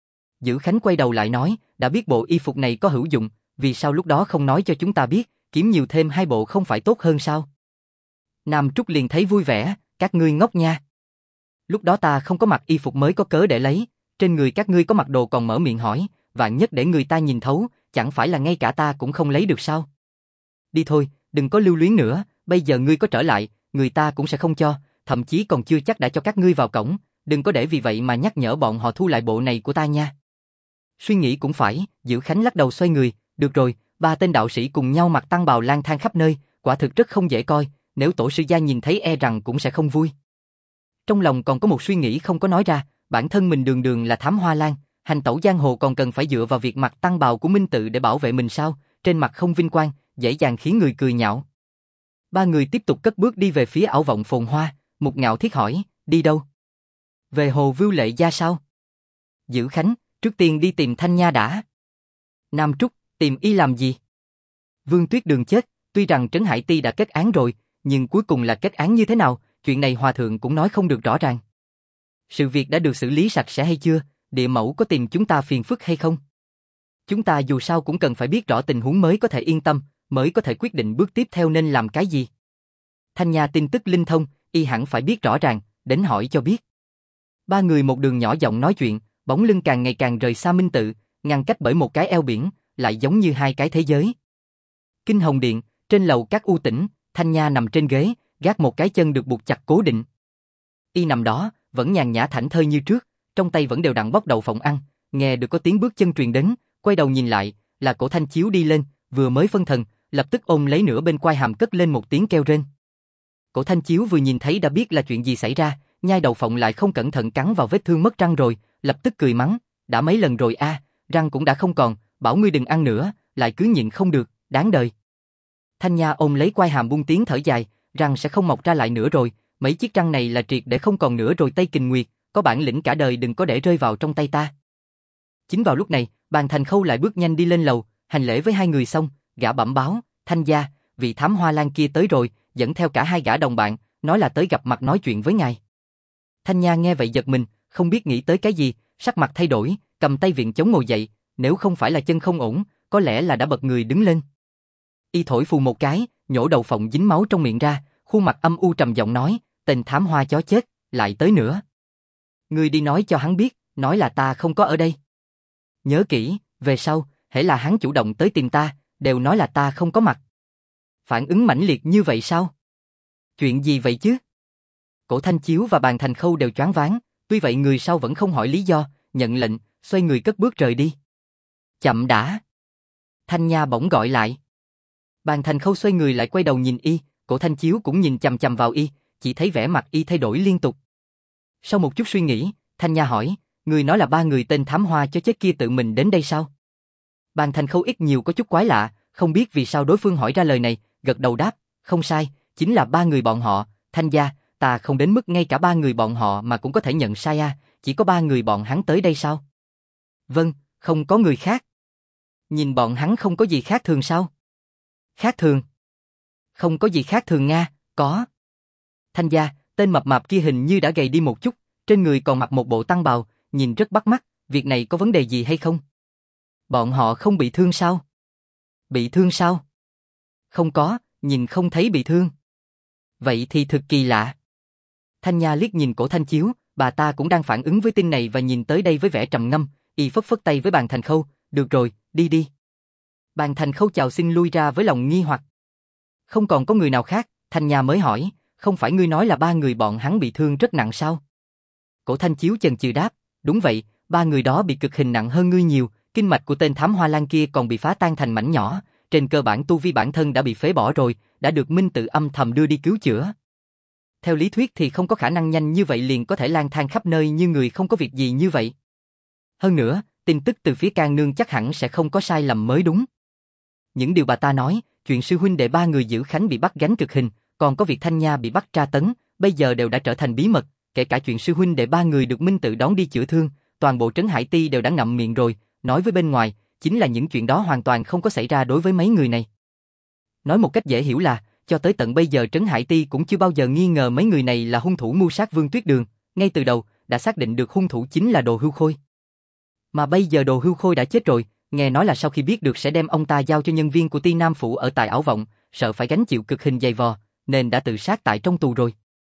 Dữ Khánh quay đầu lại nói, đã biết bộ y phục này có hữu dụng, vì sao lúc đó không nói cho chúng ta biết, kiếm nhiều thêm 2 bộ không phải tốt hơn sao? Nam Trúc liền thấy vui vẻ, các ngươi ngốc nha. Lúc đó ta không có mặc y phục mới có cớ để lấy, trên người các ngươi có mặc đồ còn mở miệng hỏi, vạn nhất để người ta nhìn thấu, chẳng phải là ngay cả ta cũng không lấy được sao? Đi thôi, đừng có lưu luyến nữa, bây giờ ngươi có trở lại, người ta cũng sẽ không cho, thậm chí còn chưa chắc đã cho các ngươi vào cổng, đừng có để vì vậy mà nhắc nhở bọn họ thu lại bộ này của ta nha. Suy nghĩ cũng phải, Dữ Khánh lắc đầu xoay người, được rồi, 3 tên đạo sĩ cùng nhau mặc tăng bào lang thang khắp nơi, quả thực rất không dễ coi, nếu tổ sư gia nhìn thấy e rằng cũng sẽ không vui. Trong lòng còn có một suy nghĩ không có nói ra, bản thân mình đường đường là thám hoa lang, hành tẩu giang hồ còn cần phải dựa vào việc mặc tăng bào của Minh Tự để bảo vệ mình sao, trên mặt không vinh quang, dễ dàng khiến người cười nhạo. 3 người tiếp tục cất bước đi về phía ảo vọng phồn hoa, Mục Ngạo Thiết hỏi, đi đâu? Về Hồ Vưu Lệ gia sao? Dữ Khánh, trước tiên đi tìm Thanh Nha đã. Nam Trúc, tìm y làm gì? Vương Tuyết Đường chết, tuy rằng Trấn Hải Ti đã kết án rồi, nhưng cuối cùng là kết án như thế nào, chuyện này hòa thượng cũng nói không được rõ ràng. Sự việc đã được xử lý sạch sẽ hay chưa, địa mẫu có tìm chúng ta phiền phức hay không? Chúng ta dù sao cũng cần phải biết rõ tình huống mới có thể yên tâm, mới có thể quyết định bước tiếp theo nên làm cái gì. Thanh Nha tin tức linh thông, y hẳn phải biết rõ ràng, đến hỏi cho biết. 3 người một đường nhỏ giọng nói chuyện, bóng lưng càng ngày càng rời xa Minh Tự, ngăn cách bởi một cái eo biển, lại giống như 2 cái thế giới. Kinh Hồng Điện, trên lầu các u tĩnh, Thanh Nha nằm trên ghế, gác một cái chân được buộc chặt cố định. Y nằm đó, vẫn nhàn nhã thảnh thơi như trước, trong tay vẫn đều đặn bóc đậu phộng ăn, nghe được có tiếng bước chân truyền đến, quay đầu nhìn lại, là Cổ Thanh Chiếu đi lên, vừa mới phân thần, lập tức ôm lấy nửa bên quai hàm cất lên một tiếng kêu rên. Cổ Thanh Chiếu vừa nhìn thấy đã biết là chuyện gì xảy ra, nhai đậu phộng lại không cẩn thận cắn vào vết thương mất răng rồi, lập tức cười mắng, đã mấy lần rồi a, răng cũng đã không còn, bảo ngươi đừng ăn nữa, lại cứ nhịn không được, đáng đời. Thanh Nha ôm lấy quai hàm buông tiếng thở dài, răng sẽ không mọc ra lại nữa rồi, mấy chiếc răng này là triệt để không còn nữa rồi. Tây Kình Nguyệt, có bản lĩnh cả đời đừng có để rơi vào trong tay ta. Chính vào lúc này, Bàn Thành Khâu lại bước nhanh đi lên lầu, hành lễ với 2 người xong, gã bẩm báo, Thanh gia, vị thám hoa lang kia tới rồi, dẫn theo cả 2 gã đồng bạn, nói là tới gặp mặt nói chuyện với ngài. Thanh Nha nghe vậy giật mình, không biết nghĩ tới cái gì, sắc mặt thay đổi, cầm tay viện chống ngồi dậy, nếu không phải là chân không ổn, có lẽ là đã bật người đứng lên. Y thổi phù một cái, nhổ đầu phộng dính máu trong miệng ra, khuôn mặt âm u trầm giọng nói, tên thám hoa chó chết, lại tới nữa. Ngươi đi nói cho hắn biết, nói là ta không có ở đây. Nhớ kỹ, về sau, hễ là hắn chủ động tới tìm ta, đều nói là ta không có mặt. Phản ứng mãnh liệt như vậy sao? Chuyện gì vậy chứ? Cổ Thanh Chiếu và Bàn Thành Khâu đều choáng váng, tuy vậy người sau vẫn không hỏi lý do, nhận lệnh, xoay người cất bước rời đi. Chậm đã. Thanh Nha bỗng gọi lại. Bàn Thành Khâu xoay người lại quay đầu nhìn y, Cổ Thanh Chiếu cũng nhìn chằm chằm vào y, chỉ thấy vẻ mặt y thay đổi liên tục. Sau một chút suy nghĩ, Thanh Nha hỏi, người nói là 3 người tên thám hoa chó chết kia tự mình đến đây sao? Bàn Thành Khâu ít nhiều có chút quái lạ, không biết vì sao đối phương hỏi ra lời này, gật đầu đáp, không sai, chính là 3 người bọn họ. Thanh gia, ta không đến mức ngay cả 3 người bọn họ mà cũng có thể nhận sai a, chỉ có ba người bọn hắn tới đây sao? Vâng, không có người khác. Nhìn bọn hắn không có gì khác thường sao? Khác thường? Không có gì khác thường Nga, có. Thanh gia, tên mập mạp kia hình như đã gầy đi một chút, trên người còn mặc một bộ tăng bào, nhìn rất bắt mắt, việc này có vấn đề gì hay không? Bọn họ không bị thương sao? Bị thương sao? Không có, nhìn không thấy bị thương. Vậy thì thực kỳ lạ. Thanh Nha liếc nhìn Cổ Thanh Chiếu, bà ta cũng đang phản ứng với tin này và nhìn tới đây với vẻ trầm ngâm, y phất phất tay với Bàn Thành Khâu, được rồi, đi đi. Bàn Thành Khâu chào xin lui ra với lòng nghi hoặc. Không còn có người nào khác, Thanh Nha mới hỏi, không phải ngươi nói là ba người bọn hắn bị thương rất nặng sao? Cổ Thanh Chiếu chần chừ đáp, đúng vậy, ba người đó bị cực hình nặng hơn ngươi nhiều, kinh mạch của tên thám hoa lan kia còn bị phá tan thành mảnh nhỏ, trên cơ bản tu vi bản thân đã bị phế bỏ rồi, đã được Minh Tự âm thầm đưa đi cứu chữa. Theo lý thuyết thì không có khả năng nhanh như vậy liền có thể lang thang khắp nơi như người không có việc gì như vậy. Hơn nữa, tin tức từ phía Can Nương chắc hẳn sẽ không có sai lầm mới đúng. Những điều bà ta nói, chuyện sư huynh đệ ba người giữ Khánh bị bắt gánh cực hình, còn có việc Thanh Nha bị bắt tra tấn, bây giờ đều đã trở thành bí mật, kể cả chuyện sư huynh đệ ba người được Minh Tự đón đi chữa thương, toàn bộ Trấn Hải Ti đều đã ngậm miệng rồi, nói với bên ngoài, chính là những chuyện đó hoàn toàn không có xảy ra đối với mấy người này. Nói một cách dễ hiểu là, cho tới tận bây giờ Trấn Hải Ti cũng chưa bao giờ nghi ngờ mấy người này là hung thủ mưu sát Vương Tuyết Đường, ngay từ đầu, đã xác định được hung thủ chính là Đồ Hưu Khôi. Mà bây giờ Đồ Hưu Khôi đã chết rồi, nghe nói là sau khi biết được sẽ đem ông ta giao cho nhân viên của Ti Nam Phủ ở tại Ảo Vọng, sợ phải gánh chịu cực hình dày vò, nên đã tự sát tại trong tù rồi.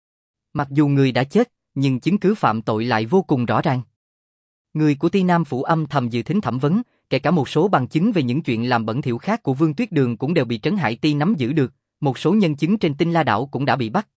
Mặc dù người đã chết, nhưng chứng cứ phạm tội lại vô cùng rõ ràng. Người của Ti Nam Phủ âm thầm dự thính thẩm vấn, kể cả một số bằng chứng về những chuyện làm bẩn thỉu khác của Vương Tuyết Đường cũng đều bị Trấn Hải Ti nắm giữ được, một số nhân chứng trên Tinh La Đảo cũng đã bị bắt.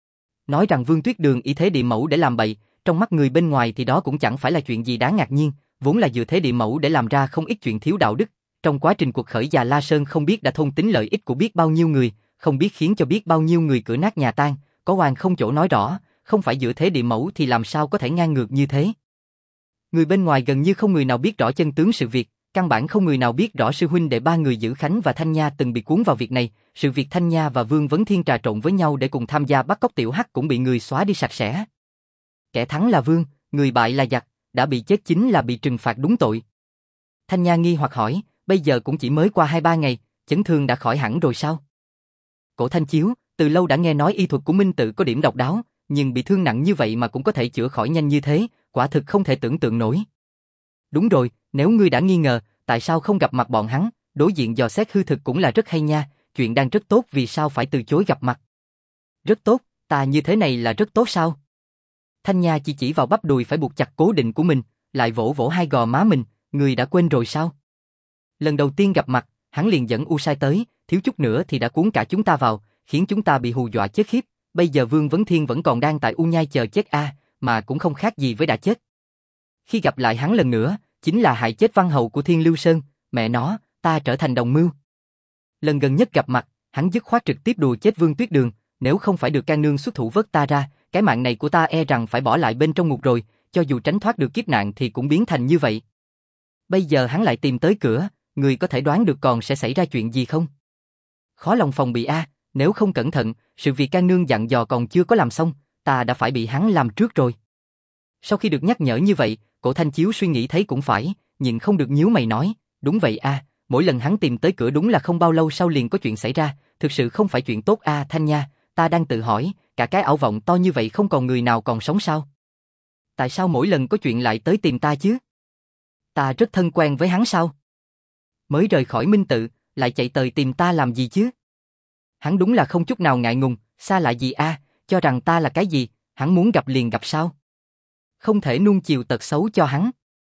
Nói rằng Vương Tuyết Đường y thế địa mẫu để làm bậy, trong mắt người bên ngoài thì đó cũng chẳng phải là chuyện gì đáng ngạc nhiên, vốn là dựa thế địa mẫu để làm ra không ít chuyện thiếu đạo đức. Trong quá trình cuộc khởi Già La Sơn không biết đã thôn tính lợi ích của biết bao nhiêu người, không biết khiến cho biết bao nhiêu người cửa nát nhà tan, có oan không chỗ nói rõ, không phải dựa thế địa mẫu thì làm sao có thể ngang ngược như thế. Người bên ngoài gần như không người nào biết rõ chân tướng sự việc, căn bản không người nào biết rõ sư huynh đệ ba người giữ Khánh và Thanh Nha từng bị cuốn vào việc này, sự việc Thanh Nha và Vương Vấn Thiên trà trộn với nhau để cùng tham gia bắt cóc Tiểu Hắc cũng bị người xóa đi sạch sẽ. Kẻ thắng là Vương, người bại là giặc, đã bị chết chính là bị trừng phạt đúng tội. Thanh Nha nghi hoặc hỏi, bây giờ cũng chỉ mới qua 2-3 ngày, chấn thương đã khỏi hẳn rồi sao? Cổ Thanh Chiếu, từ lâu đã nghe nói y thuật của Minh Tự có điểm độc đáo, nhưng bị thương nặng như vậy mà cũng có thể chữa khỏi nhanh như thế, quả thực không thể tưởng tượng nổi. Đúng rồi, nếu ngươi đã nghi ngờ, tại sao không gặp mặt bọn hắn, đối diện dò xét hư thực cũng là rất hay nha, chuyện đang rất tốt vì sao phải từ chối gặp mặt. Rất tốt, ta như thế này là rất tốt sao? Thanh Nha chỉ vào bắp đùi phải buộc chặt cố định của mình, lại vỗ vỗ hai gò má mình, người đã quên rồi sao? Lần đầu tiên gặp mặt, hắn liền dẫn U Sai tới, thiếu chút nữa thì đã cuốn cả chúng ta vào, khiến chúng ta bị hù dọa chết khiếp, bây giờ Vương Vấn Thiên vẫn còn đang tại U Nhai chờ chết mà cũng không khác gì với đã chết. Khi gặp lại hắn lần nữa, chính là hại chết văn hầu của Thiên Lưu Sơn, mẹ nó, ta trở thành đồng mưu. Lần gần nhất gặp mặt, hắn dứt khoát trực tiếp đùa chết Vương Tuyết Đường, nếu không phải được Can Nương xuất thủ vớt ta ra, cái mạng này của ta e rằng phải bỏ lại bên trong ngục rồi, cho dù tránh thoát được kiếp nạn thì cũng biến thành như vậy. Bây giờ hắn lại tìm tới cửa, người có thể đoán được còn sẽ xảy ra chuyện gì không? Khó lòng phòng bị nếu không cẩn thận, sự việc Can Nương dặn dò còn chưa có làm xong, ta đã phải bị hắn làm trước rồi. Sau khi được nhắc nhở như vậy, Cổ Thanh Chiếu suy nghĩ thấy cũng phải, nhịn không được nhíu mày nói, đúng vậy mỗi lần hắn tìm tới cửa đúng là không bao lâu sau liền có chuyện xảy ra, thực sự không phải chuyện tốt Thanh Nha, ta đang tự hỏi, cả cái Ảo Vọng to như vậy không còn người nào còn sống sao? Tại sao mỗi lần có chuyện lại tới tìm ta chứ? Ta rất thân quen với hắn sao? Mới rời khỏi Minh Tự, lại chạy tới tìm ta làm gì chứ? Hắn đúng là không chút nào ngại ngùng, xa lạ gì cho rằng ta là cái gì, hắn muốn gặp liền gặp sao? Không thể nuông chiều tật xấu cho hắn.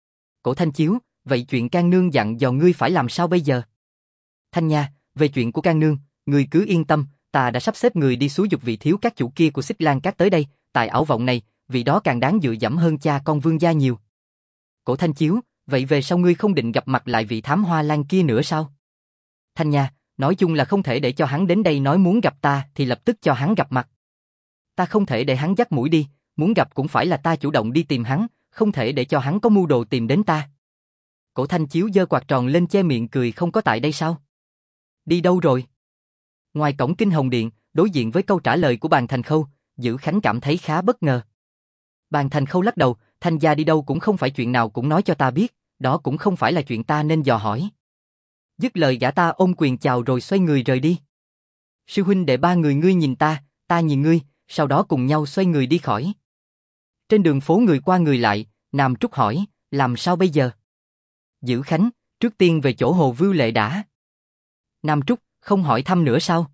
Cổ Thanh Chiếu, vậy chuyện Can Nương dặn dò ngươi phải làm sao bây giờ? Thanh Nha, về chuyện của Can Nương, ngươi cứ yên tâm, ta đã sắp xếp người đi xúi giục vị thiếu các chủ kia của Xích Lan Các tới đây, tại Ảo Vọng này, vị đó càng đáng dựa dẫm hơn cha con Vương gia nhiều. Cổ Thanh Chiếu, vậy về sau ngươi không định gặp mặt lại vị thám hoa lan kia nữa sao? Thanh Nha, nói chung là không thể để cho hắn đến đây nói muốn gặp ta thì lập tức cho hắn gặp mặt. Ta không thể để hắn dắt mũi đi, muốn gặp cũng phải là ta chủ động đi tìm hắn, không thể để cho hắn có mưu đồ tìm đến ta. Cổ Thanh Chiếu giơ quạt tròn lên che miệng cười, không có tại đây sao? Đi đâu rồi? Ngoài cổng Kinh Hồng Điện, đối diện với câu trả lời của Bàn Thành Khâu, Dữ Khánh cảm thấy khá bất ngờ. Bàn Thành Khâu lắc đầu, Thanh gia đi đâu cũng không phải chuyện nào cũng nói cho ta biết, đó cũng không phải là chuyện ta nên dò hỏi. Dứt lời gã ta ôm quyền chào rồi xoay người rời đi. Sư huynh đệ ba người ngươi nhìn ta nhìn ngươi, sau đó cùng nhau xoay người đi khỏi. Trên đường phố người qua người lại, Nam Trúc hỏi, làm sao bây giờ? Dữ Khánh, trước tiên về chỗ Hồ Vưu Lệ đã. Nam Trúc, không hỏi thăm nữa sao?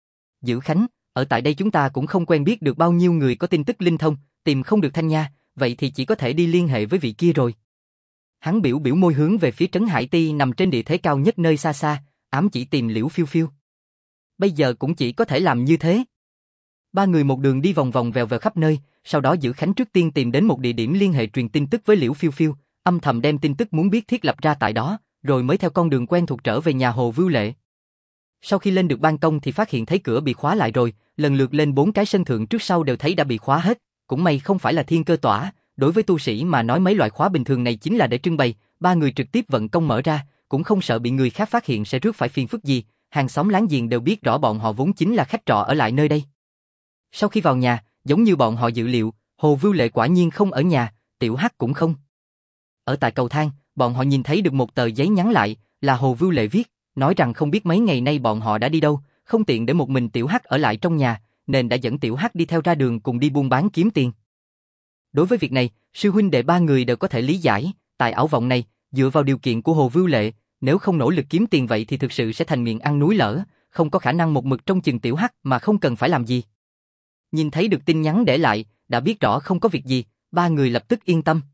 Dữ Khánh, ở tại đây chúng ta cũng không quen biết được bao nhiêu người có tin tức linh thông, tìm không được Thanh Nha, vậy thì chỉ có thể đi liên hệ với vị kia rồi. Hắn biểu biểu môi hướng về phía Trấn Hải Ti nằm trên địa thế cao nhất nơi xa xa, ám chỉ tìm Liễu Phiêu Phiêu. Bây giờ cũng chỉ có thể làm như thế. Ba người một đường đi vòng vòng vèo vèo khắp nơi, sau đó Dữ Khánh trước tiên tìm đến một địa điểm liên hệ truyền tin tức với Liễu Phiêu Phiêu, âm thầm đem tin tức muốn biết thiết lập ra tại đó, rồi mới theo con đường quen thuộc trở về nhà Hồ Vưu Lệ. Sau khi lên được ban công thì phát hiện thấy cửa bị khóa lại rồi, lần lượt lên 4 cái sân thượng trước sau đều thấy đã bị khóa hết, cũng may không phải là thiên cơ tỏa, đối với tu sĩ mà nói mấy loại khóa bình thường này chính là để trưng bày, ba người trực tiếp vận công mở ra, cũng không sợ bị người khác phát hiện sẽ rước phải phiền phức gì, hàng xóm láng giềng đều biết rõ bọn họ vốn chính là khách trọ ở lại nơi đây. Sau khi vào nhà, giống như bọn họ dự liệu, Hồ Vưu Lệ quả nhiên không ở nhà, Tiểu Hắc cũng không. Ở tại cầu thang, bọn họ nhìn thấy được một tờ giấy nhắn lại, là Hồ Vưu Lệ viết, nói rằng không biết mấy ngày nay bọn họ đã đi đâu, không tiện để một mình Tiểu Hắc ở lại trong nhà, nên đã dẫn Tiểu Hắc đi theo ra đường cùng đi buôn bán kiếm tiền. Đối với việc này, sư huynh đệ ba người đều có thể lý giải, tài ảo vọng này, dựa vào điều kiện của Hồ Vưu Lệ, nếu không nỗ lực kiếm tiền vậy thì thực sự sẽ thành miệng ăn núi lở, không có khả năng một mực trong chừng Tiểu Hắc mà không cần phải làm gì. Nhìn thấy được tin nhắn để lại, đã biết rõ không có việc gì, ba người lập tức yên tâm.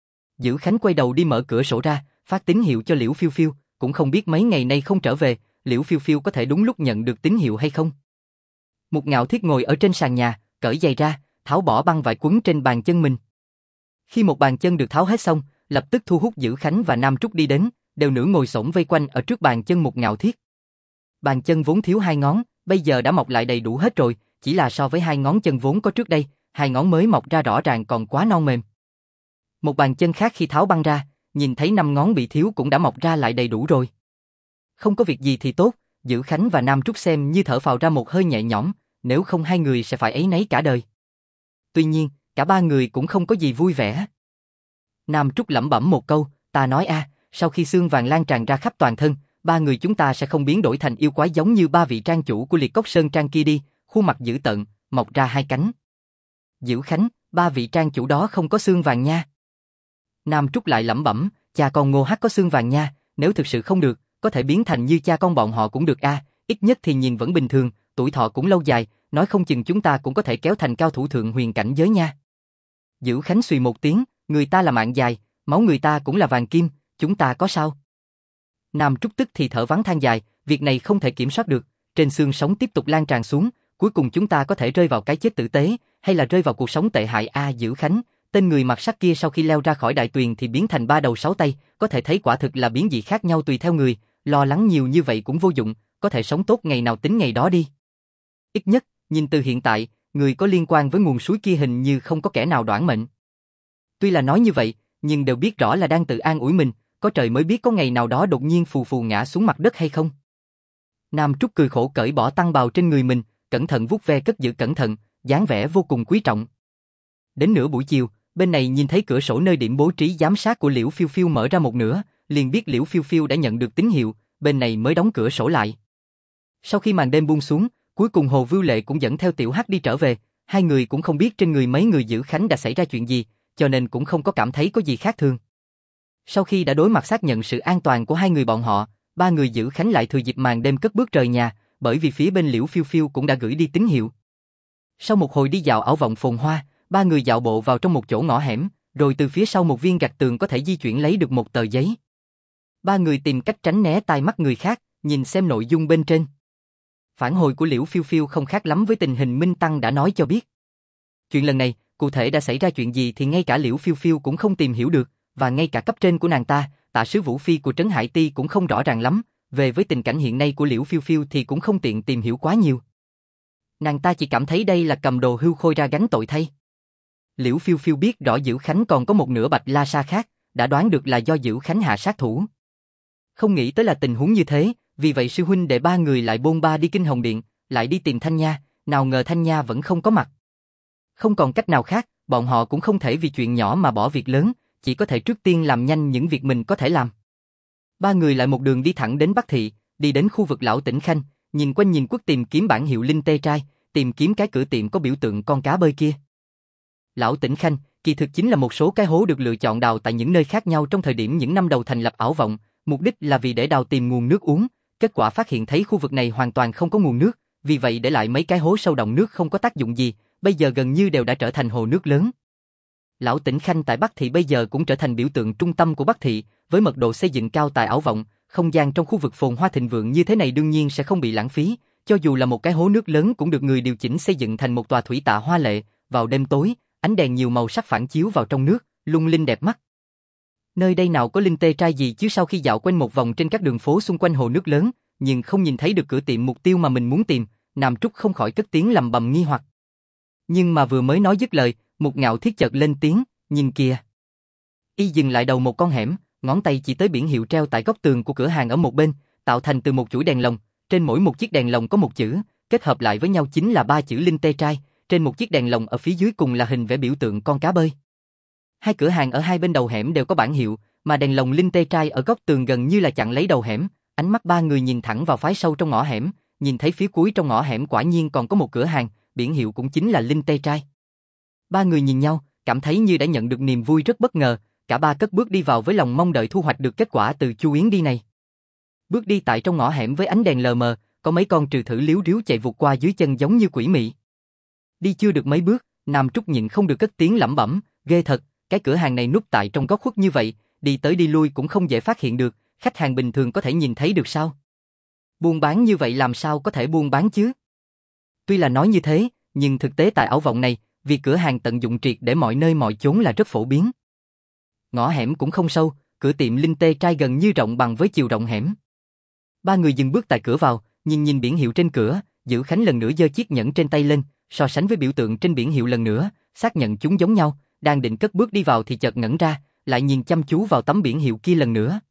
Dữ Khánh quay đầu đi mở cửa sổ ra, phát tín hiệu cho Liễu Phiêu Phiêu, cũng không biết mấy ngày nay không trở về, Liễu Phiêu Phiêu có thể đúng lúc nhận được tín hiệu hay không. Một Ngạo Thiết ngồi ở trên sàn nhà, cởi giày ra, tháo bỏ băng vải quấn trên bàn chân mình. Khi một bàn chân được tháo hết xong, lập tức thu hút Dữ Khánh và Nam Trúc đi đến, đều nửa ngồi xổm vây quanh ở trước bàn chân Một Ngạo Thiết. Bàn chân vốn thiếu 2 ngón, bây giờ đã mọc lại đầy đủ hết rồi, chỉ là so với 2 ngón chân vốn có trước đây, 2 ngón mới mọc ra rõ ràng còn quá non mềm. Một bàn chân khác khi tháo băng ra, nhìn thấy 5 ngón bị thiếu cũng đã mọc ra lại đầy đủ rồi. Không có việc gì thì tốt, Dữ Khánh và Nam Trúc xem như thở phào ra một hơi nhẹ nhõm, nếu không hai người sẽ phải áy náy cả đời. Tuy nhiên, cả ba người cũng không có gì vui vẻ. Nam Trúc lẩm bẩm một câu, ta nói sau khi xương vàng lan tràn ra khắp toàn thân, ba người chúng ta sẽ không biến đổi thành yêu quái giống như ba vị trang chủ của Liệt Cốc Sơn Trang kia đi, khuôn mặt dữ tợn, mọc ra 2 cánh. Dữ Khánh, ba vị trang chủ đó không có xương vàng nha. Nam Trúc lại lẩm bẩm, cha con Ngô Hắc có xương vàng nha, nếu thực sự không được, có thể biến thành như cha con bọn họ cũng được ít nhất thì nhìn vẫn bình thường, tuổi thọ cũng lâu dài, nói không chừng chúng ta cũng có thể kéo thành cao thủ thượng huyền cảnh giới nha. Dữ Khánh xùy một tiếng, người ta là mạng dài, máu người ta cũng là vàng kim, chúng ta có sao? Nam Trúc tức thì thở vắng than dài, việc này không thể kiểm soát được, trên xương sống tiếp tục lan tràn xuống, cuối cùng chúng ta có thể rơi vào cái chết tử tế, hay là rơi vào cuộc sống tệ hại Dữ Khánh, tên người mặc sắt kia sau khi leo ra khỏi đại tuyền thì biến thành 3 đầu 6 tay, có thể thấy quả thực là biến dị khác nhau tùy theo người, lo lắng nhiều như vậy cũng vô dụng, có thể sống tốt ngày nào tính ngày đó đi. Ít nhất, nhìn từ hiện tại, người có liên quan với nguồn suối kia hình như không có kẻ nào đoản mệnh. Tuy là nói như vậy, nhưng đều biết rõ là đang tự an ủi mình, có trời mới biết có ngày nào đó đột nhiên phù phù ngã xuống mặt đất hay không. Nam Trúc cười khổ cởi bỏ tăng bào trên người mình, cẩn thận vuốt ve cất giữ cẩn thận, dáng vẻ vô cùng quý trọng. Đến nửa buổi chiều, bên này nhìn thấy cửa sổ nơi điểm bố trí giám sát của Liễu Phiêu Phiêu mở ra một nửa, liền biết Liễu Phiêu Phiêu đã nhận được tín hiệu, bên này mới đóng cửa sổ lại. Sau khi màn đêm buông xuống, cuối cùng Hồ Vưu Lệ cũng dẫn theo Tiểu Hắc đi trở về, hai người cũng không biết trên người mấy người Dữ Khánh đã xảy ra chuyện gì, cho nên cũng không có cảm thấy có gì khác thường. Sau khi đã đối mặt xác nhận sự an toàn của hai người bọn họ, ba người Dữ Khánh lại thừa dịp màn đêm cất bước rời nhà, bởi vì phía bên Liễu Phiêu Phiêu cũng đã gửi đi tín hiệu. Sau một hồi đi dạo ảo vọng phồn hoa, ba người dạo bộ vào trong một chỗ ngõ hẻm, rồi từ phía sau một viên gạch tường có thể di chuyển lấy được một tờ giấy. Ba người tìm cách tránh né tai mắt người khác, nhìn xem nội dung bên trên. Phản hồi của Liễu Phiêu Phiêu không khác lắm với tình hình Minh Tăng đã nói cho biết. Chuyện lần này, cụ thể đã xảy ra chuyện gì thì ngay cả Liễu Phiêu Phiêu cũng không tìm hiểu được, và ngay cả cấp trên của nàng ta, Tạ sứ Vũ Phi của Trấn Hải Ti cũng không rõ ràng lắm, về với tình cảnh hiện nay của Liễu Phiêu Phiêu thì cũng không tiện tìm hiểu quá nhiều. Nàng ta chỉ cảm thấy đây là cầm đồ hưu khôi ra gánh tội thay. Liễu Phiêu Phiêu biết rõ Dữ Khánh còn có một nửa Bạch La Sa khác, đã đoán được là do Dữ Khánh hạ sát thủ. Không nghĩ tới là tình huống như thế, vì vậy sư huynh đệ ba người lại bôn ba đi Kinh Hồng Điện, lại đi tìm Thanh Nha, nào ngờ Thanh Nha vẫn không có mặt. Không còn cách nào khác, bọn họ cũng không thể vì chuyện nhỏ mà bỏ việc lớn, chỉ có thể trước tiên làm nhanh những việc mình có thể làm. Ba người lại một đường đi thẳng đến Bắc Thị, đi đến khu vực Lão Tĩnh Khanh, nhìn quanh nhìn quất tìm kiếm bản hiệu Linh Tê Trai, tìm kiếm cái cửa tiệm có biểu tượng con cá bơi kia. Lão Tĩnh Khanh, kỳ thực chính là một số cái hố được lựa chọn đào tại những nơi khác nhau trong thời điểm những năm đầu thành lập Ảo Vọng, mục đích là vì để đào tìm nguồn nước uống, kết quả phát hiện thấy khu vực này hoàn toàn không có nguồn nước, vì vậy để lại mấy cái hố sâu đọng nước không có tác dụng gì, bây giờ gần như đều đã trở thành hồ nước lớn. Lão Tĩnh Khanh tại Bắc Thị bây giờ cũng trở thành biểu tượng trung tâm của Bắc Thị, với mật độ xây dựng cao tại Ảo Vọng, không gian trong khu vực phồn hoa thịnh vượng như thế này đương nhiên sẽ không bị lãng phí, cho dù là một cái hố nước lớn cũng được người điều chỉnh xây dựng thành một tòa thủy tạ hoa lệ, vào đêm tối, ánh đèn nhiều màu sắc phản chiếu vào trong nước, lung linh đẹp mắt. Nơi đây nào có Linh Tê Trai gì chứ, sau khi dạo quanh một vòng trên các đường phố xung quanh hồ nước lớn, nhưng không nhìn thấy được cửa tiệm mục tiêu mà mình muốn tìm, Nam Trúc không khỏi cất tiếng lầm bầm nghi hoặc. Nhưng mà vừa mới nói dứt lời, một Ngạo Thiết chợt lên tiếng, nhìn kìa. Y dừng lại đầu một con hẻm, ngón tay chỉ tới biển hiệu treo tại góc tường của cửa hàng ở một bên, tạo thành từ một chuỗi đèn lồng, trên mỗi một chiếc đèn lồng có một chữ, kết hợp lại với nhau chính là 3 chữ Linh Tê Trai, trên một chiếc đèn lồng ở phía dưới cùng là hình vẽ biểu tượng con cá bơi. Hai cửa hàng ở hai bên đầu hẻm đều có bảng hiệu, mà đèn lồng Linh Tê Trai ở góc tường gần như là chặn lấy đầu hẻm, ánh mắt ba người nhìn thẳng vào phái sâu trong ngõ hẻm, nhìn thấy phía cuối trong ngõ hẻm quả nhiên còn có một cửa hàng, biển hiệu cũng chính là Linh Tê Trai. Ba người nhìn nhau, cảm thấy như đã nhận được niềm vui rất bất ngờ, cả ba cất bước đi vào với lòng mong đợi thu hoạch được kết quả từ Chu Yến đi này. Bước đi tại trong ngõ hẻm với ánh đèn lờ mờ, có mấy con trừ thử liếu riếu chạy vụt qua dưới chân giống như quỷ mị. Đi chưa được mấy bước, Nam Trúc nhịn không được cất tiếng lẩm bẩm, ghê thật, cái cửa hàng này núp tại trong góc khuất như vậy, đi tới đi lui cũng không dễ phát hiện được, khách hàng bình thường có thể nhìn thấy được sao? Buôn bán như vậy làm sao có thể buôn bán chứ? Tuy là nói như thế, nhưng thực tế tại Ảo Vọng này, việc cửa hàng tận dụng triệt để mọi nơi mọi chốn là rất phổ biến. Ngõ hẻm cũng không sâu, cửa tiệm Linh Tê Trai gần như rộng bằng với chiều rộng hẻm. Ba người dừng bước tại cửa vào, nhìn biển hiệu trên cửa, Dữ Khánh lần nữa giơ chiếc nhẫn trên tay lên, so sánh với biểu tượng trên biển hiệu lần nữa, xác nhận chúng giống nhau, đang định cất bước đi vào thì chợt ngẩn ra, lại nhìn chăm chú vào tấm biển hiệu kia lần nữa.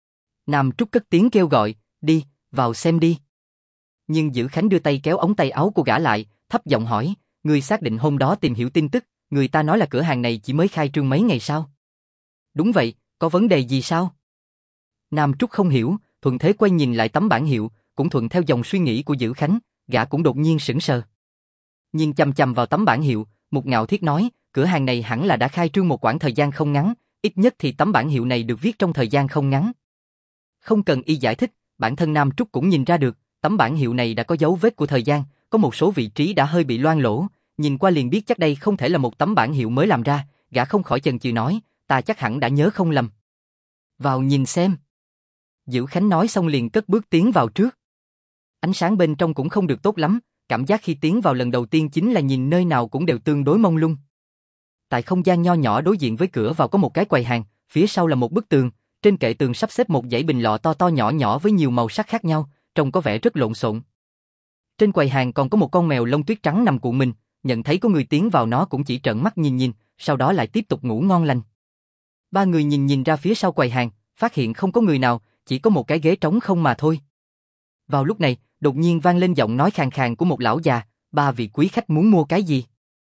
Nam Trúc cất tiếng kêu gọi, đi, vào xem đi. Nhưng Dữ Khánh đưa tay kéo ống tay áo của gã lại, thấp giọng hỏi, ngươi xác định hôm đó tìm hiểu tin tức, người ta nói là cửa hàng này chỉ mới khai trương mấy ngày sao? Đúng vậy, có vấn đề gì sao? Nam Trúc không hiểu, thuận thế quay nhìn lại tấm bản hiệu, cũng thuận theo dòng suy nghĩ của Dữ Khánh, gã cũng đột nhiên sững sờ. Nhìn chằm chằm vào tấm bản hiệu, một Ngạo Thiết nói, cửa hàng này hẳn là đã khai trương một quãng thời gian không ngắn, ít nhất thì tấm bản hiệu này được viết trong thời gian không ngắn. Không cần y giải thích, bản thân Nam Trúc cũng nhìn ra được, tấm bản hiệu này đã có dấu vết của thời gian, có một số vị trí đã hơi bị loang lổ, nhìn qua liền biết chắc đây không thể là một tấm bản hiệu mới làm ra, gã không khỏi chần chừ nói, ta chắc hẳn đã nhớ không lầm. Vào nhìn xem. Dữ Khánh nói xong liền cất bước tiến vào trước. Ánh sáng bên trong cũng không được tốt lắm, cảm giác khi tiến vào lần đầu tiên chính là nhìn nơi nào cũng đều tương đối mông lung. Tại không gian nho nhỏ đối diện với cửa vào có một cái quầy hàng, phía sau là một bức tường, trên kệ tường sắp xếp một dãy bình lọ to to nhỏ nhỏ với nhiều màu sắc khác nhau, trông có vẻ rất lộn xộn. Trên quầy hàng còn có một con mèo lông tuyết trắng nằm cuộn mình, nhận thấy có người tiến vào nó cũng chỉ trợn mắt nhìn, sau đó lại tiếp tục ngủ ngon lành. Ba người nhìn ra phía sau quầy hàng, phát hiện không có người nào, chỉ có một cái ghế trống không mà thôi. Vào lúc này, đột nhiên vang lên giọng nói khàn khàn của một lão già, ba vị quý khách muốn mua cái gì?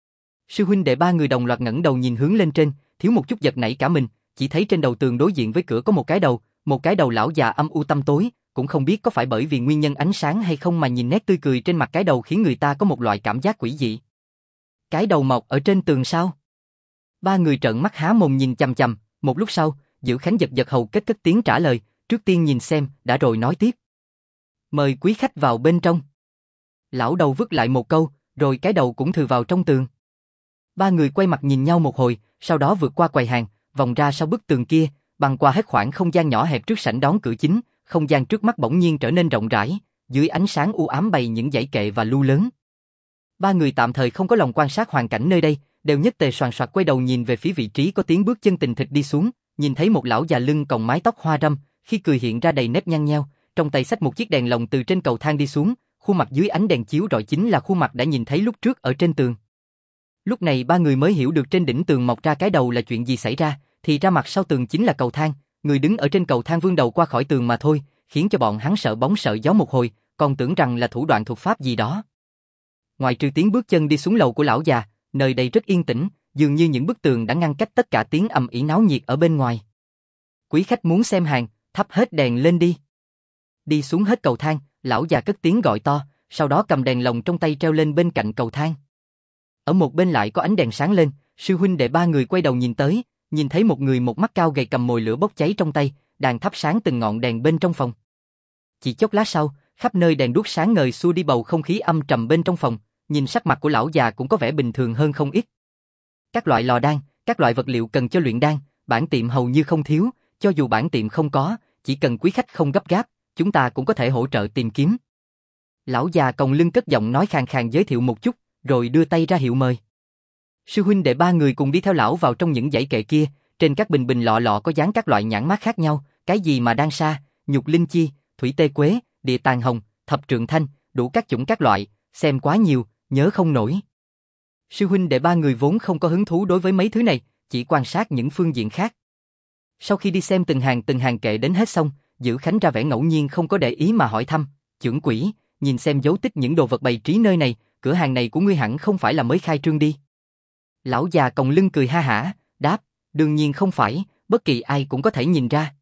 Sư huynh đệ ba người đồng loạt ngẩng đầu nhìn hướng lên trên, thiếu một chút giật nảy cả mình, chỉ thấy trên đầu tường đối diện với cửa có một cái đầu lão già âm u tăm tối, cũng không biết có phải bởi vì nguyên nhân ánh sáng hay không mà nhìn nét tươi cười trên mặt cái đầu khiến người ta có một loại cảm giác quỷ dị. Cái đầu mọc ở trên tường sao? Ba người trợn mắt há mồm nhìn chằm chằm, một lúc sau, Dữ Khánh giật hầu kết cất tiếng trả lời, trước tiên nhìn xem, đã rồi nói tiếp. Mời quý khách vào bên trong. Lão đầu vứt lại một câu, rồi cái đầu cũng thừ vào trong tường. Ba người quay mặt nhìn nhau một hồi, sau đó vượt qua quầy hàng, vòng ra sau bức tường kia, băng qua hết khoảng không gian nhỏ hẹp trước sảnh đón cửa chính, không gian trước mắt bỗng nhiên trở nên rộng rãi, dưới ánh sáng u ám bày những dãy kệ và lu lớn. Ba người tạm thời không có lòng quan sát hoàn cảnh nơi đây, đều nhất tề soàn soạt quay đầu nhìn về phía vị trí có tiếng bước chân tình thịch đi xuống, nhìn thấy một lão già lưng còng mái tóc hoa râm, khi cười hiện ra đầy nếp nhăn nheo, trong tay xách một chiếc đèn lồng từ trên cầu thang đi xuống, khuôn mặt dưới ánh đèn chiếu rọi chính là khuôn mặt đã nhìn thấy lúc trước ở trên tường. Lúc này ba người mới hiểu được trên đỉnh tường mọc ra cái đầu là chuyện gì xảy ra, thì ra mặt sau tường chính là cầu thang, người đứng ở trên cầu thang vươn đầu qua khỏi tường mà thôi, khiến cho bọn hắn sợ bóng sợ gió một hồi, còn tưởng rằng là thủ đoạn thuật pháp gì đó. Ngoài trừ tiếng bước chân đi xuống lầu của lão già, nơi đây rất yên tĩnh, dường như những bức tường đã ngăn cách tất cả tiếng ầm ĩ náo nhiệt ở bên ngoài. Quý khách muốn xem hàng, thắp hết đèn lên đi. Đi xuống hết cầu thang, lão già cất tiếng gọi to, sau đó cầm đèn lồng trong tay treo lên bên cạnh cầu thang. Ở một bên lại có ánh đèn sáng lên, sư huynh đệ ba người quay đầu nhìn tới, nhìn thấy một người một mắt cao gầy cầm mồi lửa bốc cháy trong tay, đang thắp sáng từng ngọn đèn bên trong phòng. Chỉ chốc lát sau, khắp nơi đèn đuốc sáng ngời xua đi bầu không khí âm trầm bên trong phòng, nhìn sắc mặt của lão già cũng có vẻ bình thường hơn không ít. Các loại lò đan, các loại vật liệu cần cho luyện đan, bản tiệm hầu như không thiếu, cho dù bản tiệm không có, chỉ cần quý khách không gấp gáp, chúng ta cũng có thể hỗ trợ tìm kiếm. Lão già còng lưng cất giọng nói khàn khàn giới thiệu một chút, rồi đưa tay ra hiệu mời. Sư huynh đệ ba người cùng đi theo lão vào trong những dãy kệ kia, trên các bình bình lọ lọ có dán các loại nhãn mác khác nhau, cái gì mà đan sa, nhục linh chi, thủy tê quế, địa tàng hồng, thập trượng thanh, đủ các chủng các loại, xem quá nhiều, nhớ không nổi. Sư huynh đệ ba người vốn không có hứng thú đối với mấy thứ này, chỉ quan sát những phương diện khác. Sau khi đi xem từng hàng kệ đến hết xong, Dữ Khánh ra vẻ ngẫu nhiên không có để ý mà hỏi thăm, trưởng quỹ, nhìn xem dấu tích những đồ vật bày trí nơi này, cửa hàng này của ngươi hẳn không phải là mới khai trương đi. Lão già còng lưng cười ha hả, đáp, đương nhiên không phải, bất kỳ ai cũng có thể nhìn ra.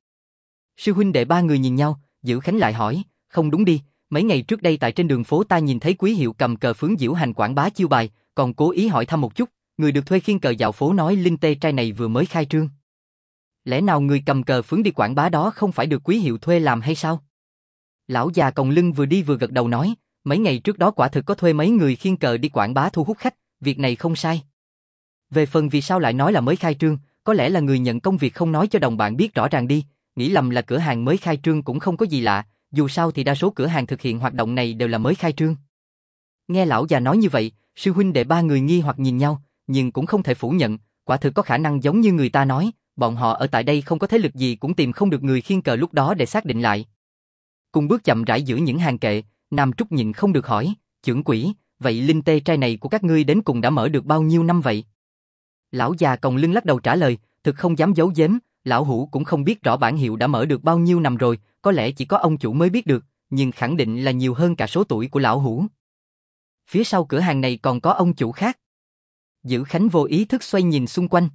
Sư huynh đệ ba người nhìn nhau, Dữ Khánh lại hỏi, không đúng đi, mấy ngày trước đây tại trên đường phố ta nhìn thấy Quý Hiệu cầm cờ phướng diễu hành quảng bá chiêu bài, còn cố ý hỏi thăm một chút, người được thuê khiêng cờ dạo phố nói linh tê trai này vừa mới khai trương. Lẽ nào người cầm cờ phướng đi quảng bá đó không phải được Quý Hiệu thuê làm hay sao? Lão già còng lưng vừa đi vừa gật đầu nói, mấy ngày trước đó quả thực có thuê mấy người khiêng cờ đi quảng bá thu hút khách, việc này không sai. Về phần vì sao lại nói là mới khai trương, có lẽ là người nhận công việc không nói cho đồng bạn biết rõ ràng đi, nghĩ lầm là cửa hàng mới khai trương cũng không có gì lạ, dù sao thì đa số cửa hàng thực hiện hoạt động này đều là mới khai trương. Nghe lão già nói như vậy, sư huynh đệ ba người nghi hoặc nhìn nhau, nhưng cũng không thể phủ nhận, quả thực có khả năng giống như người ta nói, bọn họ ở tại đây không có thế lực gì cũng tìm không được người khiêng cờ lúc đó để xác định lại. Cùng bước chậm rãi giữa những hàng kệ, Nam Trúc nhịn không được hỏi, trưởng quỹ, vậy linh tê trai này của các ngươi đến cùng đã mở được bao nhiêu năm vậy? Lão già còng lưng lắc đầu trả lời, thực không dám giấu giếm, lão hủ cũng không biết rõ bản hiệu đã mở được bao nhiêu năm rồi, có lẽ chỉ có ông chủ mới biết được, nhưng khẳng định là nhiều hơn cả số tuổi của lão hủ. Phía sau cửa hàng này còn có ông chủ khác. Dữ Khánh vô ý thức xoay nhìn xung quanh.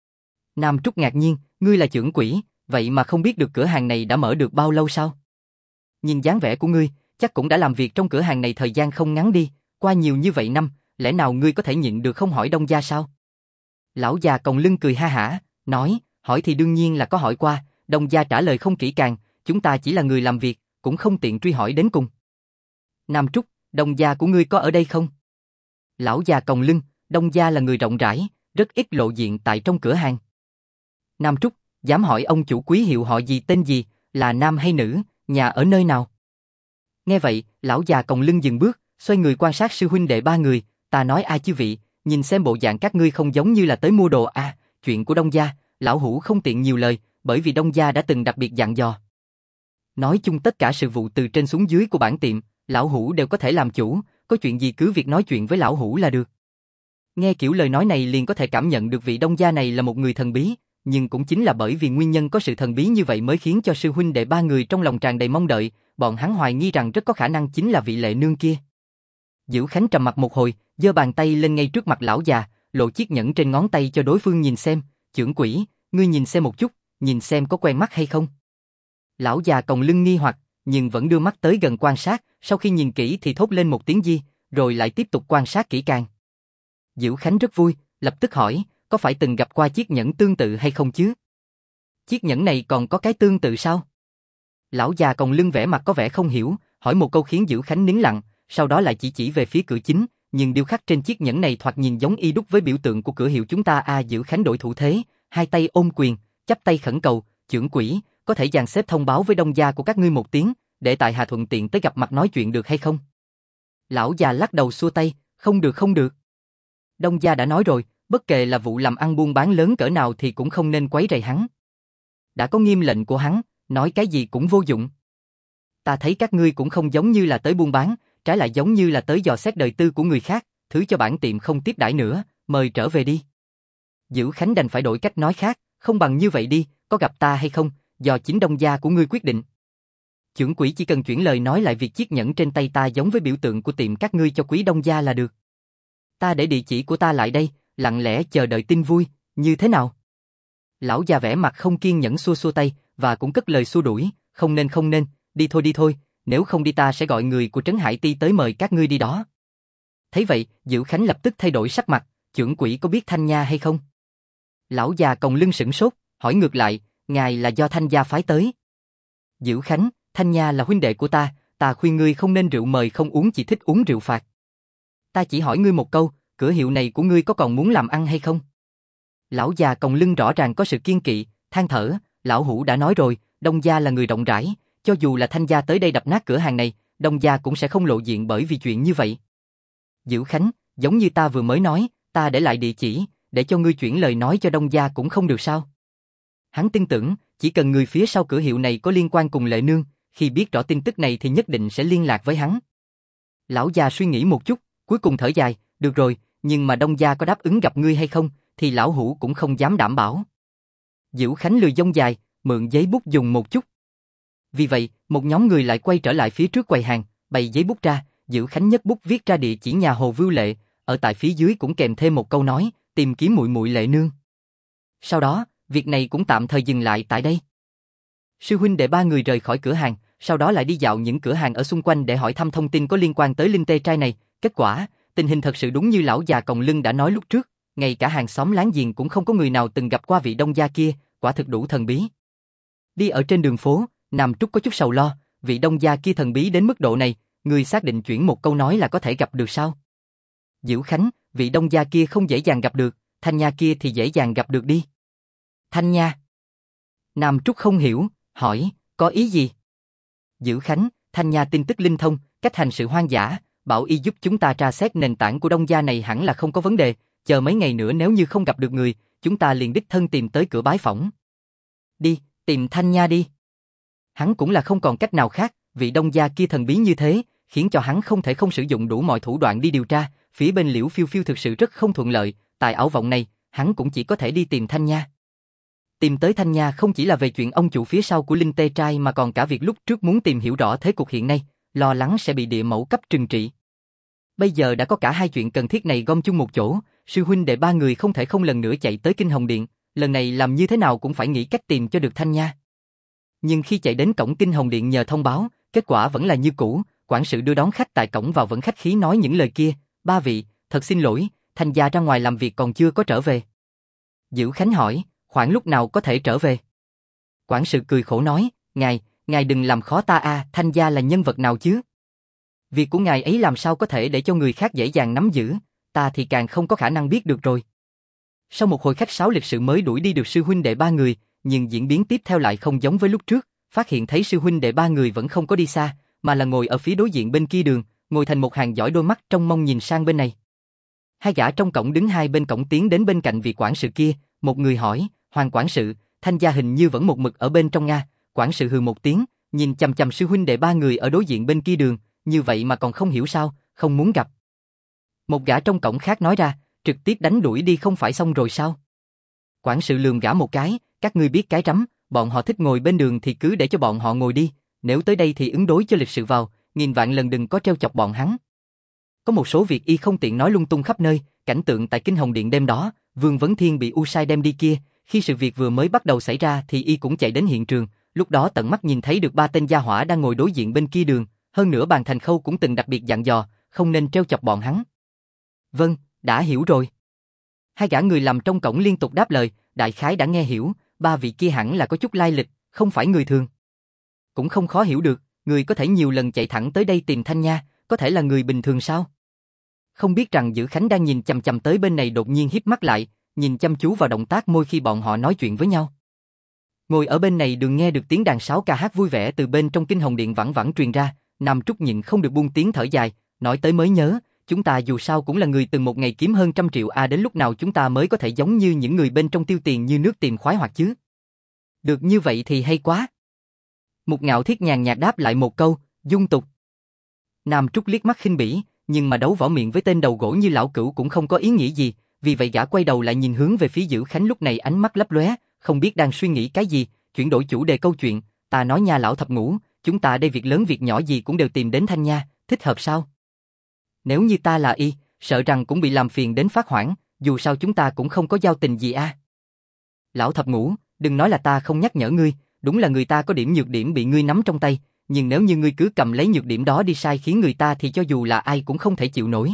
Nam Trúc ngạc nhiên, ngươi là trưởng quỹ, vậy mà không biết được cửa hàng này đã mở được bao lâu sao? Nhìn dáng vẻ của ngươi, chắc cũng đã làm việc trong cửa hàng này thời gian không ngắn đi, qua nhiều như vậy năm, lẽ nào ngươi có thể nhịn được không hỏi Đông gia sao? Lão già còng lưng cười ha hả, nói, hỏi thì đương nhiên là có hỏi qua, Đông gia trả lời không kỹ càng, chúng ta chỉ là người làm việc, cũng không tiện truy hỏi đến cùng. Nam Trúc, Đông gia của ngươi có ở đây không? Lão già còng lưng, Đông gia là người rộng rãi, rất ít lộ diện tại trong cửa hàng. Nam Trúc, dám hỏi ông chủ Quý Hiệu họ gì tên gì, là nam hay nữ, nhà ở nơi nào? Nghe vậy, lão già còng lưng dừng bước, xoay người quan sát sư huynh đệ ba người, ta nói ai chứ vị, nhìn xem bộ dạng các ngươi không giống như là tới mua đồ à, chuyện của Đông gia, lão hủ không tiện nhiều lời, bởi vì Đông gia đã từng đặc biệt dặn dò. Nói chung tất cả sự vụ từ trên xuống dưới của bản tiệm, lão hủ đều có thể làm chủ, có chuyện gì cứ việc nói chuyện với lão hủ là được. Nghe kiểu lời nói này liền có thể cảm nhận được vị Đông gia này là một người thần bí, nhưng cũng chính là bởi vì nguyên nhân có sự thần bí như vậy mới khiến cho sư huynh đệ ba người trong lòng tràn đầy mong đợi, bọn hắn hoài nghi rằng rất có khả năng chính là vị lệ nương kia. Dữ Khánh trầm mặt một hồi, giơ bàn tay lên ngay trước mặt lão già, lộ chiếc nhẫn trên ngón tay cho đối phương nhìn xem, trưởng quỹ, ngươi nhìn xem một chút, nhìn xem có quen mắt hay không. Lão già còng lưng nghi hoặc, nhưng vẫn đưa mắt tới gần quan sát, sau khi nhìn kỹ thì thốt lên một tiếng di, rồi lại tiếp tục quan sát kỹ càng. Dữ Khánh rất vui, lập tức hỏi, có phải từng gặp qua chiếc nhẫn tương tự hay không chứ? Chiếc nhẫn này còn có cái tương tự sao? Lão già còng lưng vẻ mặt có vẻ không hiểu, hỏi một câu khiến Dữ Khánh nín lặng, sau đó lại chỉ về phía cửa chính, nhưng điêu khắc trên chiếc nhẫn này thoạt nhìn giống y đúc với biểu tượng của cửa hiệu chúng ta a. Dữ Khánh đổi thủ thế, hai tay ôm quyền, chắp tay khẩn cầu, trưởng quỹ, có thể dàn xếp thông báo với Đông gia của các ngươi một tiếng, để tại hạ thuận tiện tới gặp mặt nói chuyện được hay không? Lão già lắc đầu xua tay, không được không được. Đông gia đã nói rồi, bất kể là vụ làm ăn buôn bán lớn cỡ nào thì cũng không nên quấy rầy hắn. Đã có nghiêm lệnh của hắn, nói cái gì cũng vô dụng. Ta thấy các ngươi cũng không giống như là tới buôn bán, trái lại giống như là tới dò xét đời tư của người khác, thứ cho bản tiệm không tiếp đãi nữa, mời trở về đi. Dữ Khánh đành phải đổi cách nói khác, không bằng như vậy đi, có gặp ta hay không, do chính Đông gia của ngươi quyết định. Trưởng quỹ chỉ cần chuyển lời nói lại việc chiếc nhẫn trên tay ta giống với biểu tượng của tiệm các ngươi cho quý Đông gia là được. Ta để địa chỉ của ta lại đây, lặng lẽ chờ đợi tin vui, như thế nào? Lão già vẻ mặt không kiên nhẫn xua xua tay, và cũng cất lời xua đuổi, không nên, đi thôi, nếu không đi ta sẽ gọi người của Trấn Hải Ti tới mời các ngươi đi đó. Thấy vậy, Diệu Khánh lập tức thay đổi sắc mặt, chưởng quỷ có biết Thanh Nha hay không? Lão già còng lưng sửng sốt, hỏi ngược lại, ngài là do Thanh gia phái tới. Diệu Khánh, Thanh Nha là huynh đệ của ta khuyên ngươi không nên rượu mời không uống, chỉ thích uống rượu phạt. Ta chỉ hỏi ngươi một câu, cửa hiệu này của ngươi có còn muốn làm ăn hay không? Lão già còng lưng rõ ràng có sự kiên kỵ, than thở, lão hủ đã nói rồi, Đông gia là người rộng rãi, cho dù là Thanh gia tới đây đập nát cửa hàng này, Đông gia cũng sẽ không lộ diện bởi vì chuyện như vậy. Diệu Khánh, giống như ta vừa mới nói, ta để lại địa chỉ, để cho ngươi chuyển lời nói cho Đông gia cũng không được sao? Hắn tin tưởng, chỉ cần người phía sau cửa hiệu này có liên quan cùng Lệ Nương, khi biết rõ tin tức này thì nhất định sẽ liên lạc với hắn. Lão già suy nghĩ một chút, cuối cùng thở dài, được rồi, nhưng mà Đông gia có đáp ứng gặp ngươi hay không, thì lão hủ cũng không dám đảm bảo. Diệu Khánh lười dông dài, mượn giấy bút dùng một chút. Vì vậy, một nhóm người lại quay trở lại phía trước quầy hàng, bày giấy bút ra, Diệu Khánh nhấc bút viết ra địa chỉ nhà Hồ Vưu Lệ, ở tại phía dưới cũng kèm thêm một câu nói, tìm kiếm muội muội Lệ Nương. Sau đó, việc này cũng tạm thời dừng lại tại đây. Sư huynh đệ ba người rời khỏi cửa hàng, sau đó lại đi dạo những cửa hàng ở xung quanh để hỏi thăm thông tin có liên quan tới linh tê trai này. Kết quả, tình hình thật sự đúng như lão già còng lưng đã nói lúc trước, ngay cả hàng xóm láng giềng cũng không có người nào từng gặp qua vị Đông gia kia, quả thực đủ thần bí. Đi ở trên đường phố, Nam Trúc có chút sầu lo, vị Đông gia kia thần bí đến mức độ này, người xác định chuyển một câu nói là có thể gặp được sao? Diệu Khánh, vị Đông gia kia không dễ dàng gặp được, Thanh Nha kia thì dễ dàng gặp được đi. Thanh Nha. Nam Trúc không hiểu, hỏi, có ý gì? Diệu Khánh, Thanh Nha tin tức linh thông, cách hành sự hoang dã, bảo y giúp chúng ta tra xét nền tảng của Đông gia này hẳn là không có vấn đề, chờ mấy ngày nữa nếu như không gặp được người, chúng ta liền đích thân tìm tới cửa bái phỏng. Đi, tìm Thanh Nha đi. Hắn cũng là không còn cách nào khác, vị Đông gia kia thần bí như thế, khiến cho hắn không thể không sử dụng đủ mọi thủ đoạn đi điều tra, phía bên Liễu Phiêu Phiêu thực sự rất không thuận lợi, tại ảo vọng này, hắn cũng chỉ có thể đi tìm Thanh Nha. Tìm tới Thanh Nha không chỉ là về chuyện ông chủ phía sau của Linh Tê Trai mà còn cả việc lúc trước muốn tìm hiểu rõ thế cục hiện nay, lo lắng sẽ bị địa mẫu cấp trừng trị. Bây giờ đã có cả hai chuyện cần thiết này gom chung một chỗ, sư huynh đệ ba người không thể không lần nữa chạy tới Kinh Hồng Điện, lần này làm như thế nào cũng phải nghĩ cách tìm cho được Thanh Nha. Nhưng khi chạy đến cổng Kinh Hồng Điện nhờ thông báo, kết quả vẫn là như cũ, quản sự đưa đón khách tại cổng vào vẫn khách khí nói những lời kia, ba vị, thật xin lỗi, Thanh gia ra ngoài làm việc còn chưa có trở về. Diệu Khánh hỏi, khoảng lúc nào có thể trở về? Quản sự cười khổ nói, ngài đừng làm khó ta a, Thanh gia là nhân vật nào chứ? Việc của ngài ấy làm sao có thể để cho người khác dễ dàng nắm giữ, ta thì càng không có khả năng biết được rồi. Sau một hồi khách sáo lịch sự mới đuổi đi được sư huynh đệ ba người, nhưng diễn biến tiếp theo lại không giống với lúc trước, phát hiện thấy sư huynh đệ ba người vẫn không có đi xa, mà là ngồi ở phía đối diện bên kia đường, ngồi thành một hàng dõi đôi mắt trông mong nhìn sang bên này. Hai gã trong cổng đứng hai bên cổng tiến đến bên cạnh vị quản sự kia, một người hỏi, Hoàng quản sự, Thanh gia hình như vẫn một mực ở bên trong Nga. Quản sự hừ một tiếng, nhìn chằm chằm sư huynh đệ ba người ở đối diện bên kia đường, như vậy mà còn không hiểu sao, không muốn gặp. Một gã trong cổng khác nói ra, trực tiếp đánh đuổi đi không phải xong rồi sao? Quản sự lườm gã một cái, các ngươi biết cái rắm, bọn họ thích ngồi bên đường thì cứ để cho bọn họ ngồi đi, nếu tới đây thì ứng đối cho lịch sự vào, nghìn vạn lần đừng có trêu chọc bọn hắn. Có một số việc y không tiện nói lung tung khắp nơi, cảnh tượng tại Kinh Hồng Điện đêm đó, Vương Vấn Thiên bị U Sai đem đi kia, khi sự việc vừa mới bắt đầu xảy ra thì y cũng chạy đến hiện trường, lúc đó tận mắt nhìn thấy được ba tên gia hỏa đang ngồi đối diện bên kia đường, hơn nữa Bàn Thành Khâu cũng từng đặc biệt dặn dò, không nên trêu chọc bọn hắn. Vâng, đã hiểu rồi. Hai gã người làm trong cổng liên tục đáp lời, đại khái đã nghe hiểu, ba vị kia hẳn là có chút lai lịch, không phải người thường. Cũng không khó hiểu được, người có thể nhiều lần chạy thẳng tới đây tìm Thanh Nha, có thể là người bình thường sao? Không biết rằng Dữ Khánh đang nhìn chằm chằm tới bên này đột nhiên híp mắt lại, nhìn chăm chú vào động tác môi khi bọn họ nói chuyện với nhau. Ngồi ở bên này đừng nghe được tiếng đàn sáo ca hát vui vẻ từ bên trong Kinh Hồng Điện vẳng vẳng truyền ra, Nam Trúc nhịn không được buông tiếng thở dài, nói tới mới nhớ, chúng ta dù sao cũng là người từng một ngày kiếm hơn 100 triệu đến lúc nào chúng ta mới có thể giống như những người bên trong tiêu tiền như nước tìm khoái hoạt chứ? Được như vậy thì hay quá. Mục Ngạo Thiết nhàn nhạt đáp lại một câu, dung tục. Nam Trúc liếc mắt khinh bỉ, nhưng mà đấu võ miệng với tên đầu gỗ như lão cửu cũng không có ý nghĩa gì, vì vậy gã quay đầu lại nhìn hướng về phía Dữ Khánh lúc này ánh mắt lấp lóe, không biết đang suy nghĩ cái gì, chuyển đổi chủ đề câu chuyện, ta nói nha lão thập ngũ, chúng ta đây việc lớn việc nhỏ gì cũng đều tìm đến Thanh Nha, thích hợp sao? Nếu như ta là y, sợ rằng cũng bị làm phiền đến phát hoảng, dù sao chúng ta cũng không có giao tình gì a. Lão thập ngũ, đừng nói là ta không nhắc nhở ngươi, đúng là người ta có điểm nhược điểm bị ngươi nắm trong tay, nhưng nếu như ngươi cứ cầm lấy nhược điểm đó đi sai khiến người ta thì cho dù là ai cũng không thể chịu nổi.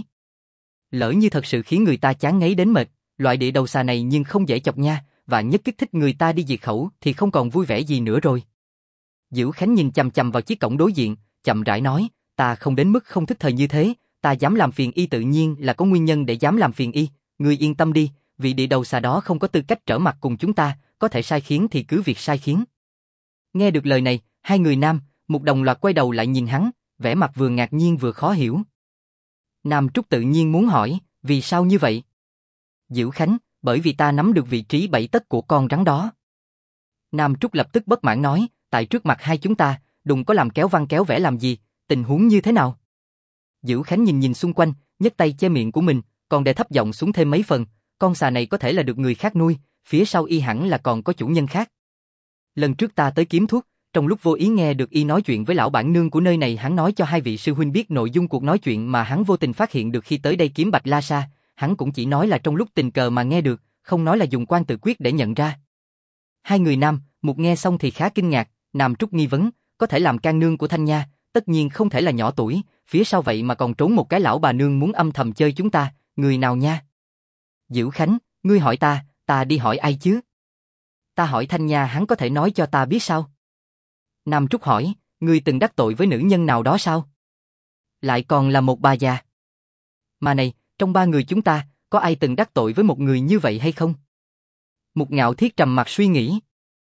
Lỡ như thật sự khiến người ta chán ngấy đến mệt, loại địa đầu xà này nhưng không dễ chọc nha, và nhất kích thích người ta đi diệt khẩu thì không còn vui vẻ gì nữa rồi. Dữ Khánh nhìn chằm chằm vào chiếc cổng đối diện, chậm rãi nói, ta không đến mức không thức thời như thế, ta dám làm phiền y tự nhiên là có nguyên nhân để dám làm phiền y, ngươi yên tâm đi, vị địa đầu xà đó không có tư cách trở mặt cùng chúng ta, có thể sai khiến thì cứ việc sai khiến. Nghe được lời này, hai người nam, một đồng loạt quay đầu lại nhìn hắn, vẻ mặt vừa ngạc nhiên vừa khó hiểu. Nam Trúc tự nhiên muốn hỏi, vì sao như vậy? Dữ Khánh, bởi vì ta nắm được vị trí 7 tấc của con rắn đó. Nam Trúc lập tức bất mãn nói, tại trước mặt hai chúng ta, đừng có làm kéo văn kéo vẽ làm gì, tình huống như thế nào? Dữ Khánh nhìn nhìn xung quanh, nhấc tay che miệng của mình, còn đè thấp giọng xuống thêm mấy phần, con xà này có thể là được người khác nuôi, phía sau y hẳn là còn có chủ nhân khác. Lần trước ta tới kiếm thuốc, trong lúc vô ý nghe được y nói chuyện với lão bản nương của nơi này, hắn nói cho hai vị sư huynh biết nội dung cuộc nói chuyện mà hắn vô tình phát hiện được khi tới đây kiếm Bạch La Sa, hắn cũng chỉ nói là trong lúc tình cờ mà nghe được, không nói là dùng quan tự quyết để nhận ra. Hai người nam, một nghe xong thì khá kinh ngạc, Nam Trúc nghi vấn, có thể làm can nương của Thanh Nha, tất nhiên không thể là nhỏ tuổi, phía sau vậy mà còn trốn một cái lão bà nương muốn âm thầm chơi chúng ta, người nào nha? Dữ Khánh, ngươi hỏi ta đi hỏi ai chứ? Ta hỏi Thanh Nha hắn có thể nói cho ta biết sao? Nam Trúc hỏi, ngươi từng đắc tội với nữ nhân nào đó sao? Lại còn là một bà già. Mà này, trong ba người chúng ta, có ai từng đắc tội với một người như vậy hay không? Mục Ngạo Thiết trầm mặt suy nghĩ.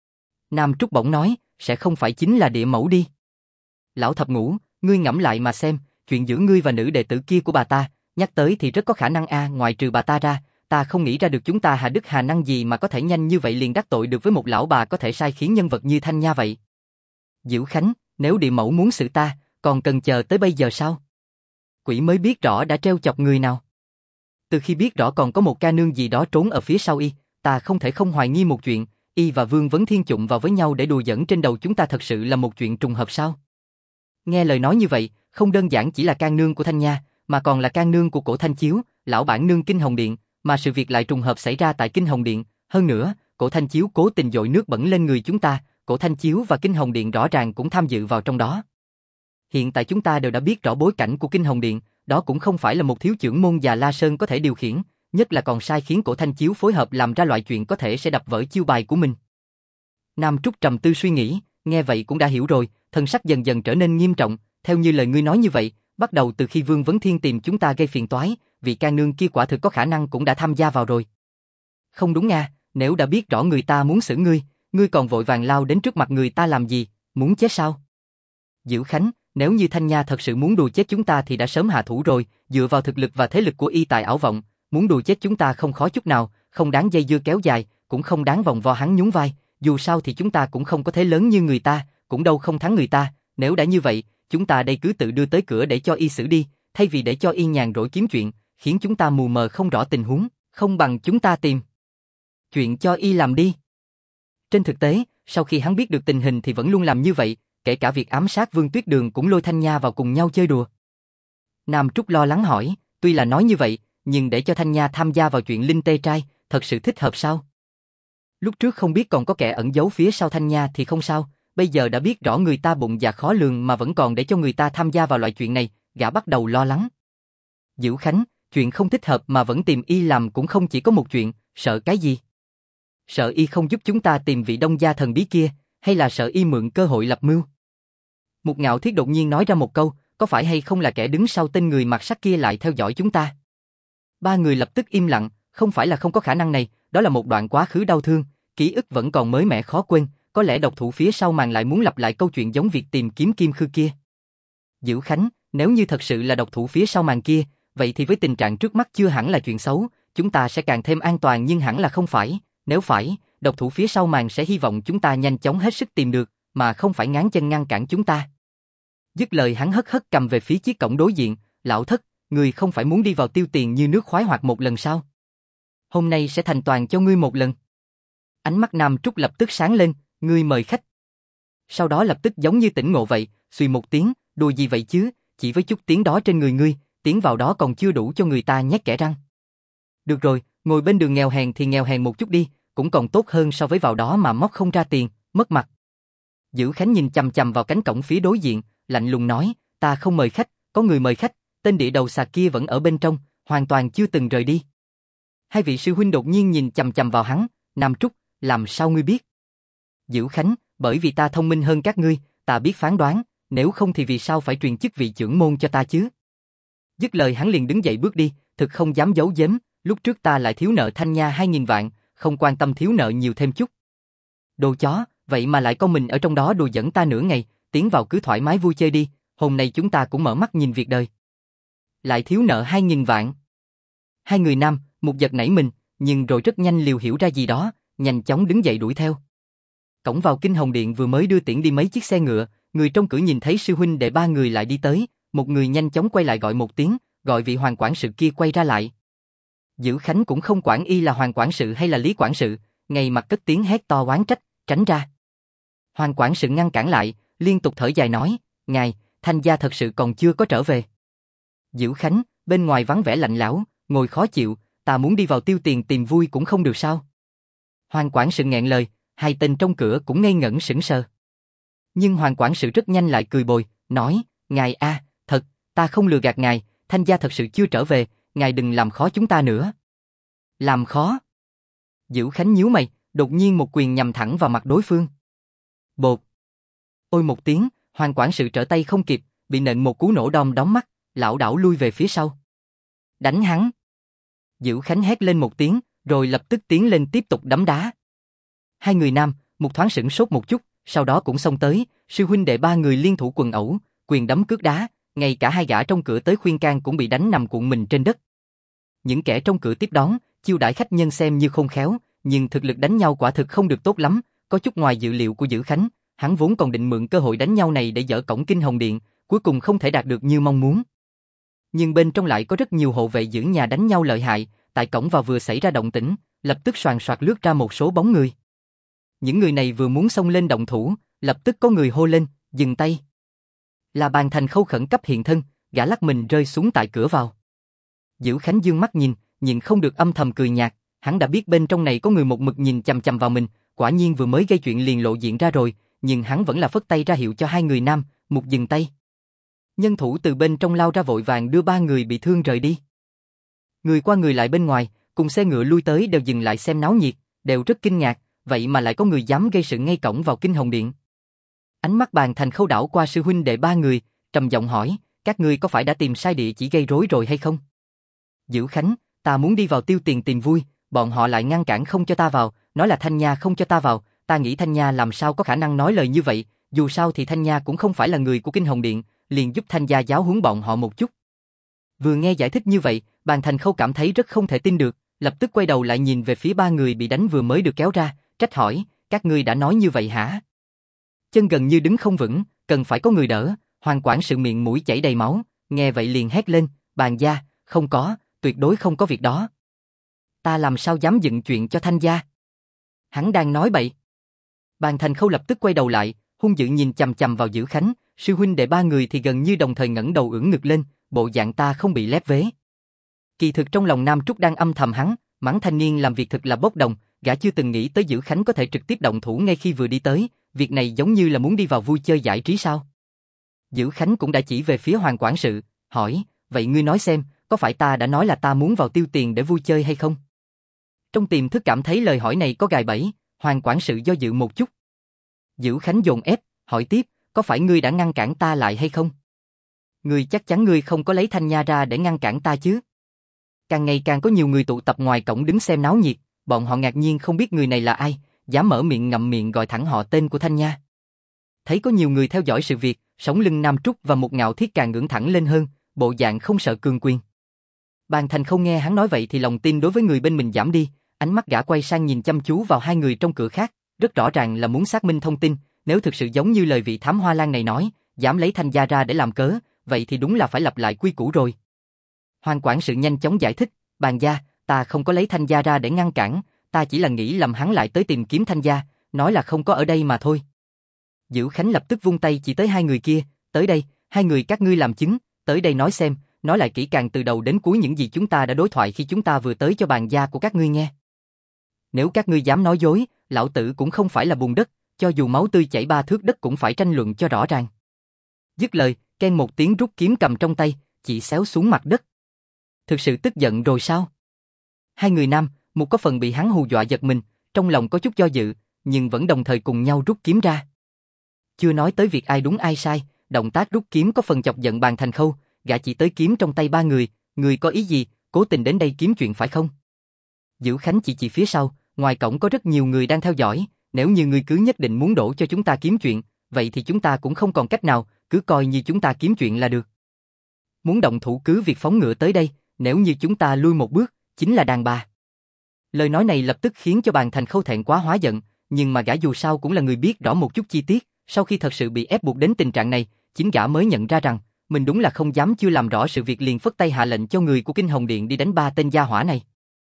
Nam Trúc bỗng nói, sẽ không phải chính là địa mẫu đi. Lão thập ngũ, ngươi ngẫm lại mà xem, chuyện giữa ngươi và nữ đệ tử kia của bà ta, nhắc tới thì rất có khả năng ngoại trừ bà ta ra, ta không nghĩ ra được chúng ta hà đức hà năng gì mà có thể nhanh như vậy liền đắc tội được với một lão bà có thể sai khiến nhân vật như Thanh Nha vậy. Dữ Khánh, nếu địa mẫu muốn xử ta, còn cần chờ tới bây giờ sao? Quỷ mới biết rõ đã treo chọc người nào. Từ khi biết rõ còn có một ca nương gì đó trốn ở phía sau y, ta không thể không hoài nghi một chuyện, y và Vương Vấn Thiên chụng vào với nhau để đùa giỡn trên đầu chúng ta thật sự là một chuyện trùng hợp sao? Nghe lời nói như vậy, không đơn giản chỉ là can nương của Thanh Nha, mà còn là can nương của Cổ Thanh Chiếu, lão bản nương Kinh Hồng Điện, mà sự việc lại trùng hợp xảy ra tại Kinh Hồng Điện, hơn nữa, Cổ Thanh Chiếu cố tình dội nước bẩn lên người chúng ta, Cổ Thanh Chiếu và Kinh Hồng Điện rõ ràng cũng tham dự vào trong đó. Hiện tại chúng ta đều đã biết rõ bối cảnh của Kinh Hồng Điện, đó cũng không phải là một thiếu trưởng môn già La Sơn có thể điều khiển, nhất là còn sai khiến Cổ Thanh Chiếu phối hợp làm ra loại chuyện có thể sẽ đập vỡ chiêu bài của mình. Nam Trúc trầm tư suy nghĩ, nghe vậy cũng đã hiểu rồi, thần sắc dần dần trở nên nghiêm trọng, theo như lời ngươi nói như vậy, bắt đầu từ khi Vương Vấn Thiên tìm chúng ta gây phiền toái, vị can nương kia quả thực có khả năng cũng đã tham gia vào rồi. Không đúng nếu đã biết rõ người ta muốn xử ngươi còn vội vàng lao đến trước mặt người ta làm gì, muốn chết sao? Dữ Khánh, nếu như Thanh Nha thật sự muốn đùa chết chúng ta thì đã sớm hạ thủ rồi, dựa vào thực lực và thế lực của y tại Ảo Vọng, muốn đùa chết chúng ta không khó chút nào, không đáng dây dưa kéo dài, cũng không đáng vòng vo hắn nhún vai, dù sao thì chúng ta cũng không có thế lớn như người ta, cũng đâu không thắng người ta, nếu đã như vậy, chúng ta đây cứ tự đưa tới cửa để cho y xử đi, thay vì để cho y nhàn rỗi kiếm chuyện, khiến chúng ta mù mờ không rõ tình huống, không bằng chúng ta tìm chuyện cho y làm đi. Trên thực tế, sau khi hắn biết được tình hình thì vẫn luôn làm như vậy, kể cả việc ám sát Vương Tuyết Đường cũng lôi Thanh Nha vào cùng nhau chơi đùa. Nam Trúc lo lắng hỏi, tuy là nói như vậy, nhưng để cho Thanh Nha tham gia vào chuyện linh tê trai, thật sự thích hợp sao? Lúc trước không biết còn có kẻ ẩn giấu phía sau Thanh Nha thì không sao, bây giờ đã biết rõ người ta bụng dạ khó lường mà vẫn còn để cho người ta tham gia vào loại chuyện này, gã bắt đầu lo lắng. Dữ Khánh, chuyện không thích hợp mà vẫn tìm y làm cũng không chỉ có một chuyện, sợ cái gì? Sợ y không giúp chúng ta tìm vị Đông gia thần bí kia, hay là sợ y mượn cơ hội lập mưu? Mục Ngạo Thiết đột nhiên nói ra một câu, có phải hay không là kẻ đứng sau tên người mặc sắc kia lại theo dõi chúng ta? Ba người lập tức im lặng, không phải là không có khả năng này, đó là một đoạn quá khứ đau thương, ký ức vẫn còn mới mẻ khó quên, có lẽ độc thủ phía sau màn lại muốn lặp lại câu chuyện giống việc tìm kiếm Kim Khư kia. Dữ Khánh, nếu như thật sự là độc thủ phía sau màn kia, vậy thì với tình trạng trước mắt chưa hẳn là chuyện xấu, chúng ta sẽ càng thêm an toàn nhưng hẳn là không phải, nếu phải, độc thủ phía sau màn sẽ hy vọng chúng ta nhanh chóng hết sức tìm được, mà không phải ngáng chân ngăn cản chúng ta. Dứt lời hắn hất hất cầm về phía chiếc cổng đối diện, lão thất, người không phải muốn đi vào tiêu tiền như nước khoái hoạt một lần sao? Hôm nay sẽ thành toàn cho ngươi một lần. Ánh mắt Nam Trúc lập tức sáng lên, ngươi mời khách. Sau đó lập tức giống như tỉnh ngộ vậy, suy một tiếng, đùa gì vậy chứ, chỉ với chút tiếng đó trên người ngươi, tiến vào đó còn chưa đủ cho người ta nhét kẽ răng. Được rồi, ngồi bên đường nghèo hèn thì nghèo hèn một chút đi, cũng còn tốt hơn so với vào đó mà móc không ra tiền, mất mặt. Dữ Khánh nhìn chằm chằm vào cánh cổng phía đối diện, lạnh lùng nói, ta không mời khách, có người mời khách, tên địa đầu xà kia vẫn ở bên trong, hoàn toàn chưa từng rời đi. Hai vị sư huynh đột nhiên nhìn chằm chằm vào hắn, Nam Trúc, làm sao ngươi biết? Dữ Khánh, bởi vì ta thông minh hơn các ngươi, ta biết phán đoán, nếu không thì vì sao phải truyền chức vị trưởng môn cho ta chứ? Dứt lời hắn liền đứng dậy bước đi, thực không dám giấu giếm, lúc trước ta lại thiếu nợ Thanh Nha 2.000 vạn, không quan tâm thiếu nợ nhiều thêm chút. Đồ chó, vậy mà lại con mình ở trong đó đùa dẫn ta nửa ngày, tiến vào cứ thoải mái vui chơi đi, hôm nay chúng ta cũng mở mắt nhìn việc đời. Lại thiếu nợ 2.000 vạn. Hai người nam, một giật nảy mình, nhưng rồi rất nhanh liều hiểu ra gì đó, nhanh chóng đứng dậy đuổi theo. Cổng vào Kinh Hồng Điện vừa mới đưa tiễn đi mấy chiếc xe ngựa, người trong cửa nhìn thấy sư huynh đệ ba người lại đi tới, một người nhanh chóng quay lại gọi một tiếng, gọi vị hoàng quản sự kia quay ra lại. Dữ Khánh cũng không quản y là hoàng quản sự hay là lý quản sự, ngay mặt cất tiếng hét to oán trách, tránh ra. Hoàng quản sự ngăn cản lại, liên tục thở dài nói, ngài, Thanh gia thật sự còn chưa có trở về. Dữ Khánh, bên ngoài vắng vẻ lạnh lẽo, ngồi khó chịu, ta muốn đi vào tiêu tiền tìm vui cũng không được sao? Hoàng quản sự nghẹn lời, hai tên trong cửa cũng ngây ngẩn sững sờ. Nhưng hoàng quản sự rất nhanh lại cười bồi, nói, ngài a, thật, ta không lừa gạt ngài, Thanh gia thật sự chưa trở về, ngài đừng làm khó chúng ta nữa. Làm khó? Dữ Khánh nhíu mày, đột nhiên một quyền nhằm thẳng vào mặt đối phương. Bột. Ôi một tiếng, hoàng quản sự trở tay không kịp, bị nện một cú nổ đom đóm mắt, lảo đảo lui về phía sau. Đánh hắn. Dữ Khánh hét lên một tiếng, rồi lập tức tiến lên tiếp tục đấm đá. Hai người nam, một thoáng sửng sốt một chút, sau đó cũng xông tới, sư huynh đệ ba người liên thủ quần ẩu, quyền đấm cước đá, ngay cả hai gã trong cửa tới khuyên can cũng bị đánh nằm cuộn mình trên đất. Những kẻ trong cửa tiếp đón, chiêu đãi khách nhân xem như khôn khéo, nhưng thực lực đánh nhau quả thực không được tốt lắm, có chút ngoài dự liệu của Dữ Khánh, hắn vốn còn định mượn cơ hội đánh nhau này để dỡ cổng Kinh Hồng Điện, cuối cùng không thể đạt được như mong muốn. Nhưng bên trong lại có rất nhiều hộ vệ giữ nhà đánh nhau lợi hại, tại cổng vào vừa xảy ra động tĩnh, lập tức xoàn xoạc lướt ra một số bóng người. Những người này vừa muốn xông lên động thủ, lập tức có người hô lên, dừng tay. Là Bàn Thành Khâu khẩn cấp hiện thân, gã lắc mình rơi xuống tại cửa vào. Dữ Khánh dương mắt nhìn không được âm thầm cười nhạt, hắn đã biết bên trong này có người một mực nhìn chằm chằm vào mình, quả nhiên vừa mới gây chuyện liền lộ diện ra rồi, nhưng hắn vẫn là phất tay ra hiệu cho hai người nam, một dừng tay. Nhân thủ từ bên trong lao ra vội vàng đưa ba người bị thương rời đi. Người qua người lại bên ngoài, cùng xe ngựa lui tới đều dừng lại xem náo nhiệt, đều rất kinh ngạc, vậy mà lại có người dám gây sự ngay cổng vào Kinh Hồng Điện. Ánh mắt Bàn Thành Khâu đảo qua sư huynh đệ ba người, trầm giọng hỏi, các ngươi có phải đã tìm sai địa chỉ gây rối rồi hay không? Dữ Khánh, ta muốn đi vào tiêu tiền tìm vui, bọn họ lại ngăn cản không cho ta vào, nói là Thanh Nha không cho ta vào, ta nghĩ Thanh Nha làm sao có khả năng nói lời như vậy, dù sao thì Thanh Nha cũng không phải là người của Kinh Hồng Điện, liền giúp Thanh gia giáo huấn bọn họ một chút. Vừa nghe giải thích như vậy, Bàn Thành Khâu cảm thấy rất không thể tin được, lập tức quay đầu lại nhìn về phía ba người bị đánh vừa mới được kéo ra, trách hỏi, các ngươi đã nói như vậy hả? Chân gần như đứng không vững, cần phải có người đỡ, hoàng quản sự miệng mũi chảy đầy máu, nghe vậy liền hét lên, Bàn gia, không có, tuyệt đối không có việc đó. Ta làm sao dám dựng chuyện cho Thanh gia? Hắn đang nói bậy. Bàn Thành Khâu lập tức quay đầu lại, hung dữ nhìn chằm chằm vào Dữ Khánh, sư huynh đệ ba người thì gần như đồng thời ngẩng đầu ưỡn ngực lên, bộ dạng ta không bị lép vế. Kỳ thực trong lòng Nam Trúc đang âm thầm hắn, mắng thanh niên làm việc thực là bốc đồng, gã chưa từng nghĩ tới Dữ Khánh có thể trực tiếp động thủ ngay khi vừa đi tới, việc này giống như là muốn đi vào vui chơi giải trí sao? Dữ Khánh cũng đã chỉ về phía hoàng quản sự, hỏi, vậy ngươi nói xem, có phải ta đã nói là ta muốn vào tiêu tiền để vui chơi hay không? Trong tiềm thức cảm thấy lời hỏi này có gài bẫy, hoàng quản sự do dự một chút. Dữ Khánh dồn ép, hỏi tiếp, có phải ngươi đã ngăn cản ta lại hay không? Ngươi chắc chắn ngươi không có lấy Thanh Nha ra để ngăn cản ta chứ? Càng ngày càng có nhiều người tụ tập ngoài cổng đứng xem náo nhiệt, bọn họ ngạc nhiên không biết người này là ai, dám mở miệng ngậm miệng gọi thẳng họ tên của Thanh Nha. Thấy có nhiều người theo dõi sự việc, sống lưng Nam Trúc và một ngạo thiết càng ngẩng thẳng lên hơn, bộ dạng không sợ cương quyền. Bàn Thành không nghe hắn nói vậy thì lòng tin đối với người bên mình giảm đi, ánh mắt gã quay sang nhìn chăm chú vào hai người trong cửa khác, rất rõ ràng là muốn xác minh thông tin, nếu thực sự giống như lời vị thám hoa lan này nói, dám lấy Thanh gia ra để làm cớ, vậy thì đúng là phải lập lại quy củ rồi. Hoàng quản sự nhanh chóng giải thích, Bàn gia, ta không có lấy Thanh gia ra để ngăn cản, ta chỉ là nghĩ lầm hắn lại tới tìm kiếm Thanh gia, nói là không có ở đây mà thôi. Dữ Khánh lập tức vung tay chỉ tới hai người kia, tới đây, hai người các ngươi làm chứng, tới đây nói xem, nói lại kỹ càng từ đầu đến cuối những gì chúng ta đã đối thoại khi chúng ta vừa tới cho bàn gia của các ngươi nghe. Nếu các ngươi dám nói dối, lão tử cũng không phải là bùn đất, cho dù máu tươi chảy 3 thước đất cũng phải tranh luận cho rõ ràng. Dứt lời, keng một tiếng rút kiếm cầm trong tay, chỉ xéo xuống mặt đất. Thực sự tức giận rồi sao? Hai người nam, một có phần bị hắn hù dọa giật mình, trong lòng có chút do dự, nhưng vẫn đồng thời cùng nhau rút kiếm ra. Chưa nói tới việc ai đúng ai sai, động tác rút kiếm có phần chọc giận Bàn Thành Khâu, gã chỉ tới kiếm trong tay ba người có ý gì, cố tình đến đây kiếm chuyện phải không? Dữ Khánh chỉ phía sau, ngoài cổng có rất nhiều người đang theo dõi, nếu như ngươi cứ nhất định muốn đổ cho chúng ta kiếm chuyện, vậy thì chúng ta cũng không còn cách nào, cứ coi như chúng ta kiếm chuyện là được. Muốn động thủ cứ việc phóng ngựa tới đây, nếu như chúng ta lui một bước, chính là đàn bà. Lời nói này lập tức khiến cho Bàn Thành Khâu thẹn quá hóa giận, nhưng mà gã dù sao cũng là người biết rõ một chút chi tiết, sau khi thật sự bị ép buộc đến tình trạng này, chính gã mới nhận ra rằng, mình đúng là không dám chưa làm rõ sự việc liền phất tay hạ lệnh cho người của Kinh Hồng Điện đi đánh ba tên gia hỏa này.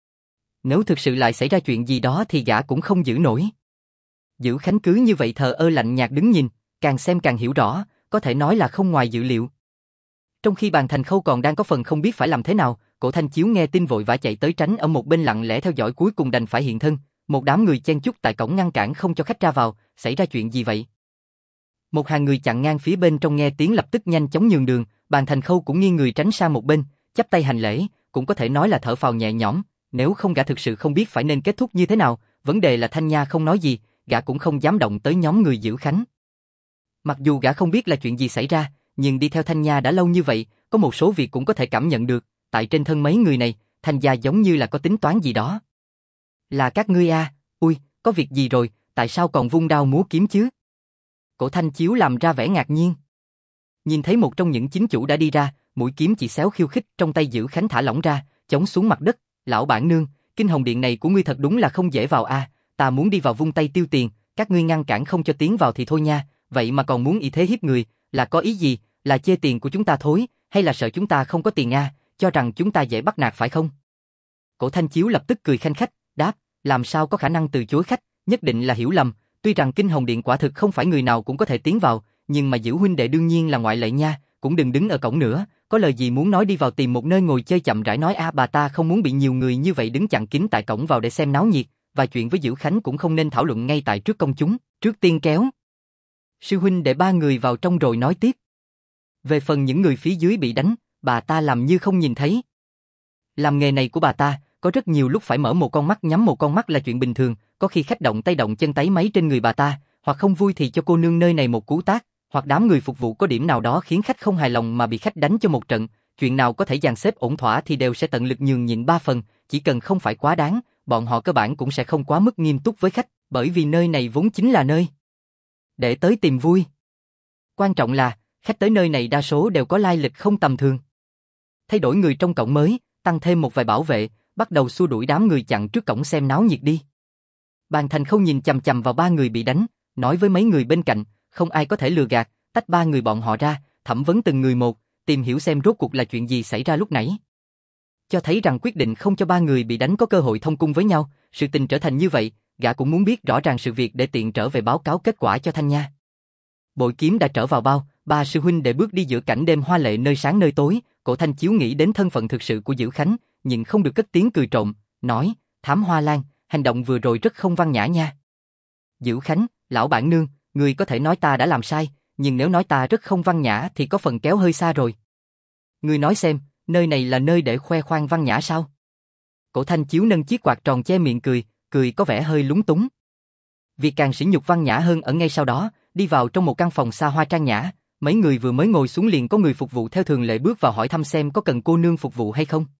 Nếu thực sự lại xảy ra chuyện gì đó thì gã cũng không giữ nổi. Dữ Khánh cứ như vậy thờ ơ lạnh nhạt đứng nhìn, càng xem càng hiểu rõ, có thể nói là không ngoài dự liệu. Trong khi Bàn Thành Khâu còn đang có phần không biết phải làm thế nào, Cổ Thanh Chiếu nghe tin vội vã chạy tới tránh ở một bên lặng lẽ theo dõi, cuối cùng đành phải hiện thân, một đám người chen chúc tại cổng ngăn cản không cho khách ra vào, xảy ra chuyện gì vậy? Một hàng người chặn ngang phía bên trong nghe tiếng lập tức nhanh chóng nhường đường, Bàn Thành Khâu cũng nghiêng người tránh sang một bên, chắp tay hành lễ, cũng có thể nói là thở phào nhẹ nhõm, nếu không gã thực sự không biết phải nên kết thúc như thế nào, vấn đề là Thanh Nha không nói gì, gã cũng không dám động tới nhóm người Dữ Khánh. Mặc dù gã không biết là chuyện gì xảy ra, nhưng đi theo Thanh Nha đã lâu như vậy, có một số việc cũng có thể cảm nhận được, tại trên thân mấy người này, Thanh gia giống như là có tính toán gì đó. Là các ngươi à, ui, có việc gì rồi, tại sao còn vung đao múa kiếm chứ? Cổ Thanh Chiếu làm ra vẻ ngạc nhiên. Nhìn thấy một trong những chính chủ đã đi ra, mũi kiếm chỉ xéo khiêu khích trong tay Dữ Khánh thả lỏng ra, chống xuống mặt đất, lão bản nương, Kinh Hồng Điện này của ngươi thật đúng là không dễ vào a, ta muốn đi vào vung tay tiêu tiền, các ngươi ngăn cản không cho tiến vào thì thôi nha, vậy mà còn muốn y thế hiếp người, là có ý gì, là chê tiền của chúng ta thối, hay là sợ chúng ta không có tiền a, cho rằng chúng ta dễ bắt nạt phải không? Cổ Thanh Chiếu lập tức cười khanh khách, đáp, làm sao có khả năng từ chối khách, nhất định là hiểu lầm, tuy rằng Kinh Hồng Điện quả thực không phải người nào cũng có thể tiến vào, nhưng mà Dữ huynh đệ đương nhiên là ngoại lệ nha, cũng đừng đứng ở cổng nữa, có lời gì muốn nói đi vào tìm một nơi ngồi chơi chậm rãi nói a, bà ta không muốn bị nhiều người như vậy đứng chặn kín tại cổng vào để xem náo nhiệt, và chuyện với Dữ Khánh cũng không nên thảo luận ngay tại trước công chúng, trước tiên kéo sư huynh để ba người vào trong rồi nói tiếp. Về phần những người phía dưới bị đánh, bà ta làm như không nhìn thấy. Làm nghề này của bà ta, có rất nhiều lúc phải mở một con mắt nhắm một con mắt là chuyện bình thường, có khi khách động tay động chân táy máy trên người bà ta, hoặc không vui thì cho cô nương nơi này một cú tát, hoặc đám người phục vụ có điểm nào đó khiến khách không hài lòng mà bị khách đánh cho một trận, chuyện nào có thể dàn xếp ổn thỏa thì đều sẽ tận lực nhường nhịn 3 phần, chỉ cần không phải quá đáng, bọn họ cơ bản cũng sẽ không quá mức nghiêm túc với khách, bởi vì nơi này vốn chính là nơi để tới tìm vui. Quan trọng là, khách tới nơi này đa số đều có lai lịch không tầm thường. Thay đổi người trong cổng mới, tăng thêm một vài bảo vệ, bắt đầu xua đuổi đám người chặn trước cổng xem náo nhiệt đi. Bàn Thành Khâu nhìn chằm chằm vào 3 người bị đánh, nói với mấy người bên cạnh, không ai có thể lừa gạt, tách 3 người bọn họ ra, thẩm vấn từng người một, tìm hiểu xem rốt cuộc là chuyện gì xảy ra lúc nãy. Cho thấy rằng quyết định không cho 3 người bị đánh có cơ hội thông cung với nhau, sự tình trở thành như vậy, gã cũng muốn biết rõ ràng sự việc để tiện trở về báo cáo kết quả cho Thanh Nha. Bội kiếm đã trở vào bao, 3 sư huynh để bước đi giữa cảnh đêm hoa lệ nơi sáng nơi tối, Cổ Thanh Chiếu nghĩ đến thân phận thực sự của Dữ Khánh, nhưng không được cất tiếng cười trộm, nói, Thám Hoa Lan, hành động vừa rồi rất không văn nhã nha. Dữ Khánh, lão bản nương, người có thể nói ta đã làm sai, nhưng nếu nói ta rất không văn nhã thì có phần kéo hơi xa rồi. Người nói xem, nơi này là nơi để khoe khoang văn nhã sao? Cổ Thanh Chiếu nâng chiếc quạt tròn che miệng cười có vẻ hơi lúng túng. Việc càng sỉ nhục văn nhã hơn ở ngay sau đó, đi vào trong một căn phòng xa hoa trang nhã, mấy người vừa mới ngồi xuống liền có người phục vụ theo thường lệ bước vào hỏi thăm xem có cần cô nương phục vụ hay không.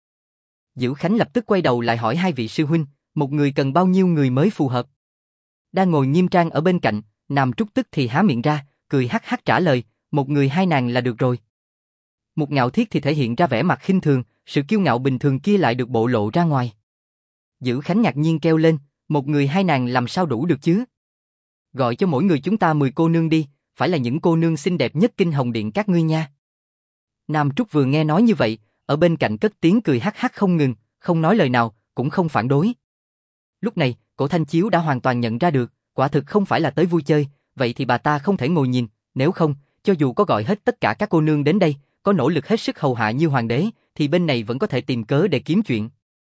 Dữ Khánh lập tức quay đầu lại hỏi 2 vị sư huynh, một người cần bao nhiêu người mới phù hợp. Đang ngồi Nghiêm Trang ở bên cạnh, Nam Trúc tức thì há miệng ra, cười hắc hắc trả lời, một người 2 nàng là được rồi. Một Ngạo Thiết thì thể hiện ra vẻ mặt khinh thường, sự kiêu ngạo bình thường kia lại được bộ lộ ra ngoài. Dữ Khánh ngạc nhiên kêu lên, một người 2 nàng làm sao đủ được chứ? Gọi cho mỗi người chúng ta 10 cô nương đi, phải là những cô nương xinh đẹp nhất Kinh Hồng Điện các ngươi nha. Nam Trúc vừa nghe nói như vậy, ở bên cạnh cất tiếng cười hắc hắc không ngừng, không nói lời nào, cũng không phản đối. Lúc này, Cổ Thanh Chiếu đã hoàn toàn nhận ra được, quả thực không phải là tới vui chơi, vậy thì bà ta không thể ngồi nhìn, nếu không, cho dù có gọi hết tất cả các cô nương đến đây, có nỗ lực hết sức hầu hạ như hoàng đế, thì bên này vẫn có thể tìm cớ để kiếm chuyện.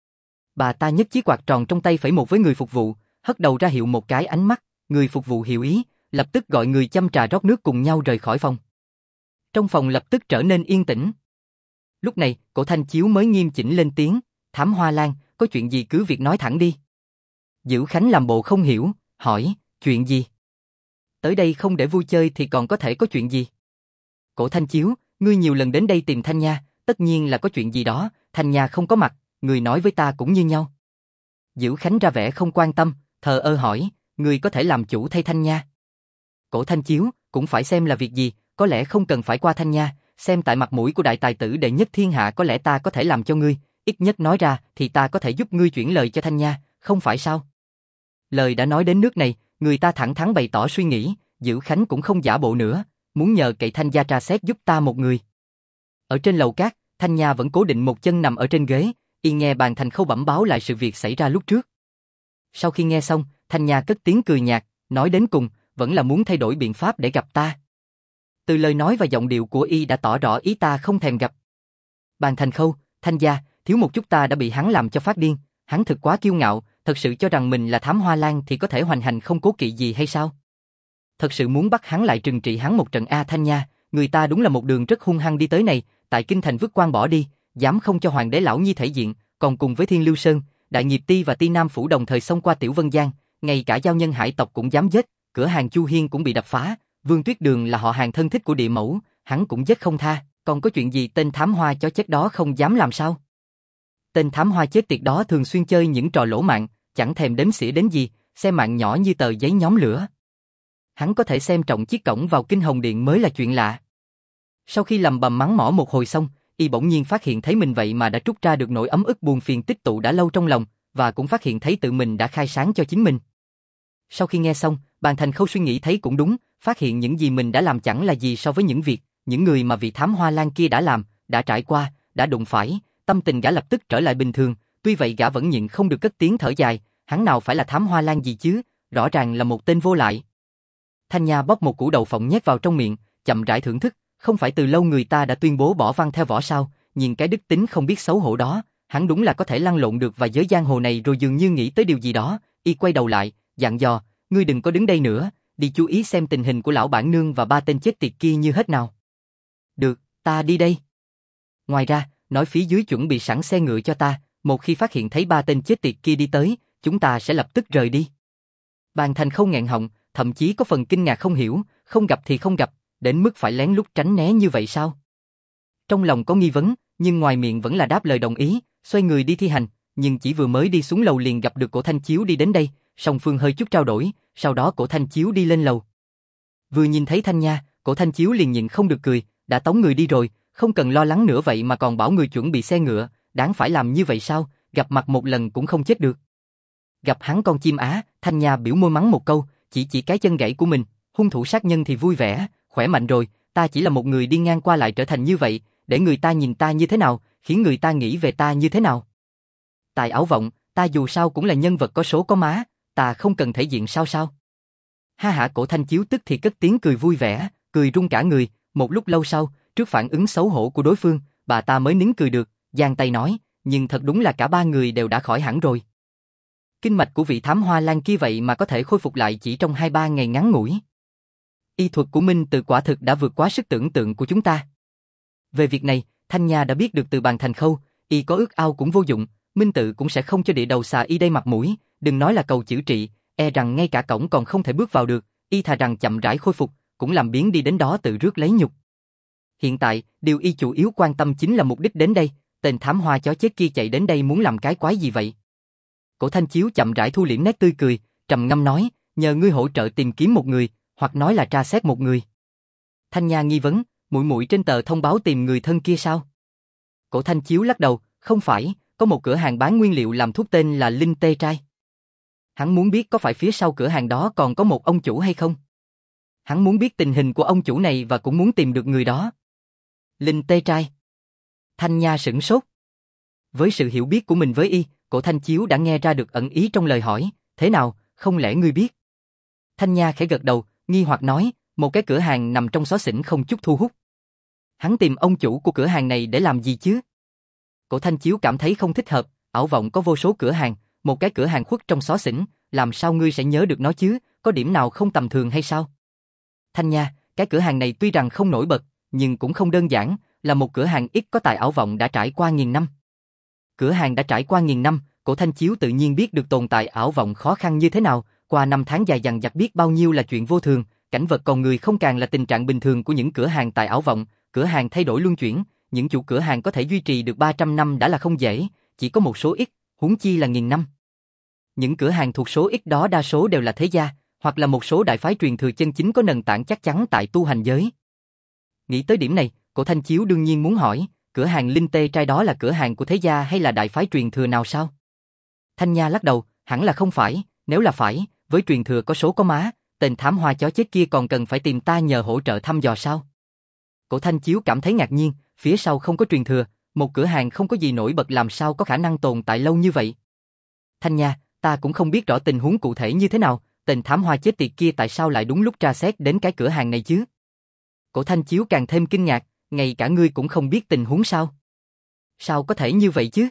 Bà ta nhấc chiếc quạt tròn trong tay phẩy một với người phục vụ, hất đầu ra hiệu một cái ánh mắt, người phục vụ hiểu ý, lập tức gọi người châm trà rót nước cùng nhau rời khỏi phòng. Trong phòng lập tức trở nên yên tĩnh. Lúc này, Cổ Thanh Chiếu mới nghiêm chỉnh lên tiếng, Thám Hoa Lan, có chuyện gì cứ việc nói thẳng đi. Dữ Khánh làm bộ không hiểu, hỏi, chuyện gì? Tới đây không để vui chơi thì còn có thể có chuyện gì? Cổ Thanh Chiếu, ngươi nhiều lần đến đây tìm Thanh Nha, tất nhiên là có chuyện gì đó, Thanh Nha không có mặt, người nói với ta cũng như nhau. Dữ Khánh ra vẻ không quan tâm, thờ ơ hỏi, ngươi có thể làm chủ thay Thanh Nha. Cổ Thanh Chiếu, cũng phải xem là việc gì, có lẽ không cần phải qua Thanh Nha, xem tại mặt mũi của đại tài tử đệ nhất thiên hạ có lẽ ta có thể làm cho ngươi, ít nhất nói ra thì ta có thể giúp ngươi chuyển lời cho Thanh Nha, không phải sao? Lời đã nói đến nước này, người ta thẳng thắn bày tỏ suy nghĩ, Dữ Khánh cũng không giả bộ nữa, muốn nhờ cậy Thanh gia tra xét giúp ta một người. Ở trên lầu cát, Thanh Nha vẫn cố định một chân nằm ở trên ghế, y nghe Bàn Thành Khâu bẩm báo lại sự việc xảy ra lúc trước. Sau khi nghe xong, Thanh Nha cất tiếng cười nhạt, nói đến cùng, vẫn là muốn thay đổi biện pháp để gặp ta. Từ lời nói và giọng điệu của y đã tỏ rõ ý ta không thèm gặp. Bàn Thành Khâu, Thanh gia, thiếu một chút ta đã bị hắn làm cho phát điên, hắn thực quá kiêu ngạo, thật sự cho rằng mình là Thám Hoa Lan thì có thể hoành hành không cố kỵ gì hay sao? Thật sự muốn bắt hắn lại trừng trị hắn một trận a Thanh Nha, người ta đúng là một đường rất hung hăng đi tới này, tại kinh thành vứt quan bỏ đi, dám không cho hoàng đế lão nhi thể diện, còn cùng với Thiên Lưu Sơn, Đại Nghiệp Ti và Ti Nam phủ đồng thời xông qua Tiểu Vân Giang, ngay cả giao nhân hải tộc cũng dám giết, cửa hàng Chu Hiên cũng bị đập phá, Vương Tuyết Đường là họ hàng thân thích của địa mẫu, hắn cũng giết không tha, còn có chuyện gì tên thám hoa chó chết đó không dám làm sao? Tên thám hoa chết tiệt đó thường xuyên chơi những trò lỗ mãng, chẳng thèm đếm xỉa đến gì, xem mạng nhỏ như tờ giấy nhóm lửa. Hắn có thể xem trọng chiếc cổng vào Kinh Hồng Điện mới là chuyện lạ. Sau khi lầm bầm mắng mỏ một hồi xong, y bỗng nhiên phát hiện thấy mình vậy mà đã trút ra được nỗi ấm ức buồn phiền tích tụ đã lâu trong lòng, và cũng phát hiện thấy tự mình đã khai sáng cho chính mình. Sau khi nghe xong, Bàn Thành Khâu suy nghĩ thấy cũng đúng, phát hiện những gì mình đã làm chẳng là gì so với những việc, những người mà vị Thám Hoa Lan kia đã làm, đã trải qua, đã đụng phải, tâm tình gã lập tức trở lại bình thường, tuy vậy gã vẫn nhịn không được cất tiếng thở dài, hắn nào phải là Thám Hoa Lan gì chứ, rõ ràng là một tên vô lại. Thanh Nha bóc một củ đậu phộng nhét vào trong miệng, chậm rãi thưởng thức, không phải từ lâu người ta đã tuyên bố bỏ văn theo võ sao, nhìn cái đức tính không biết xấu hổ đó, hắn đúng là có thể lăn lộn được và giới giang hồ này rồi dường như nghĩ tới điều gì đó, y quay đầu lại, dặn dò, ngươi đừng có đứng đây nữa, đi chú ý xem tình hình của lão bản nương và ba tên chết tiệt kia như hết nào. Được, ta đi đây. Ngoài ra, nói phía dưới chuẩn bị sẵn xe ngựa cho ta, một khi phát hiện thấy ba tên chết tiệt kia đi tới, chúng ta sẽ lập tức rời đi. Bàn Thành Khâu nghẹn họng, thậm chí có phần kinh ngạc không hiểu, không gặp thì không gặp, đến mức phải lén lút tránh né như vậy sao? Trong lòng có nghi vấn, nhưng ngoài miệng vẫn là đáp lời đồng ý, xoay người đi thi hành, nhưng chỉ vừa mới đi xuống lầu liền gặp được Cổ Thanh Chiếu đi đến đây, song phương hơi chút trao đổi, sau đó Cổ Thanh Chiếu đi lên lầu. Vừa nhìn thấy Thanh Nha, Cổ Thanh Chiếu liền nhịn không được cười, đã tống người đi rồi, không cần lo lắng nữa vậy mà còn bảo người chuẩn bị xe ngựa, đáng phải làm như vậy sao, gặp mặt một lần cũng không chết được. Gặp hắn con chim á, Thanh Nha biểu môi mắng một câu, chỉ cái chân gãy của mình, hung thủ sát nhân thì vui vẻ, khỏe mạnh rồi, ta chỉ là một người đi ngang qua lại trở thành như vậy, để người ta nhìn ta như thế nào, khiến người ta nghĩ về ta như thế nào. Tài ảo vọng, ta dù sao cũng là nhân vật có số có má, ta không cần thể diện sao? Ha hả, Cổ Thanh Chiếu tức thì cất tiếng cười vui vẻ, cười run cả người, một lúc lâu sau, trước phản ứng xấu hổ của đối phương, bà ta mới nín cười được, giang tay nói, nhưng thật đúng là cả ba người đều đã khỏi hẳn rồi. Kinh mạch của vị Thám Hoa Lan kia vậy mà có thể khôi phục lại chỉ trong 2-3 ngày ngắn ngủi. Y thuật của Minh Tự quả thực đã vượt quá sức tưởng tượng của chúng ta. Về việc này, Thanh Nha đã biết được từ Bàn Thành Khâu, y có ước ao cũng vô dụng, Minh Tự cũng sẽ không cho địa đầu xà y đây mặt mũi, đừng nói là cầu chữa trị, e rằng ngay cả cổng còn không thể bước vào được, y thà rằng chậm rãi khôi phục, cũng làm biếng đi đến đó tự rước lấy nhục. Hiện tại, điều y chủ yếu quan tâm chính là mục đích đến đây, tên thám hoa chó chết kia chạy đến đây muốn làm cái quái gì vậy? Cổ Thanh Chiếu chậm rãi thu liễm nét tươi cười, trầm ngâm nói, nhờ ngươi hỗ trợ tìm kiếm một người, hoặc nói là tra xét một người. Thanh Nha nghi vấn, muội muội trên tờ thông báo tìm người thân kia sao? Cổ Thanh Chiếu lắc đầu, không phải, có một cửa hàng bán nguyên liệu làm thuốc tên là Linh Tê Trai. Hắn muốn biết có phải phía sau cửa hàng đó còn có một ông chủ hay không? Hắn muốn biết tình hình của ông chủ này và cũng muốn tìm được người đó. Linh Tê Trai. Thanh Nha sửng sốt. Với sự hiểu biết của mình với y, Cổ Thanh Chiếu đã nghe ra được ẩn ý trong lời hỏi, thế nào, không lẽ ngươi biết? Thanh Nha khẽ gật đầu, nghi hoặc nói, một cái cửa hàng nằm trong xó xỉnh không chút thu hút. Hắn tìm ông chủ của cửa hàng này để làm gì chứ? Cổ Thanh Chiếu cảm thấy không thích hợp, Ảo Vọng có vô số cửa hàng, một cái cửa hàng khuất trong xó xỉnh, làm sao ngươi sẽ nhớ được nó chứ, có điểm nào không tầm thường hay sao? Thanh Nha, cái cửa hàng này tuy rằng không nổi bật, nhưng cũng không đơn giản, là một cửa hàng ít có tại Ảo Vọng đã trải qua 1000 năm. Cửa hàng đã trải qua 1000 năm, Cổ Thanh Chiếu tự nhiên biết được tồn tại Ảo Vọng khó khăn như thế nào, qua năm tháng dài dằng dặc biết bao nhiêu là chuyện vô thường, cảnh vật còn người không càng là tình trạng bình thường của những cửa hàng tại Ảo Vọng, cửa hàng thay đổi luân chuyển, những chủ cửa hàng có thể duy trì được 300 năm đã là không dễ, chỉ có một số ít, huống chi là 1000 năm. Những cửa hàng thuộc số ít đó đa số đều là thế gia, hoặc là một số đại phái truyền thừa chân chính có nền tảng chắc chắn tại tu hành giới. Nghĩ tới điểm này, Cổ Thanh Chiếu đương nhiên muốn hỏi, cửa hàng Linh Tê Trai đó là cửa hàng của thế gia hay là đại phái truyền thừa nào sao? Thanh Nha lắc đầu, hẳn là không phải, nếu là phải, với truyền thừa có số có má, tên thám hoa chó chết kia còn cần phải tìm ta nhờ hỗ trợ thăm dò sao? Cổ Thanh Chiếu cảm thấy ngạc nhiên, phía sau không có truyền thừa, một cửa hàng không có gì nổi bật làm sao có khả năng tồn tại lâu như vậy? Thanh Nha, ta cũng không biết rõ tình huống cụ thể như thế nào, tên thám hoa chết tiệt kia tại sao lại đúng lúc tra xét đến cái cửa hàng này chứ? Cổ Thanh Chiếu càng thêm kinh ngạc, ngay cả ngươi cũng không biết tình huống sao? Sao có thể như vậy chứ?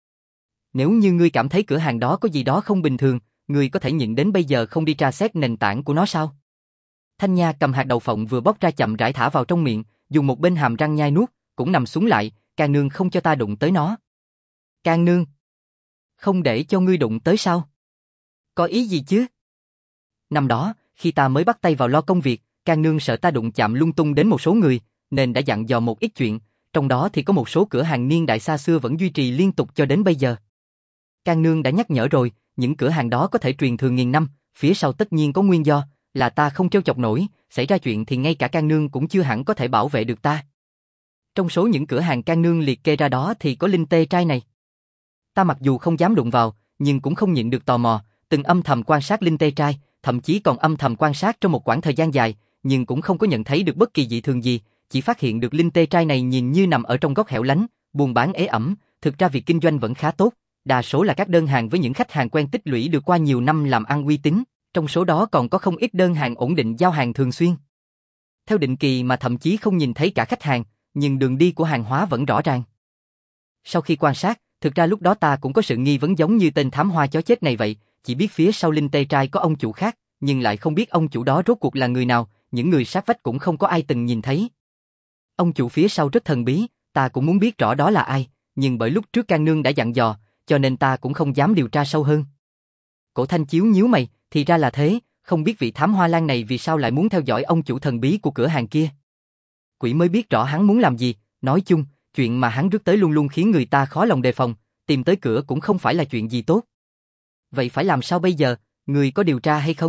Nếu như ngươi cảm thấy cửa hàng đó có gì đó không bình thường, ngươi có thể nhịn đến bây giờ không đi tra xét nền tảng của nó sao? Thanh Nha cầm hạt đậu phộng vừa bóc ra chậm rãi thả vào trong miệng, dùng một bên hàm răng nhai nuốt, cũng nằm xuống lại, Can Nương không cho ta đụng tới nó. Can Nương? Không để cho ngươi đụng tới sao? Có ý gì chứ? Năm đó, khi ta mới bắt tay vào lo công việc, Can Nương sợ ta đụng chạm lung tung đến một số người, nên đã dặn dò một ít chuyện, trong đó thì có một số cửa hàng niên đại xa xưa vẫn duy trì liên tục cho đến bây giờ. Can Nương đã nhắc nhở rồi, những cửa hàng đó có thể truyền thừa 1000 năm, phía sau tất nhiên có nguyên do, là ta không trêu chọc nổi, xảy ra chuyện thì ngay cả Can Nương cũng chưa hẳn có thể bảo vệ được ta. Trong số những cửa hàng Can Nương liệt kê ra đó thì có Linh Tê Trai này. Ta mặc dù không dám đụng vào, nhưng cũng không nhịn được tò mò, từng âm thầm quan sát Linh Tê Trai, thậm chí còn âm thầm quan sát trong một quãng thời gian dài, nhưng cũng không có nhận thấy được bất kỳ dị thường gì, chỉ phát hiện được Linh Tê Trai này nhìn như nằm ở trong góc hẻo lánh, buôn bán ế ẩm, thực ra việc kinh doanh vẫn khá tốt, đa số là các đơn hàng với những khách hàng quen tích lũy được qua nhiều năm làm ăn uy tín, trong số đó còn có không ít đơn hàng ổn định giao hàng thường xuyên. Theo định kỳ mà thậm chí không nhìn thấy cả khách hàng, nhưng đường đi của hàng hóa vẫn rõ ràng. Sau khi quan sát, thực ra lúc đó ta cũng có sự nghi vấn giống như tên thám hoa chó chết này vậy, chỉ biết phía sau Linh Tê Trai có ông chủ khác, nhưng lại không biết ông chủ đó rốt cuộc là người nào, những người sát vách cũng không có ai từng nhìn thấy. Ông chủ phía sau rất thần bí, ta cũng muốn biết rõ đó là ai, nhưng bởi lúc trước Can Nương đã dặn dò, cho nên ta cũng không dám điều tra sâu hơn. Cổ Thanh Chiếu nhíu mày, thì ra là thế, không biết vị thám hoa lan này vì sao lại muốn theo dõi ông chủ thần bí của cửa hàng kia. Quỷ mới biết rõ hắn muốn làm gì, nói chung, chuyện mà hắn rước tới luôn luôn khiến người ta khó lòng đề phòng, tìm tới cửa cũng không phải là chuyện gì tốt. Vậy phải làm sao bây giờ, người có điều tra hay không?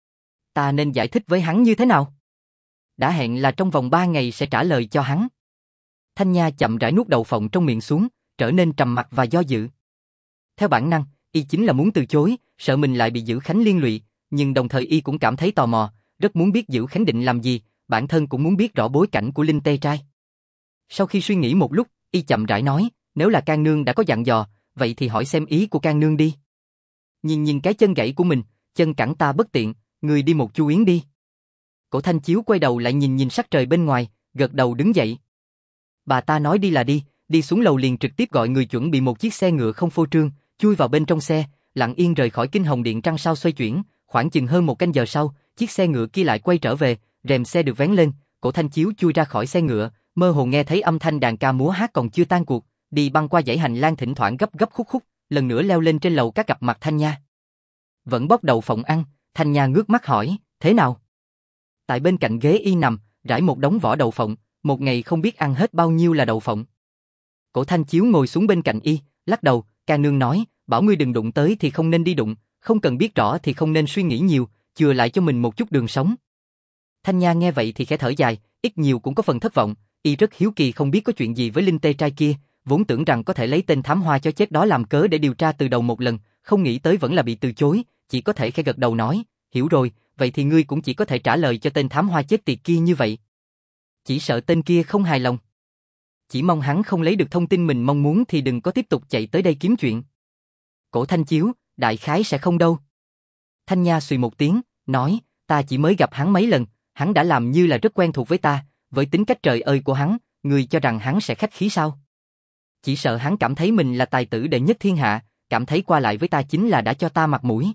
Ta nên giải thích với hắn như thế nào? Đã hẹn là trong vòng 3 ngày sẽ trả lời cho hắn. Thanh Nha chậm rãi nuốt đậu phộng trong miệng xuống, trở nên trầm mặc và do dự. Theo bản năng, y chính là muốn từ chối, sợ mình lại bị Dữ Khánh liên lụy, nhưng đồng thời y cũng cảm thấy tò mò, rất muốn biết Dữ Khánh định làm gì, bản thân cũng muốn biết rõ bối cảnh của Linh Tê Trai. Sau khi suy nghĩ một lúc, y chậm rãi nói, nếu là Can Nương đã có dặn dò, vậy thì hỏi xem ý của Can Nương đi. Nhìn cái chân gãy của mình, chân cẳng ta bất tiện, người đi một chu yến đi. Cổ Thanh Chiếu quay đầu lại nhìn sắc trời bên ngoài, gật đầu đứng dậy. Bà ta nói đi là đi xuống lầu liền trực tiếp gọi người chuẩn bị một chiếc xe ngựa không phô trương, chui vào bên trong xe, lặng yên rời khỏi Kinh Hồng Điện trăng sao xoay chuyển, khoảng chừng hơn 1 canh giờ sau, chiếc xe ngựa kia lại quay trở về, rèm xe được vén lên, Cổ Thanh Chiếu chui ra khỏi xe ngựa, mơ hồ nghe thấy âm thanh đàn ca múa hát còn chưa tan cuộc, đi băng qua dãy hành lang thỉnh thoảng gấp khúc khúc, lần nữa leo lên trên lầu các gặp mặt Thanh Nha. Vẫn bóc đậu phộng ăn, Thanh Nha ngước mắt hỏi, thế nào? Tại bên cạnh ghế y nằm, rải một đống vỏ đậu phộng, một ngày không biết ăn hết bao nhiêu là đậu phộng. Cổ Thanh Chiếu ngồi xuống bên cạnh y, lắc đầu, Can Nương nói, bảo ngươi đừng đụng tới thì không nên đi đụng, không cần biết rõ thì không nên suy nghĩ nhiều, chừa lại cho mình một chút đường sống. Thanh Nha nghe vậy thì khẽ thở dài, ít nhiều cũng có phần thất vọng, y rất hiếu kỳ không biết có chuyện gì với Linh Tê Trai kia, vốn tưởng rằng có thể lấy tên thám hoa chó chết đó làm cớ để điều tra từ đầu một lần, không nghĩ tới vẫn là bị từ chối, chỉ có thể khẽ gật đầu nói, hiểu rồi, vậy thì ngươi cũng chỉ có thể trả lời cho tên thám hoa chết tiệt kia như vậy. Chỉ sợ tên kia không hài lòng. Chỉ mong hắn không lấy được thông tin mình mong muốn thì đừng có tiếp tục chạy tới đây kiếm chuyện. Cổ Thanh Chiếu, đại khái sẽ không đâu. Thanh Nha xùy một tiếng, nói, ta chỉ mới gặp hắn mấy lần, hắn đã làm như là rất quen thuộc với ta, với tính cách trời ơi của hắn, người cho rằng hắn sẽ khách khí sao? Chỉ sợ hắn cảm thấy mình là tài tử đệ nhất thiên hạ, cảm thấy qua lại với ta chính là đã cho ta mặt mũi.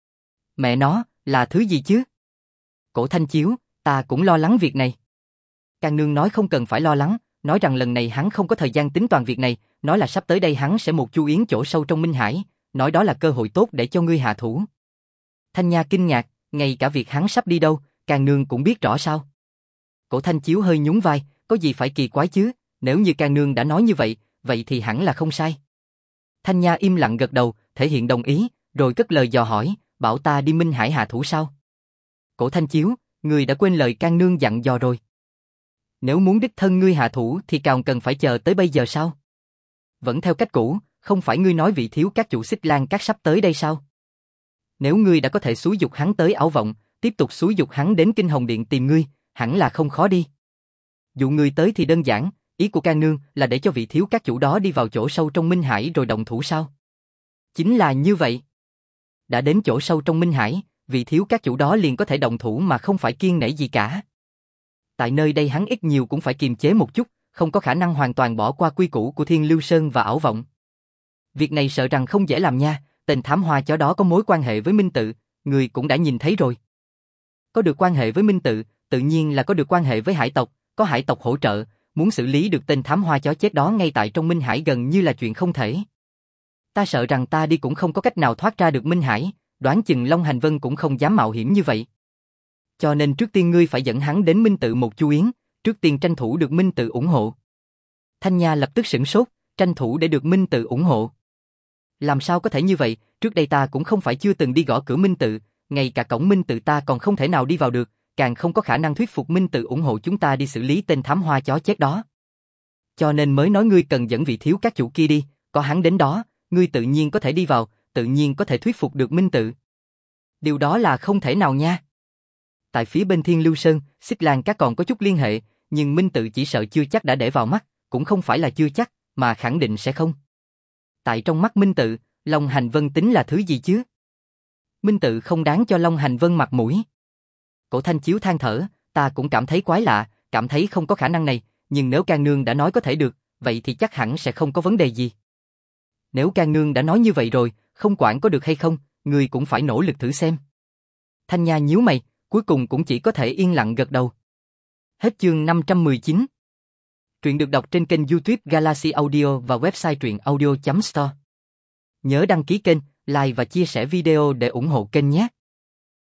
Mẹ nó, là thứ gì chứ? Cổ Thanh Chiếu, ta cũng lo lắng việc này. Can Nương nói không cần phải lo lắng, nói rằng lần này hắn không có thời gian tính toàn việc này, nói là sắp tới đây hắn sẽ một chu yến chỗ sâu trong Minh Hải, nói đó là cơ hội tốt để cho ngươi hạ thủ. Thanh Nha kinh ngạc, ngay cả việc hắn sắp đi đâu, Can Nương cũng biết rõ sao? Cổ Thanh Chiếu hơi nhún vai, có gì phải kỳ quái chứ, nếu như Can Nương đã nói như vậy, vậy thì hẳn là không sai. Thanh Nha im lặng gật đầu, thể hiện đồng ý, rồi cất lời dò hỏi, bảo ta đi Minh Hải hạ thủ sao? Cổ Thanh Chiếu, ngươi đã quên lời Can Nương dặn dò rồi. Nếu muốn đích thân ngươi hạ thủ thì còn cần phải chờ tới bây giờ sao? Vẫn theo cách cũ, không phải ngươi nói vị thiếu các chủ Xích Lan Các sắp tới đây sao? Nếu ngươi đã có thể xúi dục hắn tới Ảo Vọng, tiếp tục xúi dục hắn đến Kinh Hồng Điện tìm ngươi, hẳn là không khó đi. Dụ ngươi tới thì đơn giản, ý của Can Nương là để cho vị thiếu các chủ đó đi vào chỗ sâu trong Minh Hải rồi động thủ sao? Chính là như vậy. Đã đến chỗ sâu trong Minh Hải, vị thiếu các chủ đó liền có thể động thủ mà không phải kiêng nể gì cả. Tại nơi đây hắn ít nhiều cũng phải kiềm chế một chút, không có khả năng hoàn toàn bỏ qua quy củ của Thiên Lưu Sơn và Ảo Vọng. Việc này sợ rằng không dễ làm nha, tên thám hoa chó đó có mối quan hệ với Minh Tự, người cũng đã nhìn thấy rồi. Có được quan hệ với Minh Tự, tự nhiên là có được quan hệ với hải tộc, có hải tộc hỗ trợ, muốn xử lý được tên thám hoa chó chết đó ngay tại trong Minh Hải gần như là chuyện không thể. Ta sợ rằng ta đi cũng không có cách nào thoát ra được Minh Hải, đoán chừng Long Hành Vân cũng không dám mạo hiểm như vậy. Cho nên trước tiên ngươi phải dẫn hắn đến Minh Tự một chu yến, trước tiên tranh thủ được Minh Tự ủng hộ. Thanh Nha lập tức sửng sốt, tranh thủ để được Minh Tự ủng hộ. Làm sao có thể như vậy, trước đây ta cũng không phải chưa từng đi gõ cửa Minh Tự, ngay cả cổng Minh Tự ta còn không thể nào đi vào được, càng không có khả năng thuyết phục Minh Tự ủng hộ chúng ta đi xử lý tên thám hoa chó chết đó. Cho nên mới nói ngươi cần dẫn vị thiếu các chủ kia đi, có hắn đến đó, ngươi tự nhiên có thể đi vào, tự nhiên có thể thuyết phục được Minh Tự. Điều đó là không thể nào nha. Tại phía bên Thiên Lưu Sơn, Xích Lan Các còn có chút liên hệ, nhưng Minh Tự chỉ sợ chưa chắc đã để vào mắt, cũng không phải là chưa chắc, mà khẳng định sẽ không. Tại trong mắt Minh Tự, Long Hành Vân tính là thứ gì chứ? Minh Tự không đáng cho Long Hành Vân mặt mũi. Cổ Thanh Chiếu than thở, ta cũng cảm thấy quái lạ, cảm thấy không có khả năng này, nhưng nếu Can Nương đã nói có thể được, vậy thì chắc hẳn sẽ không có vấn đề gì. Nếu Can Nương đã nói như vậy rồi, không quản có được hay không, người cũng phải nỗ lực thử xem. Thanh Nha nhíu mày, cuối cùng cũng chỉ có thể yên lặng gật đầu. Hết chương 519. Truyện được đọc trên kênh YouTube Galaxy Audio và website truyệnaudio.store. Nhớ đăng ký kênh, like và chia sẻ video để ủng hộ kênh nhé.